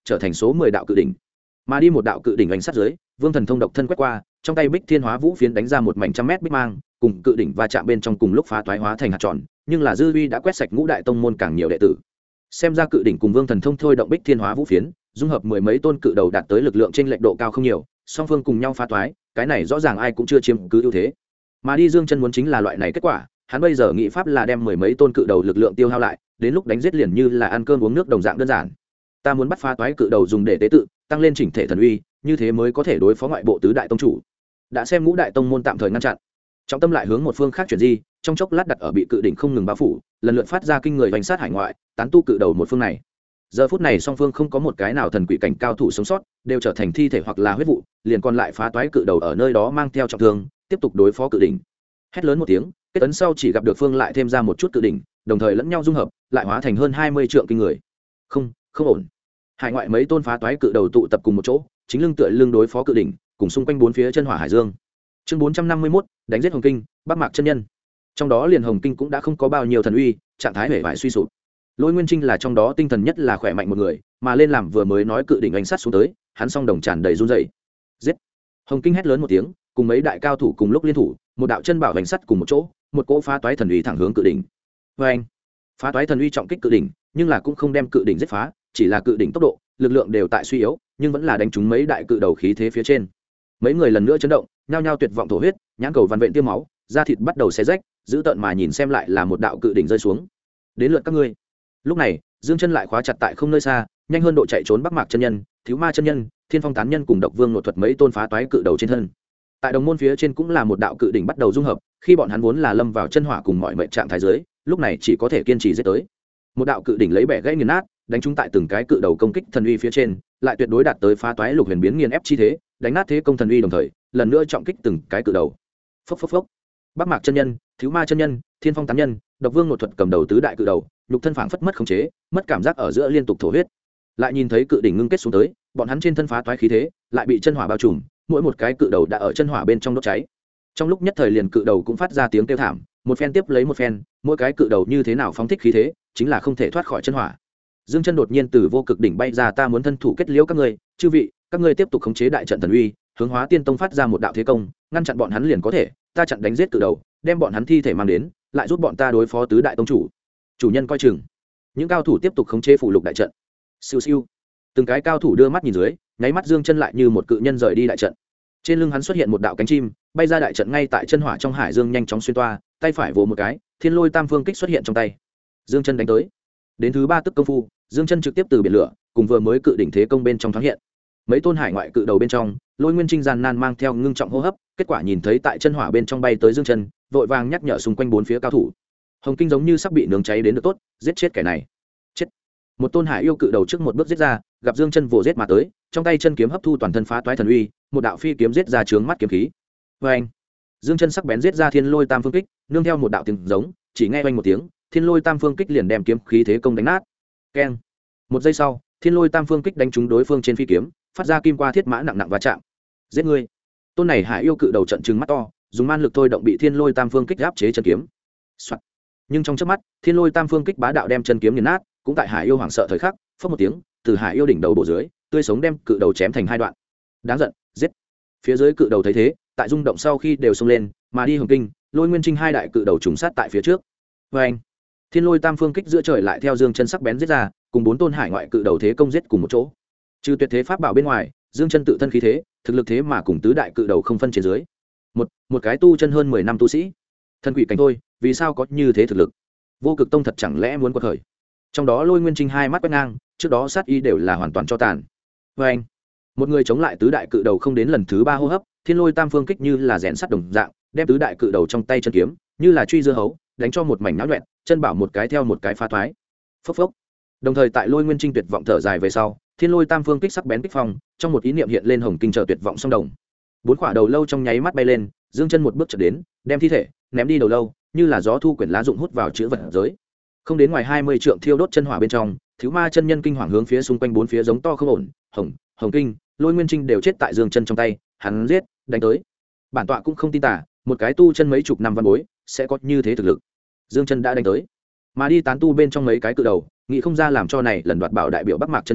trở thành số 10 đạo cự đỉnh. Mà đi một đạo cự đỉnh ánh sát dưới, Vương Thần Thông độc thân quét qua, trong tay Bích Thiên Hóa Vũ phiến đánh ra một mảnh trăm mét bích mang, cùng cự đỉnh va chạm bên trong cùng lúc phá toái hóa thành hạt tròn, nhưng là dư uy đã quét sạch ngũ đại tông môn càng nhiều đệ tử. Xem ra cự đỉnh cùng Vương Thần Thông thôi động Bích Thiên Hóa Vũ phiến, dung hợp mười mấy tôn cự đầu đạt tới lực lượng trên lệch độ cao không nhiều, song phương cùng nhau phá toái, cái này rõ ràng ai cũng chưa chiếm cứ ưu thế. Mà đi Dương Chân muốn chính là loại này kết quả, hắn bây giờ nghĩ pháp là đem mười mấy tôn cự đầu lực lượng tiêu hao lại, đến lúc đánh giết liền như là ăn cơm uống nước đồng dạng đơn giản. Ta muốn bắt phá toái cự đầu dùng để tế tự, tăng lên chỉnh thể thần uy, như thế mới có thể đối phó ngoại bộ tứ đại tông chủ. Đã xem ngũ đại tông môn tạm thời ngăn chặn, trọng tâm lại hướng một phương khác chuyển di, trong chốc lát đặt ở bị cự đỉnh không ngừng bao phủ, lần lượt phát ra kinh người vành sát hải ngoại, tán tu cự đầu một phương này. Giờ phút này song phương không có một cái nào thần quỷ cảnh cao thủ sống sót, đều trở thành thi thể hoặc là huyết vụ, liền còn lại phá toái cự đầu ở nơi đó mang theo trọng thương, tiếp tục đối phó cự đỉnh. Hét lớn một tiếng, kết ấn sau chỉ gặp được phương lại thêm ra một chút cự đỉnh, đồng thời lẫn nhau dung hợp, lại hóa thành hơn 20 trượng kinh người. Không ổn. Hải ngoại mấy tôn phá toái cự đầu tụ tập cùng một chỗ, chính lưng tựa lưng đối phó cự đỉnh, cùng xung quanh bốn phía chân hỏa hải dương. Chương 451, đánh giết Hồng Kinh, Bắc Mạc chân nhân. Trong đó liền Hồng Kinh cũng đã không có bao nhiêu thần uy, trạng thái hề bại suy sụp. Lôi Nguyên Trinh là trong đó tinh thần nhất là khỏe mạnh một người, mà lên làm vừa mới nói cự đỉnh ánh sát xuống tới, hắn song đồng tràn đầy run rẩy. Giết! Hồng Kinh hét lớn một tiếng, cùng mấy đại cao thủ cùng lúc liên thủ, một đạo chân bảo vành sắt cùng một chỗ, một cỗ phá toái thần uy thẳng hướng cự đỉnh. Oeng! Phá toái thần uy trọng kích cự đỉnh, nhưng là cũng không đem cự đỉnh giết phá, chỉ là cự đỉnh tốc độ, lực lượng đều tại suy yếu, nhưng vẫn là đánh trúng mấy đại cự đầu khí thế phía trên. Mấy người lần nữa chấn động, nhao nhao tuyệt vọng thổ huyết, nhãn cầu văn vện tiêm máu, da thịt bắt đầu xé rách, giữ tợn mà nhìn xem lại là một đạo cự đỉnh rơi xuống. Đến lượt các ngươi. Lúc này, Dương Chân lại khóa chặt tại không nơi xa, nhanh hơn độ chạy trốn Bắc Mạc chân nhân, Thiếu Ma chân nhân, Thiên Phong tán nhân cùng Độc Vương nội thuật mấy tôn phá toái cự đầu trên thân. Tại đồng môn phía trên cũng là một đạo cự đỉnh bắt đầu dung hợp, khi bọn hắn vốn là lâm vào chân hỏa cùng mọi mệnh trạng thái dưới, lúc này chỉ có thể kiên trì giết tới. Một đạo cự đỉnh lấy bẻ gãy nghiền nát, đánh trúng tại từng cái cự đầu công kích thần uy phía trên, lại tuyệt đối đạt tới phá toái lục huyền biến nghiền ép chi thế, đánh nát thế công thần uy đồng thời, lần nữa trọng kích từng cái cự đầu. Phốc phốc phốc. Bắc Mạc chân nhân, Thiếu Ma chân nhân, Thiên Phong tán nhân, Độc Vương nội thuật cầm đầu tứ đại cự đầu, nhục thân phảng phất mất khống chế, mất cảm giác ở giữa liên tục thổ huyết. Lại nhìn thấy cự đỉnh ngưng kết xuống tới, bọn hắn trên thân phá toái khí thế, lại bị chân hỏa bao trùm, mỗi một cái cự đầu đã ở chân hỏa bên trong đốt cháy. Trong lúc nhất thời liền cự đầu cũng phát ra tiếng kêu thảm, một phen tiếp lấy một phen, mỗi cái cự đầu như thế nào phóng thích khí thế, chính là không thể thoát khỏi chân hỏa. Dương Chân đột nhiên từ vô cực đỉnh bay ra, ta muốn thân thủ kết liễu các ngươi, chư vị, các ngươi tiếp tục khống chế đại trận thần uy, hướng Hóa Tiên Tông phát ra một đạo thế công, ngăn chặn bọn hắn liền có thể, ta chặn đánh giết cự đầu, đem bọn hắn thi thể mang đến, lại giúp bọn ta đối phó tứ đại tông chủ. Chủ nhân coi chừng. Những cao thủ tiếp tục khống chế phụ lục đại trận. Siêu siêu. Từng cái cao thủ đưa mắt nhìn dưới, nháy mắt Dương Chân lại như một cự nhân rời đi đại trận. Trên lưng hắn xuất hiện một đạo cánh chim, bay ra đại trận ngay tại chân hỏa trong hải dương nhanh chóng xuyên toa, tay phải vồ một cái, Thiên Lôi Tam Phương Kích xuất hiện trong tay. Dương Chân đánh tới. Đến thứ ba tức công phu, Dương Chân trực tiếp từ biển lửa, cùng vừa mới cự đỉnh thế công bên trong thoáng hiện. Mấy tôn hải ngoại cự đầu bên trong, Lôi Nguyên Trinh gian nan mang theo ngưng trọng hô hấp, kết quả nhìn thấy tại chân hỏa bên trong bay tới Dương Chân, vội vàng nhắc nhở xung quanh bốn phía cao thủ. Hồng Kinh giống như sắp bị nướng cháy đến được tốt, giết chết kẻ này. Chết. Một tôn hải yêu cự đầu trước một bước giết ra, gặp Dương Chân vồ giết mà tới, trong tay chân kiếm hấp thu toàn thân phá toái thần uy, một đạo phi kiếm giết ra trướng mắt kiếm khí. Oeng. Dương Chân sắc bén giết ra Thiên Lôi Tam Phương Kích, nương theo một đạo tiếng giống, chỉ nghe oanh một tiếng, Thiên Lôi Tam Phương Kích liền đem kiếm khí thế công đánh nát. Keng. Một giây sau, Thiên Lôi Tam Phương Kích đánh trúng đối phương trên phi kiếm, phát ra kim qua thiết mã nặng nặng va chạm. Giết ngươi. Tôn này hải yêu cự đầu trận trừng mắt to, dùng man lực thôi động bị Thiên Lôi Tam Phương Kích áp chế chân kiếm. Soạt. Nhưng trong chớp mắt, Thiên Lôi Tam Phương Kích bá đạo đem chân kiếm nghiền nát, cũng tại hải yêu hoảng sợ thời khắc, phất một tiếng, từ hải yêu đỉnh đầu bổ dưới, tươi sống đem cự đầu chém thành hai đoạn. Đáng giận, giết. Phía dưới cự đầu thấy thế, tại rung động sau khi đều xông lên, mà đi Hồng Kinh, Lôi Nguyên Trinh hai đại cự đầu trùng sát tại phía trước. Oeng. Thiên Lôi Tam Phương Kích giữa trời lại theo Dương Chân sắc bén giết ra, cùng bốn tôn hải ngoại cự đầu thế công giết cùng một chỗ. Trừ tuyệt thế pháp bảo bên ngoài, Dương Chân tự thân khí thế, thực lực thế mà cùng tứ đại cự đầu không phân trên dưới. Một cái tu chân hơn 10 năm tu sĩ, thân quỷ cảnh thôi, vì sao có như thế thực lực? Vô Cực Tông thật chẳng lẽ muốn quật khởi? Trong đó Lôi Nguyên Trinh hai mắt quét ngang, trước đó sát ý đều là hoàn toàn cho tàn. Oeng. Một người chống lại tứ đại cự đầu không đến lần thứ ba hô hấp, Thiên Lôi Tam Phương Kích như là rèn sắt đồng dạng, đem tứ đại cự đầu trong tay chân kiếm, như là truy dưa hấu, đánh cho một mảnh náo loạn, chân bảo một cái theo một cái phá thoái. Phốc phốc. Đồng thời tại Lôi Nguyên Trinh tuyệt vọng thở dài về sau, Thiên Lôi Tam Phương Kích sắc bén kích phong, trong một ý niệm hiện lên Hồng Kinh chờ tuyệt vọng song đồng. Bốn quả đầu lâu trong nháy mắt bay lên, Dương Chân một bước chợt đến, đem thi thể ném đi đầu lâu, như là gió thu quyển lá rụng hút vào chữ vật giới. Không đến ngoài 20 trượng thiêu đốt chân hỏa bên trong, Thiếu Ma chân nhân kinh hoàng hướng phía xung quanh bốn phía giống to không ổn, Hồng Kinh, Lôi Nguyên Trinh đều chết tại Dương Chân trong tay, hắn giết, đánh tới. Bản tọa cũng không tin tà, một cái tu chân mấy chục năm văn bối sẽ có như thế thực lực. Dương Chân đã đánh tới, mà đi tán tu bên trong mấy cái cự đầu, nghĩ không ra làm cho này lần đoạt bảo đại biểu Bắc Mạc chân nhân,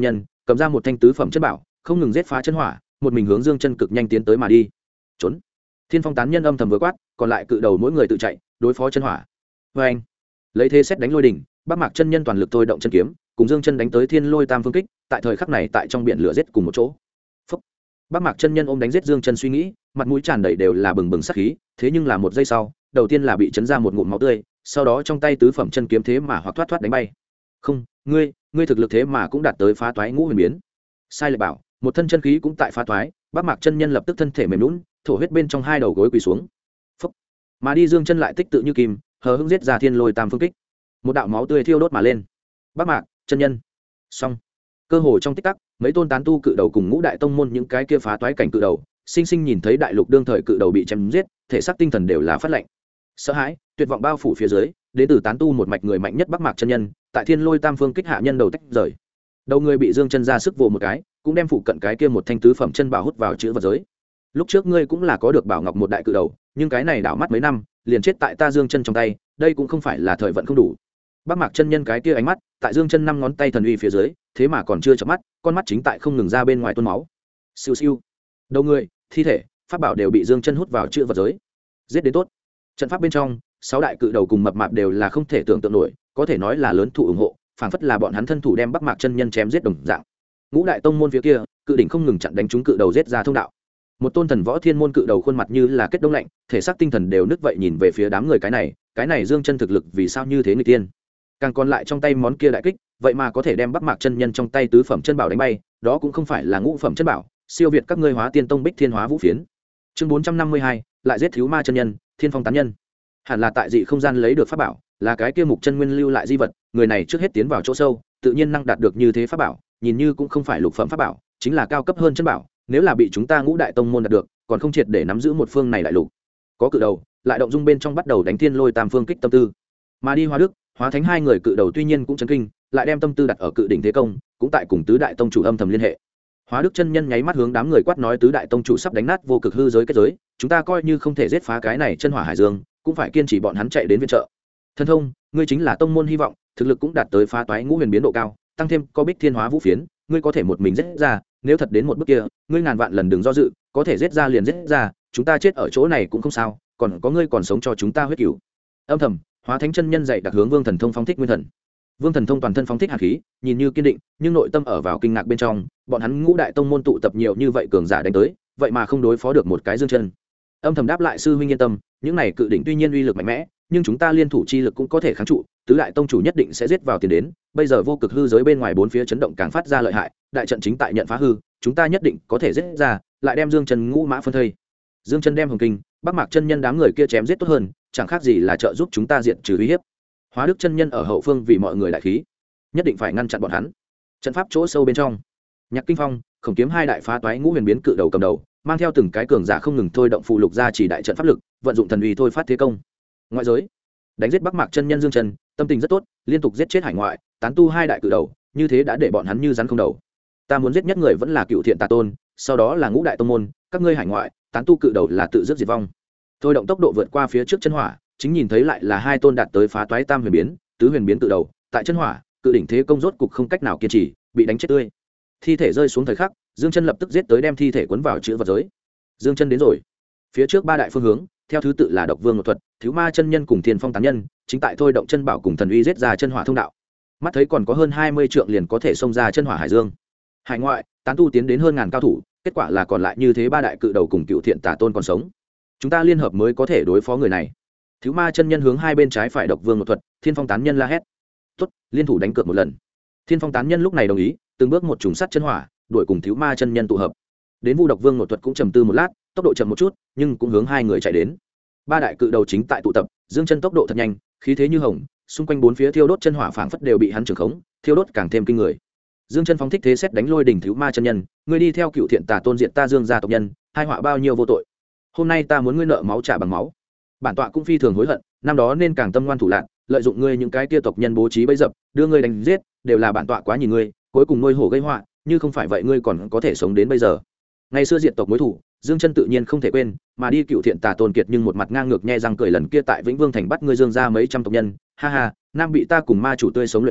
cầm ra một thanh tứ phẩm chân bảo không ngừng giết phá chân hỏa, một mình hướng Dương Chân cực nhanh tiến tới mà đi. Trốn! Thiên Phong tán nhân âm thầm vừa quát, còn lại cự đầu mỗi người tự chạy đối phó chân hỏa. Vê anh! Lấy thế xét đánh lôi đỉnh, Bắc Mạc chân nhân toàn lực thôi động chân kiếm cùng Dương Chân đánh tới thiên lôi tam phương kích, tại thời khắc này tại trong biển lửa giết cùng một chỗ. Phúc! Bắc Mạc chân nhân ôm đánh giết Dương Chân suy nghĩ, mặt mũi tràn đầy đều là bừng bừng sát khí, thế nhưng là một giây sau, đầu tiên là bị chấn ra một ngụm máu tươi, sau đó trong tay tứ phẩm chân kiếm thế mà hoặc thoát thoát đánh bay. Không, ngươi thực lực thế mà cũng đạt tới phá toái ngũ huyền biến. Sai lệch bảo, một thân chân khí cũng tại phá toái, Bắc Mạc chân nhân lập tức thân thể mềm nhũn, thổ huyết bên trong hai đầu gối quỳ xuống. Phúc! Mà đi Dương Chân lại tích tự như kim, hờ hững giết ra thiên lôi tam phương kích. Một đạo máu tươi thiêu đốt mà lên. Bắc Mạc chân nhân. Xong. Cơ hồ trong tích tắc, mấy tôn tán tu cự đầu cùng ngũ đại tông môn những cái kia phá toái cảnh cự đầu, sinh sinh nhìn thấy đại lục đương thời cự đầu bị chém giết, thể xác tinh thần đều là phát lạnh. Sợ hãi, tuyệt vọng bao phủ phía dưới, đến từ tán tu một mạch người mạnh nhất Bắc Mạc chân nhân, tại thiên lôi tam phương kích hạ nhân đầu tách rời. Đầu người bị Dương Chân ra sức vồ một cái, cũng đem phụ cận cái kia một thanh tứ phẩm chân bảo hút vào chữ vật giới. Lúc trước ngươi cũng là có được bảo ngọc một đại cự đầu, nhưng cái này đảo mắt mấy năm, liền chết tại ta Dương Chân trong tay, đây cũng không phải là thời vận không đủ. Bắc Mạc chân nhân cái kia ánh mắt, tại Dương Chân năm ngón tay thần uy phía dưới, thế mà còn chưa chớp mắt, con mắt chính tại không ngừng ra bên ngoài tuôn máu. Siêu siêu. Đầu người, thi thể, pháp bảo đều bị Dương Chân hút vào chữ vật giới. Giết đến tốt. Trận pháp bên trong, sáu đại cự đầu cùng mập mạp đều là không thể tưởng tượng nổi, có thể nói là lớn thủ ủng hộ, phảng phất là bọn hắn thân thủ đem Bắc Mạc chân nhân chém giết đồng dạng. Ngũ đại tông môn phía kia, cự đỉnh không ngừng chặn đánh chúng cự đầu giết ra thông đạo. Một tôn thần võ thiên môn cự đầu khuôn mặt như là kết đông lạnh, thể xác tinh thần đều nứt vậy nhìn về phía đám người cái này Dương Chân thực lực vì sao như thế người tiên. Càng còn lại trong tay món kia đại kích, vậy mà có thể đem Bắc Mạc chân nhân trong tay tứ phẩm chân bảo đánh bay, đó cũng không phải là ngũ phẩm chân bảo, siêu việt các ngươi Hóa Tiên Tông Bích Thiên Hóa Vũ Phiến. Chương 452, lại giết thiếu ma chân nhân, Thiên Phong tán nhân. Hẳn là tại dị không gian lấy được pháp bảo, là cái kia mục chân nguyên lưu lại di vật, người này trước hết tiến vào chỗ sâu, tự nhiên năng đạt được như thế pháp bảo, nhìn như cũng không phải lục phẩm pháp bảo, chính là cao cấp hơn chân bảo, nếu là bị chúng ta Ngũ đại tông môn đạt được, còn không triệt để nắm giữ một phương này đại lục. Có cự đầu, lại động dung bên trong bắt đầu đánh thiên lôi tam phương kích tâm tư. Mà đi Hóa Đức, Hóa Thánh hai người cự đầu tuy nhiên cũng chấn kinh, lại đem tâm tư đặt ở cự đỉnh thế công, cũng tại cùng tứ đại tông chủ âm thầm liên hệ. Hóa Đức chân nhân nháy mắt hướng đám người quát nói tứ đại tông chủ sắp đánh nát vô cực hư giới kết giới, chúng ta coi như không thể giết phá cái này chân hỏa hải dương, cũng phải kiên trì bọn hắn chạy đến viện trợ. Thần thông, ngươi chính là tông môn hy vọng, thực lực cũng đạt tới phá toái ngũ huyền biến độ cao, tăng thêm có Bích Thiên Hóa Vũ Phiến, ngươi có thể một mình giết ra, nếu thật đến một bước kia, ngươi ngàn vạn lần đừng do dự, có thể giết ra liền giết ra, chúng ta chết ở chỗ này cũng không sao, còn có ngươi còn sống cho chúng ta huyết cửu. Âm thầm, Hóa Thánh chân nhân dạy đặc hướng Vương Thần Thông phóng thích nguyên thần. Vương Thần Thông toàn thân phóng thích hàn khí, nhìn như kiên định, nhưng nội tâm ở vào kinh ngạc bên trong, bọn hắn Ngũ đại tông môn tụ tập nhiều như vậy cường giả đánh tới, vậy mà không đối phó được một cái Dương Chân. Âm thầm đáp lại sư huynh yên tâm, những này cự đỉnh tuy nhiên uy lực mạnh mẽ, nhưng chúng ta liên thủ chi lực cũng có thể kháng trụ, tứ đại tông chủ nhất định sẽ giết vào tiền đến, bây giờ vô cực hư giới bên ngoài bốn phía chấn động càng phát ra lợi hại, đại trận chính tại nhận phá hư, chúng ta nhất định có thể giết ra, lại đem Dương Chân ngũ mã phân thây. Dương Chân đem Hồng Kinh, Bắc Mạc chân nhân đám người kia chém giết tốt hơn, chẳng khác gì là trợ giúp chúng ta diệt trừ uy hiếp. Hóa Đức chân nhân ở hậu phương vì mọi người đại khí, nhất định phải ngăn chặn bọn hắn. Trận pháp chỗ sâu bên trong, Nhạc Kinh Phong, Khổng Kiếm hai đại phá toái ngũ huyền biến cự đầu cầm đầu, mang theo từng cái cường giả không ngừng thôi động phụ lục ra chỉ đại trận pháp lực, vận dụng thần uy thôi phát thế công. Ngoại giới, đánh giết Bắc Mạc chân nhân Dương Chân, tâm tình rất tốt, liên tục giết chết hải ngoại, tán tu hai đại cự đầu, như thế đã để bọn hắn như rắn không đầu. Ta muốn giết nhất người vẫn là Cựu Thiện Tà Tôn, sau đó là Ngũ đại tông môn, các ngươi hải ngoại, tán tu cự đầu là tự dứt diệt vong. Thôi động tốc độ vượt qua phía trước chân hỏa, chính nhìn thấy lại là hai tôn đạt tới phá toái tam huyền biến, tứ huyền biến cự đầu, tại chân hỏa, cự đỉnh thế công rốt cục không cách nào kiên trì, bị đánh chết tươi. Thi thể rơi xuống thời khắc, Dương Chân lập tức giết tới đem thi thể cuốn vào chữ vật giới. Dương Chân đến rồi. Phía trước ba đại phương hướng, theo thứ tự là Độc Vương Ngộ Thuật, Thiếu Ma chân nhân cùng Thiên Phong tán nhân, chính tại thôi động chân bảo cùng thần uy giết ra chân hỏa thông đạo. Mắt thấy còn có hơn 20 trượng liền có thể xông ra chân hỏa hải dương. Hải ngoại, tán tu tiến đến hơn ngàn cao thủ, kết quả là còn lại như thế ba đại cự đầu cùng Cựu Thiện Tà Tôn còn sống. Chúng ta liên hợp mới có thể đối phó người này. Thiếu Ma chân nhân hướng hai bên trái phải Độc Vương Ngộ Thuật, Thiên Phong tán nhân la hét. Tốt, liên thủ đánh cược một lần. Thiên Phong tán nhân lúc này đồng ý, từng bước một trùng sắt chân hỏa, đuổi cùng Thiếu Ma chân nhân tụ hợp. Đến Vu Độc Vương Ngộ Thuật cũng trầm tư một lát, tốc độ chậm một chút, nhưng cũng hướng hai người chạy đến. Ba đại cự đầu chính tại tụ tập, Dương Chân tốc độ thật nhanh, khí thế như hồng, xung quanh bốn phía thiêu đốt chân hỏa phảng phất đều bị hắn trường khống, thiêu đốt càng thêm kinh người. Dương Chân phóng thích thế xét đánh lôi đỉnh Thiếu Ma chân nhân, ngươi đi theo Cựu Thiện Tà Tôn diện ta Dương gia tộc nhân, hai họa bao nhiêu vô tội. Hôm nay ta muốn ngươi nợ máu trả bằng máu. Bản tọa cũng phi thường hối hận, năm đó nên càng tâm ngoan thủ lạn, lợi dụng ngươi những cái kia tộc nhân bố trí bẫy dập, đưa ngươi đánh giết, đều là bản tọa quá nhìn ngươi, cuối cùng nuôi hổ gây họa, như không phải vậy ngươi còn có thể sống đến bây giờ. Ngày xưa diệt tộc mối thủ, Dương Chân tự nhiên không thể quên, mà đi Cựu Thiện Tà Tôn kiệt nhưng một mặt ngang ngược nhe răng cười lần kia tại Vĩnh Vương thành bắt ngươi Dương gia mấy trăm tộc nhân, ha ha, nam bị ta cùng ma chủ tươi sống luyện hóa,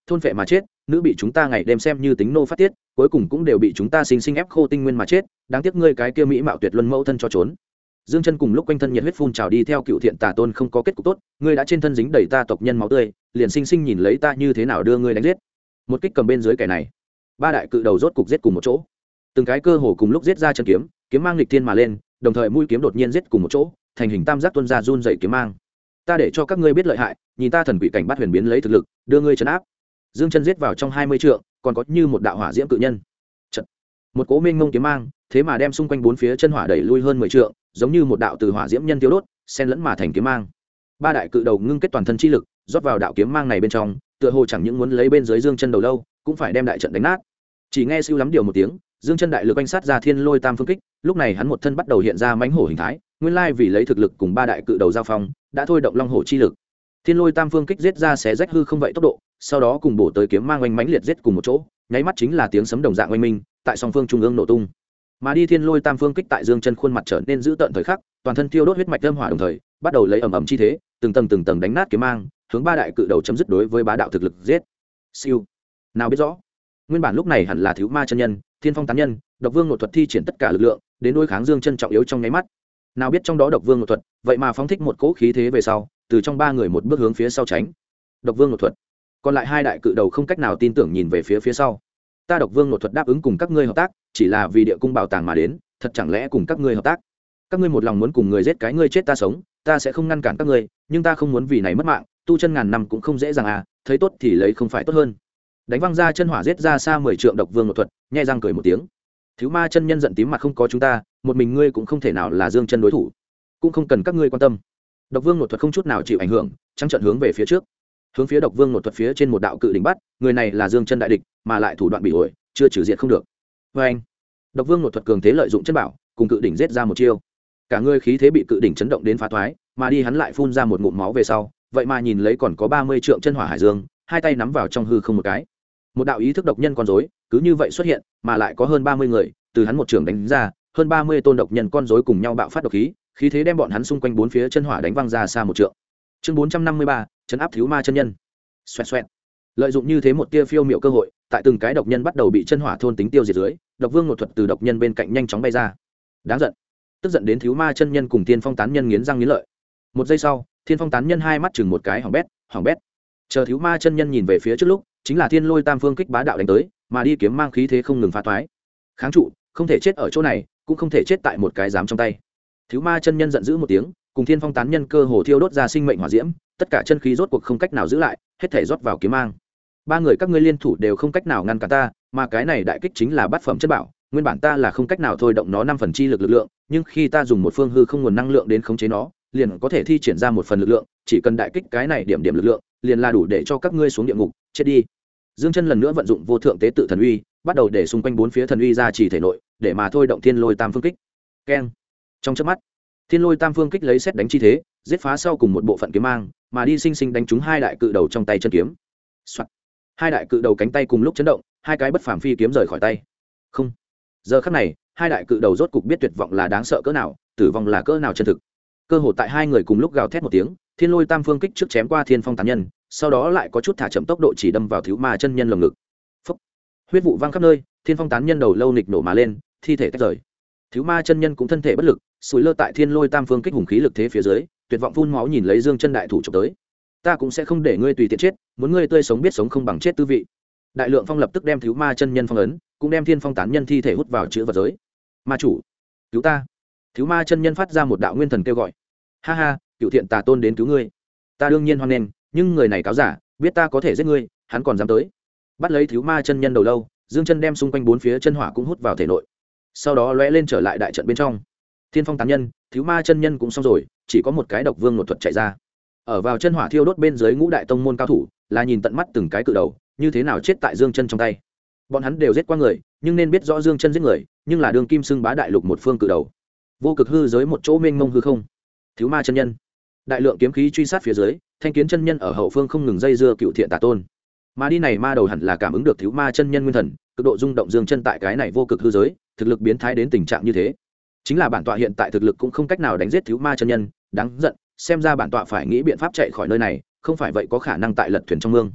thôn phệ mà chết, nữ bị chúng ta ngày đêm xem như tính nô phát tiết, cuối cùng cũng đều bị chúng ta sinh sinh ép khô tinh nguyên mà chết, đáng tiếc ngươi cái kia mỹ mạo tuyệt luân mẫu thân cho trốn. Dương Chân cùng lúc quanh thân nhiệt huyết phun trào đi theo Cựu Thiện Tà Tôn không có kết cục tốt, ngươi đã trên thân dính đầy ta tộc nhân máu tươi, liền sinh sinh nhìn lấy ta như thế nào đưa ngươi đánh giết. Một kích cầm bên dưới kẻ này, ba đại cự đầu rốt cục giết cùng một chỗ. Từng cái cơ hồ cùng lúc giết ra chân kiếm, kiếm mang nghịch thiên mà lên, đồng thời mũi kiếm đột nhiên giết cùng một chỗ, thành hình tam giác tuôn ra run rẩy kiếm mang. Ta để cho các ngươi biết lợi hại, nhìn ta thần quỷ cảnh bắt huyền biến lấy thực lực, đưa ngươi trấn áp. Dương Chân giết vào trong 20 trượng, còn có như một đạo hỏa diễm cự nhân. Chật. Một cỗ mênh mông kiếm mang, thế mà đem xung quanh bốn phía chân hỏa đẩy lui hơn 10 trượng, giống như một đạo từ hỏa diễm nhân tiêu đốt, xen lẫn mà thành kiếm mang. Ba đại cự đầu ngưng kết toàn thân chi lực, rót vào đạo kiếm mang này bên trong, tựa hồ chẳng những muốn lấy bên dưới Dương Chân đầu lâu, cũng phải đem đại trận đánh nát. Chỉ nghe siêu lắm điều một tiếng, Dương Chân đại lực oanh sát ra thiên lôi tam phương kích, lúc này hắn một thân bắt đầu hiện ra mãnh hổ hình thái, nguyên lai vì lấy thực lực cùng ba đại cự đầu giao phong, đã thôi động long hổ chi lực. Thiên lôi tam phương kích giết ra xé rách hư không vậy tốc độ, sau đó cùng bổ tới kiếm mang oanh mãnh liệt giết cùng một chỗ, nháy mắt chính là tiếng sấm đồng dạng oanh minh, tại song phương trung ương nổ tung. Mà đi thiên lôi tam phương kích tại Dương Chân khuôn mặt trở nên dữ tợn thời khắc, toàn thân thiêu đốt huyết mạch âm hỏa đồng thời, bắt đầu lấy ầm ầm chi thế, từng tầng đánh nát kiếm mang, hướng ba đại cự đầu chấm dứt đối với bá đạo thực lực giết. Siêu. Nào biết rõ, nguyên bản lúc này hẳn là thiếu ma chân nhân, thiên phong tán nhân, độc vương nội thuật thi triển tất cả lực lượng, đến đối kháng Dương Chân trọng yếu trong nháy mắt. Nào biết trong đó độc vương nội thuật, vậy mà phóng thích một cỗ khí thế về sau, từ trong ba người một bước hướng phía sau tránh. Độc vương nội thuật. Còn lại hai đại cự đầu không cách nào tin tưởng nhìn về phía sau. Ta độc vương nội thuật đáp ứng cùng các ngươi hợp tác, chỉ là vì địa cung bảo tàng mà đến, thật chẳng lẽ cùng các ngươi hợp tác? Các ngươi một lòng muốn cùng người giết cái ngươi chết ta sống, ta sẽ không ngăn cản các ngươi, nhưng ta không muốn vì này mất mạng, tu chân ngàn năm cũng không dễ dàng à, thấy tốt thì lấy không phải tốt hơn. Đánh văng ra chân hỏa giết ra xa 10 trượng độc vương nội thuật, nhẹ răng cười một tiếng. Thiếu ma chân nhân giận tím mặt không có chúng ta, một mình ngươi cũng không thể nào là Dương Chân đối thủ, cũng không cần các ngươi quan tâm. Độc vương nội thuật không chút nào chịu ảnh hưởng, trắng trợn hướng về phía trước. Hướng phía độc vương nội thuật phía trên một đạo cự đỉnh bắt, người này là Dương Chân đại địch, mà lại thủ đoạn bị ổi, chưa trừ diệt không được. Và anh, độc vương nội thuật cường thế lợi dụng chân bảo, cùng cự đỉnh giết ra một chiêu. Cả người khí thế bị cự đỉnh chấn động đến phá thoái, mà đi hắn lại phun ra một ngụm máu về sau, vậy mà nhìn lấy còn có 30 trượng chân hỏa hải dương, hai tay nắm vào trong hư không một cái. Một đạo ý thức độc nhân con rối, cứ như vậy xuất hiện, mà lại có hơn 30 người, từ hắn một trường đánh ra, hơn 30 tôn độc nhân con rối cùng nhau bạo phát độc khí, khí thế đem bọn hắn xung quanh bốn phía chân hỏa đánh văng ra xa một trượng. Chương 453, trấn áp thiếu ma chân nhân. Xoẹt xoẹt. Lợi dụng như thế một tia phiêu miệu cơ hội, tại từng cái độc nhân bắt đầu bị chân hỏa thôn tính tiêu diệt dưới, độc vương nội thuật từ độc nhân bên cạnh nhanh chóng bay ra. Đáng giận. Tức giận đến thiếu ma chân nhân cùng tiên phong tán nhân nghiến răng nghiến lợi. Một giây sau, thiên phong tán nhân hai mắt chừng một cái hỏng bét. Chờ thiếu ma chân nhân nhìn về phía trước lúc, chính là thiên lôi tam phương kích bá đạo đánh tới, mà đi kiếm mang khí thế không ngừng phá thoái. Kháng trụ, không thể chết ở chỗ này, cũng không thể chết tại một cái giám trong tay. Thiếu ma chân nhân giận dữ một tiếng, cùng thiên phong tán nhân cơ hồ thiêu đốt ra sinh mệnh hỏa diễm, tất cả chân khí rốt cuộc không cách nào giữ lại, hết thể rót vào kiếm mang. Ba người các ngươi liên thủ đều không cách nào ngăn cản ta, mà cái này đại kích chính là bát phẩm chất bảo, nguyên bản ta là không cách nào thôi động nó 5 phần chi lực lượng, nhưng khi ta dùng một phương hư không nguồn năng lượng đến khống chế nó, liền có thể thi triển ra một phần lực lượng, chỉ cần đại kích cái này điểm lực lượng, liền là đủ để cho các ngươi xuống địa ngục, chết đi. Dương Chân lần nữa vận dụng vô thượng tế tự thần uy, bắt đầu để xung quanh bốn phía thần uy ra chỉ thể nội, để mà thôi động thiên lôi tam phương kích. Keng. Trong chớp mắt, thiên lôi tam phương kích lấy xét đánh chi thế, giết phá sau cùng một bộ phận kiếm mang, mà đi sinh sinh đánh trúng hai đại cự đầu trong tay chân kiếm. Soạt. Hai đại cự đầu cánh tay cùng lúc chấn động, hai cái bất phàm phi kiếm rời khỏi tay. Không. Giờ khắc này, hai đại cự đầu rốt cục biết tuyệt vọng là đáng sợ cỡ nào, tử vong là cỡ nào chân thực. Cơ hội tại hai người cùng lúc gào thét một tiếng, thiên lôi tam phương kích trước chém qua thiên phong tán nhân, sau đó lại có chút thả chậm tốc độ chỉ đâm vào thiếu ma chân nhân lồng ngực. Phốc. Huyết vụ văng khắp nơi, thiên phong tán nhân đầu lâu nịch nổ mà lên, thi thể tách rời. Thiếu ma chân nhân cũng thân thể bất lực, sủi lơ tại thiên lôi tam phương kích hùng khí lực thế phía dưới, tuyệt vọng phun máu nhìn lấy Dương Chân đại thủ chụp tới. Ta cũng sẽ không để ngươi tùy tiện chết, muốn ngươi tươi sống biết sống không bằng chết tư vị. Đại lượng phong lập tức đem thiếu ma chân nhân phong ấn, cũng đem thiên phong tán nhân thi thể hút vào chữ vật giới. Ma chủ, cứu ta! Thiếu ma chân nhân phát ra một đạo nguyên thần kêu gọi. Ha ha, Cựu Thiện Tà Tôn đến cứu ngươi. Ta đương nhiên hoan nghênh, nhưng người này cáo giả, biết ta có thể giết ngươi, hắn còn dám tới. Bắt lấy thiếu ma chân nhân đầu lâu, Dương Chân đem xung quanh bốn phía chân hỏa cũng hút vào thể nội. Sau đó lóe lên trở lại đại trận bên trong. Thiên phong tán nhân, thiếu ma chân nhân cũng xong rồi, chỉ có một cái độc vương nội thuật chạy ra. Ở vào chân hỏa thiêu đốt bên dưới ngũ đại tông môn cao thủ, là nhìn tận mắt từng cái cự đầu, như thế nào chết tại Dương Chân trong tay. Bọn hắn đều giết qua người, nhưng nên biết rõ Dương Chân giết người, nhưng là đường kim xưng bá đại lục một phương cự đầu. Vô cực hư giới một chỗ mênh mông hư không. Thiếu ma chân nhân, đại lượng kiếm khí truy sát phía dưới, thanh kiến chân nhân ở hậu phương không ngừng dây dưa Cựu Thiện Tà Tôn. Mà đi này ma đầu hẳn là cảm ứng được thiếu ma chân nhân nguyên thần, cực độ rung động Dương Chân tại cái này vô cực hư giới, thực lực biến thái đến tình trạng như thế. Chính là bản tọa hiện tại thực lực cũng không cách nào đánh giết thiếu ma chân nhân, đáng giận, xem ra bản tọa phải nghĩ biện pháp chạy khỏi nơi này, không phải vậy có khả năng tại lật thuyền trong mương.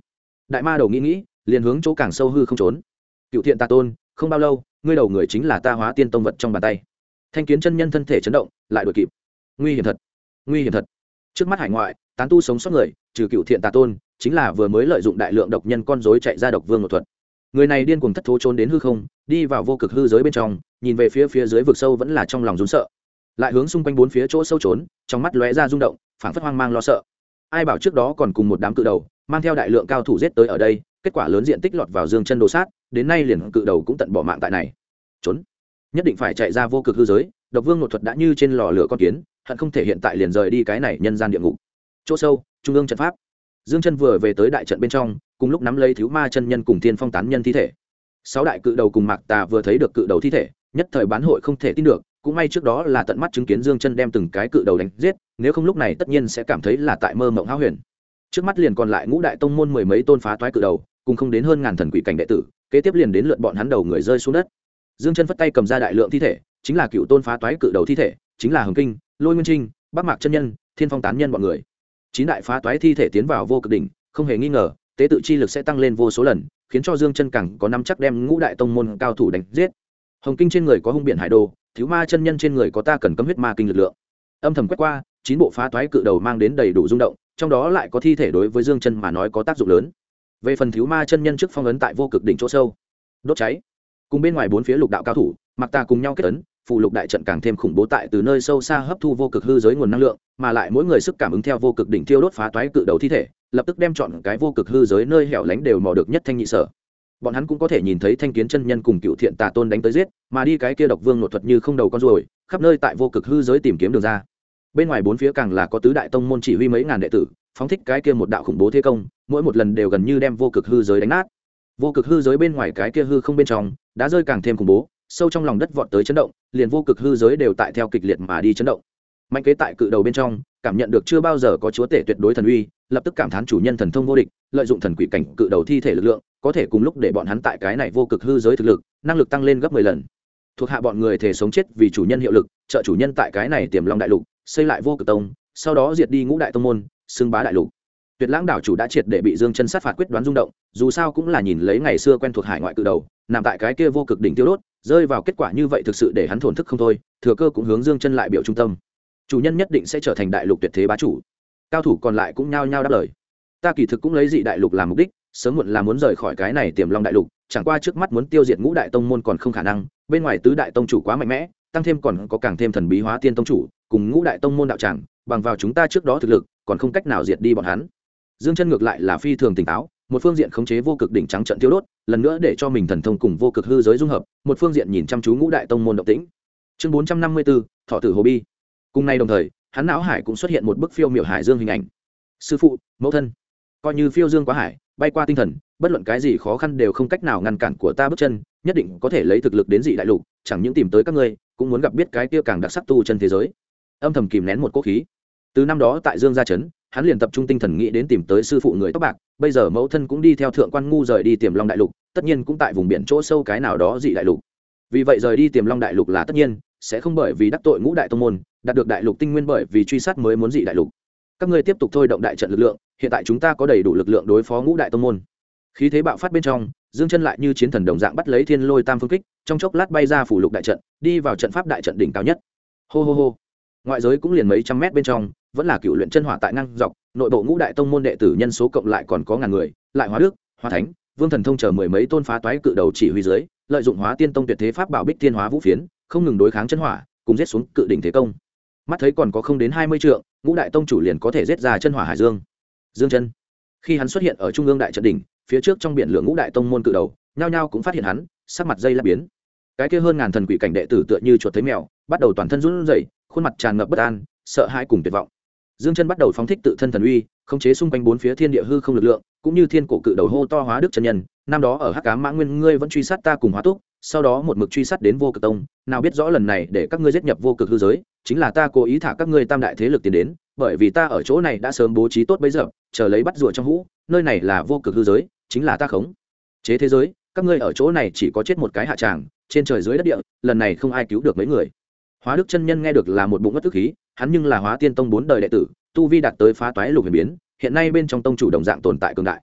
đại ma đầu nghĩ liền hướng chỗ càng sâu hư không trốn. Cựu thiện tà tôn, không bao lâu ngươi đầu người chính là ta Hóa Tiên Tông vật trong bàn tay. Thanh Kiến chân nhân thân thể chấn động, lại đuổi kịp. Nguy hiểm thật, nguy hiểm thật. Trước mắt hải ngoại tán tu sống sót người, trừ Cựu thiện tà tôn, chính là vừa mới lợi dụng đại lượng độc nhân con rối chạy ra độc vương một thuật. Người này điên cuồng thất thố trốn đến hư không, đi vào vô cực hư giới bên trong, nhìn về phía dưới vực sâu vẫn là trong lòng run sợ, lại hướng xung quanh bốn phía chỗ sâu trốn, trong mắt lóe ra rung động, phảng phất hoang mang lo sợ. Ai bảo trước đó còn cùng một đám cự đầu mang theo đại lượng cao thủ giết tới ở đây, kết quả lớn diện tích lọt vào Dương Chân đồ sát, đến nay liền cự đầu cũng tận bỏ mạng tại này. Trốn, nhất định phải chạy ra vô cực hư giới. Độc vương một thuật đã như trên lò lửa con kiến, hận không thể hiện tại liền rời đi cái này nhân gian địa ngục. Chỗ sâu trung ương trận pháp, Dương Chân vừa về tới đại trận bên trong, cùng lúc nắm lấy thiếu ma chân nhân cùng thiên phong tán nhân thi thể. Sáu đại cự đầu cùng Mạc Tà vừa thấy được cự đầu thi thể, nhất thời bán hội không thể tin được, cũng may trước đó là tận mắt chứng kiến Dương Chân đem từng cái cự đầu đánh giết, nếu không lúc này tất nhiên sẽ cảm thấy là tại mơ mộng hão huyền. Trước mắt liền còn lại ngũ đại tông môn mười mấy tôn phá toái cự đầu, cùng không đến hơn ngàn thần quỷ cảnh đệ tử, kế tiếp liền đến lượt bọn hắn đầu người rơi xuống đất. Dương Chân phất tay cầm ra đại lượng thi thể, chính là cựu tôn phá toái cự đầu thi thể, chính là Hồng Kinh, Lôi Nguyên Trinh, Bắc Mạc chân nhân, Thiên Phong tán nhân bọn người. Chín đại phá toái thi thể tiến vào vô cực đỉnh, không hề nghi ngờ, tế tự chi lực sẽ tăng lên vô số lần, khiến cho Dương Chân càng có nắm chắc đem ngũ đại tông môn cao thủ đánh giết. Hồng Kinh trên người có hung biển hải đồ, thiếu ma chân nhân trên người có ta cần cấm huyết ma kinh lực lượng. Âm thầm quét qua, chín bộ phá toái cự đầu mang đến đầy đủ rung động, trong đó lại có thi thể đối với Dương Chân mà nói có tác dụng lớn. Về phần thiếu ma chân nhân trước phong ấn tại vô cực đỉnh chỗ sâu, đốt cháy. Cùng bên ngoài bốn phía lục đạo cao thủ, Mặc Ta cùng nhau kết ấn, phụ lục đại trận càng thêm khủng bố tại từ nơi sâu xa hấp thu vô cực hư giới nguồn năng lượng, mà lại mỗi người sức cảm ứng theo vô cực đỉnh thiêu đốt phá toái cự đầu thi thể, lập tức đem chọn cái vô cực hư giới nơi hẻo lánh đều mò được nhất thanh nhị sở. Bọn hắn cũng có thể nhìn thấy Thanh Kiến chân nhân cùng Cựu thiện tà tôn đánh tới giết, mà đi cái kia độc vương nội thuật như không đầu con ruồi, khắp nơi tại vô cực hư giới tìm kiếm đường ra. Bên ngoài bốn phía càng là có tứ đại tông môn chỉ huy mấy ngàn đệ tử, phóng thích cái kia một đạo khủng bố thế công, mỗi một lần đều gần như đem vô cực hư giới đánh nát. Vô cực hư giới bên ngoài cái kia hư không bên trong, đã rơi càng thêm khủng bố, sâu trong lòng đất vọt tới chấn động, liền vô cực hư giới đều tại theo kịch liệt mà đi chấn động. Mạnh kế tại cự đầu bên trong, cảm nhận được chưa bao giờ có chúa tể tuyệt đối thần uy, lập tức cảm thán chủ nhân thần thông vô địch, lợi dụng thần quỷ cảnh cự đầu thi thể lực lượng, có thể cùng lúc để bọn hắn tại cái này vô cực hư giới thực lực, năng lực tăng lên gấp 10 lần. Thuộc hạ bọn người thể sống chết vì chủ nhân hiệu lực, trợ chủ nhân tại cái này Tiềm Long đại lục, xây lại vô cực tông, sau đó diệt đi ngũ đại tông môn, xưng bá đại lục. Tuyệt Lãng đảo chủ đã triệt để bị Dương Chân sát phạt quyết đoán rung động, dù sao cũng là nhìn lấy ngày xưa quen thuộc hải ngoại cự đầu, nằm tại cái kia vô cực đỉnh tiêu đốt, rơi vào kết quả như vậy thực sự để hắn thổn thức không thôi, thừa cơ cũng hướng Dương Chân lại biểu trung tâm. Chủ nhân nhất định sẽ trở thành đại lục tuyệt thế bá chủ. Cao thủ còn lại cũng nhao nhao đáp lời. Ta kỳ thực cũng lấy dị đại lục làm mục đích, sớm muộn là muốn rời khỏi cái này Tiềm Long đại lục, chẳng qua trước mắt muốn tiêu diệt ngũ đại tông môn còn không khả năng, bên ngoài tứ đại tông chủ quá mạnh mẽ, tăng thêm còn có càng thêm thần bí Hóa Tiên tông chủ, cùng ngũ đại tông môn đạo tràng, bằng vào chúng ta trước đó thực lực, còn không cách nào diệt đi bọn hắn. Dương Chân ngược lại là phi thường tỉnh táo, một phương diện khống chế vô cực đỉnh trắng trận tiêu đốt, lần nữa để cho mình thần thông cùng vô cực hư giới dung hợp, một phương diện nhìn chăm chú ngũ đại tông môn động tĩnh. Chương 454, Thọ tử Hồ Bi. Cùng nay đồng thời, hắn não hải cũng xuất hiện một bức phiêu miểu hải dương hình ảnh. Sư phụ, mẫu thân, coi như phiêu dương quá hải, bay qua tinh thần, bất luận cái gì khó khăn đều không cách nào ngăn cản của ta bước chân, nhất định có thể lấy thực lực đến dị đại lục, chẳng những tìm tới các ngươi, cũng muốn gặp biết cái kia càng đặc sắc tu chân thế giới. Âm thầm kìm nén một cỗ khí. Từ năm đó tại Dương gia trấn, hắn liền tập trung tinh thần nghĩ đến tìm tới sư phụ người tóc bạc, bây giờ mẫu thân cũng đi theo thượng quan ngu rời đi Tiềm Long đại lục, tất nhiên cũng tại vùng biển chỗ sâu cái nào đó dị đại lục. Vì vậy rời đi Tiềm Long đại lục là tất nhiên, sẽ không bởi vì đắc tội ngũ đại tông môn, đạt được đại lục tinh nguyên bởi vì truy sát mới muốn dị đại lục. Các ngươi tiếp tục thôi động đại trận lực lượng, hiện tại chúng ta có đầy đủ lực lượng đối phó ngũ đại tông môn. Khí thế bạo phát bên trong, Dương Chân lại như chiến thần đồng dạng bắt lấy Thiên Lôi Tam phương kích, trong chốc lát bay ra phủ lục đại trận, đi vào trận pháp đại trận đỉnh cao nhất. Hô hô hô. Ngoại giới cũng liền mấy trăm mét bên trong, vẫn là cựu luyện chân hỏa tại ngang dọc, nội bộ ngũ đại tông môn đệ tử nhân số cộng lại còn có ngàn người, lại Hóa Đức, Hóa Thánh, Vương Thần Thông chờ mười mấy tôn phá toái cự đầu chỉ huy dưới, lợi dụng Hóa Tiên Tông tuyệt thế pháp bảo Bích Thiên Hóa Vũ Phiến, không ngừng đối kháng chân hỏa, cùng giết xuống cự đỉnh thế công. Mắt thấy còn có không đến 20 trượng, ngũ đại tông chủ liền có thể giết ra chân hỏa hải dương. Dương Chân, khi hắn xuất hiện ở trung ương đại trận đỉnh, phía trước trong biển lửa ngũ đại tông môn cự đầu, nhao nhao cũng phát hiện hắn, sắc mặt dây lát biến. Cái kia hơn ngàn thần quỷ cảnh đệ tử tựa như chuột thấy mèo, bắt đầu toàn thân run rẩy, khuôn mặt tràn ngập bất an, sợ hãi cùng tuyệt vọng. Dương Chân bắt đầu phóng thích tự thân thần uy, khống chế xung quanh bốn phía thiên địa hư không lực lượng, cũng như thiên cổ cự đầu hô to Hóa Đức chân nhân, năm đó ở Hắc Ám Mã Nguyên ngươi vẫn truy sát ta cùng Hóa Túc, sau đó một mực truy sát đến Vô Cực Tông, nào biết rõ lần này để các ngươi giết nhập vô cực hư giới, chính là ta cố ý thả các ngươi tam đại thế lực tiến đến, bởi vì ta ở chỗ này đã sớm bố trí tốt bấy giờ, chờ lấy bắt rùa trong hũ, nơi này là vô cực hư giới, chính là ta khống chế thế giới, các ngươi ở chỗ này chỉ có chết một cái hạ tràng, trên trời dưới đất địa, lần này không ai cứu được mấy người. Hóa Đức chân nhân nghe được là một bụng ngất tức khí, hắn nhưng là Hóa Tiên Tông 4 đời đệ tử, tu vi đạt tới phá toái lục huyền biến, hiện nay bên trong tông chủ đồng dạng tồn tại cường đại.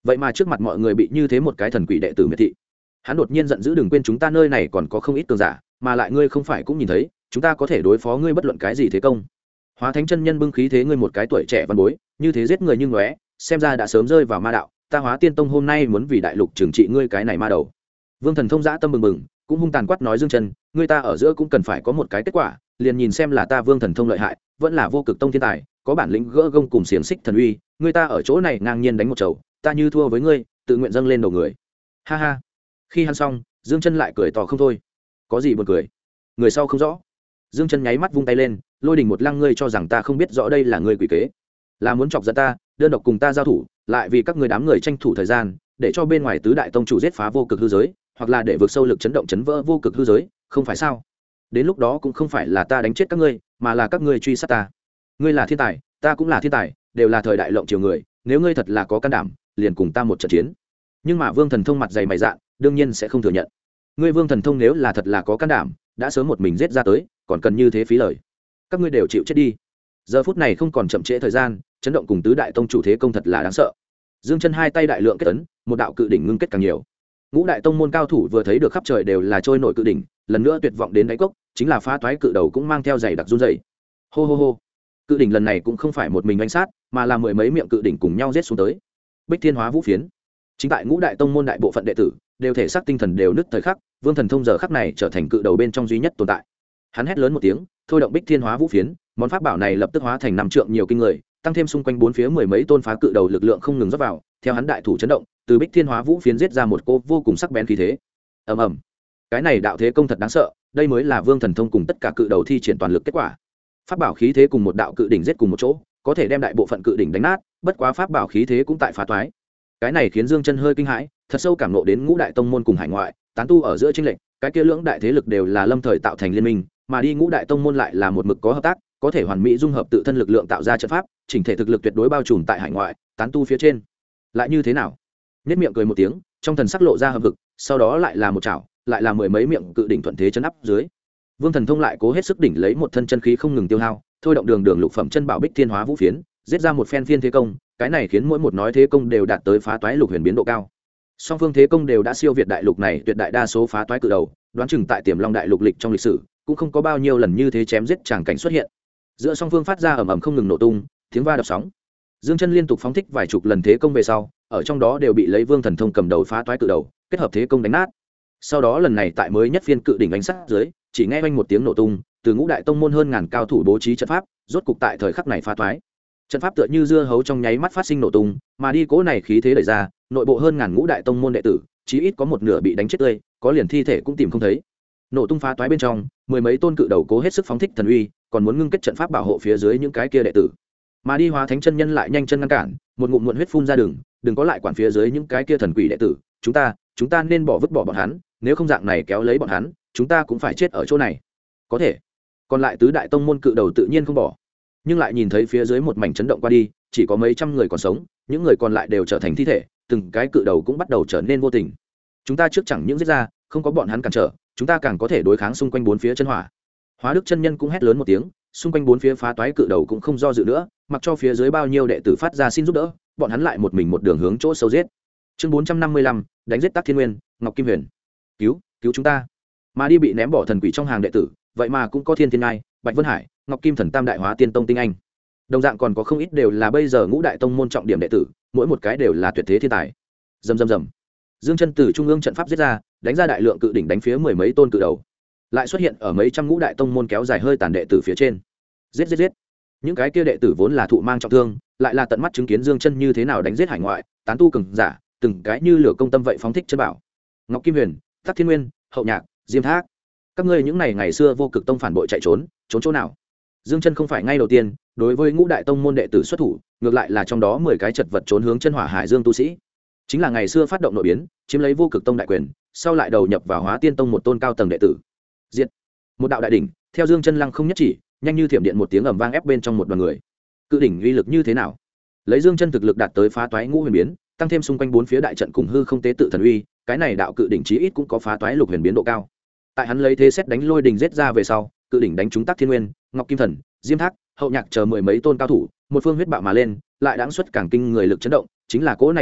vậy mà trước mặt mọi người bị như thế một cái thần quỷ đệ tử miệt thị. Hắn đột nhiên giận dữ, đừng quên chúng ta nơi này còn có không ít cường giả, mà lại ngươi không phải cũng nhìn thấy chúng ta có thể đối phó ngươi bất luận cái gì thế công. Hóa Thánh chân nhân bưng khí thế ngươi một cái tuổi trẻ văn bối như thế giết người như ngóe, xem ra đã sớm rơi vào ma đạo. Ta Hóa Tiên Tông hôm nay muốn vì đại lục trừng trị ngươi cái này ma đầu. Vương Thần Thông dã tâm bừng bừng, cũng hung tàn quát nói Dương Chân, ngươi ta ở giữa cũng cần phải có một cái kết quả, liền nhìn xem là ta Vương Thần Thông lợi hại, vẫn là Vô Cực Tông thiên tài, có bản lĩnh gỡ gông cùng xiềng xích thần uy, ngươi ta ở chỗ này ngang nhiên đánh một chầu, ta như thua với ngươi, tự nguyện dâng lên đầu người. Ha ha. Khi hắn xong, Dương Chân lại cười to không thôi. Có gì buồn cười? Người sau không rõ. Dương Chân nháy mắt vung tay lên, lôi đình một lăng, ngươi cho rằng ta không biết rõ đây là ngươi quỷ kế, là muốn chọc giận ta, đơn độc cùng ta giao thủ, lại vì các ngươi đám người tranh thủ thời gian, để cho bên ngoài tứ đại tông chủ giết phá vô cực hư giới, hoặc là để vượt sâu lực chấn động chấn vỡ vô cực hư giới, không phải sao? Đến lúc đó cũng không phải là ta đánh chết các ngươi, mà là các ngươi truy sát ta. Ngươi là thiên tài, ta cũng là thiên tài, đều là thời đại lộng chiều người, nếu ngươi thật là có can đảm, liền cùng ta một trận chiến. Nhưng mà Vương Thần Thông mặt dày mày dạn, đương nhiên sẽ không thừa nhận. Ngươi Vương Thần Thông nếu là thật là có can đảm, đã sớm một mình giết ra tới, còn cần như thế phí lời. Các ngươi đều chịu chết đi. Giờ phút này không còn chậm trễ thời gian, chấn động cùng tứ đại tông chủ thế công thật là đáng sợ. Dương Chân hai tay đại lượng kết ấn, một đạo cự đỉnh ngưng kết càng nhiều. Ngũ đại tông môn cao thủ vừa thấy được khắp trời đều là trôi nổi cự đỉnh, lần nữa tuyệt vọng đến đáy cốc, chính là phá toái cự đầu cũng mang theo dày đặc run rẩy. Hô hô hô. Cự đỉnh lần này cũng không phải một mình đánh sát, mà là mười mấy miệng cự đỉnh cùng nhau giết xuống tới. Bích Thiên Hóa Vũ Phiến. Chính tại ngũ đại tông môn đại bộ phận đệ tử đều thể xác tinh thần đều nứt thời khắc, Vương Thần Thông giờ khắc này trở thành cự đầu bên trong duy nhất tồn tại. Hắn hét lớn một tiếng, thôi động Bích Thiên Hóa Vũ Phiến, món pháp bảo này lập tức hóa thành 5 trượng nhiều kinh người, tăng thêm xung quanh bốn phía mười mấy tôn phá cự đầu lực lượng không ngừng rót vào, theo hắn đại thủ chấn động, từ Bích Thiên Hóa Vũ Phiến giết ra một cô vô cùng sắc bén khí thế. Ầm ầm. Cái này đạo thế công thật đáng sợ, đây mới là Vương Thần Thông cùng tất cả cự đầu thi triển toàn lực kết quả. Pháp bảo khí thế cùng một đạo cự đỉnh giết cùng một chỗ, có thể đem đại bộ phận cự đỉnh đánh nát, bất quá pháp bảo khí thế cũng tại phá toái. Cái này khiến Dương Chân hơi kinh hãi, thật sâu cảm ngộ đến ngũ đại tông môn cùng hải ngoại, tán tu ở giữa chênh lệch, cái kia lưỡng đại thế lực đều là lâm thời tạo thành liên minh, mà đi ngũ đại tông môn lại là một mực có hợp tác, có thể hoàn mỹ dung hợp tự thân lực lượng tạo ra trận pháp, chỉnh thể thực lực tuyệt đối bao trùm tại hải ngoại, tán tu phía trên. Lại như thế nào? Nhếch miệng cười một tiếng, trong thần sắc lộ ra hầm hực, sau đó lại là một chảo, lại là mười mấy miệng cự đỉnh thuận thế chấn áp dưới. Vương Thần Thông lại cố hết sức đỉnh lấy một thân chân khí không ngừng tiêu hao, thôi động đường lục phẩm chân bảo Bích Thiên Hóa Vũ Phiến, giết ra một phen phiên thế công, cái này khiến mỗi một nói thế công đều đạt tới phá toái lục huyền biến độ cao. Song phương thế công đều đã siêu việt đại lục này tuyệt đại đa số phá toái cự đầu, đoán chừng tại Tiềm Long đại lục lịch trong lịch sử, cũng không có bao nhiêu lần như thế chém giết tràng cảnh xuất hiện. Giữa song phương phát ra ầm ầm không ngừng nổ tung, tiếng va đập sóng. Dương Chân liên tục phóng thích vài chục lần thế công về sau, ở trong đó đều bị lấy Vương Thần Thông cầm đầu phá toái cự đầu, kết hợp thế công đánh nát. Sau đó lần này tại mới nhất phiên cự đỉnh đánh sát dưới, chỉ nghe oanh một tiếng nổ tung, từ ngũ đại tông môn hơn ngàn cao thủ bố trí trận pháp, rốt cục tại thời khắc này phá toái. Trận pháp tựa như dưa hấu trong nháy mắt phát sinh nổ tung, mà đi cố này khí thế đẩy ra, nội bộ hơn ngàn ngũ đại tông môn đệ tử, chí ít có một nửa bị đánh chết tươi, có liền thi thể cũng tìm không thấy. Nổ tung phá toái bên trong, mười mấy tôn cự đầu cố hết sức phóng thích thần uy, còn muốn ngưng kết trận pháp bảo hộ phía dưới những cái kia đệ tử. Mà đi Hóa Thánh chân nhân lại nhanh chân ngăn cản, một ngụm muộn huyết phun ra đường, đừng có lại quản phía dưới những cái kia thần quỷ đệ tử, chúng ta nên vứt bỏ bọn hắn, nếu không dạng này kéo lấy bọn hắn, chúng ta cũng phải chết ở chỗ này. Có thể. Còn lại tứ đại tông môn cự đầu tự nhiên không bỏ, nhưng lại nhìn thấy phía dưới một mảnh chấn động qua đi, chỉ có mấy trăm người còn sống, những người còn lại đều trở thành thi thể, từng cái cự đầu cũng bắt đầu trở nên vô tình. Chúng ta trước chẳng những giết ra, không có bọn hắn cản trở, chúng ta càng có thể đối kháng xung quanh bốn phía chân hỏa. Hóa Đức chân nhân cũng hét lớn một tiếng, xung quanh bốn phía phá toái cự đầu cũng không do dự nữa, mặc cho phía dưới bao nhiêu đệ tử phát ra xin giúp đỡ, bọn hắn lại một mình một đường hướng chỗ sâu giết. Chương 455, đánh giết Tắc Thiên Nguyên, Ngọc Kim Huyền. Cứu chúng ta. Mà đi bị ném bỏ thần quỷ trong hàng đệ tử, vậy mà cũng có Thiên Thiên Ngai, Bạch Vân Hải, Ngọc Kim Thần tam đại Hóa Tiên Tông tinh anh. Đồng dạng còn có không ít đều là bây giờ ngũ đại tông môn trọng điểm đệ tử, mỗi một cái đều là tuyệt thế thiên tài. Rầm rầm rầm. Dương Chân từ trung ương trận pháp giết ra, đánh ra đại lượng cự đỉnh đánh phía mười mấy tôn cự đầu. Lại xuất hiện ở mấy trăm ngũ đại tông môn kéo dài hơi tàn đệ tử phía trên. Giết. Những cái kia đệ tử vốn là thụ mang trọng thương, lại là tận mắt chứng kiến Dương Chân như thế nào đánh giết hải ngoại, tán tu cường giả, từng cái như lửa công tâm vậy phóng thích chân bảo. Ngọc Kim Huyền, Tắc Thiên Nguyên, Hậu Nhạc, Diêm Thác, các ngươi những ngày xưa vô cực tông phản bội chạy trốn chỗ nào? Dương Chân không phải ngay đầu tiên đối với ngũ đại tông môn đệ tử xuất thủ, ngược lại là trong đó 10 cái chật vật trốn hướng chân hỏa hải dương tu sĩ, chính là ngày xưa phát động nội biến, chiếm lấy vô cực tông đại quyền, sau lại đầu nhập vào Hóa Tiên Tông một tôn cao tầng đệ tử. Diệt. Một đạo đại đỉnh, theo Dương Chân lăng không nhất chỉ, nhanh như thiểm điện một tiếng ầm vang ép bên trong một đoàn người. Cự đỉnh uy lực như thế nào? Lấy Dương Chân thực lực đạt tới phá toái ngũ huyền biến, tăng thêm xung quanh bốn phía đại trận cùng hư không tế tự thần uy, cái này đạo cự đỉnh chí ít cũng có phá toái lục huyền biến độ cao. Tại hắn lấy thế xét đánh lôi đỉnh giết ra về sau, cự đỉnh đánh trúng Tắc Thiên Nguyên, Ngọc Kim Thần, Diêm Thác, Hậu Nhạc chờ mười mấy tôn cao thủ, một phương huyết bạo mà lên, lại đãng xuất càng kinh người lực chấn động, chính là cỗ này chấn động,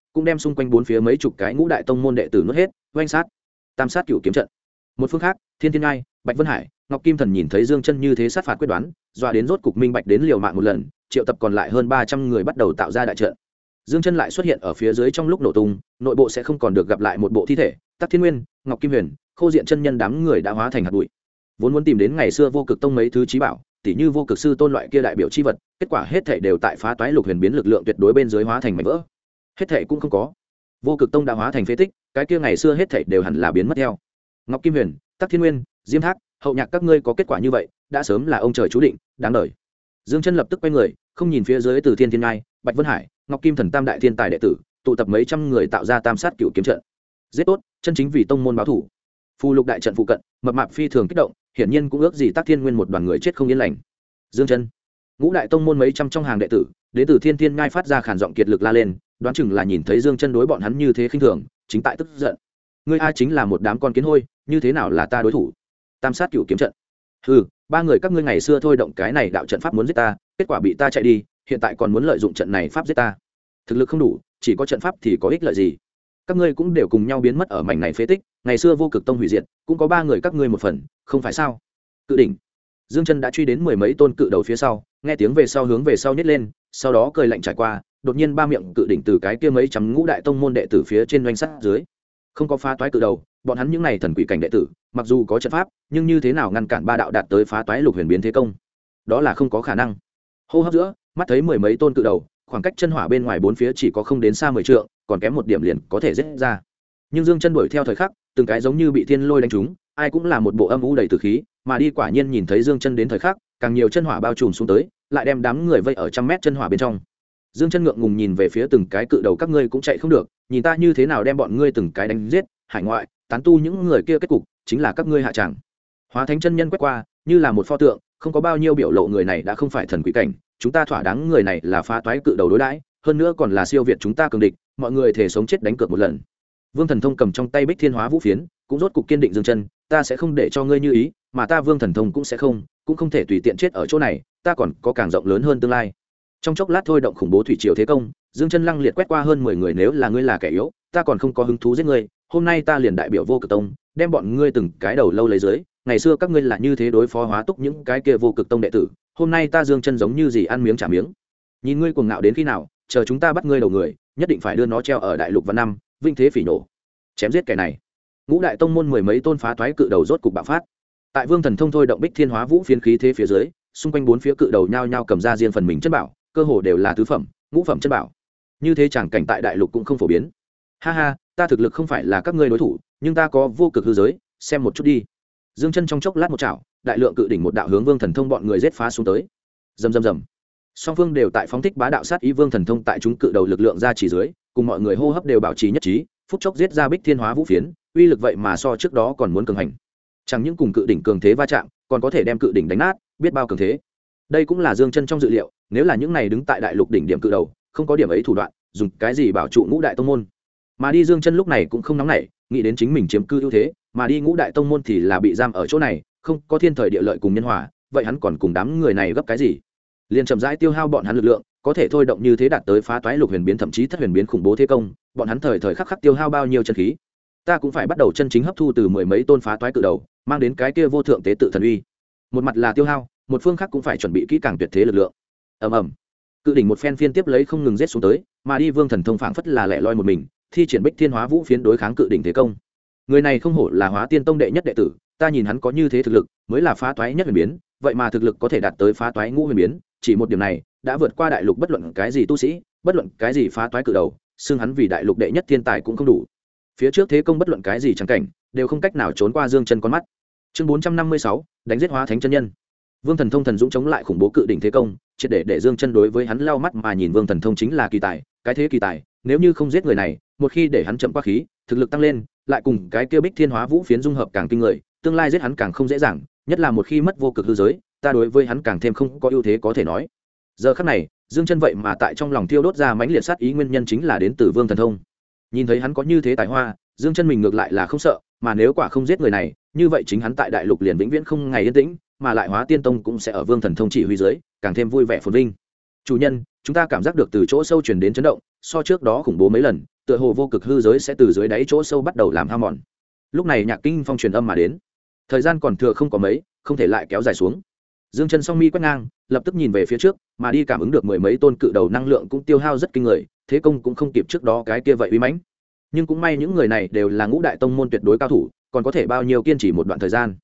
cũng đem xung quanh bốn phía mấy chục cái ngũ đại tông môn đệ tử nuốt hết, oanh sát tam sát cựu kiếm trận. Một phương khác, Thiên Thiên Ngai, Bạch Vân Hải, Ngọc Kim Thần nhìn thấy Dương Chân như thế sát phạt quyết đoán, dọa đến rốt cục minh bạch đến liều mạng một lần, triệu tập còn lại hơn 300 người bắt đầu tạo ra đại trận. Dương Chân lại xuất hiện ở phía dưới trong lúc nổ tung, nội bộ sẽ không còn được gặp lại một bộ thi thể, Tắc Thiên Nguyên, Ngọc Kim Huyền, Khô Diện chân nhân đám người đã hóa thành hạt bụi. Vốn muốn tìm đến ngày xưa Vô Cực Tông mấy thứ chí bảo, tỉ như Vô Cực Sư Tôn loại kia đại biểu chi vật, kết quả hết thảy đều tại phá toái lục huyền biến lực lượng tuyệt đối bên dưới hóa thành mảnh vỡ. Hết thảy cũng không có. Vô Cực Tông đã hóa thành phế tích, cái kia ngày xưa hết thảy đều hẳn là biến mất theo. Ngọc Kim Huyền, Tắc Thiên Nguyên, Diêm Thác, Hậu Nhạc các ngươi có kết quả như vậy, đã sớm là ông trời chú định, đáng đời. Dương Chân lập tức quay người, không nhìn phía dưới Từ Thiên Thiên Ngai, Bạch Vân Hải, Ngọc Kim Thần tam đại thiên tài đệ tử, tụ tập mấy trăm người tạo ra tam sát cựu kiếm trận. Giết tốt, chân chính vì tông môn báo thủ. Phù lục đại trận phụ cận, mập mạp phi thường kích động, hiển nhiên cũng ước gì Tắc Thiên Nguyên một đoàn người chết không yên lành. Dương Chân, ngũ đại tông môn mấy trăm trong hàng đệ tử, đến từ Thiên Thiên Ngai phát ra khàn giọng kiệt lực la lên, đoán chừng là nhìn thấy Dương Chân đối bọn hắn như thế khinh thường, chính tại tức giận. Ngươi ai chính là một đám con kiến hôi, như thế nào là ta đối thủ? Tam sát cựu kiếm trận. Hừ, ba người các ngươi ngày xưa thôi động cái này đạo trận pháp muốn giết ta, kết quả bị ta chạy đi, hiện tại còn muốn lợi dụng trận này pháp giết ta. Thực lực không đủ, chỉ có trận pháp thì có ích lợi gì? Các ngươi cũng đều cùng nhau biến mất ở mảnh này phế tích, ngày xưa Vô Cực Tông hủy diệt, cũng có ba người các ngươi một phần, không phải sao? Cự đỉnh. Dương Chân đã truy đến mười mấy tôn cự đầu phía sau, nghe tiếng về sau hướng về sau nhếch lên, sau đó cười lạnh trải qua, đột nhiên ba miệng cự đỉnh từ cái kia mấy trăm ngũ đại tông môn đệ tử phía trên doanh sát dưới. Không có phá toái cự đầu, bọn hắn những này thần quỷ cảnh đệ tử, mặc dù có trận pháp, nhưng như thế nào ngăn cản ba đạo đạt tới phá toái lục huyền biến thế công? Đó là không có khả năng. Hô hấp giữa, mắt thấy mười mấy tôn cự đầu, khoảng cách chân hỏa bên ngoài bốn phía chỉ có không đến xa 10 trượng, còn kém một điểm liền có thể giết ra. Nhưng Dương Chân đuổi theo thời khắc, từng cái giống như bị thiên lôi đánh trúng, ai cũng là một bộ âm u đầy tử khí, mà đi quả nhiên nhìn thấy Dương Chân đến thời khắc, càng nhiều chân hỏa bao trùm xuống tới, lại đem đám người vây ở trăm mét chân hỏa bên trong. Dương Chân ngượng ngùng nhìn về phía từng cái cự đầu, các ngươi cũng chạy không được, nhìn ta như thế nào đem bọn ngươi từng cái đánh giết, hải ngoại, tán tu những người kia kết cục chính là các ngươi hạ tràng. Hóa Thánh chân nhân quét qua, như là một pho tượng, không có bao nhiêu biểu lộ người này đã không phải thần quỷ cảnh, chúng ta thỏa đáng người này là phá toái cự đầu đối đãi, hơn nữa còn là siêu việt chúng ta cường địch, mọi người thể sống chết đánh cược một lần. Vương Thần Thông cầm trong tay Bích Thiên Hóa Vũ Phiến, cũng rốt cục kiên định Dương Chân, ta sẽ không để cho ngươi như ý, mà ta Vương Thần Thông cũng sẽ không thể tùy tiện chết ở chỗ này, ta còn có càng rộng lớn hơn tương lai. Trong chốc lát thôi động khủng bố thủy triều thế công, Dương Chân lăng liệt quét qua hơn 10 người, nếu là ngươi là kẻ yếu, ta còn không có hứng thú giết ngươi, hôm nay ta liền đại biểu Vô Cực Tông, đem bọn ngươi từng cái đầu lâu lấy dưới, ngày xưa các ngươi là như thế đối phó Hóa Túc những cái kia Vô Cực Tông đệ tử, hôm nay ta Dương Chân giống như gì ăn miếng trả miếng. Nhìn ngươi cuồng ngạo đến khi nào, chờ chúng ta bắt ngươi đầu người, nhất định phải đưa nó treo ở đại lục văn năm, vinh thế phỉ nổ. Chém giết kẻ này. Ngũ đại tông môn mười mấy tôn phá toái cự đầu rốt cục bạo phát. Tại Vương Thần Thông thôi động Bích Thiên Hóa Vũ Phiến khí thế phía dưới, xung quanh bốn phía cự đầu nhao nhao cầm ra riêng phần mình chân bảo, cơ hồ đều là tứ phẩm, ngũ phẩm chân bảo. Như thế chẳng cảnh tại đại lục cũng không phổ biến. Ha ha, ta thực lực không phải là các ngươi đối thủ, nhưng ta có vô cực hư giới, xem một chút đi. Dương Chân trong chốc lát một chảo, đại lượng cự đỉnh một đạo hướng Vương Thần Thông bọn người giết phá xuống tới. Rầm rầm rầm. Song phương đều tại phóng thích bá đạo sát ý, Vương Thần Thông tại chúng cự đầu lực lượng ra chỉ dưới, cùng mọi người hô hấp đều bảo trì nhất trí, phút chốc giết ra Bích Thiên Hóa Vũ Phiến, uy lực vậy mà so trước đó còn muốn cường hành. Chẳng những cùng cự đỉnh cường thế va chạm, còn có thể đem cự đỉnh đánh nát, biết bao cường thế. Đây cũng là Dương Chân trong dự liệu, nếu là những này đứng tại đại lục đỉnh điểm cự đầu, không có điểm ấy thủ đoạn, dùng cái gì bảo trụ ngũ đại tông môn. Mà đi Dương Chân lúc này cũng không nóng nảy, nghĩ đến chính mình chiếm cư ưu thế, mà đi ngũ đại tông môn thì là bị giam ở chỗ này, không có thiên thời địa lợi cùng nhân hòa, vậy hắn còn cùng đám người này gấp cái gì? Liền chậm rãi tiêu hao bọn hắn lực lượng, có thể thôi động như thế đạt tới phá toái lục huyền biến thậm chí thất huyền biến khủng bố thế công, bọn hắn thời thời khắc khắc tiêu hao bao nhiêu chân khí. Ta cũng phải bắt đầu chân chính hấp thu từ mười mấy tôn phá toái cự đầu, mang đến cái kia vô thượng tế tự thần uy. Một mặt là tiêu hao, một phương khác cũng phải chuẩn bị kỹ càng tuyệt thế lực lượng. Ầm ầm. Cự đỉnh một phen phiên tiếp lấy không ngừng giết xuống tới, mà đi Vương Thần Thông phảng phất là lẻ loi một mình, thi triển Bích Thiên Hóa Vũ Phiến đối kháng cự đỉnh thế công. Người này không hổ là Hóa Tiên Tông đệ nhất đệ tử, ta nhìn hắn có như thế thực lực, mới là phá toái nhất huyền biến, vậy mà thực lực có thể đạt tới phá toái ngũ huyền biến, chỉ một điểm này đã vượt qua đại lục bất luận cái gì tu sĩ, bất luận cái gì phá toái cự đầu, xưng hắn vì đại lục đệ nhất thiên tài cũng không đủ. Phía trước thế công bất luận cái gì chẳng cảnh, đều không cách nào trốn qua Dương Chân con mắt. Chương 456, đánh giết Hóa Thánh chân nhân. Vương Thần Thông thần dũng chống lại khủng bố cự đỉnh thế công, triệt để Dương Chân đối với hắn lau mắt mà nhìn. Vương Thần Thông chính là kỳ tài, cái thế kỳ tài, nếu như không giết người này, một khi để hắn chậm qua khí, thực lực tăng lên, lại cùng cái kia Bích Thiên Hóa Vũ Phiến dung hợp càng kinh người, tương lai giết hắn càng không dễ dàng, nhất là một khi mất vô cực hư giới, ta đối với hắn càng thêm không có ưu thế có thể nói. Giờ khắc này, Dương Chân vậy mà tại trong lòng thiêu đốt ra mãnh liệt sát ý, nguyên nhân chính là đến từ Vương Thần Thông. Nhìn thấy hắn có như thế tài hoa, Dương Chân mình ngược lại là không sợ, mà nếu quả không giết người này, như vậy chính hắn tại đại lục liền vĩnh viễn không ngày yên tĩnh, mà lại Hóa Tiên Tông cũng sẽ ở Vương Thần Thông chỉ huy dưới, càng thêm vui vẻ phồn vinh. Chủ nhân, chúng ta cảm giác được từ chỗ sâu truyền đến chấn động, so trước đó khủng bố mấy lần, tựa hồ vô cực hư giới sẽ từ dưới đáy chỗ sâu bắt đầu làm hao mòn. Lúc này Nhạc Kinh Phong truyền âm mà đến, thời gian còn thừa không có mấy, không thể lại kéo dài xuống. Dương Chân song mi quét ngang, lập tức nhìn về phía trước, mà đi cảm ứng được mười mấy tôn cự đầu năng lượng cũng tiêu hao rất kinh người, thế công cũng không kịp trước đó cái kia vậy uy mãnh. Nhưng cũng may những người này đều là ngũ đại tông môn tuyệt đối cao thủ, còn có thể bao nhiêu kiên trì một đoạn thời gian.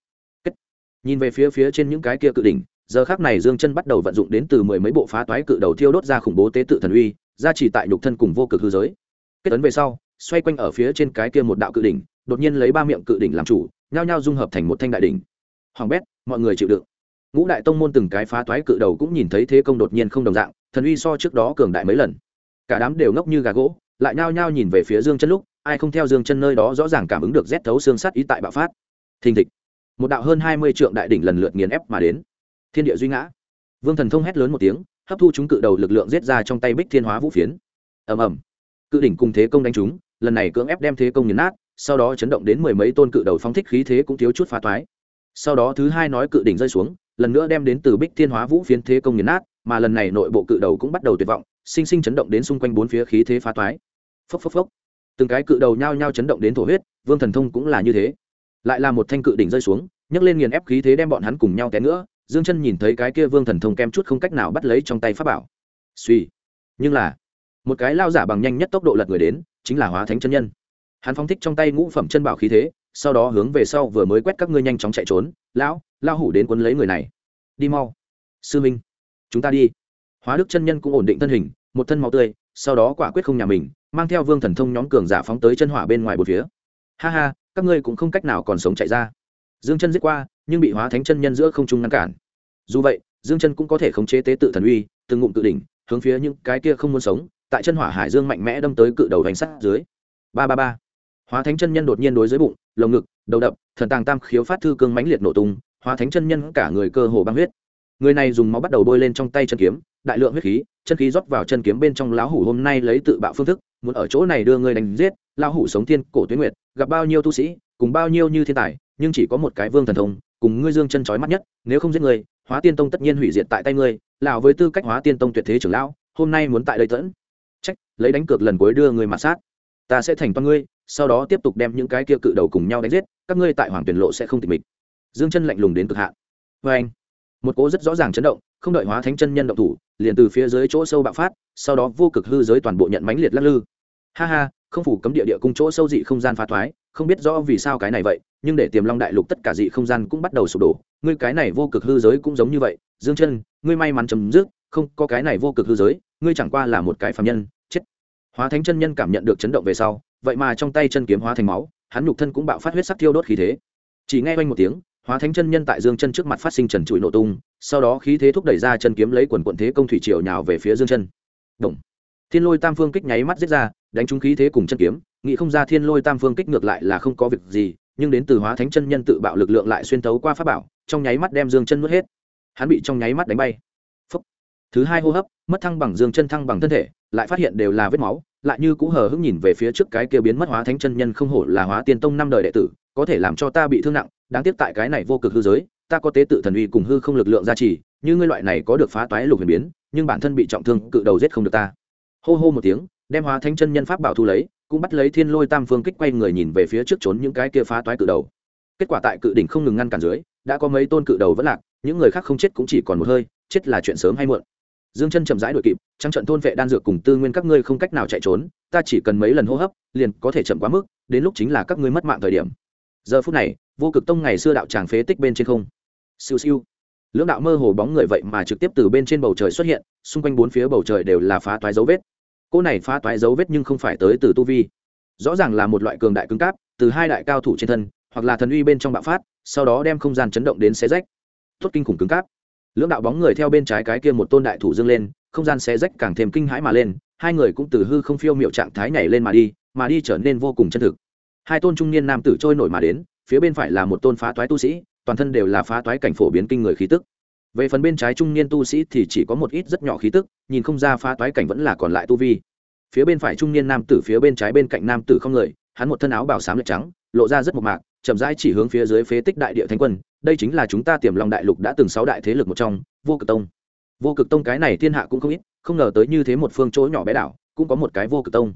Nhìn về phía trên những cái kia cự đỉnh, giờ khắc này Dương Chân bắt đầu vận dụng đến từ mười mấy bộ phá toái cự đầu thiêu đốt ra khủng bố tế tự thần uy, gia trì tại nhục thân cùng vô cực hư giới. Kết ấn về sau, xoay quanh ở phía trên cái kia một đạo cự đỉnh, đột nhiên lấy ba miệng cự đỉnh làm chủ, nhao nhao dung hợp thành một thanh đại đỉnh. Hoàng bét, mọi người chịu đựng. Ngũ đại tông môn từng cái phá toái cự đầu cũng nhìn thấy thế công đột nhiên không đồng dạng, thần uy so trước đó cường đại mấy lần. Cả đám đều ngốc như gà gỗ, lại nhao nhao nhìn về phía Dương Chân lúc, ai không theo Dương Chân nơi đó rõ ràng cảm ứng được rét thấu xương sắt ý tại bạo phát. Thình thịch. Một đạo hơn 20 trượng đại đỉnh lần lượt nghiền ép mà đến. Thiên địa duy ngã. Vương Thần Thông hét lớn một tiếng, hấp thu chúng cự đầu lực lượng giết ra trong tay Bích Thiên Hóa Vũ Phiến. Ầm ầm. Cự đỉnh cùng thế công đánh chúng, lần này cưỡng ép đem thế công nghiền nát, sau đó chấn động đến mười mấy tôn cự đầu phóng thích khí thế cũng thiếu chút phá toái. Sau đó thứ hai nói cự đỉnh rơi xuống, lần nữa đem đến từ Bích Thiên Hóa Vũ Phiến thế công nghiền nát, mà lần này nội bộ cự đầu cũng bắt đầu tuyệt vọng, sinh sinh chấn động đến xung quanh bốn phía khí thế phá toái. Phốc phốc phốc. Từng cái cự đầu nhao nhao chấn động đến thổ huyết, Vương Thần Thông cũng là như thế. Lại là một thanh cự đỉnh rơi xuống, nhấc lên nghiền ép khí thế đem bọn hắn cùng nhau té nữa. Dương Chân nhìn thấy cái kia Vương Thần Thông kem chút không cách nào bắt lấy trong tay pháp bảo. Suy. Nhưng là, một cái lao giả bằng nhanh nhất tốc độ lật người đến, chính là Hóa Thánh chân nhân. Hắn phóng thích trong tay ngũ phẩm chân bảo khí thế, sau đó hướng về sau vừa mới quét các ngươi nhanh chóng chạy trốn, lão hủ đến cuốn lấy người này. Đi mau. Sư Minh, chúng ta đi. Hóa Đức chân nhân cũng ổn định thân hình, một thân máu tươi, sau đó quả quyết không nhà mình, mang theo Vương Thần Thông nhóm cường giả phóng tới chân hỏa bên ngoài bốn phía. Ha ha, các ngươi cũng không cách nào còn sống chạy ra. Dương Chân giết qua, nhưng bị Hóa Thánh chân nhân giữa không trung ngăn cản. Dù vậy, Dương Chân cũng có thể khống chế tế tự thần uy, từng ngụm cự đỉnh, hướng phía những cái kia không muốn sống, tại chân hỏa hải dương mạnh mẽ đâm tới cự đầu đánh sát dưới. Ba ba ba. Hóa Thánh chân nhân đột nhiên đối dưới bụng, lồng ngực, đầu đập, thần tàng tam khiếu phát thư cương mãnh liệt nổ tung, Hóa Thánh chân nhân cả người cơ hồ băng huyết. Người này dùng máu bắt đầu bôi lên trong tay chân kiếm, đại lượng huyết khí, chân khí rót vào chân kiếm bên trong, lão hủ hôm nay lấy tự bạo phương thức, muốn ở chỗ này đưa ngươi đánh giết, lão hủ sống thiên cổ tuyết nguyệt, gặp bao nhiêu tu sĩ, cùng bao nhiêu như thiên tài, nhưng chỉ có một cái Vương Thần Thông, cùng ngươi Dương Chân chói mắt nhất, nếu không giết ngươi, Hóa Tiên Tông tất nhiên hủy diệt tại tay ngươi, lão với tư cách Hóa Tiên Tông tuyệt thế trưởng lão, hôm nay muốn tại đây tẫn. Trách, lấy đánh cược lần cuối đưa ngươi mà sát. Ta sẽ thành toàn ngươi, sau đó tiếp tục đem những cái kia cự đầu cùng nhau đánh giết, các ngươi tại Hoàng Tuyển lộ sẽ không tịch mịch. Dương Chân lạnh lùng đến cực hạn. Và anh, một cỗ rất rõ ràng chấn động, không đợi Hóa Thánh chân nhân động thủ, liền từ phía dưới chỗ sâu bạo phát, sau đó vô cực hư giới toàn bộ nhận mãnh liệt lắc lư. Ha ha, không phủ cấm địa cung chỗ sâu dị không gian phá thoái, không biết rõ vì sao cái này vậy, nhưng để Tiềm Long đại lục tất cả dị không gian cũng bắt đầu sụp đổ, ngươi cái này vô cực hư giới cũng giống như vậy. Dương Chân, ngươi may mắn chấm dứt, không có cái này vô cực hư giới, ngươi chẳng qua là một cái phàm nhân, chết. Hóa Thánh chân nhân cảm nhận được chấn động về sau, vậy mà trong tay chân kiếm hóa thành máu, hắn nhục thân cũng bạo phát huyết sắc thiêu đốt khí thế. Chỉ nghe oanh một tiếng, Hóa Thánh chân nhân tại Dương Chân trước mặt phát sinh trần trụi nổ tung, sau đó khí thế thúc đẩy ra chân kiếm lấy quần quần thế công thủy triều nhào về phía Dương Chân. Động. Thiên Lôi Tam Phương kích nháy mắt giết ra, đánh trúng khí thế cùng chân kiếm, nghĩ không ra Thiên Lôi Tam Phương kích ngược lại là không có việc gì, nhưng đến từ Hóa Thánh chân nhân tự bạo lực lượng lại xuyên thấu qua pháp bảo, trong nháy mắt đem Dương Chân nuốt hết. Hắn bị trong nháy mắt đánh bay. Phốc. Thứ hai hô hấp, mất thăng bằng Dương Chân thăng bằng thân thể, lại phát hiện đều là vết máu, lại như cũ hờ hững nhìn về phía trước cái kia biến mất Hóa Thánh chân nhân, không hổ là Hóa Tiên Tông năm đời đệ tử, có thể làm cho ta bị thương nặng, đáng tiếc tại cái này vô cực hư giới, ta có tế tự thần uy cùng hư không lực lượng gia trì, như ngươi loại này có được phá toái lục huyền biến, nhưng bản thân bị trọng thương, cự đầu giết không được ta. Hô hô một tiếng, đem Hóa Thánh chân nhân pháp bảo thu lấy, cũng bắt lấy Thiên Lôi Tam Phương kích quay người nhìn về phía trước trốn những cái kia phá toái cự đầu. Kết quả tại cự đỉnh không ngừng ngăn cản dưới, đã có mấy tôn cự đầu vẫn lạc, những người khác không chết cũng chỉ còn một hơi, chết là chuyện sớm hay muộn. Dương Chân chậm rãi đuổi kịp, trắng trận thôn vệ đan dược cùng tư nguyên các ngươi không cách nào chạy trốn, ta chỉ cần mấy lần hô hấp, liền có thể chậm quá mức, đến lúc chính là các ngươi mất mạng thời điểm. Giờ phút này, vô cực tông ngày xưa đạo tràng phế tích bên trên không. Siêu siêu. Lưỡng đạo mơ hồ bóng người vậy mà trực tiếp từ bên trên bầu trời xuất hiện, xung quanh bốn phía bầu trời đều là phá toái dấu vết. Cô này phá toái dấu vết nhưng không phải tới từ tu vi, rõ ràng là một loại cường đại cứng cáp, từ hai đại cao thủ trên thân, hoặc là thần uy bên trong bạo phát, sau đó đem không gian chấn động đến xé rách. Tốt kinh khủng cứng cáp. Lưỡng đạo bóng người theo bên trái cái kia một tôn đại thủ dương lên, không gian xé rách càng thêm kinh hãi mà lên, hai người cũng từ hư không phiêu miệu trạng thái nhảy lên mà đi trở nên vô cùng chân thực. Hai tôn trung niên nam tử trôi nổi mà đến, phía bên phải là một tôn phá toái tu sĩ, toàn thân đều là phá toái cảnh phổ biến kinh người khí tức. Về phần bên trái trung niên tu sĩ thì chỉ có một ít rất nhỏ khí tức, nhìn không ra phá toái cảnh vẫn là còn lại tu vi. Phía bên phải trung niên nam tử, phía bên trái bên cạnh nam tử không người, hắn một thân áo bào xám lệch trắng, lộ ra rất mộc mạc, chậm rãi chỉ hướng phía dưới phế tích đại địa thánh quân, đây chính là chúng ta Tiềm Long đại lục đã từng 6 đại thế lực một trong, Vô Cực Tông. Vô Cực Tông cái này thiên hạ cũng không ít, không ngờ tới như thế một phương chỗ nhỏ bé đảo, cũng có một cái Vô Cực Tông.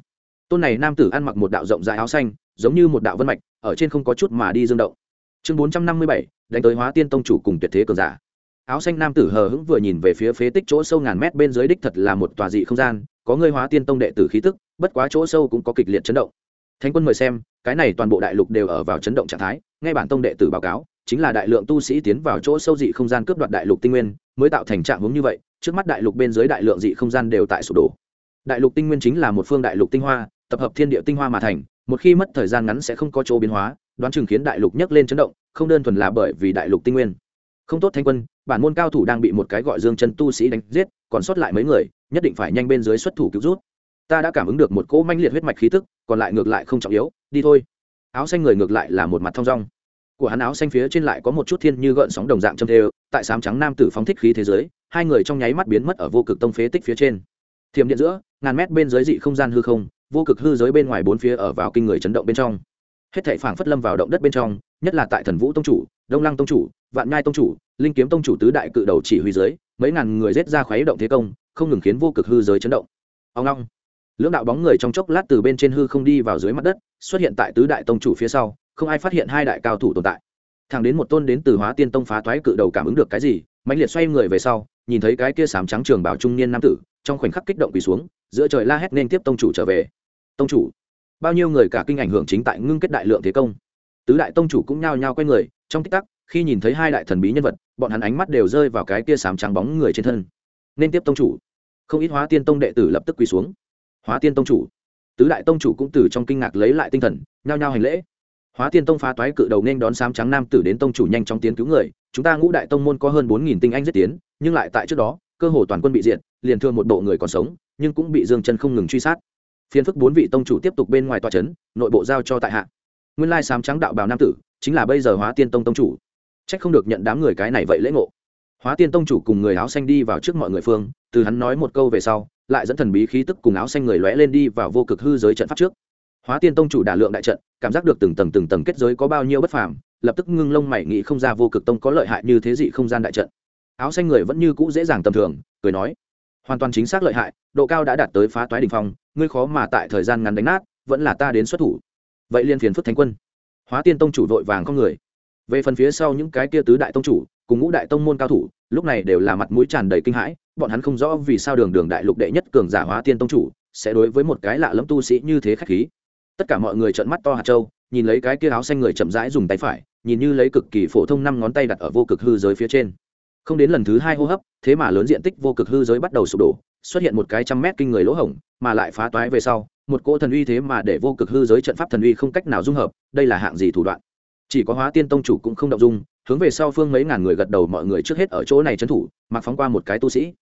tôn này nam tử ăn mặc một đạo rộng dài áo xanh giống như một đạo vân mạch ở trên không có chút mà đi dương động. Chương 457, đánh tới Hóa Tiên tông chủ cùng tuyệt thế cường giả. Áo xanh nam tử hờ hững vừa nhìn về phía phế tích chỗ sâu ngàn mét bên dưới đích thật là một tòa dị không gian, có người Hóa Tiên tông đệ tử khí tức, bất quá chỗ sâu cũng có kịch liệt chấn động. Thánh quân mời xem, cái này toàn bộ đại lục đều ở vào chấn động trạng thái, nghe bản tông đệ tử báo cáo, chính là đại lượng tu sĩ tiến vào chỗ sâu dị không gian cướp đoạt đại lục tinh nguyên, mới tạo thành trạng huống như vậy, trước mắt đại lục bên dưới đại lượng dị không gian đều tại sụp đổ. Đại lục tinh nguyên chính là một phương đại lục tinh hoa, tập hợp thiên địa tinh hoa mà thành, một khi mất thời gian ngắn sẽ không có chỗ biến hóa, đoán chừng khiến đại lục nhấc lên chấn động, không đơn thuần là bởi vì đại lục tinh nguyên. Không tốt Thánh quân, bản môn cao thủ đang bị một cái gọi Dương Chân tu sĩ đánh giết, còn sót lại mấy người, nhất định phải nhanh bên dưới xuất thủ cứu rút. Ta đã cảm ứng được một cỗ manh liệt huyết mạch khí tức, còn lại ngược lại không trọng yếu, đi thôi. Áo xanh người ngược lại là một mặt thong dong. Của hắn áo xanh phía trên lại có một chút thiên như gợn sóng đồng dạng châm thêu, tại sám trắng nam tử phóng thích khí thế giới, hai người trong nháy mắt biến mất ở vô cực tông phế tích phía trên. Thiểm điện giữa, ngàn mét bên dưới dị không gian hư không, vô cực hư giới bên ngoài bốn phía ở vào kinh người chấn động bên trong. Hết thảy phảng phất lâm vào động đất bên trong, nhất là tại Thần Vũ tông chủ, Đông Lăng tông chủ, Vạn Nhai tông chủ, Linh Kiếm tông chủ tứ đại cự đầu chỉ huy giới, mấy ngàn người giết ra khuấy động thế công, không ngừng khiến vô cực hư giới chấn động. Ông long, lưỡng đạo bóng người trong chốc lát từ bên trên hư không đi vào dưới mặt đất, xuất hiện tại tứ đại tông chủ phía sau, không ai phát hiện hai đại cao thủ tồn tại. Thẳng đến một tôn đến từ Hóa Tiên tông phá toái cự đầu cảm ứng được cái gì, mãnh liệt xoay người về sau, nhìn thấy cái kia sám trắng trường bào trung niên nam tử, trong khoảnh khắc kích động quỳ xuống, giữa trời la hét nên tiếp tông chủ trở về. Tông chủ, bao nhiêu người cả kinh ảnh hưởng chính tại ngưng kết đại lượng thế công. Tứ đại tông chủ cũng nhao nhao quay người, trong tích tắc, khi nhìn thấy hai đại thần bí nhân vật, bọn hắn ánh mắt đều rơi vào cái kia sám trắng bóng người trên thân. Nên tiếp tông chủ. Không ít Hóa Tiên tông đệ tử lập tức quỳ xuống. Hóa Tiên tông chủ. Tứ đại tông chủ cũng từ trong kinh ngạc lấy lại tinh thần, nhao nhao hành lễ. Hóa Tiên tông phá toái cự đầu nên đón sám trắng nam tử đến tông chủ nhanh chóng tiến cứu người, chúng ta Ngũ đại tông môn có hơn 4000 tinh anh giết tiến, nhưng lại tại trước đó, cơ hồ toàn quân bị diệt, liền thương một bộ người còn sống, nhưng cũng bị Dương Chân không ngừng truy sát. Phiên phức 4 vị tông chủ tiếp tục bên ngoài tòa trấn, nội bộ giao cho tại hạ. Nguyên lai sám trắng đạo bào nam tử, chính là bây giờ Hóa Tiên tông tông chủ. Trách không được nhận đám người cái này vậy lễ ngộ. Hóa Tiên tông chủ cùng người áo xanh đi vào trước mọi người phương, từ hắn nói một câu về sau, lại dẫn thần bí khí tức cùng áo xanh người lóe lên đi vào vô cực hư giới trận pháp trước. Hóa Tiên tông chủ đả lượng đại trận, cảm giác được từng tầng kết giới có bao nhiêu bất phàm, lập tức ngưng lông mày nghĩ không ra vô cực tông có lợi hại như thế dị không gian đại trận. Áo xanh người vẫn như cũ dễ dàng tầm thường, cười nói: "Hoàn toàn chính xác lợi hại, độ cao đã đạt tới phá toái đỉnh phong, ngươi khó mà tại thời gian ngắn đánh nát, vẫn là ta đến xuất thủ." Vậy liên phiền phức Thánh quân. Hóa Tiên tông chủ vội vàng không người. Về phần phía sau những cái kia tứ đại tông chủ, cùng Ngũ đại tông môn cao thủ, lúc này đều là mặt mũi tràn đầy kinh hãi, bọn hắn không rõ vì sao đường đại lục đệ nhất cường giả Hóa Tiên tông chủ sẽ đối với một cái lạ lẫm tu sĩ như thế khách khí. Tất cả mọi người trợn mắt to hạt châu, nhìn lấy cái kia áo xanh người chậm rãi dùng tay phải, nhìn như lấy cực kỳ phổ thông 5 ngón tay đặt ở vô cực hư giới phía trên. Không đến lần thứ 2 hô hấp, thế mà lớn diện tích vô cực hư giới bắt đầu sụp đổ, xuất hiện một cái trăm mét kinh người lỗ hổng, mà lại phá toái về sau, một cỗ thần uy thế mà để vô cực hư giới trận pháp thần uy không cách nào dung hợp, đây là hạng gì thủ đoạn? Chỉ có Hóa Tiên tông chủ cũng không động dung, hướng về sau phương mấy ngàn người gật đầu, mọi người trước hết ở chỗ này trấn thủ, mặc phóng qua một cái tu sĩ.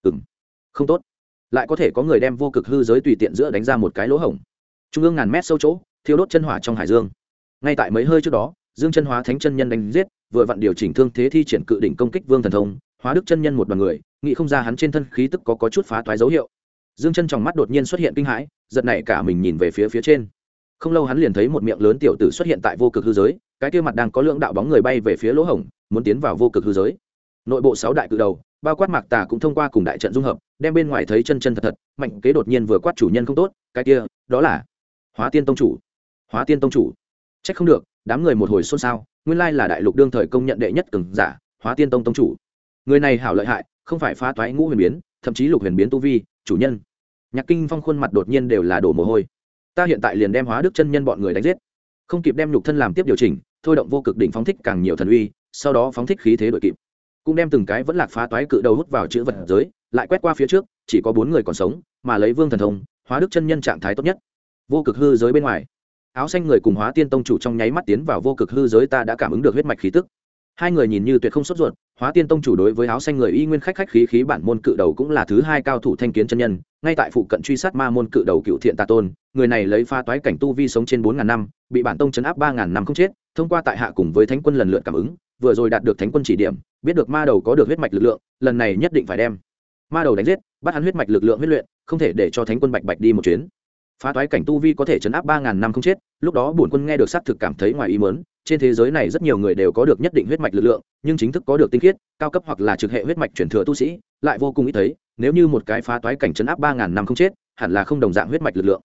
Không tốt. Lại có thể có người đem vô cực hư giới tùy tiện giữa đánh ra một cái lỗ hổng. Trung ương ngàn mét sâu chỗ, thiêu đốt chân hỏa trong hải dương. Ngay tại mấy hơi trước đó, Dương Chân Hóa Thánh chân nhân đánh giết, vừa vặn điều chỉnh thương thế thi triển cự đỉnh công kích Vương Thần Thông, Hóa Đức chân nhân một đoàn người, nghĩ không ra hắn trên thân khí tức có chút phá toái dấu hiệu. Dương Chân trong mắt đột nhiên xuất hiện kinh hãi, giật nảy cả mình nhìn về phía trên. Không lâu hắn liền thấy một miệng lớn tiểu tử xuất hiện tại vô cực hư giới, cái kia mặt đang có lượng đạo bóng người bay về phía lỗ hổng, muốn tiến vào vô cực hư giới. Nội bộ 6 đại cự đầu, bao quát Mạc Tà cũng thông qua cùng đại trận dung hợp, đem bên ngoài thấy chân thật, mạnh kế đột nhiên vừa quát chủ nhân không tốt, cái kia, đó là Hóa Tiên tông chủ. Hóa Tiên tông chủ. Trách không được, đám người một hồi xôn xao, nguyên lai là đại lục đương thời công nhận đệ nhất cường giả, Hóa Tiên tông tông chủ. Người này hảo lợi hại, không phải phá toái ngũ huyền biến, thậm chí lục huyền biến tu vi, chủ nhân. Nhạc Kinh Phong khuôn mặt đột nhiên đều là đổ mồ hôi. Ta hiện tại liền đem Hóa Đức chân nhân bọn người đánh giết, không kịp đem nhục thân làm tiếp điều chỉnh, thôi động vô cực đỉnh phóng thích càng nhiều thần uy, sau đó phóng thích khí thế đội kịp, cũng đem từng cái vẫn lạc phá toái cự đầu hút vào chữ vật giới, lại quét qua phía trước, chỉ có 4 người còn sống, mà lấy Vương Thần Thông, Hóa Đức chân nhân trạng thái tốt nhất. Vô cực hư giới bên ngoài, áo xanh người cùng Hóa Tiên tông chủ trong nháy mắt tiến vào vô cực hư giới, ta đã cảm ứng được huyết mạch khí tức. Hai người nhìn như tuyệt không sốt ruột, Hóa Tiên tông chủ đối với áo xanh người y nguyên khách khí bản môn cự đầu cũng là thứ 2 cao thủ thanh kiến chân nhân, ngay tại phụ cận truy sát ma môn cự đầu Cựu Thiện Tà Tôn, người này lấy pha toái cảnh tu vi sống trên 4000 năm, bị bản tông trấn áp 3000 năm không chết, thông qua tại hạ cùng với thánh quân lần lượt cảm ứng, vừa rồi đạt được thánh quân chỉ điểm, biết được ma đầu có được huyết mạch lực lượng, lần này nhất định phải đem ma đầu đánh giết, bắt hắn huyết mạch lực lượng huyết luyện, không thể để cho thánh quân bạch đi một chuyến. Phá toái cảnh tu vi có thể trấn áp 3000 năm không chết, lúc đó bổn quân nghe được xác thực cảm thấy ngoài ý muốn, trên thế giới này rất nhiều người đều có được nhất định huyết mạch lực lượng, nhưng chính thức có được tinh khiết, cao cấp hoặc là trực hệ huyết mạch truyền thừa tu sĩ, lại vô cùng ít thấy, nếu như một cái phá toái cảnh trấn áp 3000 năm không chết, hẳn là không đồng dạng huyết mạch lực lượng.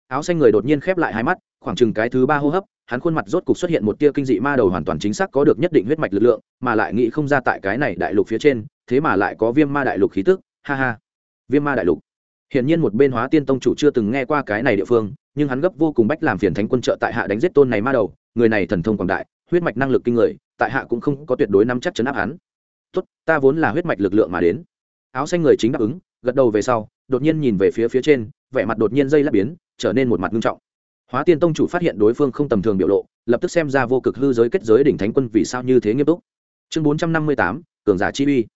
áo xanh người đột nhiên khép lại hai mắt, khoảng chừng cái thứ 3 hô hấp, hắn khuôn mặt rốt cục xuất hiện một tia kinh dị ma đầu hoàn toàn chính xác có được nhất định huyết mạch lực lượng, mà lại nghĩ không ra tại cái này đại lục phía trên, thế mà lại có viêm ma đại lục khí tức, ha ha. Viêm ma đại lục. Hiển nhiên một bên Hóa Tiên tông chủ chưa từng nghe qua cái này địa phương, nhưng hắn gấp vô cùng bách làm phiền thánh quân trợ tại hạ đánh giết tôn này ma đầu, người này thần thông quảng đại, huyết mạch năng lực kinh người, tại hạ cũng không có tuyệt đối nắm chắc trấn áp hắn. Tốt, ta vốn là huyết mạch lực lượng mà đến. Áo xanh người chính đáp ứng, gật đầu về sau, đột nhiên nhìn về phía trên, vẻ mặt đột nhiên dây lát biến, trở nên một mặt nghiêm trọng. Hóa Tiên tông chủ phát hiện đối phương không tầm thường biểu lộ, lập tức xem ra vô cực hư giới kết giới đỉnh thánh quân vì sao như thế nghiêm túc. Chương 458, cường giả chi uy.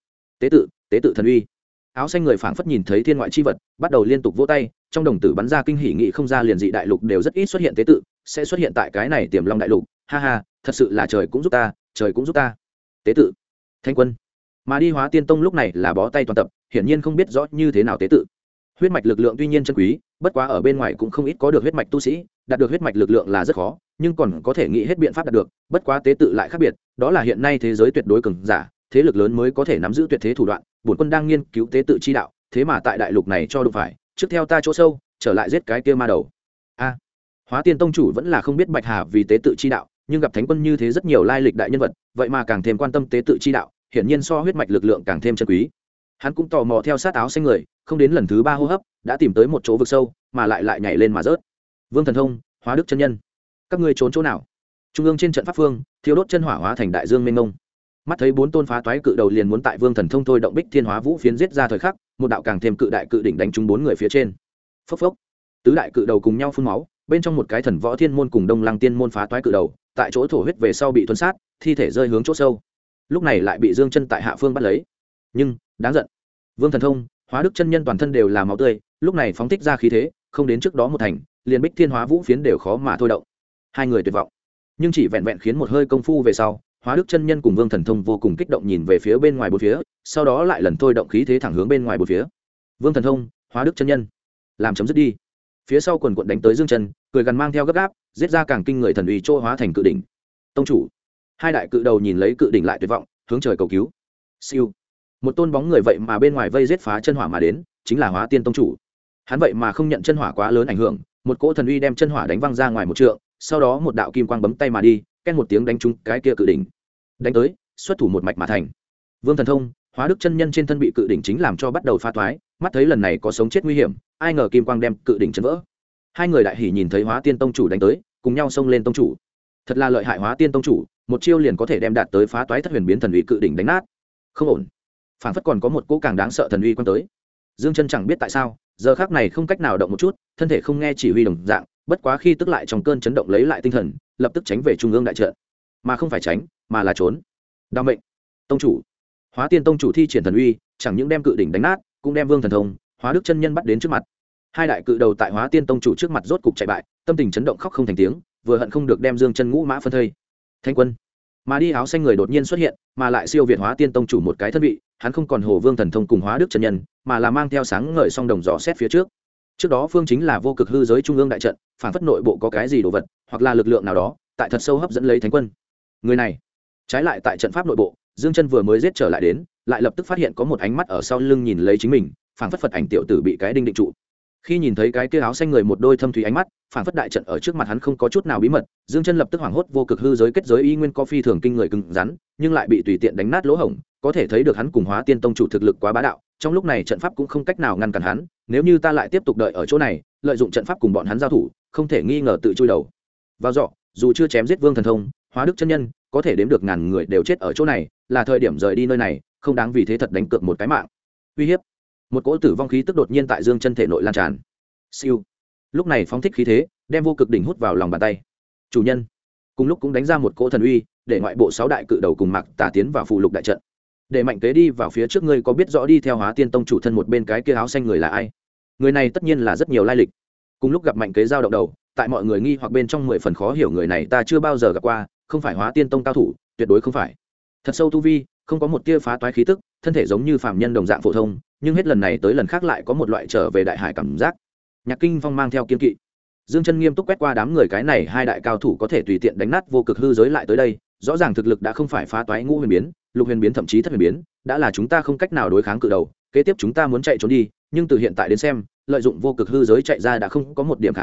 Tế tự thần uy. Áo xanh người phảng phất nhìn thấy thiên ngoại chi vật, bắt đầu liên tục vỗ tay, trong đồng tử bắn ra kinh hỉ nghị không ra liền dị đại lục đều rất ít xuất hiện tế tự, sẽ xuất hiện tại cái này Tiềm Long đại lục, ha ha, thật sự là trời cũng giúp ta, trời cũng giúp ta. Tế tự, thánh quân. Mà đi Hóa Tiên tông lúc này là bó tay toàn tập, hiển nhiên không biết rõ như thế nào tế tự. Huyết mạch lực lượng tuy nhiên chân quý, bất quá ở bên ngoài cũng không ít có được huyết mạch tu sĩ, đạt được huyết mạch lực lượng là rất khó, nhưng còn có thể nghĩ hết biện pháp đạt được, bất quá tế tự lại khác biệt, đó là hiện nay thế giới tuyệt đối cường giả, thế lực lớn mới có thể nắm giữ tuyệt thế thủ đoạn, bổn quân đang nghiên cứu tế tự chi đạo, thế mà tại đại lục này cho đụng phải, trước theo ta chỗ sâu, trở lại giết cái kia ma đầu. A, Hóa Tiên tông chủ vẫn là không biết Bạch Hà vì tế tự chi đạo, nhưng gặp thánh quân như thế rất nhiều lai lịch đại nhân vật, vậy mà càng thêm quan tâm tế tự chi đạo, hiển nhiên so huyết mạch lực lượng càng thêm chân quý. Hắn cũng tò mò theo sát áo xanh người, không đến lần thứ 3 hô hấp, đã tìm tới một chỗ vực sâu, mà lại nhảy lên mà rớt. Vương Thần Thông, Hóa Đức chân nhân, các ngươi trốn chỗ nào? Trung ương trên trận pháp phương, thiêu đốt chân hỏa hóa thành đại dương mênh mông. Mắt thấy 4 tôn phá toái cự đầu liền muốn tại Vương Thần Thông thôi động Bích Thiên Hóa Vũ phiến giết ra thời khắc, một đạo càng thêm cự đại cự đỉnh đánh trúng 4 người phía trên. Phốc phốc. Tứ đại cự đầu cùng nhau phun máu, bên trong một cái Thần Võ Thiên môn cùng Đông Lăng Tiên môn phá toái cự đầu, tại chỗ thổ huyết về sau bị tuôn sát, thi thể rơi hướng chỗ sâu. Lúc này lại bị Dương Chân tại hạ phương bắt lấy. Nhưng, đáng giận. Vương Thần Thông, Hóa Đức chân nhân toàn thân đều là máu tươi, lúc này phóng thích ra khí thế, không đến trước đó một thành, liền Bích Thiên Hóa Vũ phiến đều khó mà thôi động. Hai người tuyệt vọng. Nhưng chỉ vẹn vẹn khiến một hơi công phu về sau, Hóa Đức chân nhân cùng Vương Thần Thông vô cùng kích động nhìn về phía bên ngoài bốn phía, sau đó lại lần thôi động khí thế thẳng hướng bên ngoài bốn phía. Vương Thần Thông, Hóa Đức chân nhân, làm chấm dứt đi. Phía sau quần quần đánh tới Dương Chân, cười gần mang theo gấp gáp, giết ra càng kinh người thần uy trô hóa thành cự đỉnh. Tông chủ, hai đại cự đầu nhìn lấy cự đỉnh lại tuyệt vọng, hướng trời cầu cứu. Siêu, một tôn bóng người vậy mà bên ngoài vây giết phá chân hỏa mà đến, chính là Hóa Tiên tông chủ. Hắn vậy mà không nhận chân hỏa quá lớn ảnh hưởng, một cỗ thần uy đem chân hỏa đánh văng ra ngoài một trượng, sau đó một đạo kim quang bấm tay mà đi, ken một tiếng đánh trúng cái kia cự đỉnh. Đánh tới, xuất thủ một mạch mà thành. Vương Thần Thông, Hóa Đức chân nhân trên thân bị cự đỉnh chính làm cho bắt đầu phá toái, mắt thấy lần này có sống chết nguy hiểm, ai ngờ kim quang đem cự đỉnh chấn vỡ. Hai người đại hỉ nhìn thấy Hóa Tiên tông chủ đánh tới, cùng nhau xông lên tông chủ. Thật là lợi hại Hóa Tiên tông chủ, một chiêu liền có thể đem đạt tới phá toái thất huyền biến thần uy cự đỉnh đánh nát. Không ổn. Phản phất còn có một cỗ càng đáng sợ thần uy quan tới. Dương Chân chẳng biết tại sao, giờ khắc này không cách nào động một chút, thân thể không nghe chỉ huy đồng dạng, bất quá khi tức lại trong cơn chấn động lấy lại tinh thần, lập tức tránh về trung ương đại trận, mà không phải tránh, mà là trốn. Đao mệnh, tông chủ. Hóa Tiên tông chủ thi triển thần uy, chẳng những đem cự đỉnh đánh nát, cũng đem Vương Thần Thông, Hóa Đức chân nhân bắt đến trước mặt. Hai đại cự đầu tại Hóa Tiên tông chủ trước mặt rốt cục chạy bại, tâm tình chấn động khóc không thành tiếng, vừa hận không được đem Dương Chân ngũ mã phân thây. Thanh quân, mà đi áo xanh người đột nhiên xuất hiện, mà lại siêu việt Hóa Tiên tông chủ một cái thân vị, hắn không còn hồ Vương Thần Thông cùng Hóa Đức chân nhân, mà là mang theo sáng ngời song đồng dò xét phía trước. Trước đó phương chính là vô cực hư giới trung ương đại trận, phản phất nội bộ có cái gì đồ vật, hoặc là lực lượng nào đó, tại thật sâu hấp dẫn lấy thánh quân. Người này, trái lại tại trận pháp nội bộ, Dương Chân vừa mới giết trở lại đến, lại lập tức phát hiện có một ánh mắt ở sau lưng nhìn lấy chính mình, phản phất Phật ảnh tiểu tử bị cái đinh định trụ. Khi nhìn thấy cái kia áo xanh người một đôi thâm thúy ánh mắt, phản phất đại trận ở trước mặt hắn không có chút nào bí mật, Dương Chân lập tức hoảng hốt vô cực hư giới kết giới y nguyên có phi thường kinh người cứng rắn, nhưng lại bị tùy tiện đánh nát lỗ hổng, có thể thấy được hắn cùng Hóa Tiên tông chủ thực lực quá bá đạo, trong lúc này trận pháp cũng không cách nào ngăn cản hắn, nếu như ta lại tiếp tục đợi ở chỗ này, lợi dụng trận pháp cùng bọn hắn giao thủ, không thể nghi ngờ tự chui đầu vào giỏ. Dù chưa chém giết Vương Thần Thông, Hóa Đức chân nhân, có thể đếm được ngàn người đều chết ở chỗ này, là thời điểm rời đi nơi này, không đáng vì thế thật đánh cược một cái mạng. Uy hiếp, một cỗ tử vong khí tức đột nhiên tại Dương Chân thể nội lan tràn. Siêu, lúc này phóng thích khí thế, đem vô cực đỉnh hút vào lòng bàn tay. Chủ nhân, cùng lúc cũng đánh ra một cỗ thần uy, để ngoại bộ 6 đại cự đầu cùng Mạc Tà tiến vào phụ lục đại trận. Để Mạnh Kế đi vào phía trước, ngươi có biết rõ đi theo Hóa Tiên tông chủ thân một bên cái kia áo xanh người là ai? Người này tất nhiên là rất nhiều lai lịch. Cùng lúc gặp Mạnh Kế giao động đầu, tại mọi người nghi hoặc bên trong 10 phần khó hiểu, người này ta chưa bao giờ gặp qua, không phải Hóa Tiên tông cao thủ, tuyệt đối không phải. Thật sâu tu vi, không có một tia phá toái khí tức, thân thể giống như phàm nhân đồng dạng phổ thông, nhưng hết lần này tới lần khác lại có một loại trở về đại hải cảm giác. Nhạc Kinh Phong mang theo kiên kỵ. Dương Chân nghiêm túc quét qua đám người, cái này hai đại cao thủ có thể tùy tiện đánh nát vô cực hư giới lại tới đây, rõ ràng thực lực đã không phải phá toái ngũ huyền biến, lục huyền biến thậm chí thất huyền biến, đã là chúng ta không cách nào đối kháng cự đầu, kế tiếp chúng ta muốn chạy trốn đi, nhưng từ hiện tại đến xem, lợi dụng vô cực hư giới chạy ra đã không có một điểm khả năng,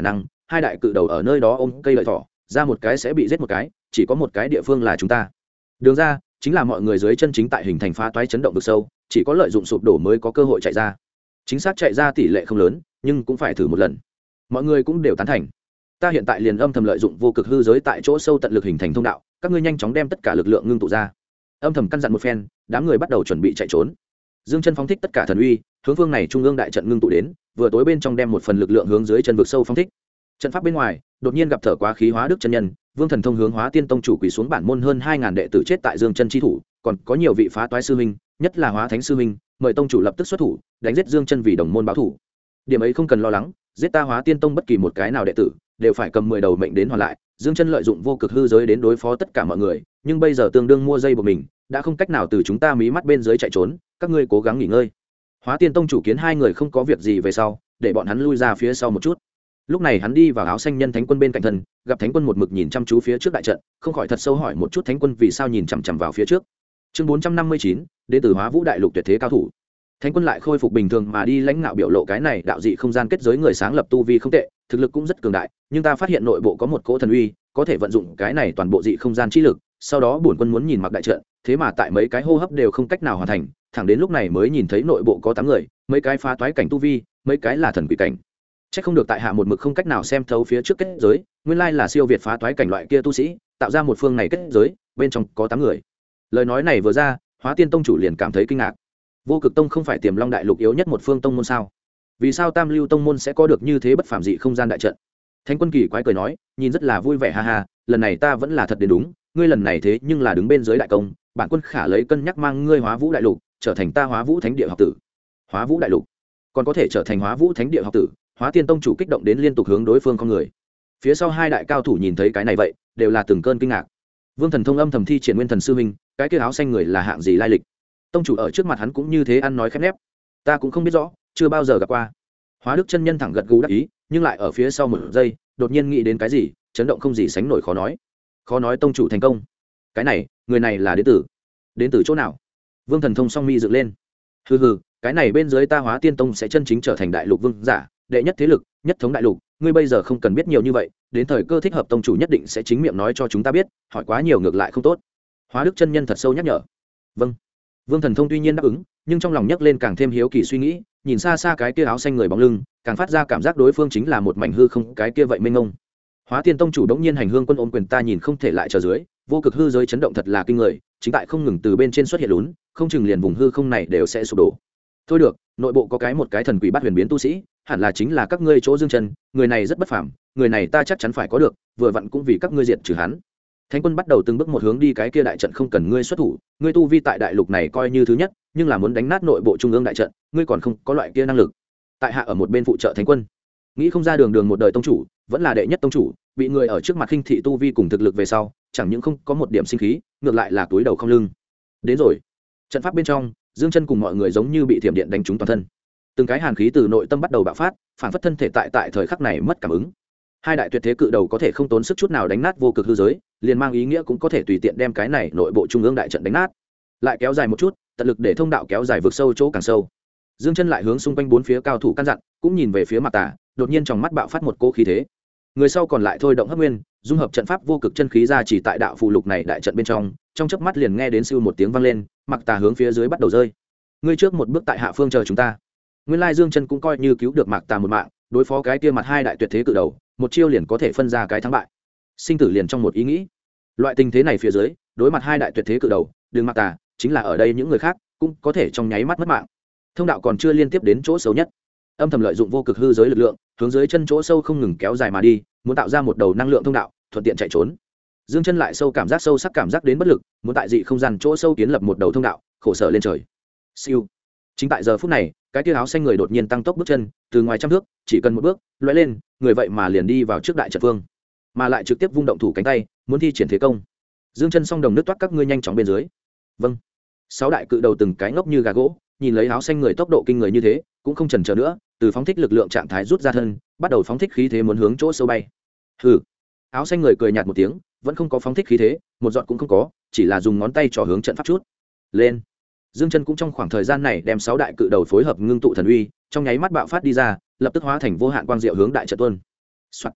hai đại cự đầu ở nơi đó ôm cây lợi thỏ, ra một cái sẽ bị giết một cái, chỉ có một cái địa phương là chúng ta. Đường ra chính là mọi người dưới chân chính tại hình thành phá toái chấn động vực sâu, chỉ có lợi dụng sụp đổ mới có cơ hội chạy ra. Chính xác chạy ra tỷ lệ không lớn, nhưng cũng phải thử một lần. Mọi người cũng đều tán thành. Ta hiện tại liền âm thầm lợi dụng vô cực hư giới tại chỗ sâu tận lực hình thành thông đạo, các ngươi nhanh chóng đem tất cả lực lượng ngưng tụ ra. Âm thầm căn dặn một phen, đám người bắt đầu chuẩn bị chạy trốn. Dương Chân phóng thích tất cả thần uy, hướng phương này trung ương đại trận ngưng tụ đến, vừa tối bên trong đem một phần lực lượng hướng dưới chân vực sâu phóng thích. Trận pháp bên ngoài, đột nhiên gặp thở quá khí hóa đức chân nhân, Vương Thần Thông hướng Hóa Tiên Tông chủ quỳ xuống bản môn hơn 2000 đệ tử chết tại Dương Chân chi thủ, còn có nhiều vị phá toái sư huynh, nhất là Hóa Thánh sư huynh, mời tông chủ lập tức xuất thủ, đánh giết Dương Chân vì đồng môn báo thủ. Điểm ấy không cần lo lắng, giết ta Hóa Tiên Tông bất kỳ một cái nào đệ tử, đều phải cầm 10 đầu mệnh đến hoàn lại. Dương Chân lợi dụng vô cực hư giới đến đối phó tất cả mọi người, nhưng bây giờ tương đương mua dây của mình, đã không cách nào từ chúng ta mí mắt bên dưới chạy trốn, các ngươi cố gắng nghỉ ngơi. Hóa Tiên Tông chủ kiến hai người không có việc gì về sau, để bọn hắn lui ra phía sau một chút. Lúc này hắn đi vào áo xanh nhân thánh quân bên cạnh thân, gặp thánh quân một mực nhìn chăm chú phía trước đại trận, không khỏi thật sâu hỏi một chút thánh quân vì sao nhìn chằm chằm vào phía trước. Chương 459, đến từ Hóa Vũ đại lục tuyệt thế cao thủ. Thánh quân lại khôi phục bình thường mà đi lãnh ngạo biểu lộ cái này đạo dị không gian kết giới người sáng lập tu vi không tệ, thực lực cũng rất cường đại, nhưng ta phát hiện nội bộ có một cỗ thần uy, có thể vận dụng cái này toàn bộ dị không gian chi lực, sau đó bổn quân muốn nhìn mặc đại trận, thế mà tại mấy cái hô hấp đều không cách nào hoàn thành, thẳng đến lúc này mới nhìn thấy nội bộ có 8 người, mấy cái phá toái cảnh tu vi, mấy cái là thần quỷ cảnh. Chắc không được tại hạ một mực không cách nào xem thấu phía trước kết giới, nguyên lai là siêu việt phá toái cảnh loại kia tu sĩ, tạo ra một phương này kết giới, bên trong có 8 người. Lời nói này vừa ra, Hóa Tiên Tông chủ liền cảm thấy kinh ngạc. Vô Cực Tông không phải Tiềm Long đại lục yếu nhất một phương tông môn sao? Vì sao Tam Lưu tông môn sẽ có được như thế bất phàm dị không gian đại trận? Thánh quân kỳ quái cười nói, nhìn rất là vui vẻ ha ha, lần này ta vẫn là thật đến đúng, ngươi lần này thế nhưng là đứng bên dưới đại công, bản quân khả lấy cân nhắc mang ngươi Hóa Vũ đại lục, trở thành ta Hóa Vũ thánh địa học tử. Hóa Vũ đại lục, còn có thể trở thành Hóa Vũ thánh địa học tử? Hóa Tiên Tông chủ kích động đến liên tục hướng đối phương con người. Phía sau hai đại cao thủ nhìn thấy cái này vậy, đều là từng cơn kinh ngạc. Vương Thần Thông âm thầm thi triển Nguyên Thần sư huynh, cái kia áo xanh người là hạng gì lai lịch? Tông chủ ở trước mặt hắn cũng như thế ăn nói khép nép. Ta cũng không biết rõ, chưa bao giờ gặp qua. Hóa Đức chân nhân thẳng gật gù đáp ý, nhưng lại ở phía sau một giây, đột nhiên nghĩ đến cái gì, chấn động không gì sánh nổi khó nói. Khó nói tông chủ thành công. Cái này, người này là đến từ chỗ nào? Vương Thần Thông song mi dựng lên. Hừ hừ, cái này bên dưới ta Hóa Tiên Tông sẽ chân chính trở thành đại lục vương giả, đệ nhất thế lực, nhất thống đại lục, ngươi bây giờ không cần biết nhiều như vậy, đến thời cơ thích hợp tông chủ nhất định sẽ chính miệng nói cho chúng ta biết, hỏi quá nhiều ngược lại không tốt. Hóa Đức chân nhân thật sâu nhắc nhở. Vâng. Vương Thần Thông tuy nhiên đáp ứng, nhưng trong lòng nhấc lên càng thêm hiếu kỳ suy nghĩ, nhìn xa xa cái kia áo xanh người bóng lưng, càng phát ra cảm giác đối phương chính là một mảnh hư không, cái kia vậy mênh mông. Hóa Tiên Tông chủ đống nhiên hành hương quân ôm quyền ta nhìn không thể lại chờ dưới, vô cực hư giới chấn động thật là kinh người, chính tại không ngừng từ bên trên xuất hiện lún, không chừng liền vùng hư không này đều sẽ sụp đổ. Thôi được, nội bộ có một cái thần quỷ bát huyền biến tu sĩ, hẳn là chính là các ngươi chỗ Dương Chân, người này rất bất phàm, người này ta chắc chắn phải có được, vừa vặn cũng vì các ngươi diệt trừ hắn. Thánh quân bắt đầu từng bước một hướng đi cái kia đại trận không cần ngươi xuất thủ, ngươi tu vi tại đại lục này coi như thứ nhất, nhưng là muốn đánh nát nội bộ trung ương đại trận, ngươi còn không có loại kia năng lực. Tại hạ ở một bên phụ trợ Thánh quân, nghĩ không ra đường một đời tông chủ, vẫn là đệ nhất tông chủ, bị người ở trước mặt khinh thị tu vi cùng thực lực về sau, chẳng những không có một điểm sinh khí, ngược lại là túi đầu không lưng. Đến rồi. Trận pháp bên trong, Dương Chân cùng mọi người giống như bị thiểm điện đánh trúng toàn thân. Từng cái hàn khí từ nội tâm bắt đầu bạo phát, phản phất thân thể tại thời khắc này mất cảm ứng. Hai đại tuyệt thế cự đầu có thể không tốn sức chút nào đánh nát vô cực hư giới, liền mang ý nghĩa cũng có thể tùy tiện đem cái này nội bộ trung ương đại trận đánh nát. Lại kéo dài một chút, tận lực để thông đạo kéo dài vượt sâu chỗ càng sâu. Dương Chân lại hướng xung quanh bốn phía cao thủ căn dặn, cũng nhìn về phía Mạc Tà, đột nhiên trong mắt bạo phát một cỗ khí thế. Người sau còn lại thôi động hấp nguyên, dung hợp trận pháp vô cực chân khí ra chỉ tại đạo phù lục này đại trận bên trong chớp mắt liền nghe đến siêu một tiếng vang lên, Mạc Tà hướng phía dưới bắt đầu rơi. Ngươi trước một bước tại hạ phương chờ chúng ta. Nguyên lai Dương Chân cũng coi như cứu được Mạc Tà một mạng, đối phó cái kia mặt hai đại tuyệt thế cự đầu, một chiêu liền có thể phân ra cái thắng bại. Sinh tử liền trong một ý nghĩ. Loại tình thế này phía dưới, đối mặt hai đại tuyệt thế cự đầu, đừng Mạc Tà, chính là ở đây những người khác cũng có thể trong nháy mắt mất mạng. Thông đạo còn chưa liên tiếp đến chỗ xấu nhất, âm thầm lợi dụng vô cực hư giới lực lượng, hướng dưới chân chỗ sâu không ngừng kéo dài mà đi, muốn tạo ra một đầu năng lượng thông đạo, thuận tiện chạy trốn. Dương Chân lại sâu sắc cảm giác đến bất lực, muốn tại dị không gian chỗ sâu kiến lập một đầu thông đạo, khổ sở lên trời. Siêu. Chính tại giờ phút này, cái kia áo xanh người đột nhiên tăng tốc bước chân, từ ngoài trăm thước, chỉ cần một bước, lóe lên, người vậy mà liền đi vào trước đại trận phương, mà lại trực tiếp vung động thủ cánh tay, muốn thi triển thế công. Dương Chân song đồng nước toát các ngươi nhanh chóng bên dưới. Vâng. Sáu đại cự đầu từng cái ngốc như gà gỗ, nhìn lấy áo xanh người tốc độ kinh người như thế, cũng không chần chờ nữa, từ phóng thích lực lượng trạng thái rút ra thân, bắt đầu phóng thích khí thế muốn hướng chỗ sâu bay. Hừ. Áo xanh người cười nhạt một tiếng, vẫn không có phóng thích khí thế, một giọt cũng không có, chỉ là dùng ngón tay trỏ hướng trận pháp chút. Lên. Dương Chân cũng trong khoảng thời gian này đem sáu đại cự đầu phối hợp ngưng tụ thần uy, trong nháy mắt bạo phát đi ra, lập tức hóa thành vô hạn quang diệu hướng đại trận tuôn. Soạt.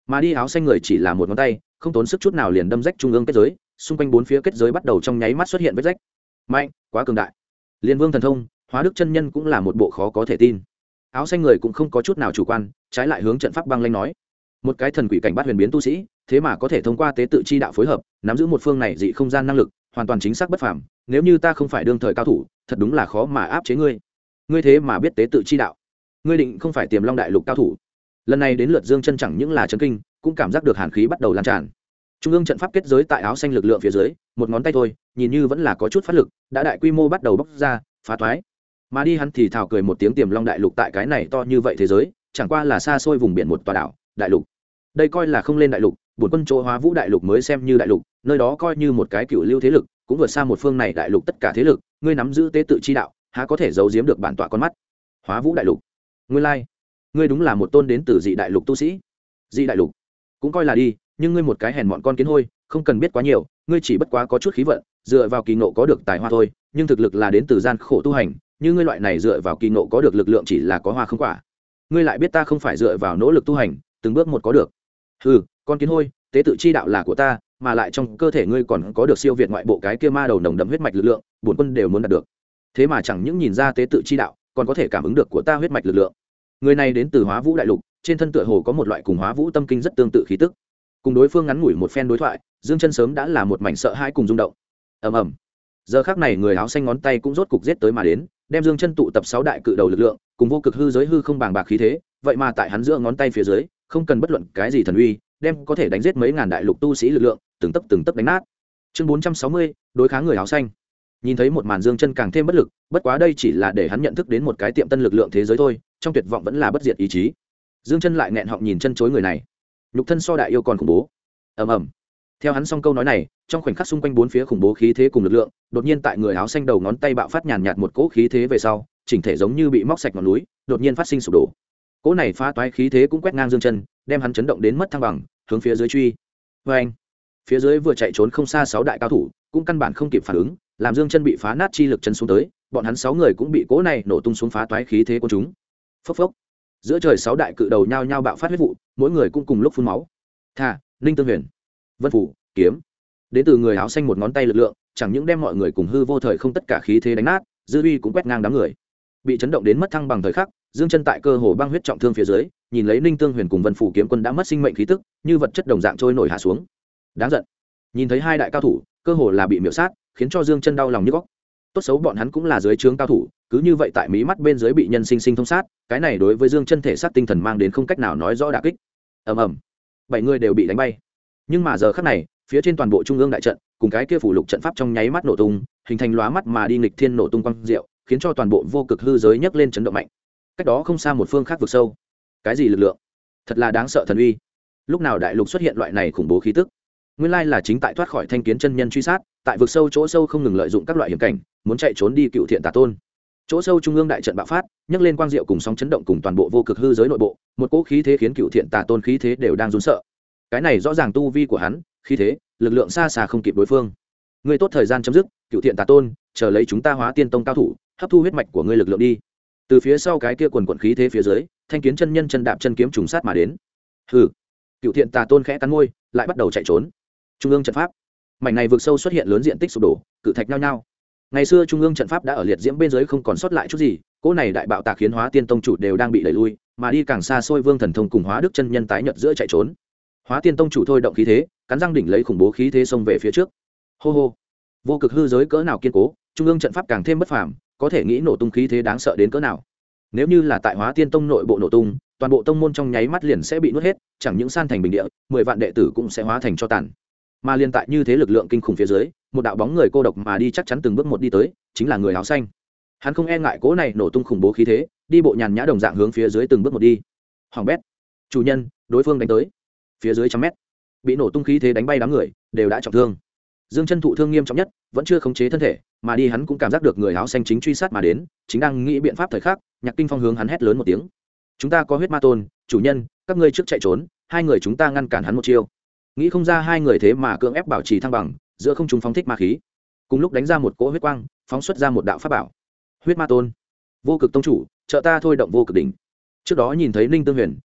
mà đi áo xanh người chỉ là một ngón tay không tốn sức chút nào liền đâm rách trung ương kết giới, xung quanh bốn phía kết giới bắt đầu trong nháy mắt xuất hiện vết rách. Mạnh, quá cường đại. Liên Vương thần thông, Hóa Đức chân nhân cũng là một bộ khó có thể tin. Áo xanh người cũng không có chút nào chủ quan, trái lại hướng trận pháp băng lanh nói: một cái thần quỷ cảnh bát huyền biến tu sĩ, thế mà có thể thông qua tế tự chi đạo phối hợp, nắm giữ một phương này dị không gian năng lực, hoàn toàn chính xác bất phàm. Nếu như ta không phải đương thời cao thủ, thật đúng là khó mà áp chế ngươi. Ngươi thế mà biết tế tự chi đạo, ngươi định không phải Tiềm Long đại lục cao thủ? Lần này đến lượt Dương Chân chẳng những là chấn kinh, cũng cảm giác được hàn khí bắt đầu lan tràn. Trung ương trận pháp kết giới tại áo xanh lực lượng phía dưới, một ngón tay thôi, nhìn như vẫn là có chút phát lực, đã đại quy mô bắt đầu bóc ra, phá toái. Mà đi hắn thì thào cười một tiếng, Tiềm Long đại lục tại cái này to như vậy thế giới, chẳng qua là xa xôi vùng biển một tòa đảo, đại lục. Đây coi là không lên đại lục, bổn quân chỗ Hóa Vũ đại lục mới xem như đại lục, nơi đó coi như một cái cựu lưu thế lực, cũng vượt xa một phương này đại lục tất cả thế lực, ngươi nắm giữ tế tự chi đạo, há có thể giấu giếm được bản tọa con mắt. Hóa Vũ đại lục, ngươi lai, ngươi đúng là một tôn đến từ dị đại lục tu sĩ. Dị đại lục, cũng coi là đi, nhưng ngươi một cái hèn mọn con kiến hôi, không cần biết quá nhiều, ngươi chỉ bất quá có chút khí vận, dựa vào kỳ ngộ có được tài hoa thôi, nhưng thực lực là đến từ gian khổ tu hành, như ngươi loại này dựa vào kỳ ngộ có được lực lượng chỉ là có hoa không quả. Ngươi lại biết ta không phải dựa vào nỗ lực tu hành, từng bước một có được. Ừ, con kiến hôi, tế tự chi đạo là của ta, mà lại trong cơ thể ngươi còn có được siêu việt ngoại bộ cái kia ma đầu nồng đậm huyết mạch lực lượng, bổn quân đều muốn đạt được. Thế mà chẳng những nhìn ra tế tự chi đạo, còn có thể cảm ứng được của ta huyết mạch lực lượng. Người này đến từ Hóa Vũ đại lục, trên thân tựa hồ có một loại cùng Hóa Vũ tâm kinh rất tương tự khí tức. Cùng đối phương ngắn ngủi một phen đối thoại, Dương Chân sớm đã là một mảnh sợ hãi cùng rung động. Ầm ầm. Giờ khắc này người áo xanh ngón tay cũng rốt cục giết tới mà đến, đem Dương Chân tụ tập 6 đại cự đầu lực lượng, cùng vô cực hư giới hư không bàng bạc khí thế, vậy mà tại hắn giữa ngón tay phía dưới, không cần bất luận cái gì thần uy, đem có thể đánh giết mấy ngàn đại lục tu sĩ lực lượng, từng tấc đánh nát. Chương 460, đối kháng người áo xanh. Nhìn thấy một màn Dương Chân càng thêm bất lực, bất quá đây chỉ là để hắn nhận thức đến một cái tiệm tân lực lượng thế giới thôi, trong tuyệt vọng vẫn là bất diệt ý chí. Dương Chân lại nghẹn họng nhìn chân chối người này, nhục thân so đại yêu còn khủng bố. Ầm ầm. Theo hắn xong câu nói này, trong khoảnh khắc xung quanh bốn phía khủng bố khí thế cùng lực lượng, đột nhiên tại người áo xanh đầu ngón tay bạo phát nhàn nhạt một cỗ khí thế về sau, chỉnh thể giống như bị móc sạch ngọn núi, đột nhiên phát sinh sụp đổ. Cỗ này phá toái khí thế cũng quét ngang Dương Chân, đem hắn chấn động đến mất thăng bằng, hướng phía dưới truy. Oeng! Phía dưới vừa chạy trốn không xa 6 đại cao thủ, cũng căn bản không kịp phản ứng, làm Dương Chân bị phá nát chi lực chân xuống tới, bọn hắn 6 người cũng bị cỗ này nổ tung xuống phá toái khí thế của chúng. Phốc phốc. Giữa trời 6 đại cự đầu nhao nhao bạo phát huyết vụ, mỗi người cũng cùng lúc phun máu. Thà, Ninh Tương Huyền, Vân Phủ, kiếm. Đến từ người áo xanh một ngón tay lực lượng, chẳng những đem mọi người cùng hư vô thời không tất cả khí thế đánh nát, dư uy cũng quét ngang đám người. Bị chấn động đến mất thăng bằng thời khắc, Dương Chân tại cơ hồ băng huyết trọng thương phía dưới, nhìn lấy Ninh Tương Huyền cùng Vân Phủ kiếm quân đã mất sinh mệnh khí tức, như vật chất đồng dạng trôi nổi hạ xuống. Đáng giận. Nhìn thấy hai đại cao thủ, cơ hồ là bị miểu sát, khiến cho Dương Chân đau lòng như góc. Tốt xấu bọn hắn cũng là dưới trướng cao thủ, cứ như vậy tại mí mắt bên dưới bị nhân sinh sinh thông sát, cái này đối với Dương Chân thể xác tinh thần mang đến không cách nào nói rõ đả kích. Ầm ầm. 7 người đều bị đánh bay. Nhưng mà giờ khắc này, phía trên toàn bộ trung ương đại trận, cùng cái kia phủ lục trận pháp trong nháy mắt nổ tung, hình thành lóa mắt mà đi nghịch thiên nổ tung quang diệu, khiến cho toàn bộ vô cực hư giới nhấc lên chấn động mạnh. Cách đó không xa một phương khác vực sâu. Cái gì lực lượng? Thật là đáng sợ thần uy. Lúc nào đại lục xuất hiện loại này khủng bố khí tức? Nguyên lai là chính tại thoát khỏi thanh kiến chân nhân truy sát, tại vực sâu chỗ sâu không ngừng lợi dụng các loại hiểm cảnh, muốn chạy trốn đi cựu thiện tà tôn. Chỗ sâu trung ương đại trận bạo phát, nhấc lên quang diệu cùng sóng chấn động cùng toàn bộ vô cực hư giới nội bộ, một cỗ khí thế khiến cựu thiện tà tôn khí thế đều đang run sợ. Cái này rõ ràng tu vi của hắn, khí thế, lực lượng xa xa không kịp đối phương. Ngươi tốt thời gian chấm dứt, cựu thiện tà tôn, chờ lấy chúng ta Hóa Tiên tông cao thủ, hấp thu huyết mạch của ngươi lực lượng đi. Từ phía sau cái kia quần quần khí thế phía dưới, thanh kiến chân nhân chân đạp chân kiếm trùng sát mà đến. Hừ. Cựu thiện tà tôn khẽ cắn môi, lại bắt đầu chạy trốn. Trung ương trận pháp, mảnh này vượt sâu xuất hiện lớn diện tích sụp đổ, cự thạch nhao nhao. Ngày xưa trung ương trận pháp đã ở liệt diễm bên dưới không còn sót lại chút gì, cỗ này đại bạo tạc khiến Hóa Tiên tông chủ đều đang bị đẩy lui, mà đi càng xa xôi Vương Thần Thông cùng Hóa Đức chân nhân tái nhợt giữa chạy trốn. Hóa Tiên tông chủ thôi động khí thế, cắn răng đỉnh lấy khủng bố khí thế xông về phía trước. Hô hô. Vô cực hư giới cỡ nào kiên cố, trung ương trận pháp càng thêm bất phàm, có thể nghĩ nổ tung khí thế đáng sợ đến cỡ nào. Nếu như là tại Hóa Tiên tông nội bộ nổ tung, toàn bộ tông môn trong nháy mắt liền sẽ bị nuốt hết, chẳng những san thành bình địa, 10 vạn đệ tử cũng sẽ hóa thành tro tàn. Mà liên tại như thế lực lượng kinh khủng phía dưới, một đạo bóng người cô độc mà đi chắc chắn từng bước một đi tới, chính là người áo xanh. Hắn không e ngại cỗ này nổ tung khủng bố khí thế, đi bộ nhàn nhã đồng dạng hướng phía dưới từng bước một đi. Hoàng bét, chủ nhân, đối phương đánh tới. Phía dưới trăm mét, bị nổ tung khí thế đánh bay đám người, đều đã trọng thương. Dương Chân thụ thương nghiêm trọng nhất, vẫn chưa khống chế thân thể, mà đi hắn cũng cảm giác được người áo xanh chính truy sát mà đến, chính đang nghĩ biện pháp thời khắc, Nhạc Kinh Phong hướng hắn hét lớn một tiếng. Chúng ta có huyết ma tôn, chủ nhân, các ngươi trước chạy trốn, hai người chúng ta ngăn cản hắn một chiêu. Nghĩ không ra hai người thế mà cưỡng ép bảo trì thăng bằng, giữa không trung phóng thích ma khí, cùng lúc đánh ra một cỗ huyết quang, phóng xuất ra một đạo pháp bảo. Huyết ma tôn, vô cực tông chủ, trợ ta thôi động vô cực đỉnh. Trước đó nhìn thấy Ninh Tương Huyền,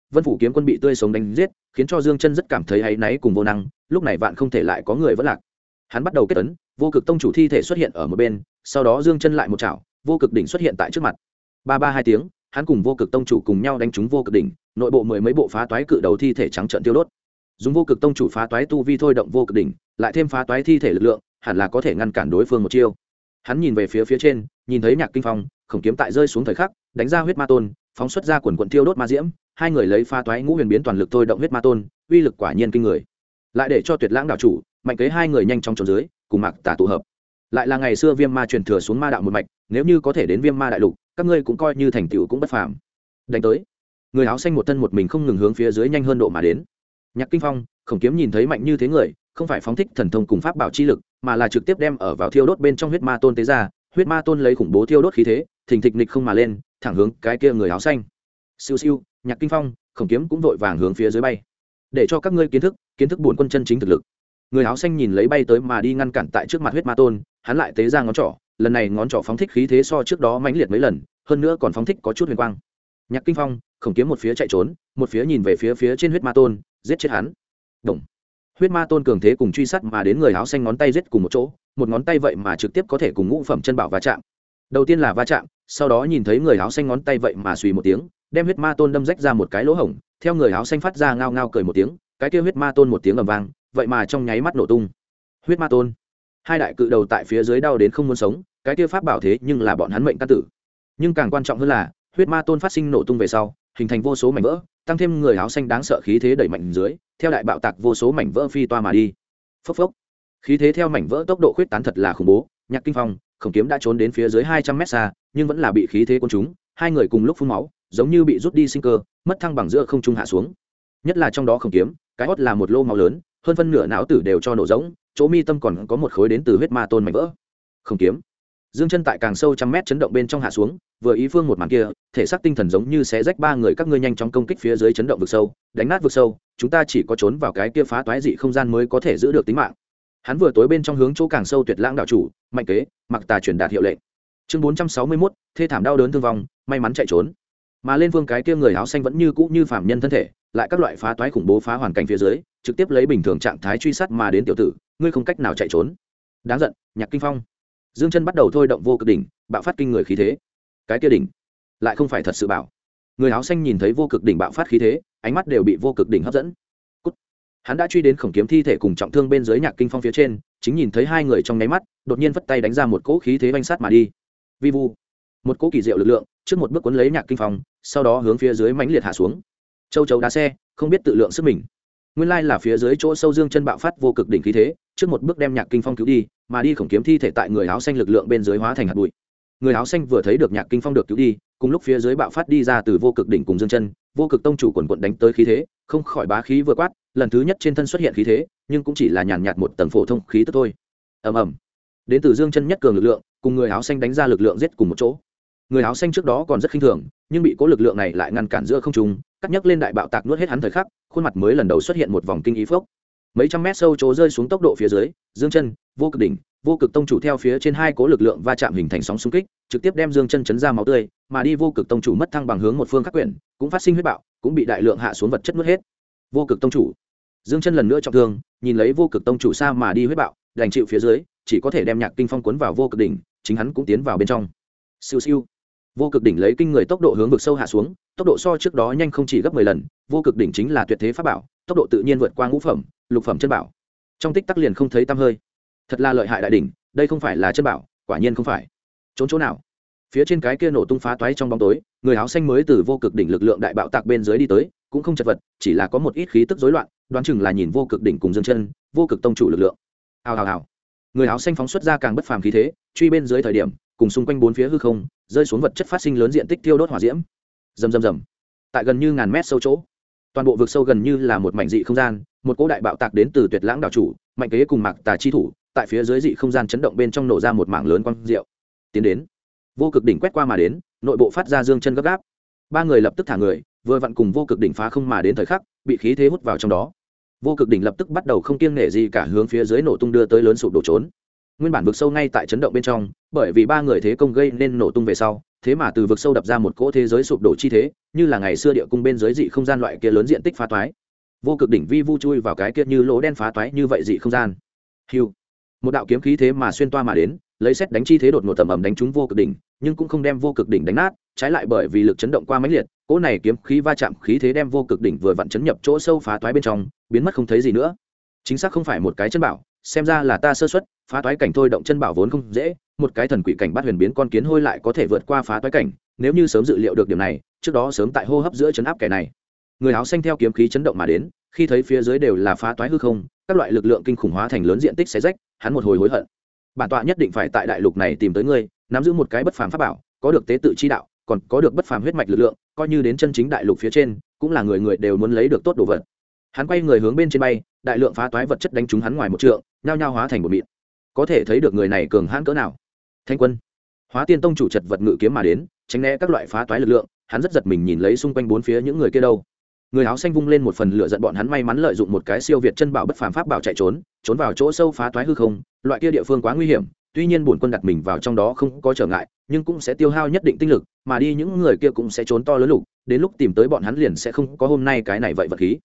Vân Phủ kiếm quân bị tươi sống đánh giết, khiến cho Dương Chân rất cảm thấy áy náy cùng vô năng, lúc này vạn không thể lại có người vẫn lạc. Hắn bắt đầu kết ấn, Vô Cực tông chủ thi thể xuất hiện ở một bên, sau đó Dương Chân lại một chảo, Vô Cực đỉnh xuất hiện tại trước mặt. Ba ba hai tiếng, hắn cùng Vô Cực tông chủ cùng nhau đánh trúng Vô Cực đỉnh, nội bộ mười mấy bộ phá toái cự đầu thi thể trắng trợn tiêu đốt. Dùng Vô Cực tông chủ phá toái tu vi thôi động Vô Cực đỉnh, lại thêm phá toái thi thể lực lượng, hẳn là có thể ngăn cản đối phương một chiêu. Hắn nhìn về phía trên, nhìn thấy Nhạc Kinh Phong, Khổng Kiếm tại rơi xuống thời khắc, đánh ra huyết ma tôn, phóng xuất ra quần quần tiêu đốt ma diễm, hai người lấy phá toái ngũ huyền biến toàn lực thôi động huyết ma tôn, uy lực quả nhiên kinh người. Lại để cho Tuyệt Lãng đạo chủ, Mạnh Kế hai người nhanh chóng trốn dưới, cùng Mạc Tà tụ hợp. Lại là ngày xưa Viêm Ma truyền thừa xuống ma đạo một mạch, nếu như có thể đến Viêm Ma đại lục, các ngươi cũng coi như thành tựu cũng bất phàm. Đánh tới. Người áo xanh một thân một mình không ngừng hướng phía dưới nhanh hơn độ mà đến. Nhạc Kinh Phong, Khổng Kiếm nhìn thấy mạnh như thế người, không phải phóng thích thần thông cùng pháp bảo chi lực, mà là trực tiếp đem ở vào thiêu đốt bên trong huyết ma tôn tế ra, huyết ma tôn lấy khủng bố thiêu đốt khí thế, thình thịch nịch không mà lên, thẳng hướng cái kia người áo xanh. Siêu siêu, Nhạc Kinh Phong, Khổng Kiếm cũng vội vàng hướng phía dưới bay. Để cho các ngươi kiến thức bổn quân chân chính thực lực. Người áo xanh nhìn lấy bay tới mà đi ngăn cản tại trước mặt huyết ma tôn, hắn lại tế ra ngón trỏ, lần này ngón trỏ phóng thích khí thế so trước đó mãnh liệt mấy lần, hơn nữa còn phóng thích có chút huyền quang. Nhạc Kinh Phong, Khổng Kiếm một phía chạy trốn, một phía nhìn về phía trên huyết ma tôn, giết chết hắn. Động. Huyết ma tôn cường thế cùng truy sát mà đến người áo xanh ngón tay giết cùng một chỗ, một ngón tay vậy mà trực tiếp có thể cùng ngũ phẩm chân bảo va chạm. Đầu tiên là va chạm, sau đó nhìn thấy người áo xanh ngón tay vậy mà suy một tiếng, đem huyết ma tôn đâm rách ra một cái lỗ hổng, theo người áo xanh phát ra ngao ngao cười một tiếng, cái kia huyết ma tôn một tiếng ầm vang, vậy mà trong nháy mắt nổ tung. Huyết ma tôn, hai đại cự đầu tại phía dưới đau đến không muốn sống, cái kia pháp bảo thế nhưng là bọn hắn mệnh căn tử. Nhưng càng quan trọng hơn là, huyết ma tôn phát sinh nổ tung về sau, hình thành vô số mảnh vỡ, tăng thêm người áo xanh đáng sợ khí thế đẩy mạnh dưới, theo đại bạo tạc vô số mảnh vỡ phi toa mà đi. Phốc phốc. Khí thế theo mảnh vỡ tốc độ khuyết tán thật là khủng bố, Nhạc Kinh Phong, Khổng Kiếm đã trốn đến phía dưới 200 mét xa, nhưng vẫn là bị khí thế cuốn trúng, hai người cùng lúc phun máu, giống như bị rút đi sinh cơ, mất thăng bằng giữa không trung hạ xuống. Nhất là trong đó Khổng Kiếm, cái hốt là một lô máu lớn, hơn phân nửa não tử đều cho nổ rỗng, chỗ mi tâm còn có một khối đến từ huyết ma tôn mảnh vỡ. Khổng Kiếm, Dương Chân tại càng sâu trăm mét chấn động bên trong hạ xuống, vừa ý phương một màn kia, thể xác tinh thần giống như xé rách ba người các ngươi nhanh chóng công kích phía dưới chấn động vực sâu, đánh nát vực sâu, chúng ta chỉ có trốn vào cái kia phá toái dị không gian mới có thể giữ được tính mạng. Hắn vừa tối bên trong hướng chỗ càng sâu Tuyệt Lãng đạo chủ, Mạnh Kế, Mạc Tà truyền đạt hiệu lệnh. Chương 461, thê thảm đau đớn thương vong, may mắn chạy trốn. Mà lên phương cái kia người áo xanh vẫn như cũ như phàm nhân thân thể, lại các loại phá toái khủng bố phá hoàn cảnh phía dưới, trực tiếp lấy bình thường trạng thái truy sát mà đến tiểu tử, ngươi không cách nào chạy trốn. Đáng giận, Nhạc Kinh Phong. Dương Chân bắt đầu thôi động Vô Cực đỉnh, bạo phát kinh người khí thế. Cái kia đỉnh, lại không phải thật sự bảo. Người áo xanh nhìn thấy Vô Cực đỉnh bạo phát khí thế, ánh mắt đều bị Vô Cực đỉnh hấp dẫn. Cút. Hắn đã truy đến Khổng Kiếm thi thể cùng trọng thương bên dưới Nhạc Kinh Phong phía trên, chính nhìn thấy hai người trong nháy mắt, đột nhiên vất tay đánh ra một cỗ khí thế vanh sát mà đi. Vi vu. Một cỗ kỳ diệu lực lượng, trước một bước cuốn lấy Nhạc Kinh Phong, sau đó hướng phía dưới mãnh liệt hạ xuống. Châu chấu đá xe, không biết tự lượng sức mình. Nguyên lai là phía dưới chỗ sâu Dương Chân bạo phát Vô Cực đỉnh khí thế, trước một bước đem Nhạc Kinh Phong cứu đi, mà đi Khổng Kiếm thi thể tại người áo xanh lực lượng bên dưới hóa thành hạt bụi. Người áo xanh vừa thấy được Nhạc Kinh Phong được cứu đi, cùng lúc phía dưới bạo phát đi ra từ Vô Cực đỉnh cùng Dương Chân, Vô Cực tông chủ quần quần đánh tới khí thế, không khỏi bá khí vừa quát, lần thứ nhất trên thân xuất hiện khí thế, nhưng cũng chỉ là nhàn nhạt một tầng phổ thông khí tức thôi. Ầm ầm. Đến từ Dương Chân nhất cường lực lượng, cùng người áo xanh đánh ra lực lượng giết cùng một chỗ. Người áo xanh trước đó còn rất khinh thường, nhưng bị cố lực lượng này lại ngăn cản giữa không trung, cắt nhấc lên đại bạo tạc nuốt hết hắn thời khắc, khuôn mặt mới lần đầu xuất hiện một vòng kinh ý phốc. Mấy trăm mét sâu chỗ rơi xuống tốc độ phía dưới, Dương Chân, Vô Cực đỉnh, Vô Cực tông chủ theo phía trên hai cố lực lượng va chạm hình thành sóng xung kích, trực tiếp đem Dương Chân chấn ra máu tươi, mà đi Vô Cực tông chủ mất thăng bằng hướng một phương khác quyển, cũng phát sinh huyết bạo, cũng bị đại lượng hạ xuống vật chất nuốt hết. Vô Cực tông chủ, Dương Chân lần nữa trọng thương, nhìn lấy Vô Cực tông chủ xa mà đi huyết bạo, đành chịu phía dưới, chỉ có thể đem Nhạc Kinh Phong cuốn vào Vô Cực đỉnh, chính hắn cũng tiến vào bên trong. Siêu siêu. Vô Cực đỉnh lấy kinh người tốc độ hướng vực sâu hạ xuống, tốc độ so trước đó nhanh không chỉ gấp 10 lần, Vô Cực đỉnh chính là tuyệt thế pháp bảo, tốc độ tự nhiên vượt qua ngũ phẩm, lục phẩm chân bảo. Trong tích tắc liền không thấy tăm hơi. Thật là lợi hại đại đỉnh, đây không phải là chân bảo, quả nhiên không phải. Trốn chỗ nào? Phía trên cái kia nổ tung phá toái trong bóng tối, người áo xanh mới từ Vô Cực đỉnh lực lượng đại bạo tạc bên dưới đi tới, cũng không chật vật, chỉ là có một ít khí tức rối loạn, đoán chừng là nhìn Vô Cực đỉnh cùng Dương Chân, Vô Cực tông chủ lực lượng. Hào hào hào. Người áo xanh phóng xuất ra càng bất phàm khí thế, truy bên dưới thời điểm, cùng xung quanh bốn phía hư không, rơi xuống vật chất phát sinh lớn diện tích tiêu đốt hỏa diễm. Rầm rầm rầm. Tại gần như ngàn mét sâu chỗ, toàn bộ vực sâu gần như là một mảnh dị không gian, một cỗ đại bạo tạc đến từ Tuyệt Lãng đạo chủ, Mạnh Kế cùng Mạc Tà chi thủ, tại phía dưới dị không gian chấn động bên trong nổ ra một mảng lớn quang diệu. Tiến đến, Vô Cực đỉnh quét qua mà đến, nội bộ phát ra Dương Chân gấp gáp. Ba người lập tức thả người, vừa vặn cùng Vô Cực đỉnh phá không mà đến thời khắc, bị khí thế hút vào trong đó. Vô Cực đỉnh lập tức bắt đầu không kiêng nể gì cả hướng phía dưới nổ tung đưa tới lớn sụp đổ trốn. Nguyên bản vực sâu ngay tại chấn động bên trong, bởi vì ba người thế công gây nên nổ tung về sau, thế mà từ vực sâu đập ra một cỗ thế giới sụp đổ chi thế, như là ngày xưa địa cung bên dưới dị không gian loại kia lớn diện tích phá toái. Vô cực đỉnh vi vu chui vào cái kia như lỗ đen phá toái như vậy dị không gian. Hưu, một đạo kiếm khí thế mà xuyên toa mà đến, lấy xét đánh chi thế đột ngột tầm ầm đánh trúng vô cực đỉnh, nhưng cũng không đem vô cực đỉnh đánh nát, trái lại bởi vì lực chấn động qua mãnh liệt, cỗ này kiếm khí va chạm khí thế đem vô cực đỉnh vừa vặn chấn nhập chỗ sâu phá toái bên trong, biến mất không thấy gì nữa. Chính xác không phải một cái chân bảo, xem ra là ta sơ suất, phá toái cảnh thôi động chân bảo vốn không dễ, một cái thần quỷ cảnh bát huyền biến con kiến hôi lại có thể vượt qua phá toái cảnh, nếu như sớm dự liệu được điểm này, trước đó sớm tại hô hấp giữa chấn áp kẻ này. Người áo xanh theo kiếm khí chấn động mà đến, khi thấy phía dưới đều là phá toái hư không, các loại lực lượng kinh khủng hóa thành lớn diện tích xé rách, hắn một hồi hối hận. Bản tọa nhất định phải tại đại lục này tìm tới ngươi, nắm giữ một cái bất phàm pháp bảo, có được tế tự chi đạo, còn có được bất phàm huyết mạch lực lượng, coi như đến chân chính đại lục phía trên, cũng là người người đều muốn lấy được tốt đồ vật. Hắn quay người hướng bên trên bay, đại lượng phá toái vật chất đánh trúng hắn ngoài một trượng, nhao nhao hóa thành một mịn. Có thể thấy được người này cường hãn cỡ nào. Thanh Quân, Hóa Tiên Tông chủ chật vật ngự kiếm mà đến, tránh né các loại phá toái lực lượng, hắn rất giật mình nhìn lấy xung quanh bốn phía những người kia đâu. Người áo xanh vung lên một phần lửa giận bọn hắn may mắn lợi dụng một cái siêu việt chân bảo bất phàm pháp bảo chạy trốn, trốn vào chỗ sâu phá toái hư không, loại kia địa phương quá nguy hiểm, tuy nhiên bổn quân đặt mình vào trong đó không có trở ngại, nhưng cũng sẽ tiêu hao nhất định tinh lực, mà đi những người kia cũng sẽ trốn to lớn lục, đến lúc tìm tới bọn hắn liền sẽ không có hôm nay cái này vậy vật khí.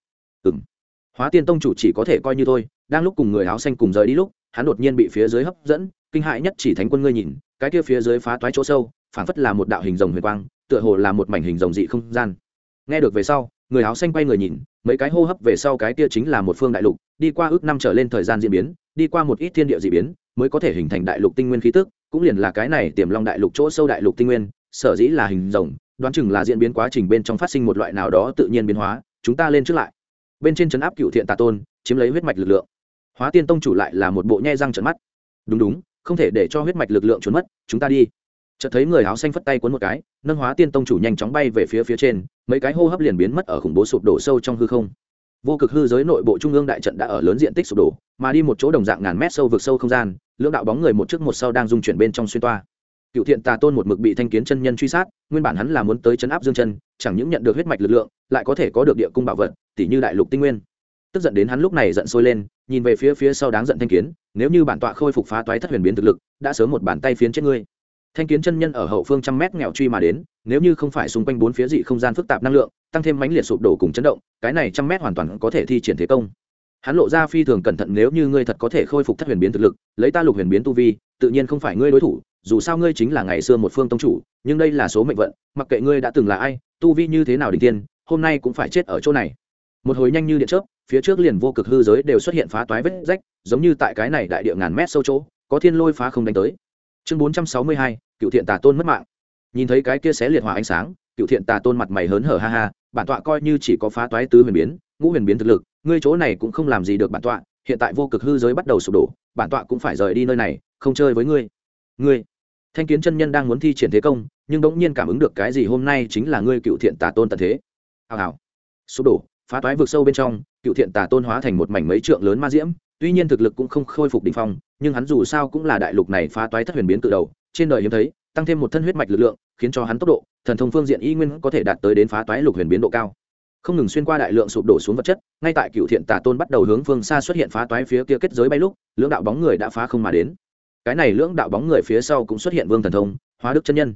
Hóa Tiên Tông chủ chỉ có thể coi như thôi, đang lúc cùng người áo xanh cùng rời đi lúc, hắn đột nhiên bị phía dưới hấp dẫn, kinh hãi nhất chỉ Thánh Quân ngươi nhìn, cái kia phía dưới phá toái chỗ sâu, phảng phất là một đạo hình rồng huyền quang, tựa hồ là một mảnh hình rồng dị không gian. Nghe được về sau, người áo xanh quay người nhìn, mấy cái hô hấp về sau cái kia chính là một phương đại lục, đi qua ước năm trở lên thời gian diễn biến, đi qua một ít thiên địa dị biến, mới có thể hình thành đại lục tinh nguyên khí tức, cũng liền là cái này Tiềm Long đại lục chỗ sâu đại lục tinh nguyên, sở dĩ là hình rồng, đoán chừng là diễn biến quá trình bên trong phát sinh một loại nào đó tự nhiên biến hóa, chúng ta lên trước lại. Bên trên trấn áp Cựu Thiện Tà Tôn, chiếm lấy huyết mạch lực lượng. Hóa Tiên Tông chủ lại là một bộ nhe răng trợn mắt. Đúng, không thể để cho huyết mạch lực lượng trốn mất, chúng ta đi. Chợt thấy người áo xanh phất tay cuốn một cái, nâng Hóa Tiên Tông chủ nhanh chóng bay về phía trên, mấy cái hô hấp liền biến mất ở khủng bố sụp đổ sâu trong hư không. Vô cực hư giới nội bộ trung ương đại trận đã ở lớn diện tích sụp đổ, mà đi một chỗ đồng dạng ngàn mét sâu vực sâu không gian, lưỡng đạo bóng người một trước một sau đang dung chuyển bên trong xuyên toa. Cựu Thiện Tà Tôn một mực bị Thanh Kiến chân nhân truy sát, nguyên bản hắn là muốn tới trấn áp Dương Chân, chẳng những nhận được huyết mạch lực lượng, lại có thể có được địa cung bảo vật, tỷ như đại lục tinh nguyên. Tức giận đến hắn lúc này giận sôi lên, nhìn về phía sau đáng giận Thanh Kiến, nếu như bản tọa khôi phục phá toái thất huyền biến thực lực, đã sớm một bàn tay phiến chết ngươi. Thanh Kiến chân nhân ở hậu phương trăm mét nghèo truy mà đến, nếu như không phải xung quanh bốn phía dị không gian phức tạp năng lượng, tăng thêm mãnh liệt sụp đổ cùng chấn động, cái này trăm mét hoàn toàn có thể thi triển thế công. Hắn lộ ra phi thường cẩn thận, nếu như ngươi thật có thể khôi phục thất huyền biến thực lực, lấy ta lục huyền biến tu vi, tự nhiên không phải ngươi đối thủ, dù sao ngươi chính là ngày xưa một phương tông chủ, nhưng đây là số mệnh vận, mặc kệ ngươi đã từng là ai, tu vi như thế nào đỉnh tiên, hôm nay cũng phải chết ở chỗ này. Một hồi nhanh như điện chớp, phía trước liền vô cực hư giới đều xuất hiện phá toái vết rách, giống như tại cái này đại địa ngàn mét sâu chỗ, có thiên lôi phá không đánh tới. Chương 462, Cựu Thiện Tà Tôn mất mạng. Nhìn thấy cái kia xé liệt hỏa ánh sáng, Cựu Thiện Tà Tôn mặt mày hớn hở ha ha, bản tọa coi như chỉ có phá toái tứ huyền biến, ngũ huyền biến thực lực, ngươi chỗ này cũng không làm gì được bản tọa, hiện tại vô cực hư giới bắt đầu sụp đổ, bản tọa cũng phải rời đi nơi này, không chơi với ngươi. Ngươi. Thanh Kiến chân nhân đang muốn thi triển thế công, nhưng bỗng nhiên cảm ứng được cái gì, hôm nay chính là ngươi Cựu Thiện Tà Tôn tận thế. Hào. Sụp đổ, phá toái vực sâu bên trong, Cựu Thiện Tà Tôn hóa thành một mảnh mấy trượng lớn ma diễm, tuy nhiên thực lực cũng không khôi phục đỉnh phong, nhưng hắn dù sao cũng là đại lục này phá toái thất huyền biến tự đầu, trên đời hiếm thấy, tăng thêm một thân huyết mạch lực lượng, khiến cho hắn tốc độ, thần thông phương diện y nguyên có thể đạt tới đến phá toái lục huyền biến độ cao. Không ngừng xuyên qua đại lượng sụp đổ xuống vật chất, ngay tại Cựu Thiện Tà Tôn bắt đầu hướng phương xa xuất hiện phá toái phía kia kết giới bay lúc, lưỡng đạo bóng người đã phá không mà đến. Cái này lưỡng đạo bóng người phía sau cũng xuất hiện Vương Thần Thông, Hóa Đức chân nhân.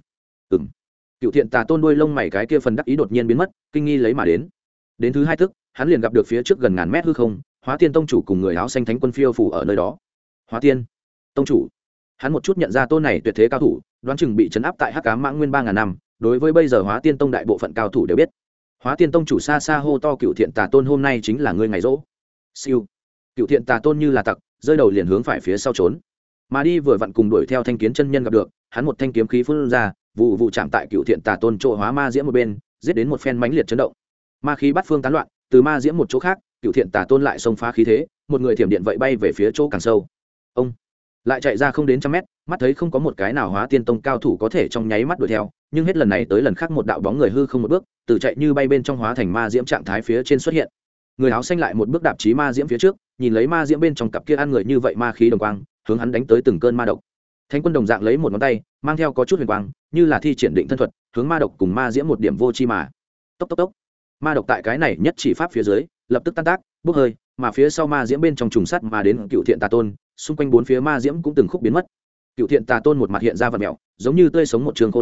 Cựu Thiện Tà Tôn đuôi lông mày cái kia phần đắc ý đột nhiên biến mất, kinh nghi lấy mà đến. Đến thứ hai tức, hắn liền gặp được phía trước gần ngàn mét hư không, Hóa Tiên Tông chủ cùng người áo xanh Thánh Quân phiêu phủ ở nơi đó. Hóa Tiên Tông chủ, hắn một chút nhận ra tôn này tuyệt thế cao thủ, đoán chừng bị trấn áp tại Hắc Ám Mãng Nguyên 3000 năm, đối với bây giờ Hóa Tiên Tông đại bộ phận cao thủ đều biết. Hóa Tiên Tông chủ xa xa hô to, Cựu Thiện Tà Tôn hôm nay chính là ngươi ngày rỗ. Siêu. Cựu Thiện Tà Tôn như là tặc, rơi đầu liền hướng phải phía sau trốn. Mà đi vừa vặn cùng đuổi theo Thanh Kiến chân nhân gặp được, hắn một thanh kiếm khí phun ra, vụ vụ chạm tại Cựu Thiện Tà Tôn chỗ hóa ma diễm một bên, giết đến một phen mãnh liệt chấn động. Ma khí bắt phương tán loạn, từ ma diễm một chỗ khác, Cựu Thiện Tà Tôn lại xông phá khí thế, một người thiểm điện vậy bay về phía chỗ càng sâu. Ông lại chạy ra không đến trăm mét, mắt thấy không có một cái nào Hóa Tiên Tông cao thủ có thể trong nháy mắt đuổi theo, nhưng hết lần này tới lần khác một đạo bóng người hư không một bước, từ chạy như bay bên trong hóa thành ma diễm trạng thái phía trên xuất hiện. Người áo xanh lại một bước đạp chí ma diễm phía trước, nhìn lấy ma diễm bên trong cặp kia ăn người như vậy ma khí đồng quang, hướng hắn đánh tới từng cơn ma độc. Thánh Quân đồng dạng lấy một ngón tay, mang theo có chút huyền quang, như là thi triển định thân thuật, hướng ma độc cùng ma diễm một điểm vô chi mà. Tốc tốc tốc. Ma độc tại cái này nhất chỉ pháp phía dưới, lập tức tan tác, bốc hơi, mà phía sau ma diễm bên trong trùng sắt mà đến Cựu Thiện Tà Tôn, xung quanh bốn phía ma diễm cũng từng khúc biến mất. Cựu Thiện Tà Tôn một mặt hiện ra vật mèo, giống như tươi sống một trường khô lâu,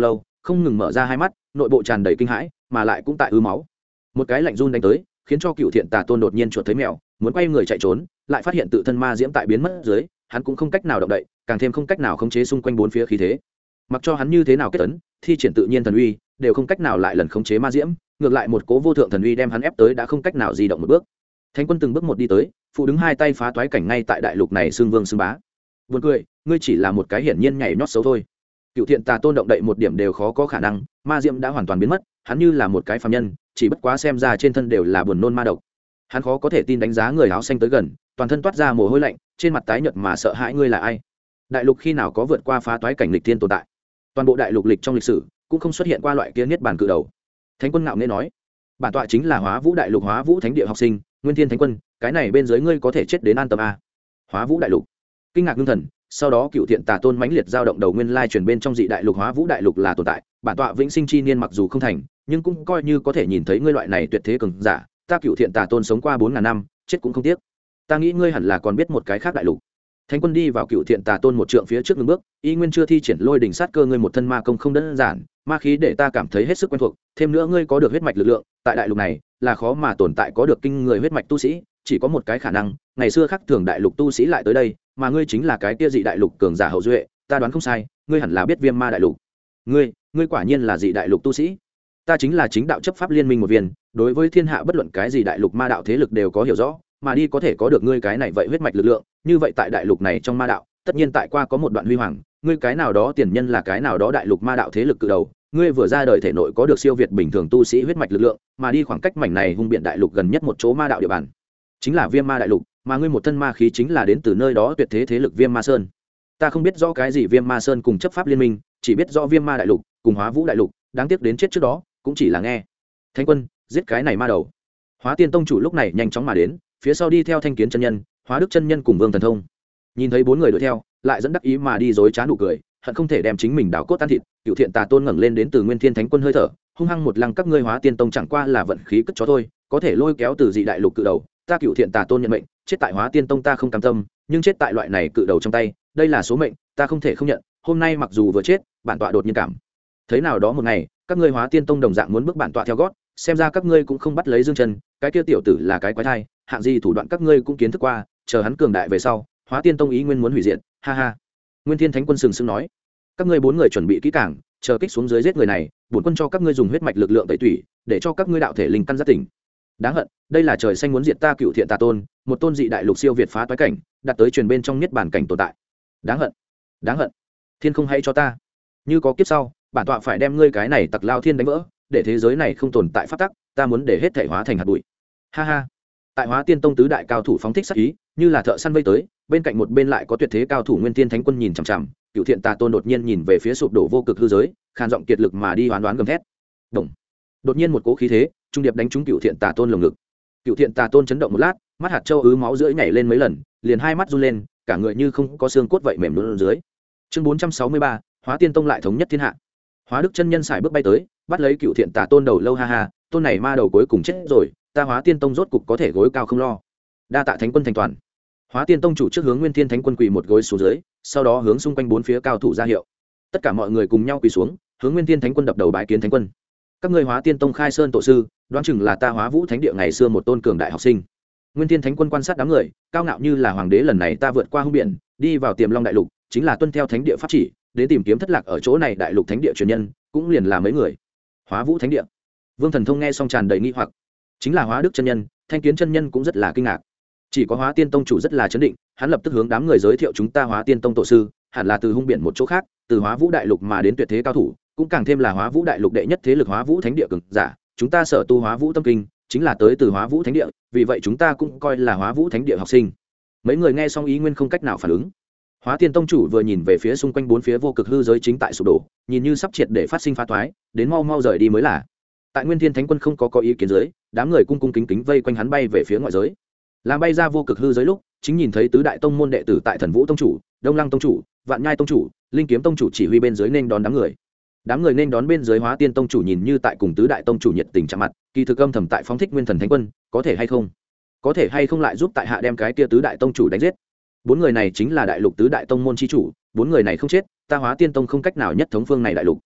không ngừng mở ra hai mắt, nội bộ tràn đầy kinh hãi mà lại cũng tại ứ máu. Một cái lạnh run đánh tới, khiến cho Cựu Thiện Tà Tôn đột nhiên chuột thấy mèo, muốn quay người chạy trốn, lại phát hiện tự thân ma diễm tại biến mất dưới, hắn cũng không cách nào động đậy, càng thêm không cách nào khống chế xung quanh bốn phía khí thế. Mặc cho hắn như thế nào kết tấn, thi triển tự nhiên thần uy, đều không cách nào lại lần khống chế ma diễm, ngược lại một cố vô thượng thần uy đem hắn ép tới đã không cách nào di động một bước. Thánh quân từng bước một đi tới, phụ đứng hai tay phá toái cảnh ngay tại đại lục này xương vương xương bá. Buồn cười, ngươi chỉ là một cái hiển nhiên nhảy nhót xấu thôi. Cựu Thiện Tà Tôn động đậy một điểm đều khó có khả năng, ma diễm đã hoàn toàn biến mất, hắn như là một cái phàm nhân, chỉ bất quá xem ra trên thân đều là buồn nôn ma độc. Hắn khó có thể tin đánh giá người áo xanh tới gần, toàn thân toát ra mồ hôi lạnh, trên mặt tái nhợt mà sợ hãi. Ngươi là ai? Đại lục khi nào có vượt qua phá toái cảnh lịch thiên tồn tại? Toàn bộ đại lục lịch trong lịch sử cũng không xuất hiện qua loại kia niết bàn cự đầu. Thánh quân ngạo nghễ nói, bản tọa chính là Hóa Vũ đại lục Hóa Vũ thánh địa học sinh, Nguyên Thiên Thánh quân, cái này bên dưới ngươi có thể chết đến an tâm a. Hóa Vũ đại lục. Kinh ngạc ngưng thần, sau đó Cựu Thiện Tà Tôn mãnh liệt dao động đầu nguyên lai truyền bên trong dị đại lục Hóa Vũ đại lục là tồn tại, bản tọa vĩnh sinh chi niên mặc dù không thành, nhưng cũng coi như có thể nhìn thấy ngươi loại này tuyệt thế cường giả, ta Cựu Thiện Tà Tôn sống qua 4000 năm, chết cũng không tiếc. Ta nghĩ ngươi hẳn là còn biết một cái khác đại lục. Thánh quân đi vào Cựu Thiện Tà Tôn một trượng phía trước ngừng bước, y nguyên chưa thi triển lôi đỉnh sát cơ, ngươi một thân ma công không đơn giản, ma khí để ta cảm thấy hết sức quen thuộc, thêm nữa ngươi có được huyết mạch lực lượng, tại đại lục này là khó mà tồn tại có được kinh người huyết mạch tu sĩ, chỉ có một cái khả năng, ngày xưa khác thường đại lục tu sĩ lại tới đây, mà ngươi chính là cái kia dị đại lục cường giả hậu duệ, ta đoán không sai, ngươi hẳn là biết Viêm Ma đại lục. Ngươi quả nhiên là dị đại lục tu sĩ. Ta chính là chính đạo chấp pháp liên minh một viên, đối với thiên hạ bất luận cái gì đại lục ma đạo thế lực đều có hiểu rõ, mà đi có thể có được ngươi cái này vậy huyết mạch lực lượng, như vậy tại đại lục này trong ma đạo, tất nhiên tại qua có một đoạn huy hoàng, ngươi cái nào đó tiền nhân là cái nào đó đại lục ma đạo thế lực cự đầu, ngươi vừa ra đời thể nội có được siêu việt bình thường tu sĩ huyết mạch lực lượng, mà đi khoảng cách mảnh này hung biện đại lục gần nhất một chỗ ma đạo địa bàn, chính là Viêm Ma đại lục, mà ngươi một thân ma khí chính là đến từ nơi đó tuyệt thế thế lực Viêm Ma Sơn. Ta không biết rõ cái gì Viêm Ma Sơn cùng chấp pháp liên minh, chỉ biết rõ Viêm Ma đại lục cùng Hóa Vũ đại lục, đáng tiếc đến chết trước đó cũng chỉ là nghe. Thánh quân, giết cái này ma đầu. Hóa Tiên tông chủ lúc này nhanh chóng mà đến, phía sau đi theo Thanh Kiến chân nhân, Hóa Đức chân nhân cùng Vương Thần Thông. Nhìn thấy bốn người đuổi theo, lại dẫn đắc ý mà đi dối trá nụ cười, hận không thể đem chính mình đào cốt tan thịt. Cựu Thiện Tà Tôn ngẩng lên đến từ Nguyên Thiên Thánh quân hơi thở, hung hăng một lăng, các ngươi Hóa Tiên tông chẳng qua là vận khí cất chó thôi, có thể lôi kéo từ dị đại lục cự đầu, ta Cựu Thiện Tà Tôn nhận mệnh, chết tại Hóa Tiên tông ta không cam tâm, nhưng chết tại loại này cự đầu trong tay, đây là số mệnh, ta không thể không nhận. Hôm nay mặc dù vừa chết, bản tọa đột nhiên cảm thấy nào đó một ngày, các ngươi Hóa Tiên tông đồng dạng muốn bước bản tọa theo gót, xem ra các ngươi cũng không bắt lấy dương chân, cái kia tiểu tử là cái quái thai, hạng gì thủ đoạn các ngươi cũng kiến thức qua, chờ hắn cường đại về sau, Hóa Tiên tông ý nguyên muốn hủy diệt, ha ha. Nguyên Thiên Thánh quân sừng sững nói, các ngươi bốn người chuẩn bị kỹ càng, chờ kích xuống dưới giết người này, bổn quân cho các ngươi dùng huyết mạch lực lượng tẩy tủy, để cho các ngươi đạo thể linh căn giác tỉnh. Đáng hận, đây là trời xanh muốn diệt ta Cựu Thiện Tà Tôn, một tôn dị đại lục siêu việt phá toái cảnh, đạt tới truyền bên trong niết bàn cảnh tồn tại. Đáng hận, đáng hận. Thiên không hay cho ta, như có kiếp sau, bản tọa phải đem ngươi cái này tặc lao thiên đánh vỡ, để thế giới này không tồn tại pháp tắc, ta muốn để hết thể hóa thành hạt bụi. Ha ha. Tại Hóa Tiên tông tứ đại cao thủ phóng thích sát ý, như là thợ săn vây tới, bên cạnh một bên lại có tuyệt thế cao thủ Nguyên Tiên Thánh quân nhìn chằm chằm, Cựu Thiện Tà Tôn đột nhiên nhìn về phía sụp đổ vô cực hư giới, khàn giọng kiệt lực mà đi hoán đoán gầm thét. Động. Đột nhiên một cỗ khí thế, trung điệp đánh trúng Cựu Thiện Tà Tôn lồng ngực. Cựu Thiện Tà Tôn chấn động một lát, mắt hạt châu ứ máu rưỡi nhảy lên mấy lần, liền hai mắt run lên, cả người như không có xương cốt vậy mềm luôn dưới. Chương 463, Hóa Tiên tông lại thống nhất thiên hạ. Hóa Đức chân nhân sải bước bay tới, bắt lấy Cựu Thiện Tà Tôn đầu lâu, ha ha, tôn này ma đầu cuối cùng chết rồi, ta Hóa Tiên tông rốt cục có thể gối cao không lo. Đa tạ Thánh quân thành toàn. Hóa Tiên tông chủ trước hướng Nguyên Thiên Thánh quân quỳ một gối xuống dưới, sau đó hướng xung quanh bốn phía cao thủ ra hiệu. Tất cả mọi người cùng nhau quỳ xuống, hướng Nguyên Thiên Thánh quân đập đầu bái kiến Thánh quân. Các ngươi Hóa Tiên tông khai sơn tổ sư, đoán chừng là ta Hóa Vũ thánh địa ngày xưa một tôn cường đại học sinh. Nguyên Thiên Thánh quân quan sát đám người, cao ngạo như là hoàng đế, lần này ta vượt qua hung biển, đi vào Tiềm Long đại lục, chính là tuân theo thánh địa pháp chỉ, đến tìm kiếm thất lạc ở chỗ này đại lục thánh địa truyền nhân, cũng liền là mấy người. Hóa Vũ thánh địa. Vương Thần Thông nghe xong tràn đầy nghi hoặc, chính là Hóa Đức chân nhân, Thanh Kiến chân nhân cũng rất là kinh ngạc. Chỉ có Hóa Tiên tông chủ rất là chấn định, hắn lập tức hướng đám người giới thiệu chúng ta Hóa Tiên tông tổ sư, hẳn là từ hung biển một chỗ khác, từ Hóa Vũ đại lục mà đến tuyệt thế cao thủ, cũng càng thêm là Hóa Vũ đại lục đệ nhất thế lực Hóa Vũ thánh địa cường giả, chúng ta sở tu Hóa Vũ tâm kinh, chính là tới từ Hóa Vũ thánh địa, vì vậy chúng ta cũng coi là Hóa Vũ thánh địa học sinh. Mấy người nghe xong ý nguyên không cách nào phản ứng. Hóa Tiên tông chủ vừa nhìn về phía xung quanh bốn phía vô cực hư giới chính tại sụp đổ, nhìn như sắp triệt để phát sinh phá toái, đến mau mau rời đi mới là. Tại Nguyên Thiên Thánh quân không có ý kiến dưới, đám người cung cung kính kính vây quanh hắn bay về phía ngoại giới. Làm bay ra vô cực hư giới lúc, chính nhìn thấy tứ đại tông môn đệ tử tại Thần Vũ tông chủ, Đông Lăng tông chủ, Vạn Nhai tông chủ, Linh Kiếm tông chủ chỉ huy bên dưới nên đón đám người. Đám người nên đón bên dưới Hóa Tiên tông chủ nhìn như tại cùng tứ đại tông chủ nhiệt tình chạm mặt, kỳ thực âm thầm tại phóng thích Nguyên Thần Thánh quân, có thể hay không? Có thể hay không lại giúp tại hạ đem cái kia tứ đại tông chủ đánh giết? Bốn người này chính là đại lục tứ đại tông môn chi chủ, bốn người này không chết, ta Hóa Tiên tông không cách nào nhất thống phương này đại lục.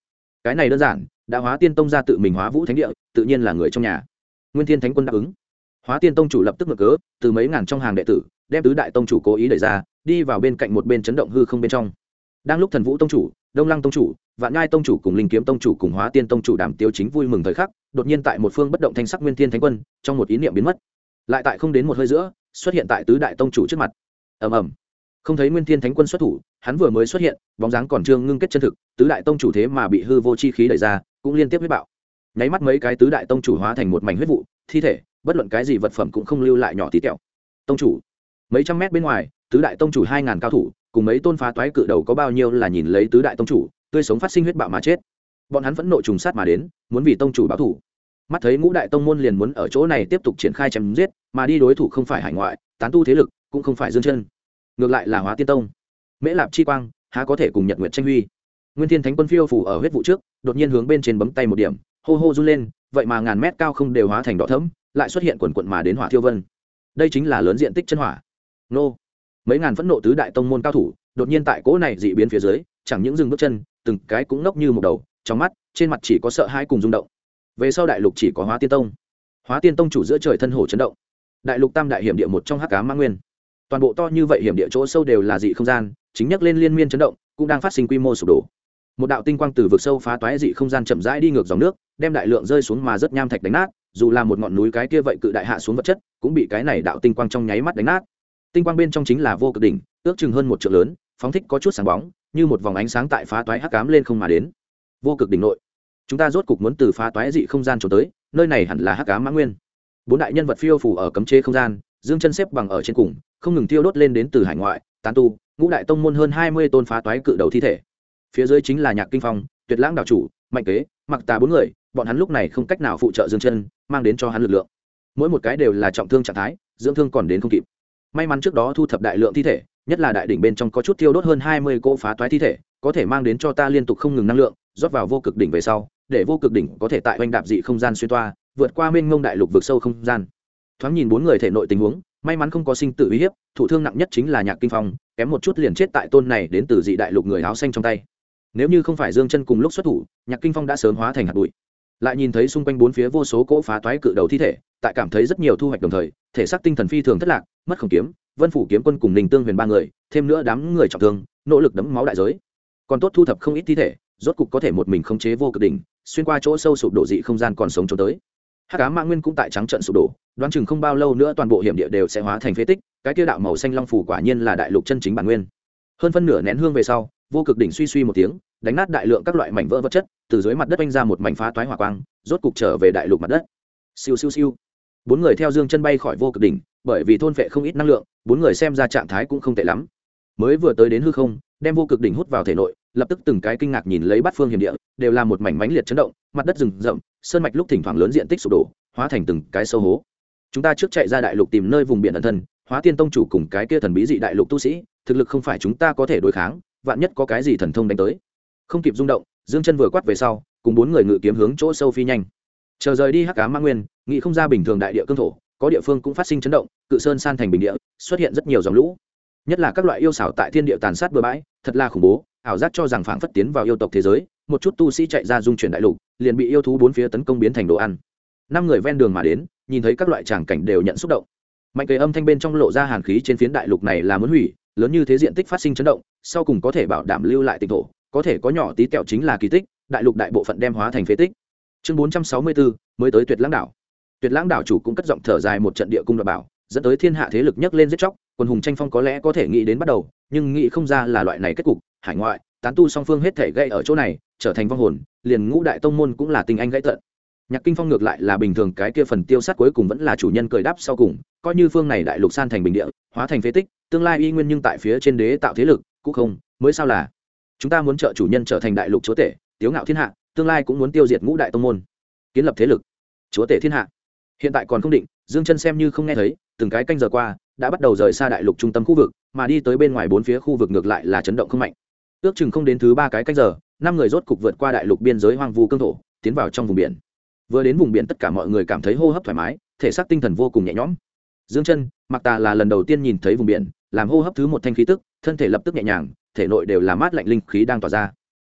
cái này đơn giản, đã Hóa Tiên Tông ra tự mình hóa vũ thánh địa, tự nhiên là người trong nhà. Nguyên Thiên Thánh Quân đáp ứng. Hóa Tiên Tông chủ lập tức ngược cớ, từ mấy ngàn trong hàng đệ tử, đem tứ đại tông chủ cố ý đẩy ra, đi vào bên cạnh một bên chấn động hư không bên trong. Đang lúc Thần Vũ Tông chủ, Đông Lăng Tông chủ, Vạn Nhai Tông chủ cùng Linh Kiếm Tông chủ cùng Hóa Tiên Tông chủ Đàm Tiếu chính vui mừng thời khắc, đột nhiên tại một phương bất động thanh sắc Nguyên Thiên Thánh Quân, trong một ý niệm biến mất. Lại tại không đến một hơi giữa, xuất hiện tại tứ đại tông chủ trước mặt. Ầm ầm. Không thấy Nguyên Thiên Thánh Quân xuất thủ, hắn vừa mới xuất hiện, bóng dáng còn chưa ngưng kết chân thực, tứ đại tông chủ thế mà bị hư vô chi khí đẩy ra, cũng liên tiếp huyết bạo. Nháy mắt mấy cái tứ đại tông chủ hóa thành một mảnh huyết vụ, thi thể, bất luận cái gì vật phẩm cũng không lưu lại nhỏ tí tẹo. Tông chủ, mấy trăm mét bên ngoài, tứ đại tông chủ 2000 cao thủ, cùng mấy tôn phá toái cự đầu có bao nhiêu là nhìn lấy tứ đại tông chủ, tươi sống phát sinh huyết bạo mà chết. Bọn hắn vẫn nộ trùng sát mà đến, muốn vì tông chủ báo thù. Mắt thấy ngũ đại tông môn liền muốn ở chỗ này tiếp tục triển khai chém giết, mà đi đối thủ không phải hải ngoại, tán tu thế lực, cũng không phải Dương Chân, ngược lại là Hóa Tiên Tông. Mễ Lạp chi quang, há có thể cùng Nhật Nguyệt tranh huy. Nguyên Thiên Thánh Quân phiêu phủ ở huyết vụ trước, đột nhiên hướng bên trên bấm tay một điểm, hô hô run lên, vậy mà ngàn mét cao không đều hóa thành đỏ thẫm, lại xuất hiện quần quần mà đến hỏa thiêu vân. Đây chính là lớn diện tích chân hỏa. Nô! Mấy ngàn phẫn nộ tứ đại tông môn cao thủ, đột nhiên tại cỗ này dị biến phía dưới, chẳng những dừng bước chân, từng cái cũng ngốc như một đầu, trong mắt, trên mặt chỉ có sợ hãi cùng rung động. Về sau đại lục chỉ có Hóa Tiên Tông. Hóa Tiên Tông chủ giữa trời thân hổ chấn động. Đại lục tam đại hiểm địa một trong Hắc Ám Ma Nguyên. Toàn bộ to như vậy hiểm địa chỗ sâu đều là dị không gian, chính nhắc lên liên miên chấn động, cũng đang phát sinh quy mô sụp đổ. Một đạo tinh quang từ vực sâu phá toái dị không gian chậm rãi đi ngược dòng nước, đem đại lượng rơi xuống mà rất nham thạch đánh nát, dù là một ngọn núi cái kia vậy cự đại hạ xuống vật chất, cũng bị cái này đạo tinh quang trong nháy mắt đánh nát. Tinh quang bên trong chính là vô cực đỉnh, ước chừng hơn một trượng lớn, phóng thích có chút sáng bóng, như một vòng ánh sáng tại phá toái hắc ám lên không mà đến. Vô cực đỉnh nội, chúng ta rốt cục muốn từ phá toái dị không gian trốn tới, nơi này hẳn là Hắc Ám Mã Nguyên. Bốn đại nhân vật phiêu phù ở cấm chế không gian, Dương Chân xếp bằng ở trên cùng, không ngừng tiêu đốt lên đến từ hải ngoại, tán tu, ngũ đại tông môn hơn 20 tôn phá toái cự đầu thi thể. Phía dưới chính là Nhạc Kinh Phong, Tuyệt Lãng đạo chủ, Mạnh Kế, Mặc Tà bốn người, bọn hắn lúc này không cách nào phụ trợ Dương Chân, mang đến cho hắn lực lượng. Mỗi một cái đều là trọng thương trạng thái, dưỡng thương còn đến không kịp. May mắn trước đó thu thập đại lượng thi thể, nhất là đại đỉnh bên trong có chút tiêu đốt hơn 20 cỗ phá toái thi thể, có thể mang đến cho ta liên tục không ngừng năng lượng, rót vào vô cực đỉnh về sau, để vô cực đỉnh có thể tại oanh đạp dị không gian xuyên toa, vượt qua mênh mông đại lục vực sâu không gian. Thoáng nhìn bốn người thể nội tình huống, may mắn không có sinh tử uy hiếp, thụ thương nặng nhất chính là Nhạc Kinh Phong, kém một chút liền chết tại tôn này đến từ dị đại lục người áo xanh trong tay. Nếu như không phải Dương Chân cùng lúc xuất thủ, Nhạc Kinh Phong đã sớm hóa thành hạt bụi. Lại nhìn thấy xung quanh bốn phía vô số cỗ phá toái cự đầu thi thể, tại cảm thấy rất nhiều thu hoạch đồng thời, thể xác tinh thần phi thường thất lạc, mất không kiếm, Vân Phủ kiếm quân cùng Ninh Tương Huyền ba người, thêm nữa đám người trọng thương, nỗ lực đấm máu đại giới. Còn tốt thu thập không ít thi thể, rốt cục có thể một mình khống chế vô cực đỉnh, xuyên qua chỗ sâu sụp đổ dị không gian còn sống trốn tới. Hắc Ám Mã Nguyên cũng tại trắng trận sụp đổ, đoán chừng không bao lâu nữa toàn bộ hiểm địa đều sẽ hóa thành phế tích, cái kia đạo màu xanh long phủ quả nhiên là đại lục chân chính bản nguyên. Hơn phân nửa nén hương về sau, vô cực đỉnh suy suy một tiếng, đánh nát đại lượng các loại mảnh vỡ vật chất, từ dưới mặt đất vanh ra một mảnh phá toái hỏa quang, rốt cục trở về đại lục mặt đất. Siêu siêu siêu. Bốn người theo Dương Chân bay khỏi vô cực đỉnh, bởi vì thôn phệ không ít năng lượng, bốn người xem ra trạng thái cũng không tệ lắm. Mới vừa tới đến hư không, đem vô cực đỉnh hút vào thể nội, lập tức từng cái kinh ngạc nhìn lấy bát phương hiểm địa, đều là một mảnh mãnh liệt chấn động, mặt đất rừng rậm, sơn mạch lúc thỉnh thoảng lớn diện tích sụp đổ, hóa thành từng cái sâu hố. Chúng ta trước chạy ra đại lục tìm nơi vùng biển ẩn thân, Hóa Tiên Tông chủ cùng cái kia thần bí dị đại lục tu sĩ, thực lực không phải chúng ta có thể đối kháng, vạn nhất có cái gì thần thông đánh tới. Không kịp rung động, Dương Chân vừa quát về sau, cùng bốn người ngự kiếm hướng chỗ sâu phi nhanh. Chờ rời đi Hắc Ám Mã Nguyên, nghĩ không ra bình thường đại địa cương thổ, có địa phương cũng phát sinh chấn động, cự sơn san thành bình địa, xuất hiện rất nhiều dòng lũ. Nhất là các loại yêu xảo tại thiên địa tàn sát bừa bãi, thật là khủng bố, ảo giác cho rằng phảng phất tiến vào yêu tộc thế giới, một chút tu sĩ chạy ra dung chuyển đại lục, liền bị yêu thú bốn phía tấn công biến thành đồ ăn. Năm người ven đường mà đến, nhìn thấy các loại tràng cảnh đều nhận xúc động. Mạnh Kế âm thanh bên trong lộ ra hàn khí trên phiến đại lục này là muốn hủy, lớn như thế diện tích phát sinh chấn động, sau cùng có thể bảo đảm lưu lại tịnh thổ, có thể có nhỏ tí tẹo chính là kỳ tích, đại lục đại bộ phận đem hóa thành phế tích. Chương 464, mới tới Tuyệt Lãng đảo. Tuyệt Lãng đảo chủ cũng cất giọng thở dài một trận địa cung đoạt bảo, dẫn tới thiên hạ thế lực nhấc lên giết chóc, quân hùng tranh phong có lẽ có thể nghĩ đến bắt đầu, nhưng nghĩ không ra là loại này kết cục, hải ngoại, tán tu song phương hết thể gây ở chỗ này, trở thành vong hồn, liền ngũ đại tông môn cũng là tình anh gãy tận. Nhạc Kinh Phong ngược lại là bình thường, cái kia phần tiêu sát cuối cùng vẫn là chủ nhân cười đáp sau cùng, coi như phương này đại lục san thành bình địa, hóa thành phế tích, tương lai y nguyên nhưng tại phía trên đế tạo thế lực, cũng không, mới sao là. Chúng ta muốn trợ chủ nhân trở thành đại lục chúa tể, tiếu ngạo thiên hạ, tương lai cũng muốn tiêu diệt ngũ đại tông môn, kiến lập thế lực, chúa tể thiên hạ. Hiện tại còn không định, Dương Chân xem như không nghe thấy, từng cái canh giờ qua, đã bắt đầu rời xa đại lục trung tâm khu vực, mà đi tới bên ngoài bốn phía khu vực ngược lại là chấn động không mạnh. Ước chừng không đến thứ ba cái canh giờ, năm người rốt cục vượt qua đại lục biên giới hoang vu cương thổ, tiến vào trong vùng biển. Vừa đến vùng biển tất cả mọi người cảm thấy hô hấp thoải mái, thể xác tinh thần vô cùng nhẹ nhõm. Dương Chân, Mặc Tà là lần đầu tiên nhìn thấy vùng biển, làm hô hấp thứ một thanh khí tức, thân thể lập tức nhẹ nhàng, thể nội đều là mát lạnh linh khí đang tỏa ra.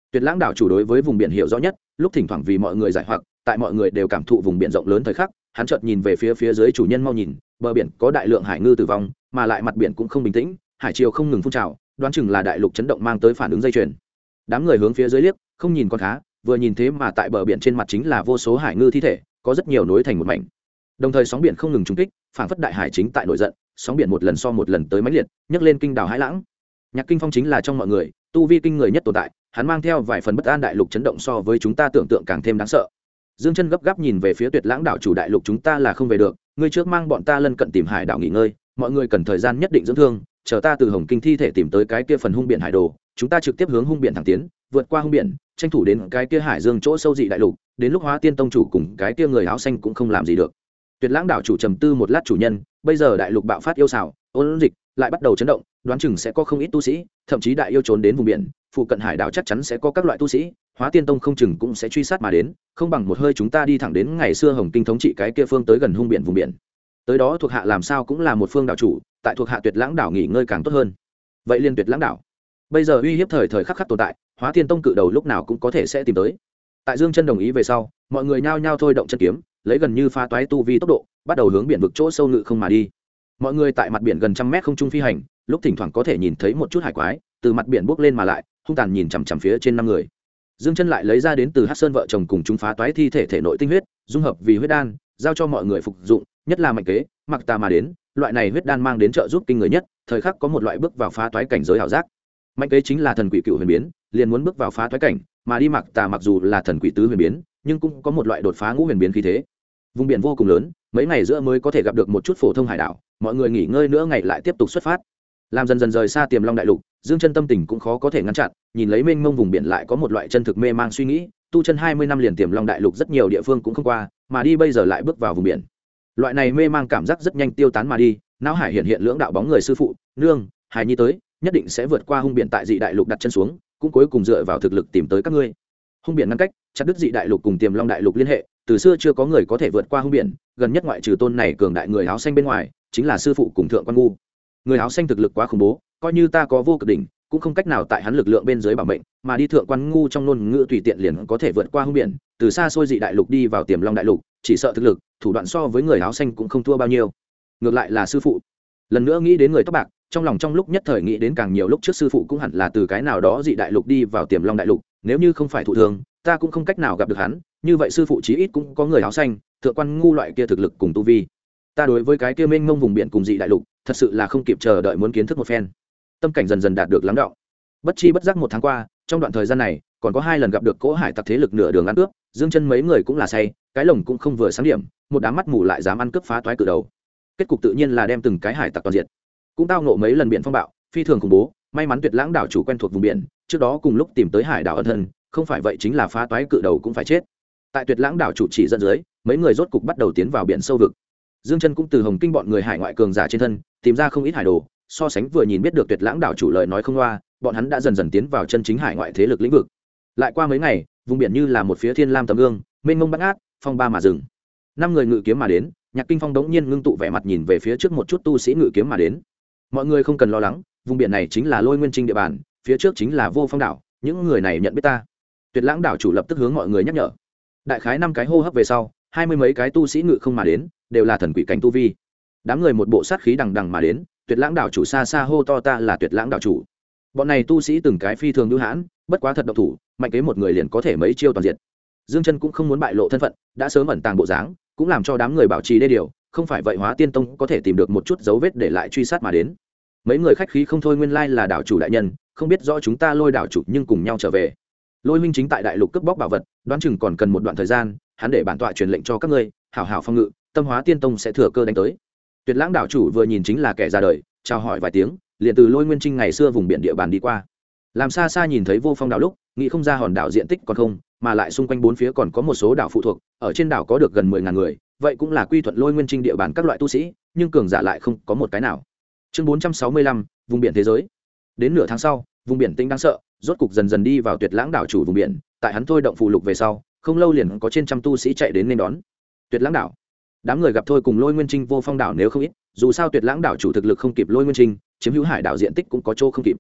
Tuyệt lãng đảo chủ đối với vùng biển hiểu rõ nhất, lúc thỉnh thoảng vì mọi người giải hoặc tại mọi người đều cảm thụ vùng biển rộng lớn thời khắc, hắn chợt nhìn về phía dưới chủ nhân mau nhìn, bờ biển có đại lượng hải ngư tử vong, mà lại mặt biển cũng không bình tĩnh, hải triều không ngừng phun trào, đoán chừng là đại lục chấn động mang tới phản ứng dây chuyền. Đám người hướng phía dưới liếc, không nhìn con khá, vừa nhìn thế mà tại bờ biển trên mặt chính là vô số hải ngư thi thể, có rất nhiều nối thành một mảnh. Đồng thời sóng biển không ngừng trúng kích, phản phất đại hải chính tại nổi giận, sóng biển một lần so một lần tới mãnh liệt, nhấc lên kinh đảo hải lãng. Nhạc Kinh Phong chính là trong mọi người tu vi kinh người nhất tồn tại, hắn mang theo vài phần bất an, đại lục chấn động so với chúng ta tưởng tượng càng thêm đáng sợ. Dương Chân gấp gáp nhìn về phía Tuyệt lãng đảo chủ, đại lục chúng ta là không về được, ngươi trước mang bọn ta lân cận tìm hải đảo nghỉ ngơi, mọi người cần thời gian nhất định dưỡng thương, chờ ta từ Hồng Kinh thi thể tìm tới cái kia phần hung biển hải đồ, chúng ta trực tiếp hướng hung biển thẳng tiến, vượt qua hung biển, tranh thủ đến cái kia hải dương chỗ sâu dị đại lục, đến lúc Hóa Tiên tông chủ cùng cái kia người áo xanh cũng không làm gì được. Tuyệt lãng đảo chủ trầm tư một lát, chủ nhân, bây giờ đại lục bạo phát yêu xảo, ôn dịch lại bắt đầu chấn động, đoán chừng sẽ có không ít tu sĩ, thậm chí đại yêu trốn đến vùng biển, phụ cận hải đảo chắc chắn sẽ có các loại tu sĩ, Hóa Tiên tông không chừng cũng sẽ truy sát mà đến, không bằng một hơi chúng ta đi thẳng đến ngày xưa Hồng Kinh thống trị cái kia phương tới gần hung biển vùng biển. Tới đó thuộc hạ làm sao cũng là một phương đảo chủ, tại thuộc hạ Tuyệt lãng đảo nghỉ ngơi càng tốt hơn. Vậy liên Tuyệt lãng đảo bây giờ uy hiếp thời khắc khắc tồn tại, Hóa Tiên tông cự đầu lúc nào cũng có thể sẽ tìm tới. Tại Dương Chân đồng ý về sau, mọi người nhao nhao thôi động chân kiếm, lấy gần như phá toái tu vi tốc độ, bắt đầu hướng biển vực chỗ sâu ngự không mà đi. Mọi người tại mặt biển gần trăm mét không trung phi hành, lúc thỉnh thoảng có thể nhìn thấy một chút hải quái từ mặt biển bốc lên mà lại, hung tàn nhìn chằm chằm phía trên 5 người. Dương Chân lại lấy ra đến từ Hắc Sơn vợ chồng cùng chúng phá toái thi thể thể nội tinh huyết, dung hợp vì huyết đan, giao cho mọi người phục dụng, nhất là Mạnh Kế, Mặc Tà mà đến, loại này huyết đan mang đến trợ giúp kinh người nhất, thời khắc có một loại bước vào phá toái cảnh giới ảo giác. Mạnh Kế chính là thần quỷ cựu huyền biến, liền muốn bước vào phá toái cảnh, mà đi Mặc Tà mặc dù là thần quỷ tứ huyền biến, nhưng cũng có một loại đột phá ngũ huyền biến khí thế. Vùng biển vô cùng lớn, mấy ngày giữa mới có thể gặp được một chút phổ thông hải đảo, mọi người nghỉ ngơi nữa ngày lại tiếp tục xuất phát. Làm dần dần rời xa Tiềm Long đại lục, Dương Chân tâm tình cũng khó có thể ngăn chặn, nhìn lấy mênh mông vùng biển lại có một loại chân thực mê mang suy nghĩ, tu chân 20 năm liền Tiềm Long đại lục rất nhiều địa phương cũng không qua, mà đi bây giờ lại bước vào vùng biển. Loại này mê mang cảm giác rất nhanh tiêu tán mà đi, não hải hiện lưỡng đạo bóng người sư phụ, nương, Hải Nhi tới, nhất định sẽ vượt qua hung biển tại dị đại lục đặt chân xuống, cũng cuối cùng dựa vào thực lực tìm tới các ngươi. Hung biển ngăn cách, chặt đứt dị đại lục cùng Tiềm Long đại lục liên hệ, từ xưa chưa có người có thể vượt qua hung biển, gần nhất ngoại trừ tôn này cường đại người áo xanh bên ngoài, chính là sư phụ cùng thượng quan ngu. Người áo xanh thực lực quá khủng bố, coi như ta có vô cực đỉnh, cũng không cách nào tại hắn lực lượng bên dưới bảo mệnh, mà đi thượng quan ngu trong ngôn ngữ tùy tiện liền có thể vượt qua hung biển, từ xa xôi dị đại lục đi vào Tiềm Long đại lục, chỉ sợ thực lực, thủ đoạn so với người áo xanh cũng không thua bao nhiêu. Ngược lại là sư phụ. Lần nữa nghĩ đến người tóc bạc, trong lòng trong lúc nhất thời nghĩ đến càng nhiều lúc trước sư phụ cũng hẳn là từ cái nào đó dị đại lục đi vào Tiềm Long đại lục, nếu như không phải thụ thương, ta cũng không cách nào gặp được hắn, như vậy sư phụ chí ít cũng có người áo xanh, thượng quan ngu loại kia thực lực cùng tu vi. Ta đối với cái kia mênh mông vùng biển cùng dị đại lục, thật sự là không kịp chờ đợi muốn kiến thức một phen. Tâm cảnh dần dần đạt được lắng đọng. Bất chi bất giác 1 tháng qua, trong đoạn thời gian này, còn có 2 lần gặp được cỗ hải tặc thế lực nửa đường ăn cướp, Dương Chân mấy người cũng là say, cái lồng cũng không vừa sáng điểm, một đám mắt mù lại dám ăn cướp phá toái cự đầu. Kết cục tự nhiên là đem từng cái hải tặc toàn diệt. Cũng tao ngộ mấy lần biển phong bạo, phi thường khủng bố, may mắn Tuyệt lãng đảo chủ quen thuộc vùng biển, trước đó cùng lúc tìm tới hải đảo ẩn thân, không phải vậy chính là phá toái cự đầu cũng phải chết. Tại Tuyệt lãng đảo chủ chỉ dẫn dưới, mấy người rốt cục bắt đầu tiến vào biển sâu vực. Dương Chân cũng từ Hồng Kinh bọn người hải ngoại cường giả trên thân tìm ra không ít hải đồ, so sánh vừa nhìn biết được Tuyệt lãng đảo chủ lời nói không loa, bọn hắn đã dần dần tiến vào chân chính hải ngoại thế lực lĩnh vực. Lại qua mấy ngày, vùng biển như là một phía thiên lam tấm gương, mênh mông bát ngát, phong ba mà dừng. 5 người ngự kiếm mà đến, Nhạc Kinh Phong đống nhiên ngưng tụ vẻ mặt nhìn về phía trước một chút tu sĩ ngự kiếm mà đến. Mọi người không cần lo lắng, vùng biển này chính là Lôi Nguyên Trinh địa bàn, phía trước chính là Vô Phong đảo, những người này nhận biết ta. Tuyệt lãng đảo chủ lập tức hướng mọi người nhắc nhở. Đại khái 5 cái hô hấp về sau, 20 mấy cái tu sĩ ngự không mà đến, đều là thần quỷ cảnh tu vi. Đám người một bộ sát khí đằng đằng mà đến, Tuyệt lãng đảo chủ xa xa hô to ta là Tuyệt lãng đảo chủ. Bọn này tu sĩ từng cái phi thường lưu hãn, bất quá thật độc thủ, Mạnh Kế một người liền có thể mấy chiêu toàn diện. Dương Chân cũng không muốn bại lộ thân phận, đã sớm ẩn tàng bộ dáng, cũng làm cho đám người bảo trì đê điều, không phải vậy Hóa Tiên tông có thể tìm được một chút dấu vết để lại truy sát mà đến. Mấy người khách khí không thôi, nguyên lai là đảo chủ đại nhân, không biết rõ chúng ta Lôi đảo chủ nhưng cùng nhau trở về. Lôi huynh chính tại đại lục cướp bóc bảo vật, đoán chừng còn cần một đoạn thời gian, hắn để bản tọa truyền lệnh cho các ngươi, hảo hảo phong ngự, Tâm Hóa Tiên tông sẽ thừa cơ đánh tới. Tuyệt lãng đảo chủ vừa nhìn chính là kẻ ra đời, chào hỏi vài tiếng, liền từ Lôi Nguyên Trinh ngày xưa vùng biển địa bàn đi qua. Làm xa xa nhìn thấy Vô Phong đảo lúc, nghĩ không ra hòn đảo diện tích còn không, mà lại xung quanh bốn phía còn có một số đảo phụ thuộc, ở trên đảo có được gần 10.000 người, vậy cũng là quy thuận Lôi Nguyên Trinh địa bàn các loại tu sĩ, nhưng cường giả lại không có một cái nào. Chương 465, vùng biển thế giới. Đến nửa tháng sau, vùng biển tĩnh đáng sợ, rốt cục dần dần đi vào Tuyệt lãng đảo chủ vùng biển, tại hắn thôi động phù lục về sau, không lâu liền có trên trăm tu sĩ chạy đến nên đón. Tuyệt lãng đảo. Đám người gặp thôi cùng Lôi Nguyên Trinh Vô Phong đảo nếu không ít, dù sao Tuyệt lãng đảo chủ thực lực không kịp Lôi Nguyên Trinh, chiếm hữu hải đảo diện tích cũng có chỗ không kịp.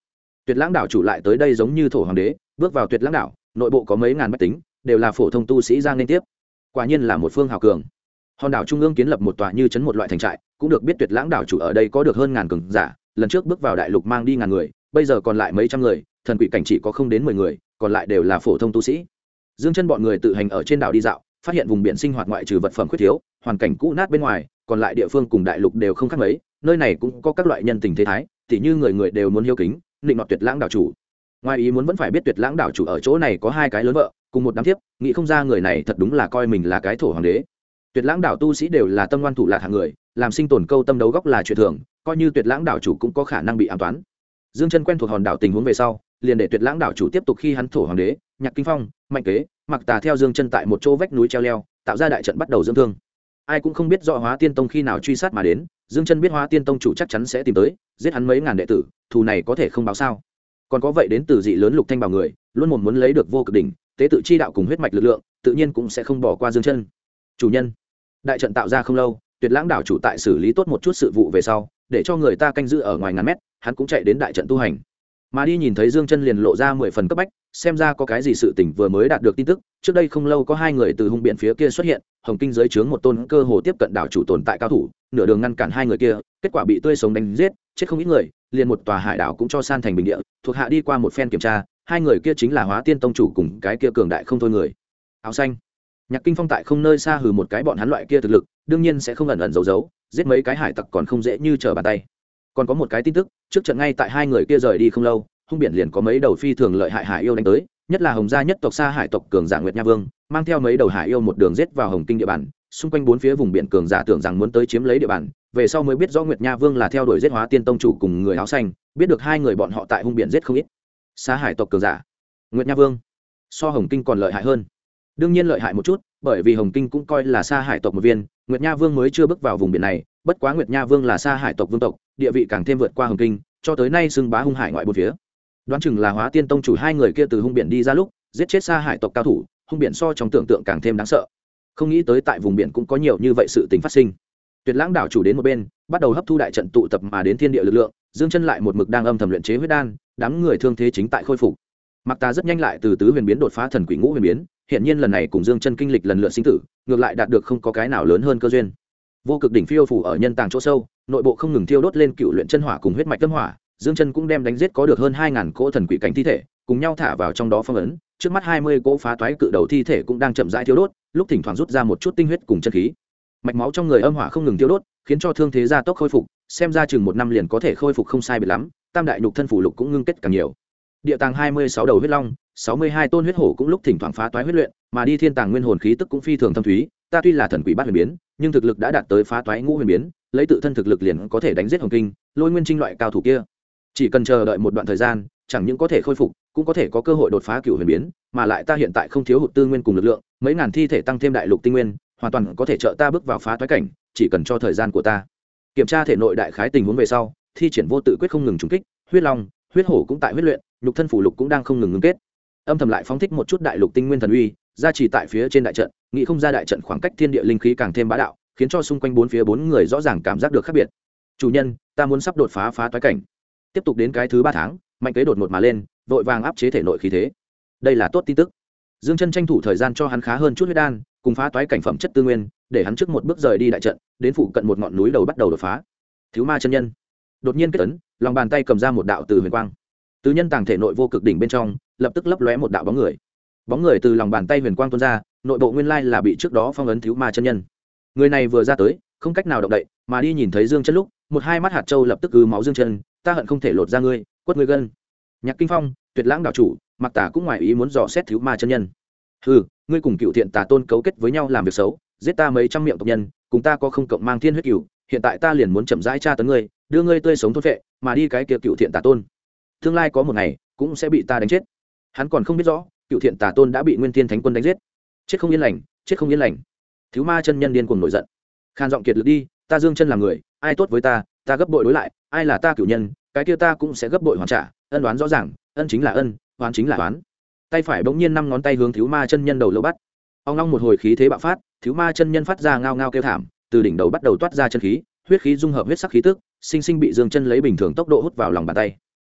Tuyệt Lãng đảo chủ lại tới đây giống như thổ hoàng đế, bước vào Tuyệt Lãng đảo, nội bộ có mấy ngàn bách tính, đều là phổ thông tu sĩ ra nên tiếp. Quả nhiên là một phương hào cường. Hòn đảo trung ương kiến lập một tòa như trấn một loại thành trại, cũng được biết Tuyệt Lãng đảo chủ ở đây có được hơn ngàn cường giả, lần trước bước vào đại lục mang đi ngàn người, bây giờ còn lại mấy trăm người, thần quỷ cảnh chỉ có không đến 10 người, còn lại đều là phổ thông tu sĩ. Dương Chân bọn người tự hành ở trên đảo đi dạo, phát hiện vùng biển sinh hoạt ngoại trừ vật phẩm khuyết thiếu, hoàn cảnh cũ nát bên ngoài, còn lại địa phương cùng đại lục đều không khác mấy, nơi này cũng có các loại nhân tình thế thái, tỉ như người người đều muốn hiếu kính, định nọt Tuyệt Lãng đảo chủ. Ngoài ý muốn vẫn phải biết Tuyệt Lãng đảo chủ ở chỗ này có hai cái lớn vợ, cùng một đám thiếp, nghĩ không ra người này thật đúng là coi mình là cái thổ hoàng đế. Tuyệt Lãng đảo tu sĩ đều là tâm ngoan thủ lạt hạng người, làm sinh tồn câu tâm đấu góc là chuyện thường, coi như Tuyệt Lãng đảo chủ cũng có khả năng bị ám toán. Dương Chân quen thuộc hòn đảo tình huống về sau, liền để Tuyệt Lãng đảo chủ tiếp tục khi hắn thổ hoàng đế, Nhạc Kinh Phong, Mạnh Kế, Mặc Tà theo Dương Chân tại một chỗ vách núi treo leo, tạo ra đại trận bắt đầu dưỡng thương. Ai cũng không biết rõ Hóa Tiên Tông khi nào truy sát mà đến, Dương Chân biết Hóa Tiên Tông chủ chắc chắn sẽ tìm tới, giết hắn mấy ngàn đệ tử, thù này có thể không báo sao? Còn có vậy đến từ dị lớn Lục Thanh Bảo người, luôn muốn lấy được vô cực đỉnh, tế tự chi đạo cùng huyết mạch lực lượng, tự nhiên cũng sẽ không bỏ qua Dương Chân. Chủ nhân, đại trận tạo ra không lâu, Tuyệt Lãng đảo chủ tại xử lý tốt một chút sự vụ về sau, để cho người ta canh giữ ở ngoài ngàn mét, hắn cũng chạy đến đại trận tu hành. Mà đi nhìn thấy Dương Chân liền lộ ra 10 phần cấp bách, xem ra có cái gì sự tình vừa mới đạt được tin tức, trước đây không lâu có hai người từ hung biển phía kia xuất hiện, Hồng Kinh giới chướng một tôn cơ hồ tiếp cận đảo chủ tồn tại cao thủ, nửa đường ngăn cản hai người kia, kết quả bị tươi sống đánh giết, chết không ít người, liền một tòa hải đảo cũng cho san thành bình địa, thuộc hạ đi qua một phen kiểm tra, hai người kia chính là Hóa Tiên Tông chủ cùng cái kia cường đại không thôi người. Áo xanh. Nhạc Kinh Phong tại không nơi xa hừ một cái bọn hắn loại kia thực lực, đương nhiên sẽ không ẩn ẩn giấu giấu, giết mấy cái hải tặc còn không dễ như trở bàn tay. Còn có một cái tin tức, trước trận ngay tại hai người kia rời đi không lâu, hung biển liền có mấy đầu phi thường lợi hại hải yêu đánh tới, nhất là Hồng gia nhất tộc Sa Hải tộc cường giả Nguyệt Nha Vương, mang theo mấy đầu hải yêu một đường giết vào Hồng Kinh địa bàn, xung quanh bốn phía vùng biển cường giả tưởng rằng muốn tới chiếm lấy địa bàn, về sau mới biết rõ Nguyệt Nha Vương là theo đuổi giết Hóa Tiên Tông chủ cùng người áo xanh, biết được hai người bọn họ tại hung biển giết không ít. Sa Hải tộc cường giả, Nguyệt Nha Vương, so Hồng Kinh còn lợi hại hơn. Đương nhiên lợi hại một chút, bởi vì Hồng Kinh cũng coi là Sa Hải tộc một viên, Nguyệt Nha Vương mới chưa bước vào vùng biển này, bất quá Nguyệt Nha Vương là Sa Hải tộc vương tộc, địa vị càng thêm vượt qua Hồng Kinh, cho tới nay xưng bá hung hải ngoại bốn phía. Đoán chừng là Hóa Tiên Tông chủ hai người kia từ hung biển đi ra lúc, giết chết Sa Hải tộc cao thủ, hung biển so trong tưởng tượng càng thêm đáng sợ. Không nghĩ tới tại vùng biển cũng có nhiều như vậy sự tình phát sinh. Tuyệt Lãng đảo chủ đến một bên, bắt đầu hấp thu đại trận tụ tập mà đến thiên địa lực lượng, Dương Chân lại một mực đang âm thầm luyện chế huyết đan, đám người thương thế chính tại khôi phục. Mặc Ta rất nhanh lại từ tứ huyền biến đột phá thần quỷ ngũ huyền biến, hiện nhiên lần này cùng Dương Chân kinh lịch lần lượt sinh tử, ngược lại đạt được không có cái nào lớn hơn cơ duyên. Vô cực đỉnh phiêu phủ ở nhân tàng chỗ sâu, nội bộ không ngừng thiêu đốt lên cựu luyện chân hỏa cùng huyết mạch tâm hỏa, Dương Chân cũng đem đánh giết có được hơn 2000 cỗ thần quỷ cảnh thi thể, cùng nhau thả vào trong đó phong ấn, trước mắt 20 cỗ phá toái cự đầu thi thể cũng đang chậm rãi thiêu đốt, lúc thỉnh thoảng rút ra một chút tinh huyết cùng chân khí. Mạch máu trong người âm hỏa không ngừng thiêu đốt, khiến cho thương thế gia tốc khôi phục, xem ra chừng 1 năm liền có thể khôi phục không sai biệt lắm, tam đại nhục thân phủ lục cũng ngưng kết càng nhiều. Địa tàng 26 đầu huyết long, 62 tôn huyết hổ cũng lúc thỉnh thoảng phá toái huyết luyện, mà đi thiên tàng nguyên hồn khí tức cũng phi thường thâm thúy, ta tuy là thần quỷ bát huyền biến, nhưng thực lực đã đạt tới phá toái ngũ huyền biến, lấy tự thân thực lực liền có thể đánh giết Hồng Kinh, Lôi Nguyên Trinh loại cao thủ kia. Chỉ cần chờ đợi một đoạn thời gian, chẳng những có thể khôi phục, cũng có thể có cơ hội đột phá cửu huyền biến, mà lại ta hiện tại không thiếu hụt tư nguyên cùng lực lượng, mấy ngàn thi thể tăng thêm đại lục tinh nguyên, hoàn toàn có thể trợ ta bước vào phá toái cảnh, chỉ cần cho thời gian của ta. Kiểm tra thể nội đại khái tình huống về sau, thi triển vô tự quyết không ngừng trùng kích, huyết long, huyết hổ cũng tại huyết luyện, nhục thân phủ lục cũng đang không ngừng ngưng kết. Âm thầm lại phóng thích một chút đại lục tinh nguyên thần uy, gia trì tại phía trên đại trận, nghĩ không ra đại trận khoảng cách thiên địa linh khí càng thêm bá đạo, khiến cho xung quanh bốn phía bốn người rõ ràng cảm giác được khác biệt. Chủ nhân, ta muốn sắp đột phá phá toái cảnh. Tiếp tục đến cái thứ 3 tháng, Mạnh Kế đột ngột mà lên, vội vàng áp chế thể nội khí thế. Đây là tốt tin tức. Dương Chân tranh thủ thời gian cho hắn khá hơn chút huyết đan, cùng phá toái cảnh phẩm chất tư nguyên, để hắn trước một bước rời đi đại trận, đến phụ cận một ngọn núi đầu bắt đầu đột phá. Thiếu ma chân nhân đột nhiên kết ấn, lòng bàn tay cầm ra một đạo từ huyền quang. Từ nhân tàng thể nội vô cực đỉnh bên trong, lập tức lấp lóe một đạo bóng người. Bóng người từ lòng bàn tay huyền quang tuôn ra, nội bộ nguyên lai là bị trước đó phong ấn thiếu ma chân nhân. Người này vừa ra tới, không cách nào động đậy, mà đi nhìn thấy Dương Chân lúc, một hai mắt hạt châu lập tức cứ máu Dương Chân, ta hận không thể lột ra ngươi, quất ngươi gân. Nhạc Kinh Phong, Tuyệt Lãng đảo chủ, Mặc Tả cũng ngoài ý muốn dò xét thiếu ma chân nhân. Hừ, ngươi cùng Cựu Thiện Tà Tôn cấu kết với nhau làm việc xấu, giết ta mấy trăm miệng tộc nhân, cùng ta có không cộng mang thiên huyết cửu, hiện tại ta liền muốn chậm rãi tra tấn ngươi, đưa ngươi tươi sống thôn phệ, mà đi cái kia Cựu Thiện Tà Tôn, tương lai có một ngày cũng sẽ bị ta đánh chết. Hắn còn không biết rõ, Cựu Thiện Tà Tôn đã bị Nguyên Thiên Thánh Quân đánh giết. Chết không yên lành, chết không yên lành. Thiếu ma chân nhân điên cuồng nổi giận. Khan giọng kiệt lực đi, ta Dương Chân là người, ai tốt với ta, ta gấp bội đối lại, ai là ta cửu nhân, cái kia ta cũng sẽ gấp bội hoàn trả, ân đoán rõ ràng, ân chính là ân, oán chính là oán. Tay phải bỗng nhiên 5 ngón tay hướng thiếu ma chân nhân đầu lâu bắt. Ong long một hồi khí thế bạo phát, thiếu ma chân nhân phát ra ngao ngao kêu thảm, từ đỉnh đầu bắt đầu toát ra chân khí, huyết khí dung hợp huyết sắc khí tức, sinh sinh bị Dương Chân lấy bình thường tốc độ hút vào lòng bàn tay.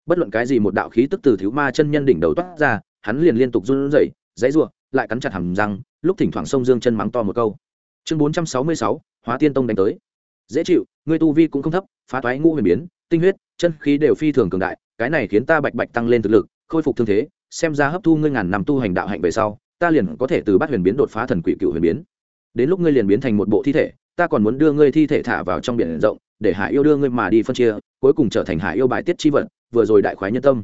bất luận cái gì một đạo khí tức từ thiếu ma chân nhân đỉnh đầu toát ra, hắn liền liên tục run rẩy, dãy rủa, lại cắn chặt hàm răng, lúc thỉnh thoảng xông Dương Chân mắng to một câu. Chương 466, Hóa Tiên Tông đánh tới. Dễ chịu, ngươi tu vi cũng không thấp, phá toái ngũ huyền biến, tinh huyết, chân khí đều phi thường cường đại, cái này khiến ta bạch bạch tăng lên thực lực, khôi phục thương thế, xem ra hấp thu ngươi ngàn năm tu hành đạo hạnh về sau, ta liền có thể từ bát huyền biến đột phá thần quỷ cựu huyền biến. Đến lúc ngươi liền biến thành một bộ thi thể, ta còn muốn đưa ngươi thi thể thả vào trong biển rộng, để Hải Yêu đưa ngươi mà đi phân chia, cuối cùng trở thành Hải Yêu bài tiết chi vật, vừa rồi đại khoái nhân tâm.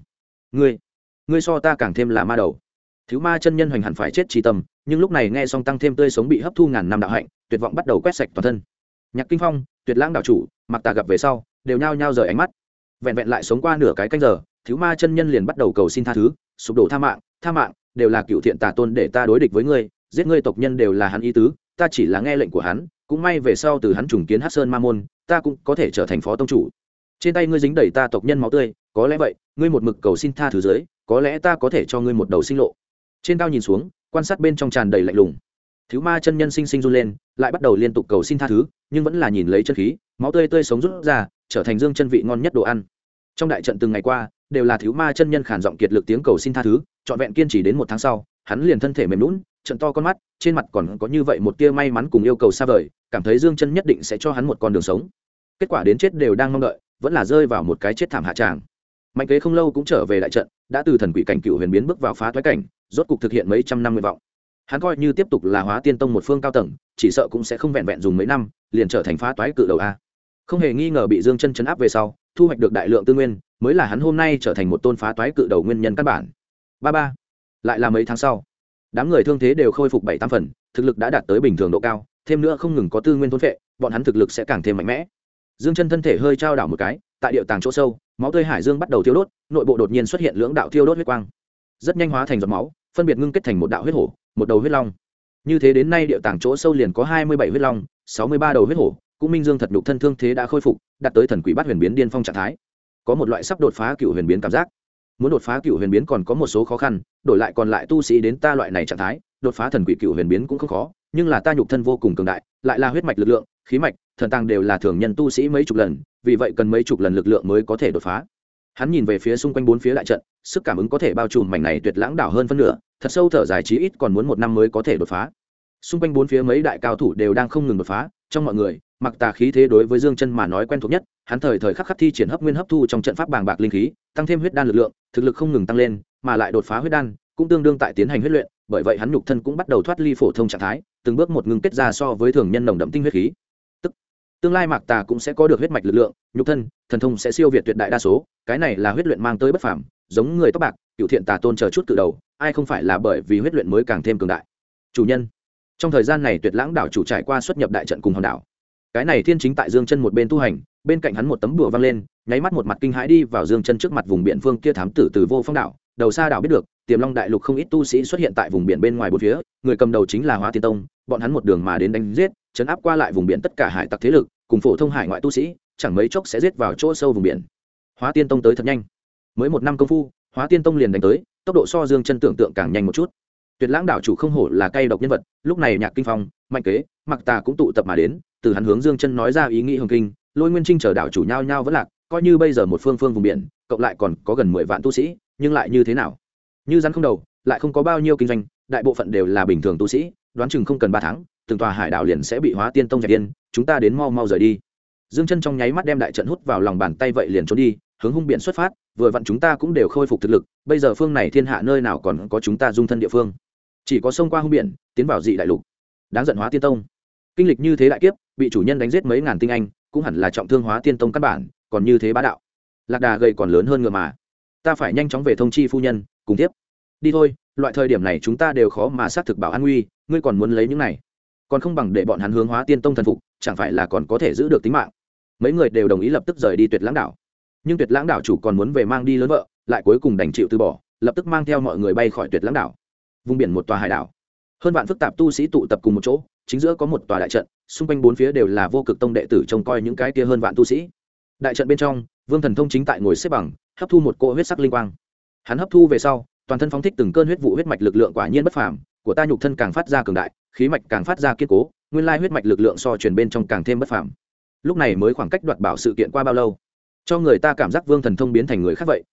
Ngươi so ta càng thêm là ma đầu. Thiếu ma chân nhân hoành hẳn phải chết chi tâm, nhưng lúc này nghe xong tăng thêm tươi sống bị hấp thu ngàn năm đạo hạnh, tuyệt vọng bắt đầu quét sạch toàn thân. Nhạc Kinh Phong, Tuyệt Lãng đạo chủ, Mặc Tà gặp về sau, đều nhao nhao rời ánh mắt. Vẹn vẹn lại sống qua nửa cái canh giờ, thiếu ma chân nhân liền bắt đầu cầu xin tha thứ, sụp đổ tha mạng, đều là cựu thiện tà tôn để ta đối địch với ngươi, giết ngươi tộc nhân đều là hắn ý tứ, ta chỉ là nghe lệnh của hắn, cũng may về sau từ hắn trùng kiến Hắc Sơn Ma môn, ta cũng có thể trở thành phó tông chủ. Trên tay ngươi dính đầy ta tộc nhân máu tươi, có lẽ vậy, ngươi một mực cầu xin tha thứ dưới, có lẽ ta có thể cho ngươi một đầu sinh lộ. Trên cao nhìn xuống, quan sát bên trong tràn đầy lạnh lùng. Thiếu ma chân nhân sinh sinh run lên, lại bắt đầu liên tục cầu xin tha thứ, nhưng vẫn là nhìn lấy chân khí, máu tươi tươi sống rút ra, trở thành Dương Chân vị ngon nhất đồ ăn. Trong đại trận từng ngày qua, đều là thiếu ma chân nhân khản giọng kiệt lực tiếng cầu xin tha thứ, trọn vẹn kiên trì đến một tháng sau, hắn liền thân thể mềm nhũn, trận to con mắt, trên mặt còn có như vậy một tia may mắn cùng yêu cầu xa vời, cảm thấy Dương Chân nhất định sẽ cho hắn một con đường sống. Kết quả đến chết đều đang mong đợi, vẫn là rơi vào một cái chết thảm hạ tràng. Mạnh Kế không lâu cũng trở về đại trận, đã từ thần quỷ cảnh cựu huyền biến bước vào phá toái cảnh, rốt cục thực hiện mấy trăm năm nguyện vọng. Hắn coi như tiếp tục là Hóa Tiên Tông một phương cao tầng, chỉ sợ cũng sẽ không vẹn vẹn dùng mấy năm, liền trở thành phá toái cự đầu a. Không hề nghi ngờ bị Dương Chân trấn áp về sau, thu hoạch được đại lượng tư nguyên, mới là hắn hôm nay trở thành một tôn phá toái cự đầu nguyên nhân căn bản. Ba, lại là mấy tháng sau, đám người thương thế đều khôi phục 7-8 phần, thực lực đã đạt tới bình thường độ cao, thêm nữa không ngừng có tư nguyên thôn phệ, bọn hắn thực lực sẽ càng thêm mạnh mẽ. Dương Chân thân thể hơi trao đảo một cái, tại địa tàng chỗ sâu, máu tươi hải dương bắt đầu thiêu đốt, nội bộ đột nhiên xuất hiện lưỡng đạo thiêu đốt huyết quang, rất nhanh hóa thành giọt máu, phân biệt ngưng kết thành một đạo huyết hổ, một đầu huyết long. Như thế đến nay địa tàng chỗ sâu liền có 27 huyết long, 63 đầu huyết hổ, cũng minh dương thật nhục thân thương thế đã khôi phục, đạt tới thần quỷ bát huyền biến điên phong trạng thái. Có một loại sắp đột phá cựu huyền biến cảm giác. Muốn đột phá cựu huyền biến còn có một số khó khăn, đổi lại còn lại tu sĩ đến ta loại này trạng thái, đột phá thần quỷ cựu huyền biến cũng không khó, nhưng là ta nhục thân vô cùng cường đại, lại là huyết mạch lực lượng, khí mạch, thần tàng đều là thường nhân tu sĩ mấy chục lần, vì vậy cần mấy chục lần lực lượng mới có thể đột phá. Hắn nhìn về phía xung quanh bốn phía đại trận, sức cảm ứng có thể bao trùm mảnh này Tuyệt Lãng đảo hơn phân nửa, thật sâu thở dài chí ít còn muốn một năm mới có thể đột phá. Xung quanh bốn phía mấy đại cao thủ đều đang không ngừng đột phá, trong mọi người, Mặc Tà khí thế đối với Dương Chân mà nói quen thuộc nhất, hắn thời thời khắc khắc thi triển hấp nguyên hấp thu trong trận pháp bàng bạc linh khí, tăng thêm huyết đan lực lượng, thực lực không ngừng tăng lên, mà lại đột phá huyết đan, cũng tương đương tại tiến hành huyết luyện, bởi vậy hắn nhục thân cũng bắt đầu thoát ly phổ thông trạng thái, từng bước một ngưng kết ra so với thường nhân nồng đậm tinh huyết khí. Tức tương lai Mạc Tà cũng sẽ có được huyết mạch lực lượng, nhục thân, thần thông sẽ siêu việt tuyệt đại đa số, cái này là huyết luyện mang tới bất phàm, giống người tóc bạc, cựu thiện tà tôn chờ chút cự đầu, ai không phải là bởi vì huyết luyện mới càng thêm cường đại. Chủ nhân, trong thời gian này Tuyệt Lãng đảo chủ trải qua xuất nhập đại trận cùng hòn đảo. Cái này Thiên chính tại Dương Chân một bên tu hành, bên cạnh hắn một tấm bùa vang lên, nháy mắt một mặt kinh hãi đi vào Dương Chân trước mặt vùng biển phương kia thám tử từ Vô Phong đảo, đầu xa đảo biết được, Tiềm Long đại lục không ít tu sĩ xuất hiện tại vùng biển bên ngoài bốn phía, người cầm đầu chính là Hóa Tiên Tông, bọn hắn một đường mà đến đánh giết, trấn áp qua lại vùng biển tất cả hải tặc thế lực, cùng phổ thông hải ngoại tu sĩ, chẳng mấy chốc sẽ giết vào chỗ sâu vùng biển. Hóa Tiên Tông tới thật nhanh, mới một năm công phu, Hóa Tiên Tông liền đánh tới, tốc độ so Dương Chân tưởng tượng càng nhanh một chút. Tuyệt Lãng đảo chủ không hổ là cay độc nhân vật, lúc này Nhạc Kinh Phong, Mạnh Kế, Mặc Tà cũng tụ tập mà đến, từ hắn hướng Dương Chân nói ra ý nghĩ hồng kinh, Lôi Nguyên Trinh chờ đảo chủ nhau nhau vẫn lạc, coi như bây giờ một phương phương vùng biển, cộng lại còn có gần 10 vạn tu sĩ, nhưng lại như thế nào? Như rắn không đầu, lại không có bao nhiêu kinh doanh, đại bộ phận đều là bình thường tu sĩ, đoán chừng không cần 3 tháng, từng tòa hải đảo liền sẽ bị Hóa Tiên Tông dẹp yên, chúng ta đến mau mau rời đi. Dương Chân trong nháy mắt đem đại trận hút vào lòng bàn tay vậy liền trốn đi, hướng hung biển xuất phát, vừa vặn chúng ta cũng đều khôi phục thực lực, bây giờ phương này thiên hạ nơi nào còn có chúng ta dung thân địa phương, chỉ có sông qua hung biển, tiến vào dị đại lục. Đáng giận Hóa Tiên Tông, kinh lịch như thế đại kiếp, bị chủ nhân đánh giết mấy ngàn tinh anh, cũng hẳn là trọng thương Hóa Tiên Tông căn bản, còn như thế bá đạo. Lạc đà gầy còn lớn hơn ngựa mà. Ta phải nhanh chóng về thông chi phu nhân, cùng tiếp. Đi thôi, loại thời điểm này chúng ta đều khó mà xác thực bảo an nguy, ngươi còn muốn lấy những này, còn không bằng để bọn hắn hướng Hóa Tiên Tông thần phục, chẳng phải là còn có thể giữ được tính mạng. Mấy người đều đồng ý lập tức rời đi Tuyệt Lãng đảo, nhưng Tuyệt Lãng đảo chủ còn muốn về mang đi lớn vợ, lại cuối cùng đành chịu từ bỏ, lập tức mang theo mọi người bay khỏi Tuyệt Lãng đảo. Vùng biển một tòa hải đảo, hơn vạn phức tạp tu sĩ tụ tập cùng một chỗ, chính giữa có một tòa đại trận, xung quanh bốn phía đều là Vô Cực Tông đệ tử trông coi những cái kia hơn vạn tu sĩ. Đại trận bên trong, Vương Thần Thông chính tại ngồi xếp bằng, hấp thu một cỗ huyết sắc linh quang. Hắn hấp thu về sau, toàn thân phóng thích từng cơn huyết vụ huyết mạch lực lượng quả nhiên bất phàm, của ta nhục thân càng phát ra cường đại, khí mạch càng phát ra kiên cố, nguyên lai huyết mạch lực lượng so truyền bên trong càng thêm bất phàm. Lúc này mới khoảng cách đoạt bảo sự kiện qua bao lâu, cho người ta cảm giác Vương Thần Thông biến thành người khác vậy,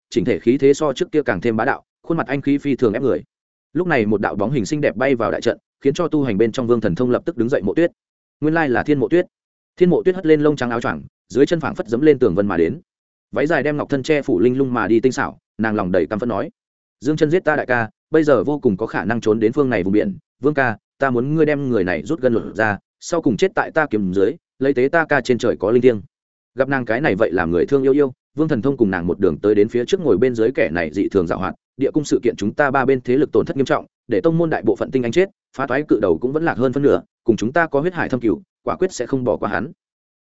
chỉnh thể khí thế so trước kia càng thêm bá đạo, khuôn mặt anh khí phi thường ép người. Lúc này một đạo bóng hình xinh đẹp bay vào đại trận, khiến cho tu hành bên trong Vương Thần Thông lập tức đứng dậy. Mộ Tuyết, nguyên lai là Thiên Mộ Tuyết. Thiên Mộ Tuyết hất lên lông trắng áo choàng, dưới chân phảng phất dẫm lên tường vân mà đến, váy dài đem ngọc thân che phủ linh lung mà đi tinh xảo, nàng lòng đầy căm phẫn nói: Dương Chân giết ta đại ca, bây giờ vô cùng có khả năng trốn đến phương này vùng biển, Vương ca, ta muốn ngươi đem người này rút gân lột ra, sau cùng chết tại ta kiếm dưới, lấy tế ta ca trên trời có linh thiêng. Gặp nàng cái này vậy làm người thương yêu, Vương Thần Thông cùng nàng một đường tới đến phía trước, ngồi bên dưới kẻ này dị thường dạo hoạt, địa cung sự kiện chúng ta ba bên thế lực tổn thất nghiêm trọng, để tông môn đại bộ phận tinh anh chết, phá toái cự đầu cũng vẫn lạc hơn phân nửa, cùng chúng ta có huyết hải thâm cửu, quả quyết sẽ không bỏ qua hắn.